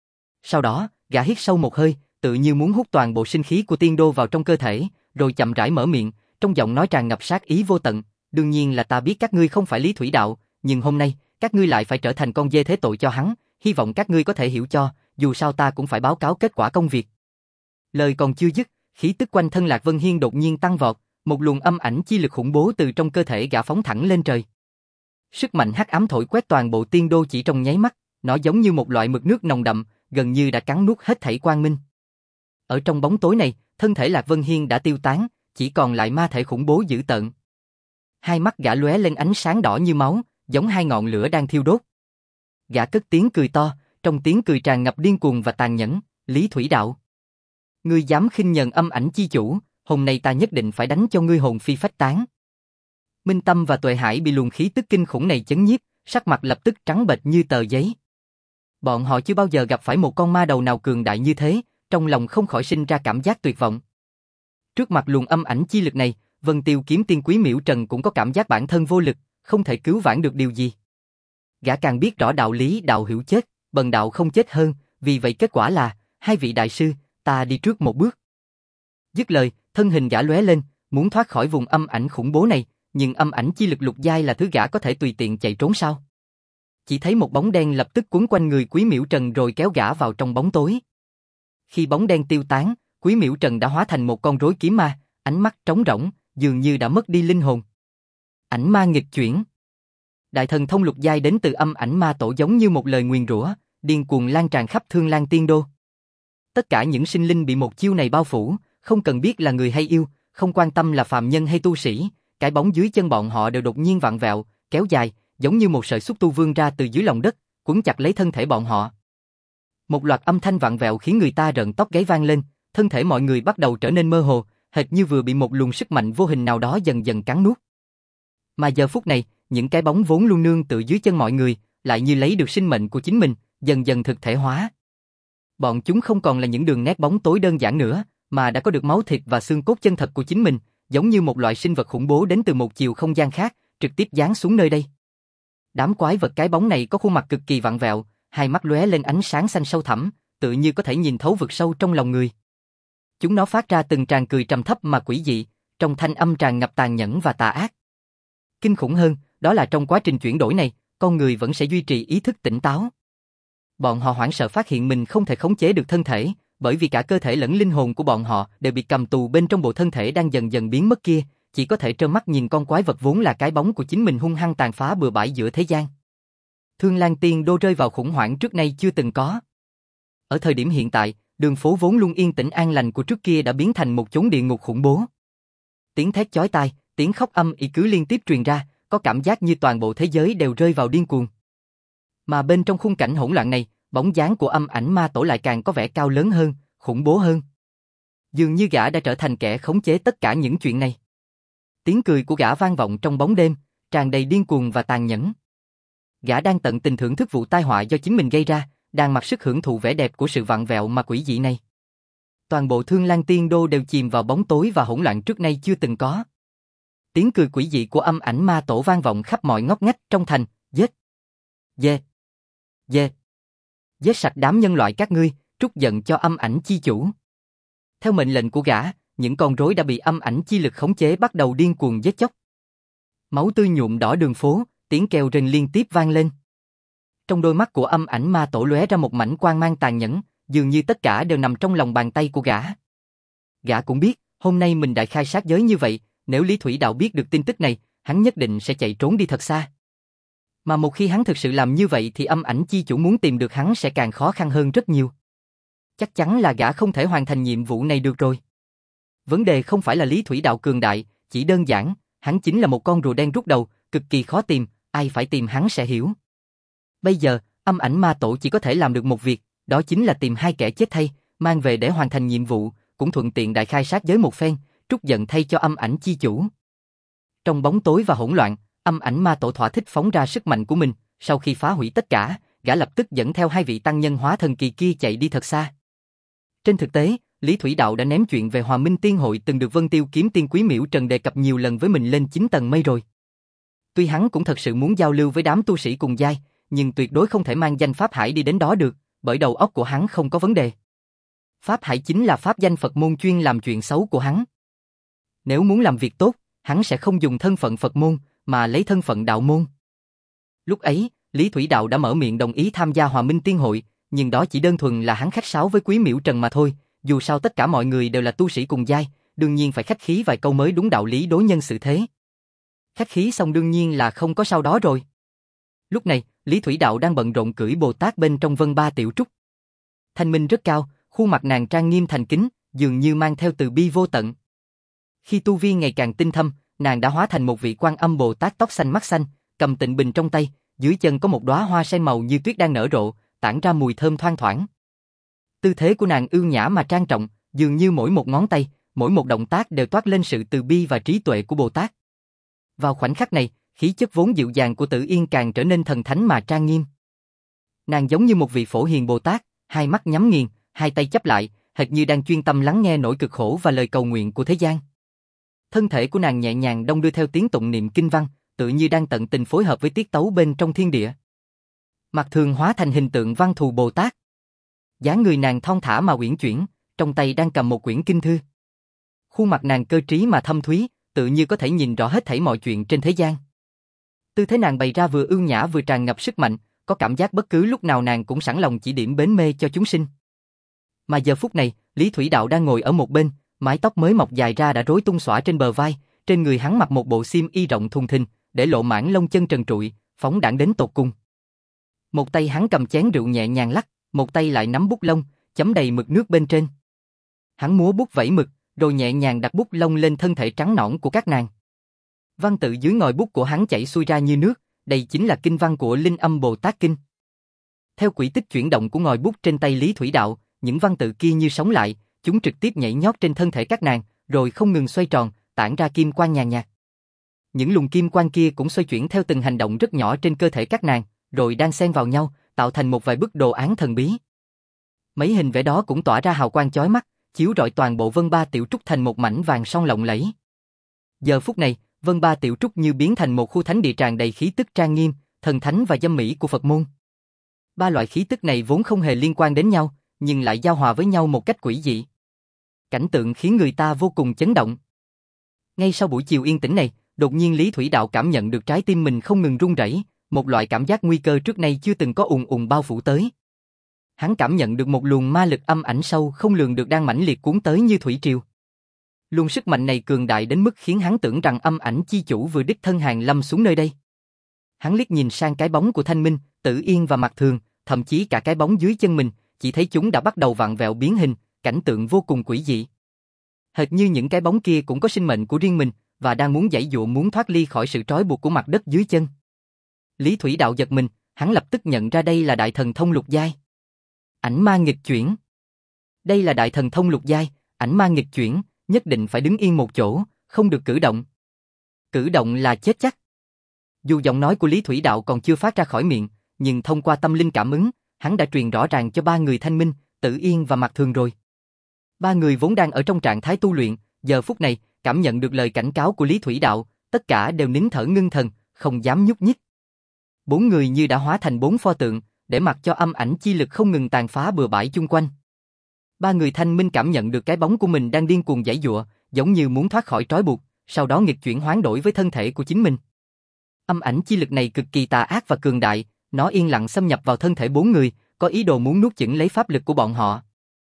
A: Sau đó, gã hít sâu một hơi, tự như muốn hút toàn bộ sinh khí của tiên đô vào trong cơ thể, rồi chậm rãi mở miệng, trong giọng nói tràn ngập sát ý vô tận, đương nhiên là ta biết các ngươi không phải Lý Thủy Đạo, nhưng hôm nay, các ngươi lại phải trở thành con dê thế tội cho hắn, hy vọng các ngươi có thể hiểu cho, dù sao ta cũng phải báo cáo kết quả công việc. Lời còn chưa dứt, khí tức quanh thân Lạc Vân Hiên đột nhiên tăng vọt, một luồng âm ảnh chi lực khủng bố từ trong cơ thể gã phóng thẳng lên trời. Sức mạnh hắc ám thổi quét toàn bộ tiên đô chỉ trong nháy mắt, nó giống như một loại mực nước nồng đậm, gần như đã cắn nuốt hết thảy quang minh. Ở trong bóng tối này, thân thể Lạc Vân Hiên đã tiêu tán, chỉ còn lại ma thể khủng bố dữ tợn. Hai mắt gã lóe lên ánh sáng đỏ như máu, giống hai ngọn lửa đang thiêu đốt. Gã cất tiếng cười to, trong tiếng cười tràn ngập điên cuồng và tàn nhẫn, Lý Thủy Đạo. Ngươi dám khinh nhờn âm ảnh chi chủ, hôm nay ta nhất định phải đánh cho ngươi hồn phi phách tán. Minh Tâm và Tuệ Hải bị luồng khí tức kinh khủng này chấn nhiếp, sắc mặt lập tức trắng bệch như tờ giấy. Bọn họ chưa bao giờ gặp phải một con ma đầu nào cường đại như thế, trong lòng không khỏi sinh ra cảm giác tuyệt vọng. Trước mặt luồng âm ảnh chi lực này, Vân Tiêu kiếm tiên Quý Miễu Trần cũng có cảm giác bản thân vô lực, không thể cứu vãn được điều gì. Gã càng biết rõ đạo lý đạo hữu chết, bần đạo không chết hơn, vì vậy kết quả là, hai vị đại sư, ta đi trước một bước. Dứt lời, thân hình gã lóe lên, muốn thoát khỏi vùng âm ảnh khủng bố này, nhưng âm ảnh chi lực lục giai là thứ gã có thể tùy tiện chạy trốn sao? Chỉ thấy một bóng đen lập tức quấn quanh người Quý Miễu Trần rồi kéo gã vào trong bóng tối. Khi bóng đen tiêu tán, Quý Miễu Trần đã hóa thành một con rối kiếm ma, ánh mắt trống rỗng, dường như đã mất đi linh hồn. Ảnh ma nghịch chuyển. Đại thần thông lục giai đến từ âm ảnh ma tổ giống như một lời nguyền rủa, điên cuồng lan tràn khắp Thương Lan Tiên Đô. Tất cả những sinh linh bị một chiêu này bao phủ, không cần biết là người hay yêu, không quan tâm là phàm nhân hay tu sĩ, cái bóng dưới chân bọn họ đều đột nhiên vặn vẹo, kéo dài, giống như một sợi xúc tu vươn ra từ dưới lòng đất, quấn chặt lấy thân thể bọn họ. Một loạt âm thanh vặn vẹo khiến người ta rợn tóc gáy vang lên, thân thể mọi người bắt đầu trở nên mơ hồ, hệt như vừa bị một luồng sức mạnh vô hình nào đó dần dần cắn nuốt. Mà giờ phút này, những cái bóng vốn luôn nương tựa dưới chân mọi người, lại như lấy được sinh mệnh của chính mình, dần dần thực thể hóa. Bọn chúng không còn là những đường nét bóng tối đơn giản nữa, mà đã có được máu thịt và xương cốt chân thật của chính mình, giống như một loại sinh vật khủng bố đến từ một chiều không gian khác, trực tiếp giáng xuống nơi đây. Đám quái vật cái bóng này có khuôn mặt cực kỳ vặn vẹo, hai mắt lóe lên ánh sáng xanh sâu thẳm, tự như có thể nhìn thấu vực sâu trong lòng người. Chúng nó phát ra từng tràng cười trầm thấp mà quỷ dị, trong thanh âm tràn ngập tàn nhẫn và tà ác. Kinh khủng hơn, đó là trong quá trình chuyển đổi này, con người vẫn sẽ duy trì ý thức tỉnh táo. Bọn họ hoảng sợ phát hiện mình không thể khống chế được thân thể, bởi vì cả cơ thể lẫn linh hồn của bọn họ đều bị cầm tù bên trong bộ thân thể đang dần dần biến mất kia, chỉ có thể trơ mắt nhìn con quái vật vốn là cái bóng của chính mình hung hăng tàn phá bừa bãi giữa thế gian. Thương Lan Tiên Đô rơi vào khủng hoảng trước nay chưa từng có. Ở thời điểm hiện tại, đường phố vốn luôn yên tĩnh an lành của trước kia đã biến thành một chốn địa ngục khủng bố. Tiếng thét chói tai, tiếng khóc âm ỉ cứ liên tiếp truyền ra, có cảm giác như toàn bộ thế giới đều rơi vào điên cuồng. Mà bên trong khung cảnh hỗn loạn này, bóng dáng của âm ảnh ma tổ lại càng có vẻ cao lớn hơn, khủng bố hơn. Dường như gã đã trở thành kẻ khống chế tất cả những chuyện này. Tiếng cười của gã vang vọng trong bóng đêm, tràn đầy điên cuồng và tàn nhẫn. Gã đang tận tình thưởng thức vụ tai họa do chính mình gây ra, đang mặc sức hưởng thụ vẻ đẹp của sự vặn vẹo mà quỷ dị này. Toàn bộ Thương Lan Tiên Đô đều chìm vào bóng tối và hỗn loạn trước nay chưa từng có. Tiếng cười quỷ dị của âm ảnh ma tổ vang vọng khắp mọi ngóc ngách trong thành, giết, giết, giết, giết sạch đám nhân loại các ngươi, trút giận cho âm ảnh chi chủ. Theo mệnh lệnh của gã, những con rối đã bị âm ảnh chi lực khống chế bắt đầu điên cuồng giết chóc. Máu tươi nhuộm đỏ đường phố, tiếng kêu rên liên tiếp vang lên. Trong đôi mắt của âm ảnh ma tổ lóe ra một mảnh quang mang tàn nhẫn, dường như tất cả đều nằm trong lòng bàn tay của gã. Gã cũng biết, hôm nay mình đại khai sát giới như vậy, nếu Lý Thủy Đạo biết được tin tức này, hắn nhất định sẽ chạy trốn đi thật xa. Mà một khi hắn thực sự làm như vậy thì âm ảnh chi chủ muốn tìm được hắn sẽ càng khó khăn hơn rất nhiều. Chắc chắn là gã không thể hoàn thành nhiệm vụ này được rồi. Vấn đề không phải là Lý Thủy Đạo cường đại, chỉ đơn giản, hắn chính là một con rùa đen rút đầu, cực kỳ khó tìm, ai phải tìm hắn sẽ hiểu. Bây giờ, âm ảnh ma tổ chỉ có thể làm được một việc, đó chính là tìm hai kẻ chết thay, mang về để hoàn thành nhiệm vụ, cũng thuận tiện đại khai sát giới một phen, trút giận thay cho âm ảnh chi chủ. Trong bóng tối và hỗn loạn, âm ảnh ma tổ thỏa thích phóng ra sức mạnh của mình, sau khi phá hủy tất cả, gã lập tức dẫn theo hai vị tăng nhân hóa thần kỳ kia chạy đi thật xa. Trên thực tế, Lý Thủy Đạo đã ném chuyện về Hòa Minh Tiên Hội từng được Vân Tiêu kiếm tiên Quý Miễu Trần đề cập nhiều lần với mình lên chín tầng mây rồi. Tuy hắn cũng thật sự muốn giao lưu với đám tu sĩ cùng giai, nhưng tuyệt đối không thể mang danh Pháp Hải đi đến đó được, bởi đầu óc của hắn không có vấn đề. Pháp Hải chính là pháp danh Phật môn chuyên làm chuyện xấu của hắn. Nếu muốn làm việc tốt, hắn sẽ không dùng thân phận Phật môn, mà lấy thân phận đạo môn. Lúc ấy, Lý Thủy Đạo đã mở miệng đồng ý tham gia Hòa Minh Tiên Hội, nhưng đó chỉ đơn thuần là hắn khách sáo với Quý Miễu Trần mà thôi, dù sao tất cả mọi người đều là tu sĩ cùng giai, đương nhiên phải khách khí vài câu mới đúng đạo lý đối nhân xử thế. Khách khí xong đương nhiên là không có sau đó rồi. Lúc này, Lý Thủy Đạo đang bận rộn cưỡi Bồ Tát bên trong Vân Ba Tiểu Trúc. Thanh minh rất cao, khuôn mặt nàng trang nghiêm thành kính, dường như mang theo từ bi vô tận. Khi tu vi ngày càng tinh thâm, nàng đã hóa thành một vị Quan Âm Bồ Tát tóc xanh mắt xanh, cầm tịnh bình trong tay, dưới chân có một đóa hoa sen màu như tuyết đang nở rộ, tản ra mùi thơm thoang thoảng. Tư thế của nàng ưu nhã mà trang trọng, dường như mỗi một ngón tay, mỗi một động tác đều toát lên sự từ bi và trí tuệ của Bồ Tát. Vào khoảnh khắc này, khí chất vốn dịu dàng của Tử Yên càng trở nên thần thánh mà trang nghiêm. Nàng giống như một vị Phổ Hiền Bồ Tát, hai mắt nhắm nghiền, hai tay chắp lại, hệt như đang chuyên tâm lắng nghe nỗi cực khổ và lời cầu nguyện của thế gian. Thân thể của nàng nhẹ nhàng đong đưa theo tiếng tụng niệm kinh văn, tự như đang tận tình phối hợp với tiết tấu bên trong thiên địa. Mặt Thường hóa thành hình tượng Văn Thù Bồ Tát. Dáng người nàng thon thả mà uyển chuyển, trong tay đang cầm một quyển kinh thư. Khuôn mặt nàng cơ trí mà thâm thúy, tự như có thể nhìn rõ hết thảy mọi chuyện trên thế gian. Tư thế nàng bày ra vừa ưu nhã vừa tràn ngập sức mạnh, có cảm giác bất cứ lúc nào nàng cũng sẵn lòng chỉ điểm bến mê cho chúng sinh. Mà giờ phút này, Lý Thủy Đạo đang ngồi ở một bên, mái tóc mới mọc dài ra đã rối tung xõa trên bờ vai, trên người hắn mặc một bộ xiêm y rộng thùng thình, để lộ mảng lông chân trần trụi, phóng đãng đến tột cùng. Một tay hắn cầm chén rượu nhẹ nhàng lắc, một tay lại nắm bút lông, chấm đầy mực nước bên trên. Hắn múa bút vẩy mực, rồi nhẹ nhàng đặt bút lông lên thân thể trắng nõn của các nàng. Văn tự dưới ngòi bút của hắn chảy xuôi ra như nước, đây chính là kinh văn của Linh Âm Bồ Tát Kinh. Theo quỹ tích chuyển động của ngòi bút trên tay Lý Thủy Đạo, những văn tự kia như sống lại, chúng trực tiếp nhảy nhót trên thân thể các nàng, rồi không ngừng xoay tròn, tản ra kim quang nhàn nhạt. Những luồng kim quang kia cũng xoay chuyển theo từng hành động rất nhỏ trên cơ thể các nàng, rồi đan xen vào nhau, tạo thành một vài bức đồ án thần bí. Mấy hình vẽ đó cũng tỏa ra hào quang chói mắt, chiếu rọi toàn bộ Vân Ba Tiểu Trúc thành một mảnh vàng son lộng lẫy. Giờ phút này, Vân Ba Tiểu Trúc như biến thành một khu thánh địa tràn đầy khí tức trang nghiêm, thần thánh và dâm mỹ của Phật môn. Ba loại khí tức này vốn không hề liên quan đến nhau, nhưng lại giao hòa với nhau một cách quỷ dị. Cảnh tượng khiến người ta vô cùng chấn động. Ngay sau buổi chiều yên tĩnh này, đột nhiên Lý Thủy Đạo cảm nhận được trái tim mình không ngừng run rẩy, một loại cảm giác nguy cơ trước nay chưa từng có ùn ùn bao phủ tới. Hắn cảm nhận được một luồng ma lực âm ảnh sâu không lường được đang mãnh liệt cuốn tới như thủy triều. Luồng sức mạnh này cường đại đến mức khiến hắn tưởng rằng âm ảnh chi chủ vừa đích thân hàng lâm xuống nơi đây. Hắn liếc nhìn sang cái bóng của Thanh Minh, Tử Yên và Mặt Thường, thậm chí cả cái bóng dưới chân mình, chỉ thấy chúng đã bắt đầu vặn vẹo biến hình, cảnh tượng vô cùng quỷ dị. Hệt như những cái bóng kia cũng có sinh mệnh của riêng mình, và đang muốn giãy giụa muốn thoát ly khỏi sự trói buộc của mặt đất dưới chân. Lý Thủy Đạo giật mình, hắn lập tức nhận ra đây là đại thần thông lục giai. Ảnh ma nghịch chuyển. Đây là đại thần thông lục giai, ảnh ma nghịch chuyển, nhất định phải đứng yên một chỗ, không được cử động. Cử động là chết chắc. Dù giọng nói của Lý Thủy Đạo còn chưa phát ra khỏi miệng, nhưng thông qua tâm linh cảm ứng, hắn đã truyền rõ ràng cho ba người Thanh Minh, Tử Yên và Mặt Thường rồi. Ba người vốn đang ở trong trạng thái tu luyện, giờ phút này, cảm nhận được lời cảnh cáo của Lý Thủy Đạo, tất cả đều nín thở ngưng thần, không dám nhúc nhích. Bốn người như đã hóa thành bốn pho tượng, để mặc cho âm ảnh chi lực không ngừng tàn phá bừa bãi chung quanh. Ba người Thanh Minh cảm nhận được cái bóng của mình đang điên cuồng giãy giụa, giống như muốn thoát khỏi trói buộc, sau đó nghịch chuyển hoán đổi với thân thể của chính mình. Âm ảnh chi lực này cực kỳ tà ác và cường đại, nó yên lặng xâm nhập vào thân thể bốn người, có ý đồ muốn nuốt chửng lấy pháp lực của bọn họ.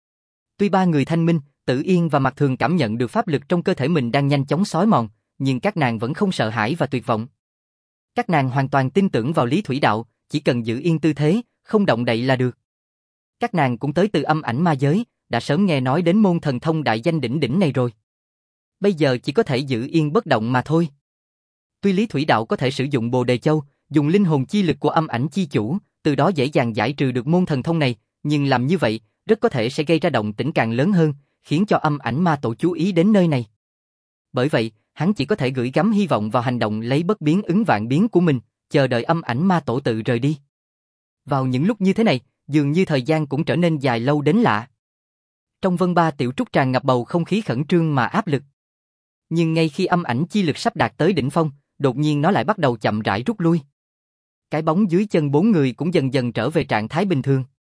A: Tuy ba người Thanh Minh, Tử Yên và Mặt Thường cảm nhận được pháp lực trong cơ thể mình đang nhanh chóng xói mòn, nhưng các nàng vẫn không sợ hãi và tuyệt vọng. Các nàng hoàn toàn tin tưởng vào Lý Thủy Đạo, chỉ cần giữ yên tư thế, không động đậy là được. Các nàng cũng tới từ âm ảnh ma giới, đã sớm nghe nói đến môn thần thông đại danh đỉnh đỉnh này rồi. Bây giờ chỉ có thể giữ yên bất động mà thôi. Tuy Lý Thủy Đạo có thể sử dụng Bồ Đề Châu, dùng linh hồn chi lực của âm ảnh chi chủ, từ đó dễ dàng giải trừ được môn thần thông này, nhưng làm như vậy, rất có thể sẽ gây ra động tĩnh càng lớn hơn, khiến cho âm ảnh ma tổ chú ý đến nơi này. Bởi vậy, hắn chỉ có thể gửi gắm hy vọng vào hành động lấy bất biến ứng vạn biến của mình, chờ đợi âm ảnh ma tổ tự rời đi. Vào những lúc như thế này, dường như thời gian cũng trở nên dài lâu đến lạ. Trong Vân Ba Tiểu Trúc tràn ngập bầu không khí khẩn trương mà áp lực. Nhưng ngay khi âm ảnh chi lực sắp đạt tới đỉnh phong, đột nhiên nó lại bắt đầu chậm rãi rút lui. Cái bóng dưới chân bốn người cũng dần dần trở về trạng thái bình thường.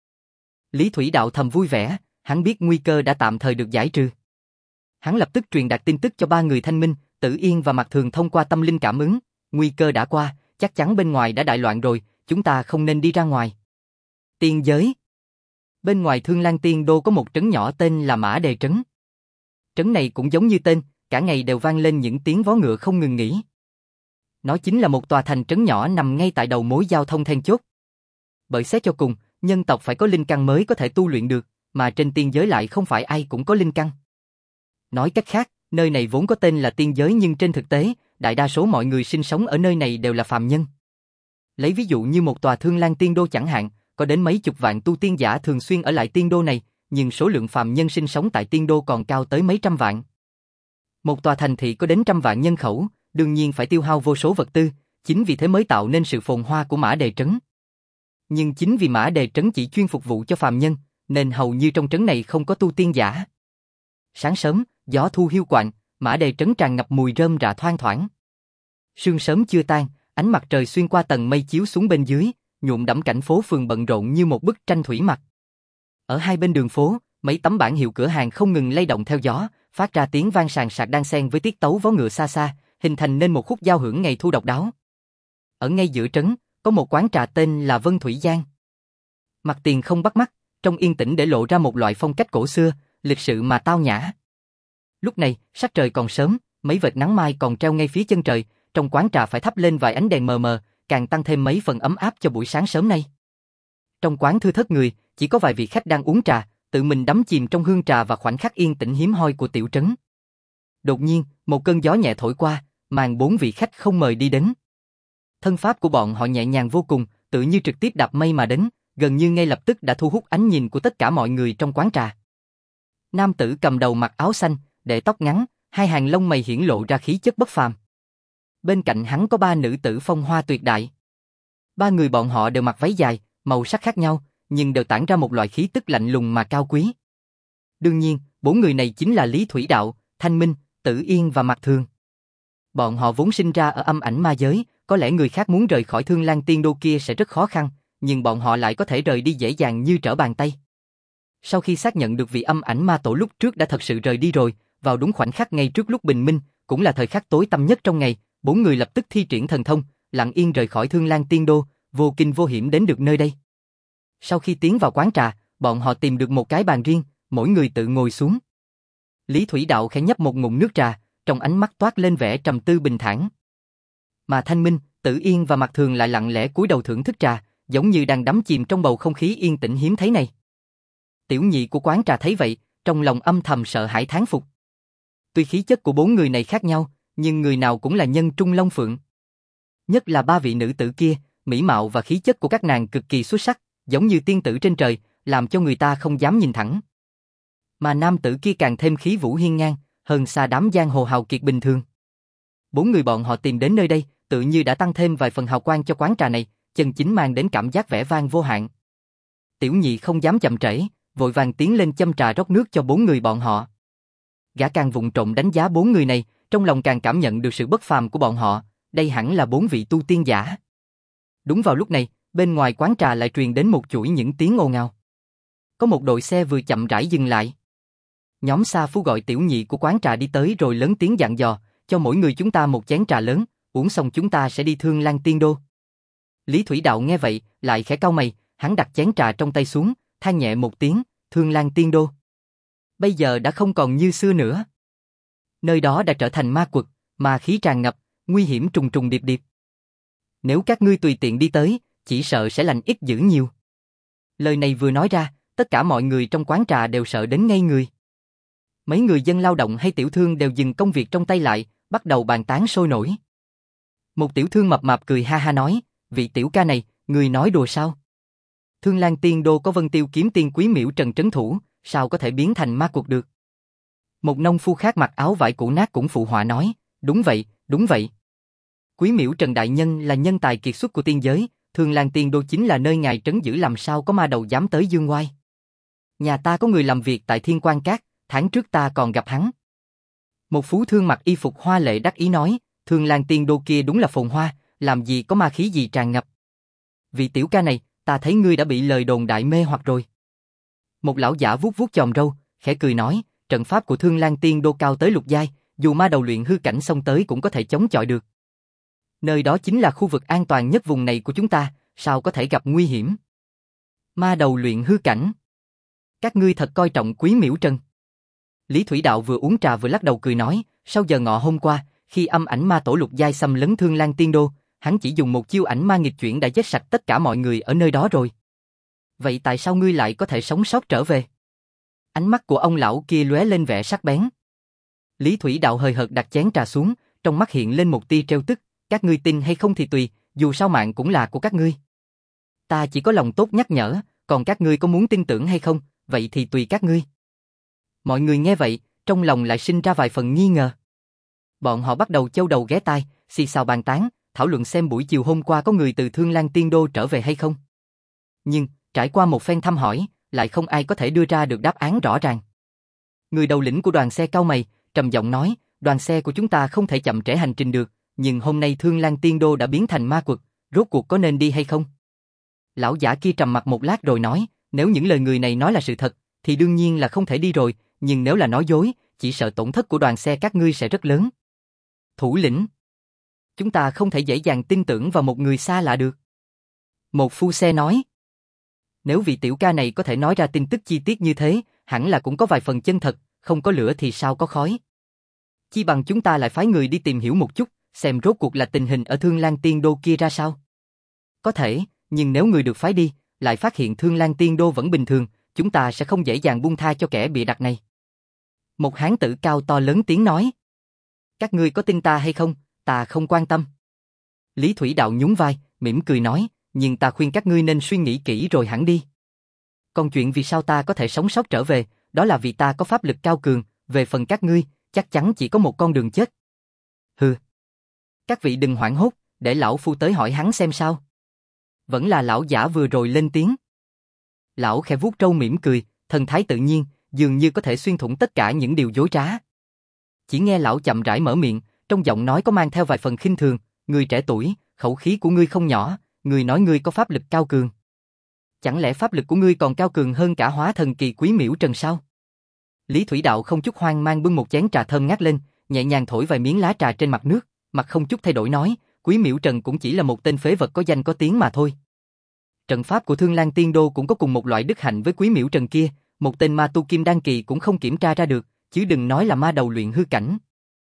A: Lý Thủy Đạo thầm vui vẻ, hắn biết nguy cơ đã tạm thời được giải trừ. Hắn lập tức truyền đạt tin tức cho ba người Thanh Minh, Tử Yên và Mặt Thường thông qua tâm linh cảm ứng, nguy cơ đã qua, chắc chắn bên ngoài đã đại loạn rồi, chúng ta không nên đi ra ngoài. Tiên giới. Bên ngoài Thương Lan Tiên Đô có một trấn nhỏ tên là Mã Đề Trấn. Trấn này cũng giống như tên, cả ngày đều vang lên những tiếng vó ngựa không ngừng nghỉ. Nó chính là một tòa thành trấn nhỏ nằm ngay tại đầu mối giao thông then chốt. Bởi xét cho cùng, nhân tộc phải có linh căn mới có thể tu luyện được, mà trên tiên giới lại không phải ai cũng có linh căn. Nói cách khác, nơi này vốn có tên là tiên giới nhưng trên thực tế, đại đa số mọi người sinh sống ở nơi này đều là phàm nhân. Lấy ví dụ như một tòa Thương Lan Tiên Đô chẳng hạn, có đến mấy chục vạn tu tiên giả thường xuyên ở lại tiên đô này, nhưng số lượng phàm nhân sinh sống tại tiên đô còn cao tới mấy trăm vạn. Một tòa thành thị có đến trăm vạn nhân khẩu, đương nhiên phải tiêu hao vô số vật tư, chính vì thế mới tạo nên sự phồn hoa của Mã Đề Trấn. nhưng chính vì Mã Đề trấn chỉ chuyên phục vụ cho phàm nhân, nên hầu như trong trấn này không có tu tiên giả. Sáng sớm, gió thu hiu quạnh, Mã Đề trấn tràn ngập mùi rơm rạ thoang thoảng. Sương sớm chưa tan, ánh mặt trời xuyên qua tầng mây chiếu xuống bên dưới, nhuộm đẫm cảnh phố phường bận rộn như một bức tranh thủy mặc. Ở hai bên đường phố, mấy tấm bảng hiệu cửa hàng không ngừng lay động theo gió, phát ra tiếng vang sàn sạc đan xen với tiết tấu vó ngựa xa xa, hình thành nên một khúc giao hưởng ngày thu độc đáo. Ở ngay giữa trấn, có một quán trà tên là Vân Thủy Giang. Mặt tiền không bắt mắt, trong yên tĩnh để lộ ra một loại phong cách cổ xưa, lịch sự mà tao nhã. Lúc này, sắc trời còn sớm, mấy vệt nắng mai còn treo ngay phía chân trời, trong quán trà phải thắp lên vài ánh đèn mờ mờ, càng tăng thêm mấy phần ấm áp cho buổi sáng sớm nay. Trong quán thưa thớt người, chỉ có vài vị khách đang uống trà, tự mình đắm chìm trong hương trà và khoảnh khắc yên tĩnh hiếm hoi của tiểu trấn. Đột nhiên, một cơn gió nhẹ thổi qua, màn bốn vị khách không mời đi đến. Thân pháp của bọn họ nhẹ nhàng vô cùng, tự như trực tiếp đạp mây mà đến, gần như ngay lập tức đã thu hút ánh nhìn của tất cả mọi người trong quán trà. Nam tử cầm đầu mặc áo xanh, để tóc ngắn, hai hàng lông mày hiển lộ ra khí chất bất phàm. Bên cạnh hắn có ba nữ tử phong hoa tuyệt đại. Ba người bọn họ đều mặc váy dài, màu sắc khác nhau, nhưng đều tản ra một loại khí tức lạnh lùng mà cao quý. Đương nhiên, bốn người này chính là Lý Thủy Đạo, Thanh Minh, Tử Yên và Mạc Thường. Bọn họ vốn sinh ra ở âm ảnh ma giới, có lẽ người khác muốn rời khỏi Thương Lan Tiên Đô kia sẽ rất khó khăn, nhưng bọn họ lại có thể rời đi dễ dàng như trở bàn tay. Sau khi xác nhận được vị âm ảnh ma tổ lúc trước đã thật sự rời đi rồi, vào đúng khoảnh khắc ngay trước lúc bình minh, cũng là thời khắc tối tăm nhất trong ngày, bốn người lập tức thi triển thần thông, lặng yên rời khỏi Thương Lan Tiên Đô, vô kinh vô hiểm đến được nơi đây. Sau khi tiến vào quán trà, bọn họ tìm được một cái bàn riêng, mỗi người tự ngồi xuống. Lý Thủy Đạo khẽ nhấp một ngụm nước trà, trong ánh mắt toát lên vẻ trầm tư bình thản. Mà Thanh Minh, Tử Yên và Mạc Thường lại lặng lẽ cúi đầu thưởng thức trà, giống như đang đắm chìm trong bầu không khí yên tĩnh hiếm thấy này. Tiểu nhị của quán trà thấy vậy, trong lòng âm thầm sợ hãi thán phục. Tuy khí chất của bốn người này khác nhau, nhưng người nào cũng là nhân trung long phượng. Nhất là ba vị nữ tử kia, mỹ mạo và khí chất của các nàng cực kỳ xuất sắc, giống như tiên tử trên trời, làm cho người ta không dám nhìn thẳng. Mà nam tử kia càng thêm khí vũ hiên ngang, hơn xa đám giang hồ hào kiệt bình thường. Bốn người bọn họ tìm đến nơi đây, tự như đã tăng thêm vài phần hào quang cho quán trà này, chân chính mang đến cảm giác vẻ vang vô hạn. Tiểu nhị không dám chậm trễ, vội vàng tiến lên châm trà rót nước cho bốn người bọn họ. Gã càng vụng trộm đánh giá bốn người này, trong lòng càng cảm nhận được sự bất phàm của bọn họ, đây hẳn là bốn vị tu tiên giả. Đúng vào lúc này, bên ngoài quán trà lại truyền đến một chuỗi những tiếng ồn ào. Có một đội xe vừa chậm rãi dừng lại. Nhóm Sa Phu gọi tiểu nhị của quán trà đi tới rồi lớn tiếng dặn dò, cho mỗi người chúng ta một chén trà lớn, uống xong chúng ta sẽ đi Thương Lan Tiên Đô. Lý Thủy Đạo nghe vậy, lại khẽ cau mày, hắn đặt chén trà trong tay xuống, than nhẹ một tiếng, Thương Lan Tiên Đô. Bây giờ đã không còn như xưa nữa. Nơi đó đã trở thành ma quật, ma khí tràn ngập, nguy hiểm trùng trùng điệp điệp. Nếu các ngươi tùy tiện đi tới, chỉ sợ sẽ lành ít dữ nhiều. Lời này vừa nói ra, tất cả mọi người trong quán trà đều sợ đến ngây người. Mấy người dân lao động hay tiểu thương đều dừng công việc trong tay lại, bắt đầu bàn tán sôi nổi. Một tiểu thương mập mạp cười ha ha nói, vị tiểu ca này, người nói đùa sao? Thương Lan Tiên Đô có Vân Tiêu kiếm tiên Quý Miễu Trần trấn thủ, sao có thể biến thành ma quật được? Một nông phu khác mặc áo vải cũ nát cũng phụ họa nói, đúng vậy, đúng vậy. Quý Miễu Trần đại nhân là nhân tài kiệt xuất của tiên giới, Thương Lan Tiên Đô chính là nơi ngài trấn giữ, làm sao có ma đầu dám tới dương oai. Nhà ta có người làm việc tại Thiên Quan Cát, tháng trước ta còn gặp hắn. Một phú thương mặc y phục hoa lệ đắc ý nói, Thương Lan Tiên Đô kia đúng là phồn hoa, làm gì có ma khí gì tràn ngập. Vị tiểu ca này, ta thấy ngươi đã bị lời đồn đại mê hoặc rồi. Một lão giả vuốt vuốt chòm râu, khẽ cười nói, trận pháp của Thương Lan Tiên Đô cao tới lục giai, dù ma đầu luyện hư cảnh xông tới cũng có thể chống chọi được. Nơi đó chính là khu vực an toàn nhất vùng này của chúng ta, sao có thể gặp nguy hiểm. Ma đầu luyện hư cảnh. Các ngươi thật coi trọng Quý Miễu Trần. Lý Thủy Đạo vừa uống trà vừa lắc đầu cười nói, sau giờ ngọ hôm qua, khi âm ảnh ma tổ lục giai xâm lấn Thương Lan Tiên Đô, hắn chỉ dùng một chiêu ảnh ma nghịch chuyển đã giết sạch tất cả mọi người ở nơi đó rồi. Vậy tại sao ngươi lại có thể sống sót trở về? Ánh mắt của ông lão kia lóe lên vẻ sắc bén. Lý Thủy Đạo hời hợt đặt chén trà xuống, trong mắt hiện lên một tia trêu tức, các ngươi tin hay không thì tùy, dù sao mạng cũng là của các ngươi. Ta chỉ có lòng tốt nhắc nhở, còn các ngươi có muốn tin tưởng hay không, vậy thì tùy các ngươi. Mọi người nghe vậy, trong lòng lại sinh ra vài phần nghi ngờ. Bọn họ bắt đầu châu đầu ghé tai, xì xào bàn tán, thảo luận xem buổi chiều hôm qua có người từ Thương Lan Tiên Đô trở về hay không. nhưng, trải qua một phen thăm hỏi, lại không ai có thể đưa ra được đáp án rõ ràng. Người đầu lĩnh của đoàn xe cau mày, trầm giọng nói, đoàn xe của chúng ta không thể chậm trễ hành trình được, nhưng hôm nay Thương Lan Tiên Đô đã biến thành ma quật, rốt cuộc có nên đi hay không? Lão giả kia trầm mặt một lát rồi nói, nếu những lời người này nói là sự thật, thì đương nhiên là không thể đi rồi, nhưng nếu là nói dối, chỉ sợ tổn thất của đoàn xe các ngươi sẽ rất lớn. Thủ lĩnh, chúng ta không thể dễ dàng tin tưởng vào một người xa lạ được. Một phu xe nói, nếu vị tiểu ca này có thể nói ra tin tức chi tiết như thế, hẳn là cũng có vài phần chân thật, không có lửa thì sao có khói. Chi bằng chúng ta lại phái người đi tìm hiểu một chút, xem rốt cuộc là tình hình ở Thương Lan Tiên Đô kia ra sao. Có thể, nhưng nếu người được phái đi, lại phát hiện Thương Lan Tiên Đô vẫn bình thường, chúng ta sẽ không dễ dàng buông tha cho kẻ bịa đặt này. Một hán tử cao to lớn tiếng nói. Các ngươi có tin ta hay không, ta không quan tâm. Lý Thủy Đạo nhún vai, mỉm cười nói, nhưng ta khuyên các ngươi nên suy nghĩ kỹ rồi hẳn đi. Còn chuyện vì sao ta có thể sống sót trở về, đó là vì ta có pháp lực cao cường, về phần các ngươi, chắc chắn chỉ có một con đường chết. Hừ. Các vị đừng hoảng hốt, để lão phu tới hỏi hắn xem sao. Vẫn là lão giả vừa rồi lên tiếng. Lão khẽ vuốt râu mỉm cười, thần thái tự nhiên, dường như có thể xuyên thủng tất cả những điều dối trá. Chỉ nghe lão chậm rãi mở miệng, trong giọng nói có mang theo vài phần khinh thường, người trẻ tuổi, khẩu khí của ngươi không nhỏ, người nói ngươi có pháp lực cao cường. Chẳng lẽ pháp lực của ngươi còn cao cường hơn cả hóa thần kỳ Quý Miễu Trần sao? Lý Thủy Đạo không chút hoang mang bưng một chén trà thơm ngát lên, nhẹ nhàng thổi vài miếng lá trà trên mặt nước, mặt không chút thay đổi nói, Quý Miễu Trần cũng chỉ là một tên phế vật có danh có tiếng mà thôi. Trận pháp của Thương Lan Tiên Đô cũng có cùng một loại đức hạnh với Quý Miễu Trần kia, một tên ma tu kim đan kỳ cũng không kiểm tra ra được, chứ đừng nói là ma đầu luyện hư cảnh.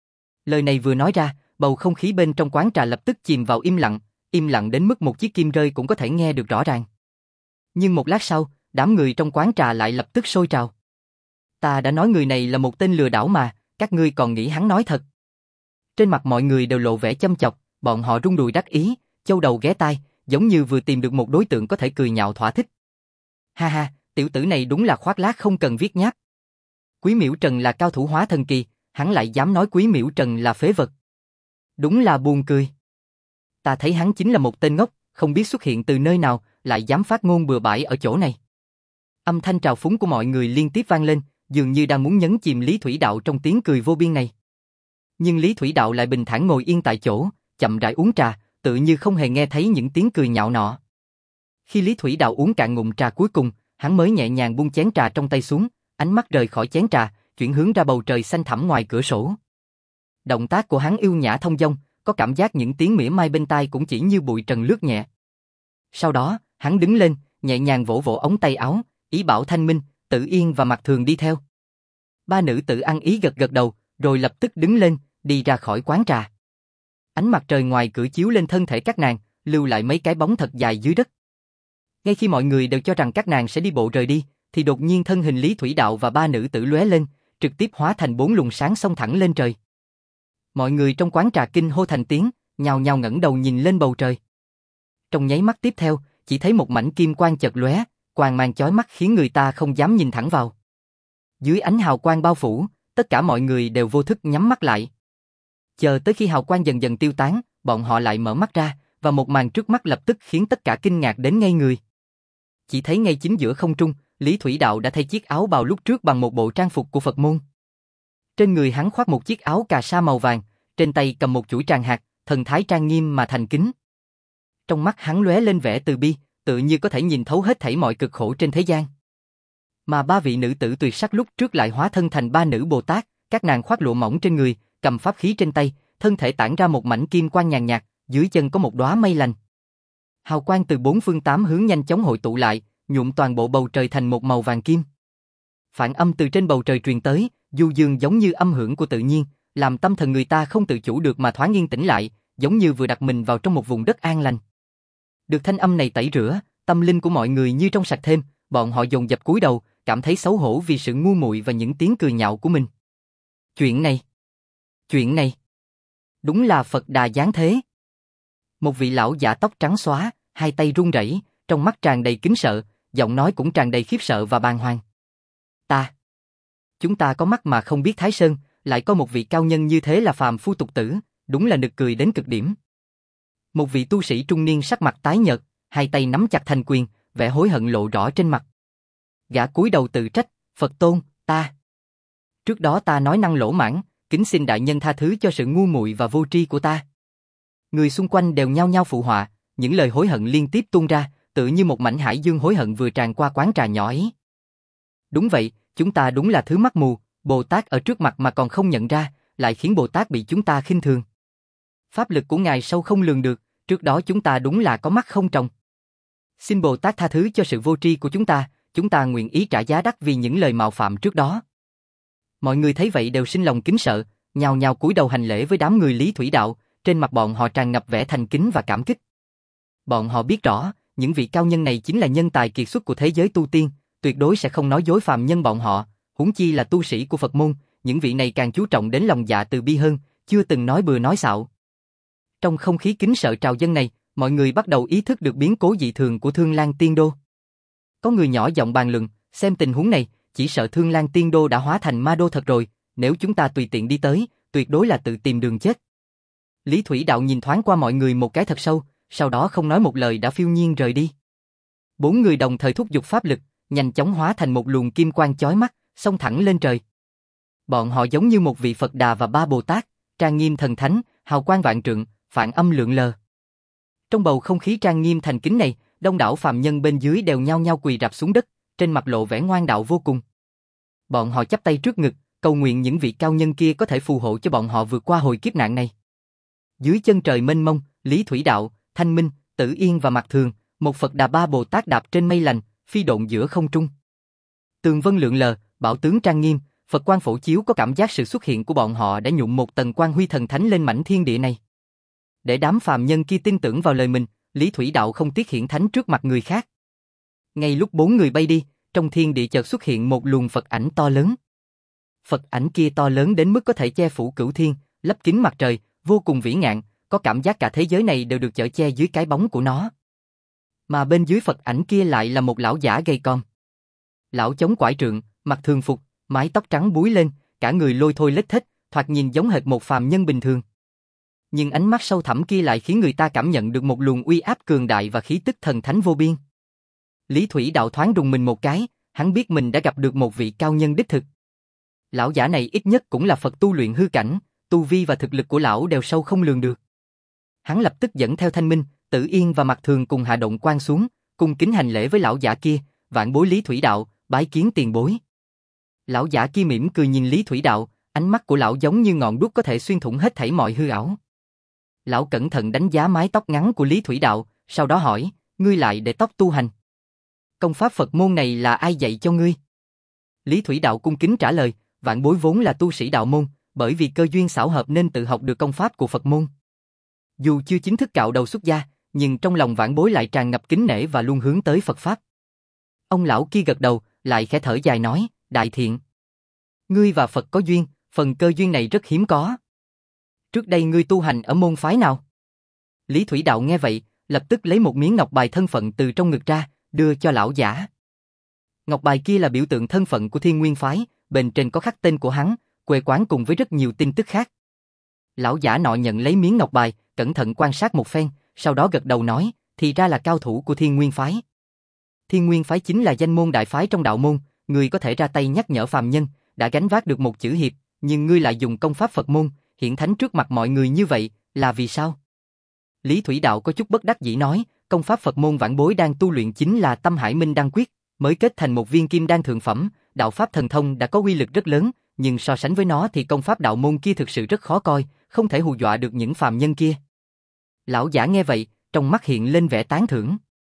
A: Lời này vừa nói ra, bầu không khí bên trong quán trà lập tức chìm vào im lặng, im lặng đến mức một chiếc kim rơi cũng có thể nghe được rõ ràng. Nhưng một lát sau, đám người trong quán trà lại lập tức sôi trào. Ta đã nói người này là một tên lừa đảo mà, các ngươi còn nghĩ hắn nói thật. Trên mặt mọi người đều lộ vẻ châm chọc, bọn họ rung đùi đắc ý, châu đầu ghé tai, giống như vừa tìm được một đối tượng có thể cười nhạo thỏa thích. Ha ha, tiểu tử này đúng là khoác lác không cần viết nháp. Quý Miễu Trần là cao thủ hóa thần kỳ, hắn lại dám nói Quý Miễu Trần là phế vật. Đúng là buồn cười. Ta thấy hắn chính là một tên ngốc, không biết xuất hiện từ nơi nào, lại dám phát ngôn bừa bãi ở chỗ này. Âm thanh trào phúng của mọi người liên tiếp vang lên, dường như đang muốn nhấn chìm Lý Thủy Đạo trong tiếng cười vô biên này. Nhưng Lý Thủy Đạo lại bình thản ngồi yên tại chỗ, chậm rãi uống trà, tự như không hề nghe thấy những tiếng cười nhạo nọ. Khi Lý Thủy Đạo uống cạn ngụm trà cuối cùng, hắn mới nhẹ nhàng buông chén trà trong tay xuống, ánh mắt rời khỏi chén trà, chuyển hướng ra bầu trời xanh thẳm ngoài cửa sổ. Động tác của hắn yêu nhã thông dong, có cảm giác những tiếng mỉa mai bên tai cũng chỉ như bụi trần lướt nhẹ. Sau đó, hắn đứng lên, nhẹ nhàng vỗ vỗ ống tay áo, ý bảo Thanh Minh, Tử Yên và Mạc Thường đi theo. Ba nữ tử ăn ý gật gật đầu, rồi lập tức đứng lên, đi ra khỏi quán trà. Ánh mặt trời ngoài cửa chiếu lên thân thể các nàng, lưu lại mấy cái bóng thật dài dưới đất. Ngay khi mọi người đều cho rằng các nàng sẽ đi bộ rời đi, thì đột nhiên thân hình Lý Thủy Đạo và ba nữ tử lóe lên, trực tiếp hóa thành bốn luồng sáng xông thẳng lên trời. Mọi người trong quán trà kinh hô thành tiếng, nhao nhao ngẩng đầu nhìn lên bầu trời. Trong nháy mắt tiếp theo, chỉ thấy một mảnh kim quang chợt lóe, quang mang chói mắt khiến người ta không dám nhìn thẳng vào. Dưới ánh hào quang bao phủ, tất cả mọi người đều vô thức nhắm mắt lại. Chờ tới khi hào quang dần dần tiêu tán, bọn họ lại mở mắt ra, và một màn trước mắt lập tức khiến tất cả kinh ngạc đến ngây người. Chỉ thấy ngay chính giữa không trung, Lý Thủy Đạo đã thay chiếc áo bào lúc trước bằng một bộ trang phục của Phật môn. Trên người hắn khoác một chiếc áo cà sa màu vàng, trên tay cầm một chuỗi tràng hạt, thần thái trang nghiêm mà thành kính. Trong mắt hắn lóe lên vẻ từ bi, tự như có thể nhìn thấu hết thảy mọi cực khổ trên thế gian. Mà ba vị nữ tử tuyệt sắc lúc trước lại hóa thân thành ba nữ Bồ Tát, các nàng khoác lụa mỏng trên người, cầm pháp khí trên tay, thân thể tản ra một mảnh kim quang nhàn nhạt, dưới chân có một đóa mây lành. Hào quang từ bốn phương tám hướng nhanh chóng hội tụ lại, nhuộm toàn bộ bầu trời thành một màu vàng kim. Phản âm từ trên bầu trời truyền tới, du dương giống như âm hưởng của tự nhiên, làm tâm thần người ta không tự chủ được mà thoáng yên tĩnh lại, giống như vừa đặt mình vào trong một vùng đất an lành. Được thanh âm này tẩy rửa, tâm linh của mọi người như trong sạch thêm, bọn họ dồn dập cúi đầu, cảm thấy xấu hổ vì sự ngu muội và những tiếng cười nhạo của mình. Chuyện này, chuyện này, đúng là Phật Đà giáng thế. Một vị lão giả tóc trắng xóa, hai tay run rẩy, trong mắt tràn đầy kính sợ, giọng nói cũng tràn đầy khiếp sợ và bàng hoàng. Ta, chúng ta có mắt mà không biết Thái Sơn, lại có một vị cao nhân như thế là phàm phu tục tử, đúng là nực cười đến cực điểm. Một vị tu sĩ trung niên sắc mặt tái nhợt, hai tay nắm chặt thành quyền, vẻ hối hận lộ rõ trên mặt. Gã cúi đầu tự trách, Phật tôn, ta. Trước đó ta nói năng lỗ mãng, kính xin đại nhân tha thứ cho sự ngu muội và vô tri của ta. Người xung quanh đều nhao nhao phụ họa, những lời hối hận liên tiếp tuôn ra, tự như một mảnh hải dương hối hận vừa tràn qua quán trà nhỏ ấy. Đúng vậy, chúng ta đúng là thứ mắt mù, Bồ Tát ở trước mặt mà còn không nhận ra, lại khiến Bồ Tát bị chúng ta khinh thường. Pháp lực của ngài sâu không lường được, trước đó chúng ta đúng là có mắt không tròng. Xin Bồ Tát tha thứ cho sự vô tri của chúng ta, chúng ta nguyện ý trả giá đắt vì những lời mạo phạm trước đó. Mọi người thấy vậy đều sinh lòng kính sợ, nhao nhao cúi đầu hành lễ với đám người Lý Thủy Đạo, trên mặt bọn họ tràn ngập vẻ thành kính và cảm kích. Bọn họ biết rõ, những vị cao nhân này chính là nhân tài kiệt xuất của thế giới tu tiên, tuyệt đối sẽ không nói dối phàm nhân bọn họ, huống chi là tu sĩ của Phật môn, những vị này càng chú trọng đến lòng dạ từ bi hơn, chưa từng nói bừa nói xạo. Trong không khí kính sợ trào dâng này, mọi người bắt đầu ý thức được biến cố dị thường của Thương Lan Tiên Đô. Có người nhỏ giọng bàn luận, xem tình huống này, chỉ sợ Thương Lan Tiên Đô đã hóa thành ma đô thật rồi, nếu chúng ta tùy tiện đi tới, tuyệt đối là tự tìm đường chết. Lý Thủy Đạo nhìn thoáng qua mọi người một cái thật sâu, sau đó không nói một lời đã phiêu nhiên rời đi. Bốn người đồng thời thúc giục pháp lực, nhanh chóng hóa thành một luồng kim quang chói mắt, xông thẳng lên trời. Bọn họ giống như một vị Phật Đà và ba Bồ Tát, trang nghiêm thần thánh, hào quang vạn trượng, phản âm lượn lờ. Trong bầu không khí trang nghiêm thành kính này, đông đảo phàm nhân bên dưới đều nhao nhao quỳ rạp xuống đất, trên mặt lộ vẻ ngoan đạo vô cùng. Bọn họ chắp tay trước ngực, cầu nguyện những vị cao nhân kia có thể phù hộ cho bọn họ vượt qua hồi kiếp nạn này. Dưới chân trời mênh mông, Lý Thủy Đạo, Thanh Minh, Tử Yên và Mạc Thường, một Phật Đà ba Bồ Tát đạp trên mây lành, phi độn giữa không trung. Tường vân lượn lờ, bảo tướng trang nghiêm, Phật quang phổ chiếu, có cảm giác sự xuất hiện của bọn họ đã nhuộm một tầng quang huy thần thánh lên mảnh thiên địa này. Để đám phàm nhân kia tin tưởng vào lời mình, Lý Thủy Đạo không tiếc hiển thánh trước mặt người khác. Ngay lúc bốn người bay đi, trong thiên địa chợt xuất hiện một luồng Phật ảnh to lớn. Phật ảnh kia to lớn đến mức có thể che phủ cửu thiên, lấp kín mặt trời, vô cùng vĩ ngạn, có cảm giác cả thế giới này đều được chở che dưới cái bóng của nó. Mà bên dưới Phật ảnh kia lại là một lão giả gầy còm. Lão chống quải trượng, mặc thường phục, mái tóc trắng búi lên, cả người lôi thôi lết thết, thoạt nhìn giống hệt một phàm nhân bình thường. Nhưng ánh mắt sâu thẳm kia lại khiến người ta cảm nhận được một luồng uy áp cường đại và khí tức thần thánh vô biên. Lý Thủy Đạo thoáng rùng mình một cái, hắn biết mình đã gặp được một vị cao nhân đích thực. Lão giả này ít nhất cũng là Phật tu luyện hư cảnh, tu vi và thực lực của lão đều sâu không lường được. Hắn lập tức dẫn theo Thanh Minh, Tử Yên và Mạc Thường cùng hạ động quan xuống, cung kính hành lễ với lão giả kia, vạn bối Lý Thủy Đạo, bái kiến tiền bối. Lão giả kia mỉm cười nhìn Lý Thủy Đạo, ánh mắt của lão giống như ngọn đuốc có thể xuyên thủng hết thảy mọi hư ảo. Lão cẩn thận đánh giá mái tóc ngắn của Lý Thủy Đạo, sau đó hỏi, ngươi lại để tóc tu hành. Công pháp Phật môn này là ai dạy cho ngươi? Lý Thủy Đạo cung kính trả lời, vạn bối vốn là tu sĩ đạo môn, bởi vì cơ duyên xảo hợp nên tự học được công pháp của Phật môn. Dù chưa chính thức cạo đầu xuất gia, nhưng trong lòng vạn bối lại tràn ngập kính nể và luôn hướng tới Phật pháp. Ông lão kia gật đầu, lại khẽ thở dài nói, đại thiện. Ngươi và Phật có duyên, phần cơ duyên này rất hiếm có. Trước đây ngươi tu hành ở môn phái nào? Lý Thủy Đạo nghe vậy, lập tức lấy một miếng ngọc bài thân phận từ trong ngực ra, đưa cho lão giả. Ngọc bài kia là biểu tượng thân phận của Thiên Nguyên phái, bên trên có khắc tên của hắn, quê quán cùng với rất nhiều tin tức khác. Lão giả nọ nhận lấy miếng ngọc bài, cẩn thận quan sát một phen, sau đó gật đầu nói, thì ra là cao thủ của Thiên Nguyên phái. Thiên Nguyên phái chính là danh môn đại phái trong đạo môn, ngươi có thể ra tay nhắc nhở phàm nhân, đã gánh vác được một chữ hiệp, nhưng ngươi lại dùng công pháp Phật môn, hiển thánh trước mặt mọi người như vậy, là vì sao? Lý Thủy Đạo có chút bất đắc dĩ nói, công pháp Phật môn vãn bối đang tu luyện chính là Tâm Hải Minh Đan Quyết, mới kết thành một viên kim đan thượng phẩm, đạo pháp thần thông đã có uy lực rất lớn, nhưng so sánh với nó thì công pháp đạo môn kia thực sự rất khó coi, không thể hù dọa được những phàm nhân kia. Lão giả nghe vậy, trong mắt hiện lên vẻ tán thưởng.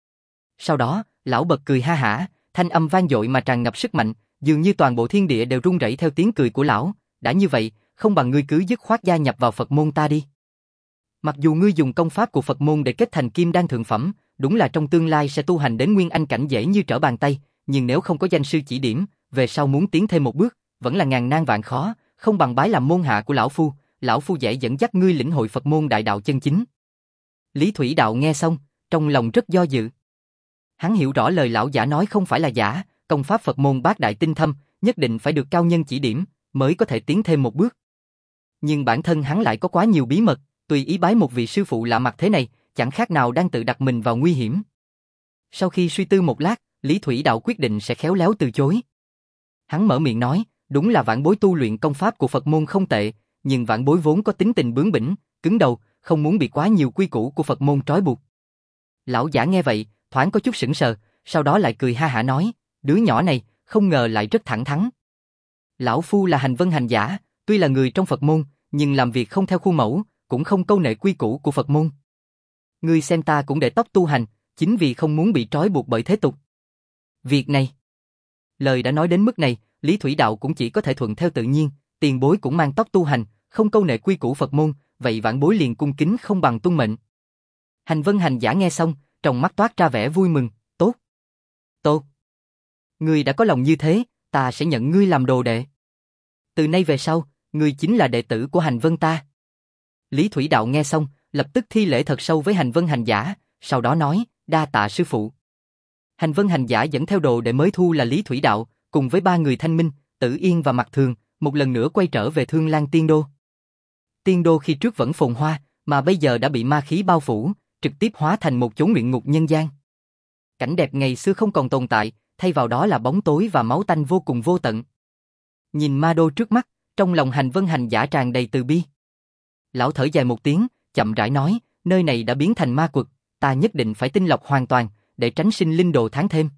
A: Sau đó, lão bật cười ha hả, thanh âm vang dội mà tràn ngập sức mạnh, dường như toàn bộ thiên địa đều rung rẩy theo tiếng cười của lão. Đã như vậy, không bằng ngươi cứ dứt khoát gia nhập vào Phật môn ta đi. Mặc dù ngươi dùng công pháp của Phật môn để kết thành kim đan thượng phẩm, đúng là trong tương lai sẽ tu hành đến nguyên anh cảnh dễ như trở bàn tay, nhưng nếu không có danh sư chỉ điểm, về sau muốn tiến thêm một bước, vẫn là ngàn nan vạn khó, không bằng bái làm môn hạ của lão phu, lão phu dễ dẫn dắt ngươi lĩnh hội Phật môn đại đạo chân chính. Lý Thủy Đạo nghe xong, trong lòng rất do dự. Hắn hiểu rõ lời lão giả nói không phải là giả, công pháp Phật môn bát đại tinh thâm, nhất định phải được cao nhân chỉ điểm, mới có thể tiến thêm một bước. Nhưng bản thân hắn lại có quá nhiều bí mật, tùy ý bái một vị sư phụ lạ mặt thế này, chẳng khác nào đang tự đặt mình vào nguy hiểm. Sau khi suy tư một lát, Lý Thủy Đạo quyết định sẽ khéo léo từ chối. Hắn mở miệng nói, đúng là vãn bối tu luyện công pháp của Phật môn không tệ, nhưng vãn bối vốn có tính tình bướng bỉnh, cứng đầu, không muốn bị quá nhiều quy củ của Phật môn trói buộc. Lão giả nghe vậy, thoáng có chút sững sờ, sau đó lại cười ha hả nói, đứa nhỏ này, không ngờ lại rất thẳng thắn. Lão phu là hành vân hành giả, tuy là người trong Phật môn, nhưng làm việc không theo khuôn mẫu, cũng không câu nệ quy củ của Phật môn. Ngươi xem ta cũng để tóc tu hành, chính vì không muốn bị trói buộc bởi thế tục. Việc này, lời đã nói đến mức này, Lý Thủy Đạo cũng chỉ có thể thuận theo tự nhiên, tiền bối cũng mang tóc tu hành, không câu nệ quy củ Phật môn, vậy vãn bối liền cung kính không bằng tuân mệnh. Hành vân hành giả nghe xong, trong mắt toát ra vẻ vui mừng, tốt. Tốt. Ngươi đã có lòng như thế, ta sẽ nhận ngươi làm đồ đệ. Từ nay về sau, ngươi chính là đệ tử của hành vân ta. Lý Thủy Đạo nghe xong, lập tức thi lễ thật sâu với hành vân hành giả, sau đó nói, đa tạ sư phụ. Hành vân hành giả dẫn theo đồ đệ mới thu là Lý Thủy Đạo, cùng với ba người Thanh Minh, Tử Yên và Mạc Thường, một lần nữa quay trở về Thương Lan Tiên Đô. Tiên Đô khi trước vẫn phồn hoa, mà bây giờ đã bị ma khí bao phủ, trực tiếp hóa thành một chốn luyện ngục nhân gian. Cảnh đẹp ngày xưa không còn tồn tại, thay vào đó là bóng tối và máu tanh vô cùng vô tận. Nhìn ma đô trước mắt, trong lòng hành vân hành giả tràn đầy từ bi. Lão thở dài một tiếng, chậm rãi nói, nơi này đã biến thành ma quật, ta nhất định phải tinh lọc hoàn toàn, để tránh sinh linh đồ tháng thêm.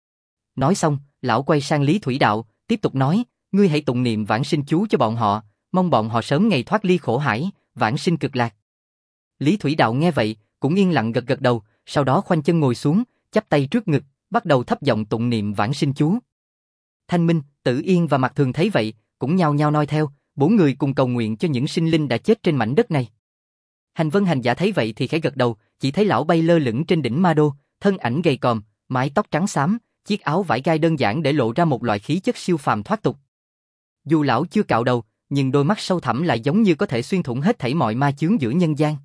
A: Nói xong, lão quay sang Lý Thủy Đạo, tiếp tục nói, ngươi hãy tụng niệm vãng sinh chú cho bọn họ, mong bọn họ sớm ngày thoát ly khổ hải, vãng sinh cực lạc. Lý Thủy Đạo nghe vậy, cũng yên lặng gật gật đầu, sau đó khoanh chân ngồi xuống, chắp tay trước ngực, bắt đầu thấp giọng tụng niệm vãng sinh chú. Thanh Minh, Tử Yên và Mạc Thường thấy vậy, cũng nhao nhao noi theo, bốn người cùng cầu nguyện cho những sinh linh đã chết trên mảnh đất này. Hành vân hành giả thấy vậy thì khẽ gật đầu, chỉ thấy lão bay lơ lửng trên đỉnh ma đô, thân ảnh gầy còm, mái tóc trắng xám, chiếc áo vải gai đơn giản để lộ ra một loại khí chất siêu phàm thoát tục. Dù lão chưa cạo đầu, nhưng đôi mắt sâu thẳm lại giống như có thể xuyên thủng hết thảy mọi ma chướng giữa nhân gian.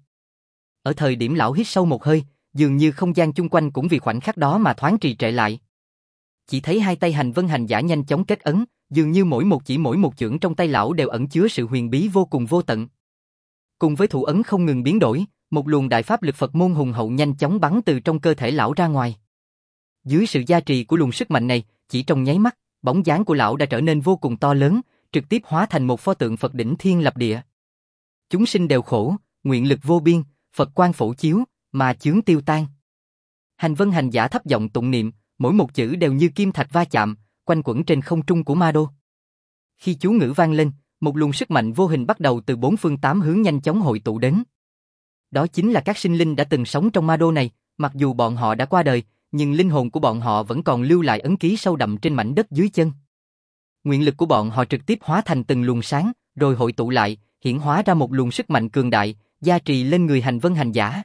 A: Ở thời điểm lão hít sâu một hơi, dường như không gian chung quanh cũng vì khoảnh khắc đó mà thoáng trì trệ lại. Chỉ thấy hai tay hành vân hành giả nhanh chóng kết ấn, dường như mỗi một chỉ mỗi một chưởng trong tay lão đều ẩn chứa sự huyền bí vô cùng vô tận. Cùng với thủ ấn không ngừng biến đổi, một luồng đại pháp lực Phật môn hùng hậu nhanh chóng bắn từ trong cơ thể lão ra ngoài. Dưới sự gia trì của luồng sức mạnh này, chỉ trong nháy mắt, bóng dáng của lão đã trở nên vô cùng to lớn, trực tiếp hóa thành một pho tượng Phật đỉnh thiên lập địa. Chúng sinh đều khổ, nguyện lực vô biên, Phật quang phổ chiếu, mà chướng tiêu tan. Hành vân hành giả thấp giọng tụng niệm, mỗi một chữ đều như kim thạch va chạm, quanh quẩn trên không trung của ma đô. Khi chú ngữ vang lên, một luồng sức mạnh vô hình bắt đầu từ bốn phương tám hướng nhanh chóng hội tụ đến. Đó chính là các sinh linh đã từng sống trong ma đô này, mặc dù bọn họ đã qua đời, nhưng linh hồn của bọn họ vẫn còn lưu lại ấn ký sâu đậm trên mảnh đất dưới chân. Nguyện lực của bọn họ trực tiếp hóa thành từng luồng sáng, rồi hội tụ lại, hiển hóa ra một luồng sức mạnh cường đại, gia trì lên người hành vân hành giả.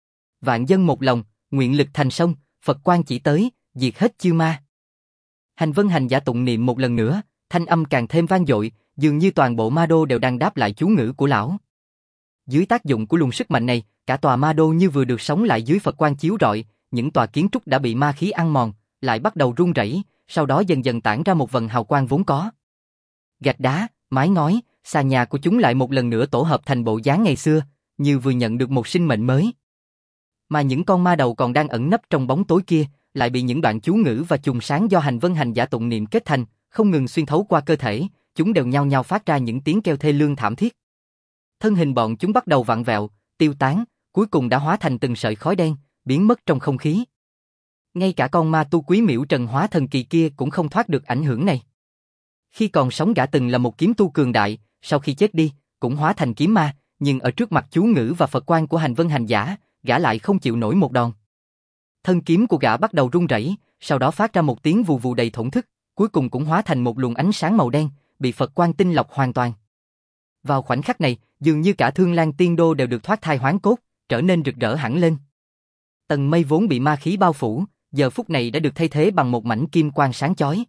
A: Vạn dân một lòng, nguyện lực thành sông, Phật quang chỉ tới, diệt hết chư ma. Hành vân hành giả tụng niệm một lần nữa, thanh âm càng thêm vang dội, dường như toàn bộ ma đô đều đang đáp lại chú ngữ của lão. Dưới tác dụng của luồng sức mạnh này, cả tòa ma đô như vừa được sống lại dưới Phật quang chiếu rọi, những tòa kiến trúc đã bị ma khí ăn mòn, lại bắt đầu rung rẩy, sau đó dần dần tản ra một vầng hào quang vốn có. Gạch đá, mái ngói, xà nhà của chúng lại một lần nữa tổ hợp thành bộ dáng ngày xưa, như vừa nhận được một sinh mệnh mới. Mà những con ma đầu còn đang ẩn nấp trong bóng tối kia, lại bị những đoạn chú ngữ và chùm sáng do hành vân hành giả tụng niệm kết thành, không ngừng xuyên thấu qua cơ thể, chúng đều nhao nhao phát ra những tiếng kêu thê lương thảm thiết. Thân hình bọn chúng bắt đầu vặn vẹo, tiêu tán, cuối cùng đã hóa thành từng sợi khói đen, biến mất trong không khí. Ngay cả con ma tu Quý Miễu Trần hóa thần kỳ kia cũng không thoát được ảnh hưởng này. Khi còn sống gã từng là một kiếm tu cường đại, sau khi chết đi, cũng hóa thành kiếm ma, nhưng ở trước mặt chú ngữ và Phật quang của hành vân hành giả, gã lại không chịu nổi một đòn. Thân kiếm của gã bắt đầu rung rẩy, sau đó phát ra một tiếng vù vù đầy thổn thức, cuối cùng cũng hóa thành một luồng ánh sáng màu đen, bị Phật quang tinh lọc hoàn toàn. Vào khoảnh khắc này, dường như cả Thương Lan Tiên Đô đều được thoát thai hoán cốt, trở nên rực rỡ hẳn lên. Tầng mây vốn bị ma khí bao phủ, giờ phút này đã được thay thế bằng một mảnh kim quang sáng chói.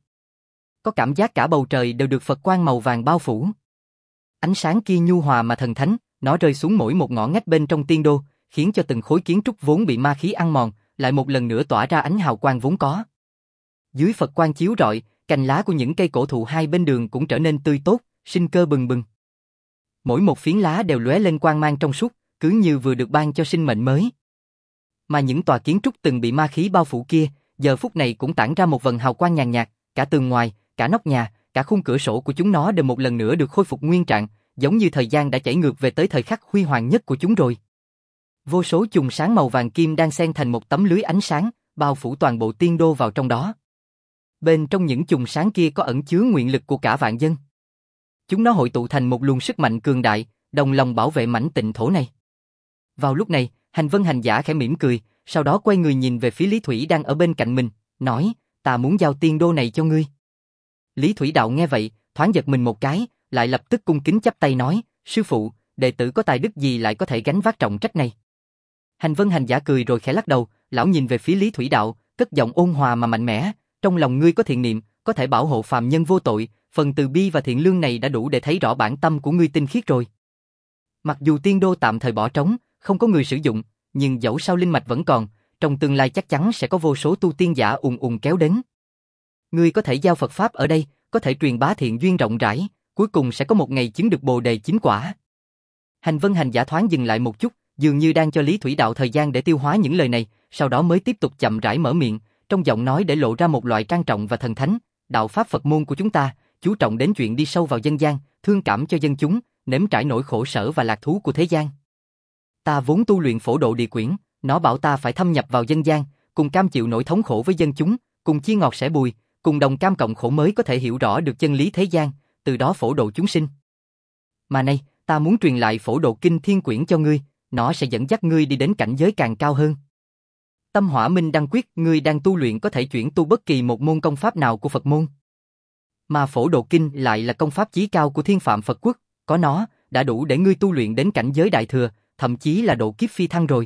A: Có cảm giác cả bầu trời đều được Phật quang màu vàng bao phủ. Ánh sáng kia nhu hòa mà thần thánh, nó rơi xuống mỗi một ngõ ngách bên trong tiên đô, khiến cho từng khối kiến trúc vốn bị ma khí ăn mòn, lại một lần nữa tỏa ra ánh hào quang vốn có. Dưới Phật quang chiếu rọi, cành lá của những cây cổ thụ hai bên đường cũng trở nên tươi tốt, sinh cơ bừng bừng. Mỗi một phiến lá đều lóe lên quang mang trong suốt, cứ như vừa được ban cho sinh mệnh mới. Mà những tòa kiến trúc từng bị ma khí bao phủ kia, giờ phút này cũng tản ra một vầng hào quang nhàn nhạt, cả tường ngoài, cả nóc nhà, cả khung cửa sổ của chúng nó đều một lần nữa được khôi phục nguyên trạng, giống như thời gian đã chảy ngược về tới thời khắc huy hoàng nhất của chúng rồi. Vô số chùm sáng màu vàng kim đang xen thành một tấm lưới ánh sáng, bao phủ toàn bộ tiên đô vào trong đó. Bên trong những chùm sáng kia có ẩn chứa nguyện lực của cả vạn dân. Chúng nó hội tụ thành một luồng sức mạnh cường đại, đồng lòng bảo vệ mảnh tịnh thổ này. Vào lúc này, Hành Vân Hành Giả khẽ mỉm cười, sau đó quay người nhìn về phía Lý Thủy đang ở bên cạnh mình, nói, ta muốn giao tiên đô này cho ngươi. Lý Thủy Đạo nghe vậy, thoáng giật mình một cái, lại lập tức cung kính chắp tay nói, sư phụ, đệ tử có tài đức gì lại có thể gánh vác trọng trách này. Hành Vân Hành Giả cười rồi khẽ lắc đầu, lão nhìn về phía Lý Thủy Đạo, cất giọng ôn hòa mà mạnh mẽ, trong lòng ngươi có thiện niệm, có thể bảo hộ phàm nhân vô tội, phần từ bi và thiện lương này đã đủ để thấy rõ bản tâm của ngươi tinh khiết rồi. Mặc dù tiên đô tạm thời bỏ trống, không có người sử dụng, nhưng dẫu sao linh mạch vẫn còn, trong tương lai chắc chắn sẽ có vô số tu tiên giả ùn ùn kéo đến. Ngươi có thể giao Phật Pháp ở đây, có thể truyền bá thiện duyên rộng rãi, cuối cùng sẽ có một ngày chứng được Bồ đề chính quả. Hành Vân Hành Giả thoáng dừng lại một chút, dường như đang cho Lý Thủy Đạo thời gian để tiêu hóa những lời này, sau đó mới tiếp tục chậm rãi mở miệng, trong giọng nói để lộ ra một loại trang trọng và thần thánh. Đạo pháp Phật môn của chúng ta, chú trọng đến chuyện đi sâu vào dân gian, thương cảm cho dân chúng, nếm trải nỗi khổ sở và lạc thú của thế gian. Ta vốn tu luyện phổ độ địa quyển, nó bảo ta phải thâm nhập vào dân gian, cùng cam chịu nỗi thống khổ với dân chúng, cùng chia ngọt sẻ bùi, cùng đồng cam cộng khổ mới có thể hiểu rõ được chân lý thế gian, từ đó phổ độ chúng sinh. Mà nay, ta muốn truyền lại phổ độ kinh thiên quyển cho ngươi, nó sẽ dẫn dắt ngươi đi đến cảnh giới càng cao hơn. Tâm Hỏa Minh Đăng Quyết ngươi đang tu luyện có thể chuyển tu bất kỳ một môn công pháp nào của Phật môn. Mà phổ độ kinh lại là công pháp chí cao của Thiên Phạm Phật Quốc, có nó, đã đủ để ngươi tu luyện đến cảnh giới đại thừa, thậm chí là độ kiếp phi thăng rồi.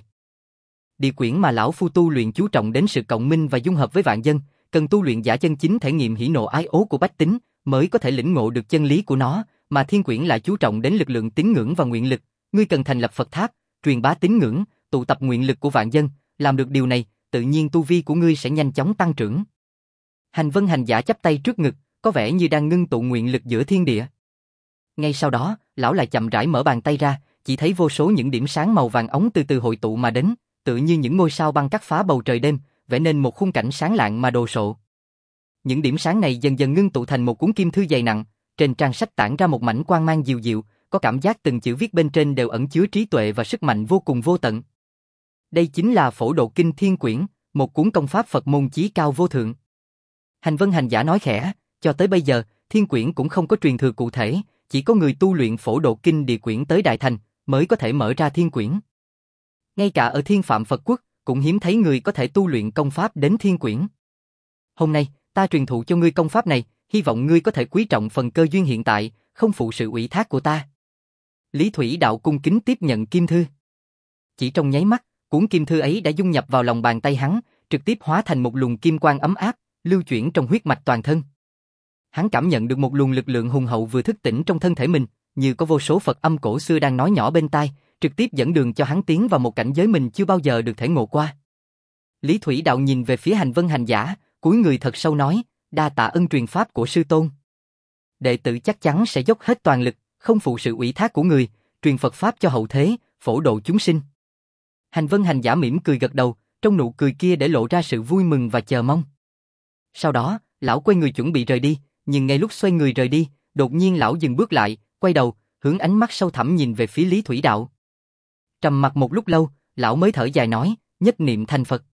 A: Địa quyển mà lão phu tu luyện chú trọng đến sự cộng minh và dung hợp với vạn dân, cần tu luyện giả chân chính thể nghiệm hỉ nộ ái ố của bách tính, mới có thể lĩnh ngộ được chân lý của nó, mà thiên quyển lại chú trọng đến lực lượng tín ngưỡng và nguyện lực, ngươi cần thành lập Phật tháp, truyền bá tín ngưỡng, tụ tập nguyện lực của vạn dân, làm được điều này, tự nhiên tu vi của ngươi sẽ nhanh chóng tăng trưởng. Hành Vân Hành Giả chắp tay trước ngực, có vẻ như đang ngưng tụ nguyện lực giữa thiên địa. Ngay sau đó, lão lại chậm rãi mở bàn tay ra, chỉ thấy vô số những điểm sáng màu vàng óng từ từ hội tụ mà đến, tự như những ngôi sao băng cắt phá bầu trời đêm, vẽ nên một khung cảnh sáng lạng mà đồ sộ. Những điểm sáng này dần dần ngưng tụ thành một cuốn kim thư dày nặng, trên trang sách tản ra một mảnh quang mang dịu dịu, có cảm giác từng chữ viết bên trên đều ẩn chứa trí tuệ và sức mạnh vô cùng vô tận. Đây chính là phổ độ kinh thiên quyển, một cuốn công pháp Phật môn chí cao vô thượng. Hành Vân Hành Giả nói khẽ, cho tới bây giờ, thiên quyển cũng không có truyền thừa cụ thể, chỉ có người tu luyện phổ độ kinh địa quyển tới đại thành, mới có thể mở ra thiên quyển. Ngay cả ở Thiên Phạm Phật Quốc, cũng hiếm thấy người có thể tu luyện công pháp đến thiên quyển. Hôm nay, ta truyền thụ cho ngươi công pháp này, hy vọng ngươi có thể quý trọng phần cơ duyên hiện tại, không phụ sự ủy thác của ta. Lý Thủy Đạo cung kính tiếp nhận kim thư. Chỉ trong nháy mắt, cuốn kim thư ấy đã dung nhập vào lòng bàn tay hắn, trực tiếp hóa thành một luồng kim quang ấm áp, lưu chuyển trong huyết mạch toàn thân. Hắn cảm nhận được một luồng lực lượng hùng hậu vừa thức tỉnh trong thân thể mình, như có vô số Phật âm cổ xưa đang nói nhỏ bên tai, trực tiếp dẫn đường cho hắn tiến vào một cảnh giới mình chưa bao giờ được thể ngộ qua. Lý Thủy Đạo nhìn về phía Hành Vân Hành Giả, cúi người thật sâu nói, đa tạ ân truyền pháp của sư tôn. Đệ tử chắc chắn sẽ dốc hết toàn lực, không phụ sự ủy thác của người, truyền Phật pháp cho hậu thế, phổ độ chúng sinh. Hành Vân Hành Giả mỉm cười gật đầu, trong nụ cười kia để lộ ra sự vui mừng và chờ mong. Sau đó, lão quay người chuẩn bị rời đi, nhưng ngay lúc xoay người rời đi, đột nhiên lão dừng bước lại, quay đầu, hướng ánh mắt sâu thẳm nhìn về phía Lý Thủy Đạo. Trầm mặc một lúc lâu, lão mới thở dài nói, nhất niệm thành Phật.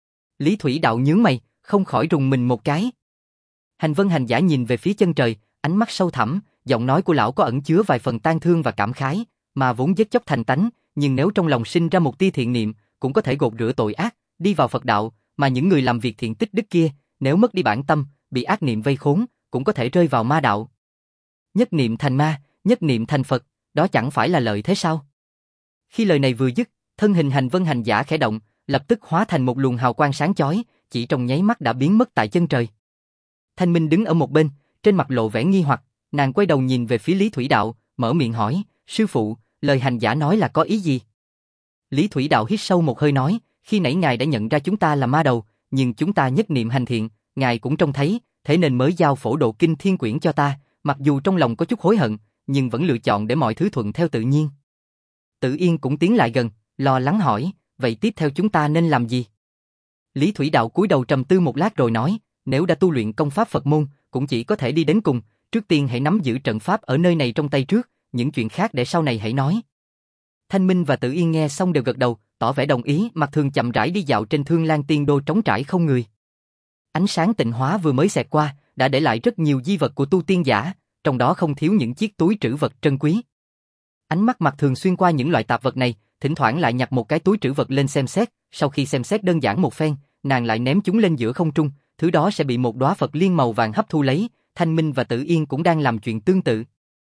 A: Lý Thủy Đạo nhướng mày, không khỏi rùng mình một cái. Hành Vân Hành Giả nhìn về phía chân trời, ánh mắt sâu thẳm, giọng nói của lão có ẩn chứa vài phần tang thương và cảm khái, mà vốn giết chóc thành tánh, nhưng nếu trong lòng sinh ra một tia thiện niệm, cũng có thể gột rửa tội ác, đi vào Phật đạo, mà những người làm việc thiện tích đức kia, nếu mất đi bản tâm, bị ác niệm vây khốn, cũng có thể rơi vào ma đạo. Nhất niệm thành ma, nhất niệm thành Phật, đó chẳng phải là lợi thế sao? Khi lời này vừa dứt, thân hình Hành Vân Hành Giả khẽ động, lập tức hóa thành một luồng hào quang sáng chói, chỉ trong nháy mắt đã biến mất tại chân trời. Thanh Minh đứng ở một bên, trên mặt lộ vẻ nghi hoặc, nàng quay đầu nhìn về phía Lý Thủy Đạo, mở miệng hỏi, sư phụ, lời Hành Giả nói là có ý gì? Lý Thủy Đạo hít sâu một hơi nói, khi nãy ngài đã nhận ra chúng ta là ma đầu, nhưng chúng ta nhất niệm hành thiện, ngài cũng trông thấy, thế nên mới giao phổ độ kinh thiên quyển cho ta, mặc dù trong lòng có chút hối hận, nhưng vẫn lựa chọn để mọi thứ thuận theo tự nhiên. Tự Yên cũng tiến lại gần, lo lắng hỏi, vậy tiếp theo chúng ta nên làm gì? Lý Thủy Đạo cúi đầu trầm tư một lát rồi nói, nếu đã tu luyện công pháp Phật môn, cũng chỉ có thể đi đến cùng, trước tiên hãy nắm giữ trận pháp ở nơi này trong tay trước, những chuyện khác để sau này hãy nói. Thanh Minh và Tử Yên nghe xong đều gật đầu, tỏ vẻ đồng ý. Mặt Thường chậm rãi đi dạo trên Thương Lan Tiên Đô trống trải không người. Ánh sáng tịnh hóa vừa mới xẹt qua, đã để lại rất nhiều di vật của tu tiên giả, trong đó không thiếu những chiếc túi trữ vật trân quý. Ánh mắt Mặt Thường xuyên qua những loại tạp vật này, thỉnh thoảng lại nhặt một cái túi trữ vật lên xem xét, sau khi xem xét đơn giản một phen, nàng lại ném chúng lên giữa không trung, thứ đó sẽ bị một đóa Phật liên màu vàng hấp thu lấy. Thanh Minh và Tử Yên cũng đang làm chuyện tương tự.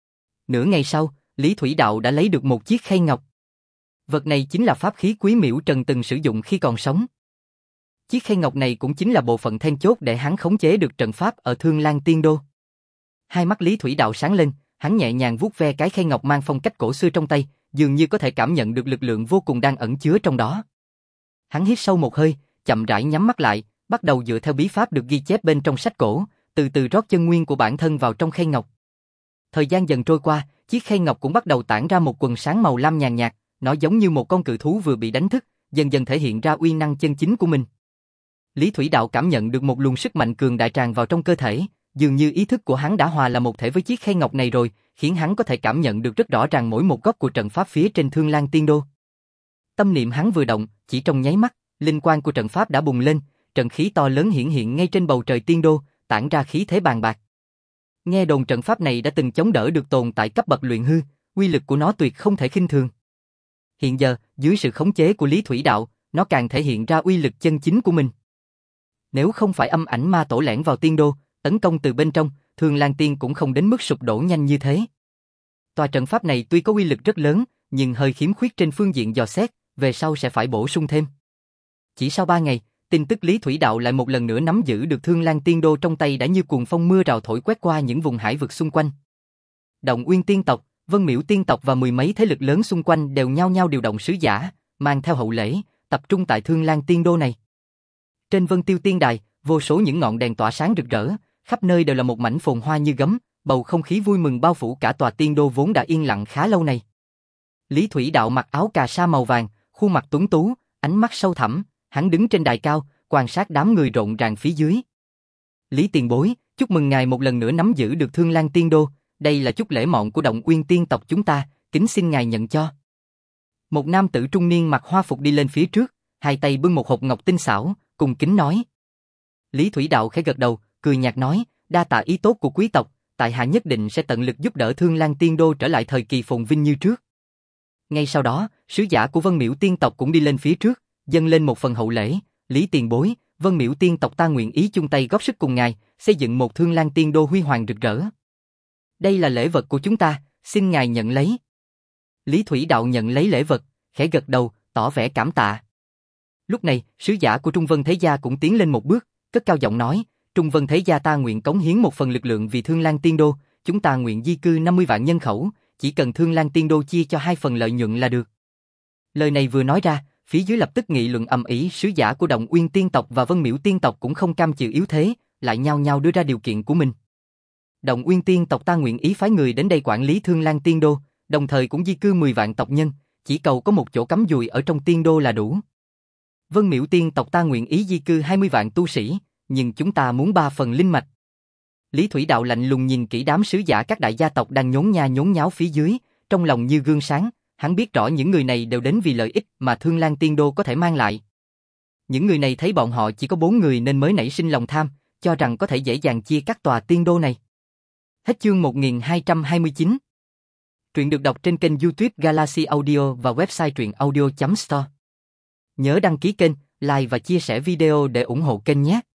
A: Nửa ngày sau, Lý Thủy Đạo đã lấy được một chiếc khay ngọc. Vật này chính là pháp khí quý miễu Trần từng sử dụng khi còn sống. Chiếc khay ngọc này cũng chính là bộ phận then chốt để hắn khống chế được trận pháp ở Thương Lan Tiên Đô. Hai mắt Lý Thủy Đạo sáng lên, hắn nhẹ nhàng vuốt ve cái khay ngọc mang phong cách cổ xưa trong tay, dường như có thể cảm nhận được lực lượng vô cùng đang ẩn chứa trong đó. Hắn hít sâu một hơi, chậm rãi nhắm mắt lại, bắt đầu dựa theo bí pháp được ghi chép bên trong sách cổ, từ từ rót chân nguyên của bản thân vào trong khay ngọc. Thời gian dần trôi qua, chiếc khay ngọc cũng bắt đầu tản ra một quầng sáng màu lam nhàn nhạt, nó giống như một con cự thú vừa bị đánh thức, dần dần thể hiện ra uy năng chân chính của mình. Lý Thủy Đạo cảm nhận được một luồng sức mạnh cường đại tràn vào trong cơ thể, dường như ý thức của hắn đã hòa là một thể với chiếc khay ngọc này rồi, khiến hắn có thể cảm nhận được rất rõ ràng mỗi một góc của trận pháp phía trên Thương Lan Tiên Đô. Tâm niệm hắn vừa động, chỉ trong nháy mắt, linh quang của trận pháp đã bùng lên, trận khí to lớn hiển hiện ngay trên bầu trời Tiên Đô, tản ra khí thế bàn bạc. Nghe đồn trận pháp này đã từng chống đỡ được tồn tại cấp bậc luyện hư, uy lực của nó tuyệt không thể khinh thường. Hiện giờ, dưới sự khống chế của Lý Thủy Đạo, nó càng thể hiện ra uy lực chân chính của mình. Nếu không phải âm ảnh ma tổ lẻn vào Tiên Đô, tấn công từ bên trong, Thương Lan Tiên cũng không đến mức sụp đổ nhanh như thế. Tòa trận pháp này tuy có uy lực rất lớn, nhưng hơi khiếm khuyết trên phương diện dò xét, về sau sẽ phải bổ sung thêm. Chỉ sau ba ngày, tin tức Lý Thủy Đạo lại một lần nữa nắm giữ được Thương Lan Tiên Đô trong tay đã như cuồng phong mưa rào thổi quét qua những vùng hải vực xung quanh. Động Uyên Tiên tộc, Vân Miễu Tiên tộc và mười mấy thế lực lớn xung quanh đều nhao nhao điều động sứ giả, mang theo hậu lễ, tập trung tại Thương Lan Tiên Đô này. Trên Vân Tiêu Tiên Đài, vô số những ngọn đèn tỏa sáng rực rỡ, khắp nơi đều là một mảnh phồn hoa như gấm, bầu không khí vui mừng bao phủ cả tòa Tiên Đô vốn đã yên lặng khá lâu này. Lý Thủy Đạo mặc áo cà sa màu vàng, khuôn mặt tuấn tú, ánh mắt sâu thẳm, hắn đứng trên đài cao, quan sát đám người rộn ràng phía dưới. Lý tiền bối, chúc mừng ngài một lần nữa nắm giữ được Thương Lan Tiên Đô, đây là chút lễ mọn của Động Uyên Tiên tộc chúng ta, kính xin ngài nhận cho. Một nam tử trung niên mặc hoa phục đi lên phía trước, hai tay bưng một hộp ngọc tinh xảo, cùng kính nói. Lý Thủy Đạo khẽ gật đầu, cười nhạt nói, đa tạ ý tốt của quý tộc, tại hạ nhất định sẽ tận lực giúp đỡ Thương Lan Tiên Đô trở lại thời kỳ phồn vinh như trước. Ngay sau đó, sứ giả của Vân Miễu Tiên tộc cũng đi lên phía trước, dâng lên một phần hậu lễ. Lý tiền bối, Vân Miễu Tiên tộc ta nguyện ý chung tay góp sức cùng ngài, xây dựng một Thương Lan Tiên Đô huy hoàng rực rỡ. Đây là lễ vật của chúng ta, xin ngài nhận lấy. Lý Thủy Đạo nhận lấy lễ vật, khẽ gật đầu, tỏ vẻ cảm tạ. Lúc này, sứ giả của Trung Vân Thế Gia cũng tiến lên một bước, cất cao giọng nói, Trung Vân Thế Gia ta nguyện cống hiến một phần lực lượng vì Thương Lan Tiên Đô, chúng ta nguyện di cư năm mươi vạn nhân khẩu, chỉ cần Thương Lan Tiên Đô chia cho hai phần lợi nhuận là được. Lời này vừa nói ra, phía dưới lập tức nghị luận ầm ĩ, sứ giả của Động Uyên Tiên tộc và Vân Miễu Tiên tộc cũng không cam chịu yếu thế, lại nhao nhao đưa ra điều kiện của mình. Động Uyên Tiên tộc ta nguyện ý phái người đến đây quản lý Thương Lan Tiên Đô, đồng thời cũng di cư mười vạn tộc nhân, chỉ cầu có một chỗ cắm dùi ở trong Tiên Đô là đủ. Vân Miễu Tiên tộc ta nguyện ý di cư hai mươi vạn tu sĩ, nhưng chúng ta muốn ba phần linh mạch. Lý Thủy Đạo lạnh lùng nhìn kỹ đám sứ giả các đại gia tộc đang nhốn nha nhốn nháo phía dưới, trong lòng như gương sáng, hắn biết rõ những người này đều đến vì lợi ích mà Thương Lan Tiên Đô có thể mang lại. Những người này thấy bọn họ chỉ có bốn người nên mới nảy sinh lòng tham, cho rằng có thể dễ dàng chia cắt tòa Tiên Đô này. Hết chương một nghìn hai trăm hai mươi chín. Truyện được đọc trên kênh YouTube Galaxy Audio và website truyện audio chấm store. Nhớ đăng ký kênh, like và chia sẻ video để ủng hộ kênh nhé.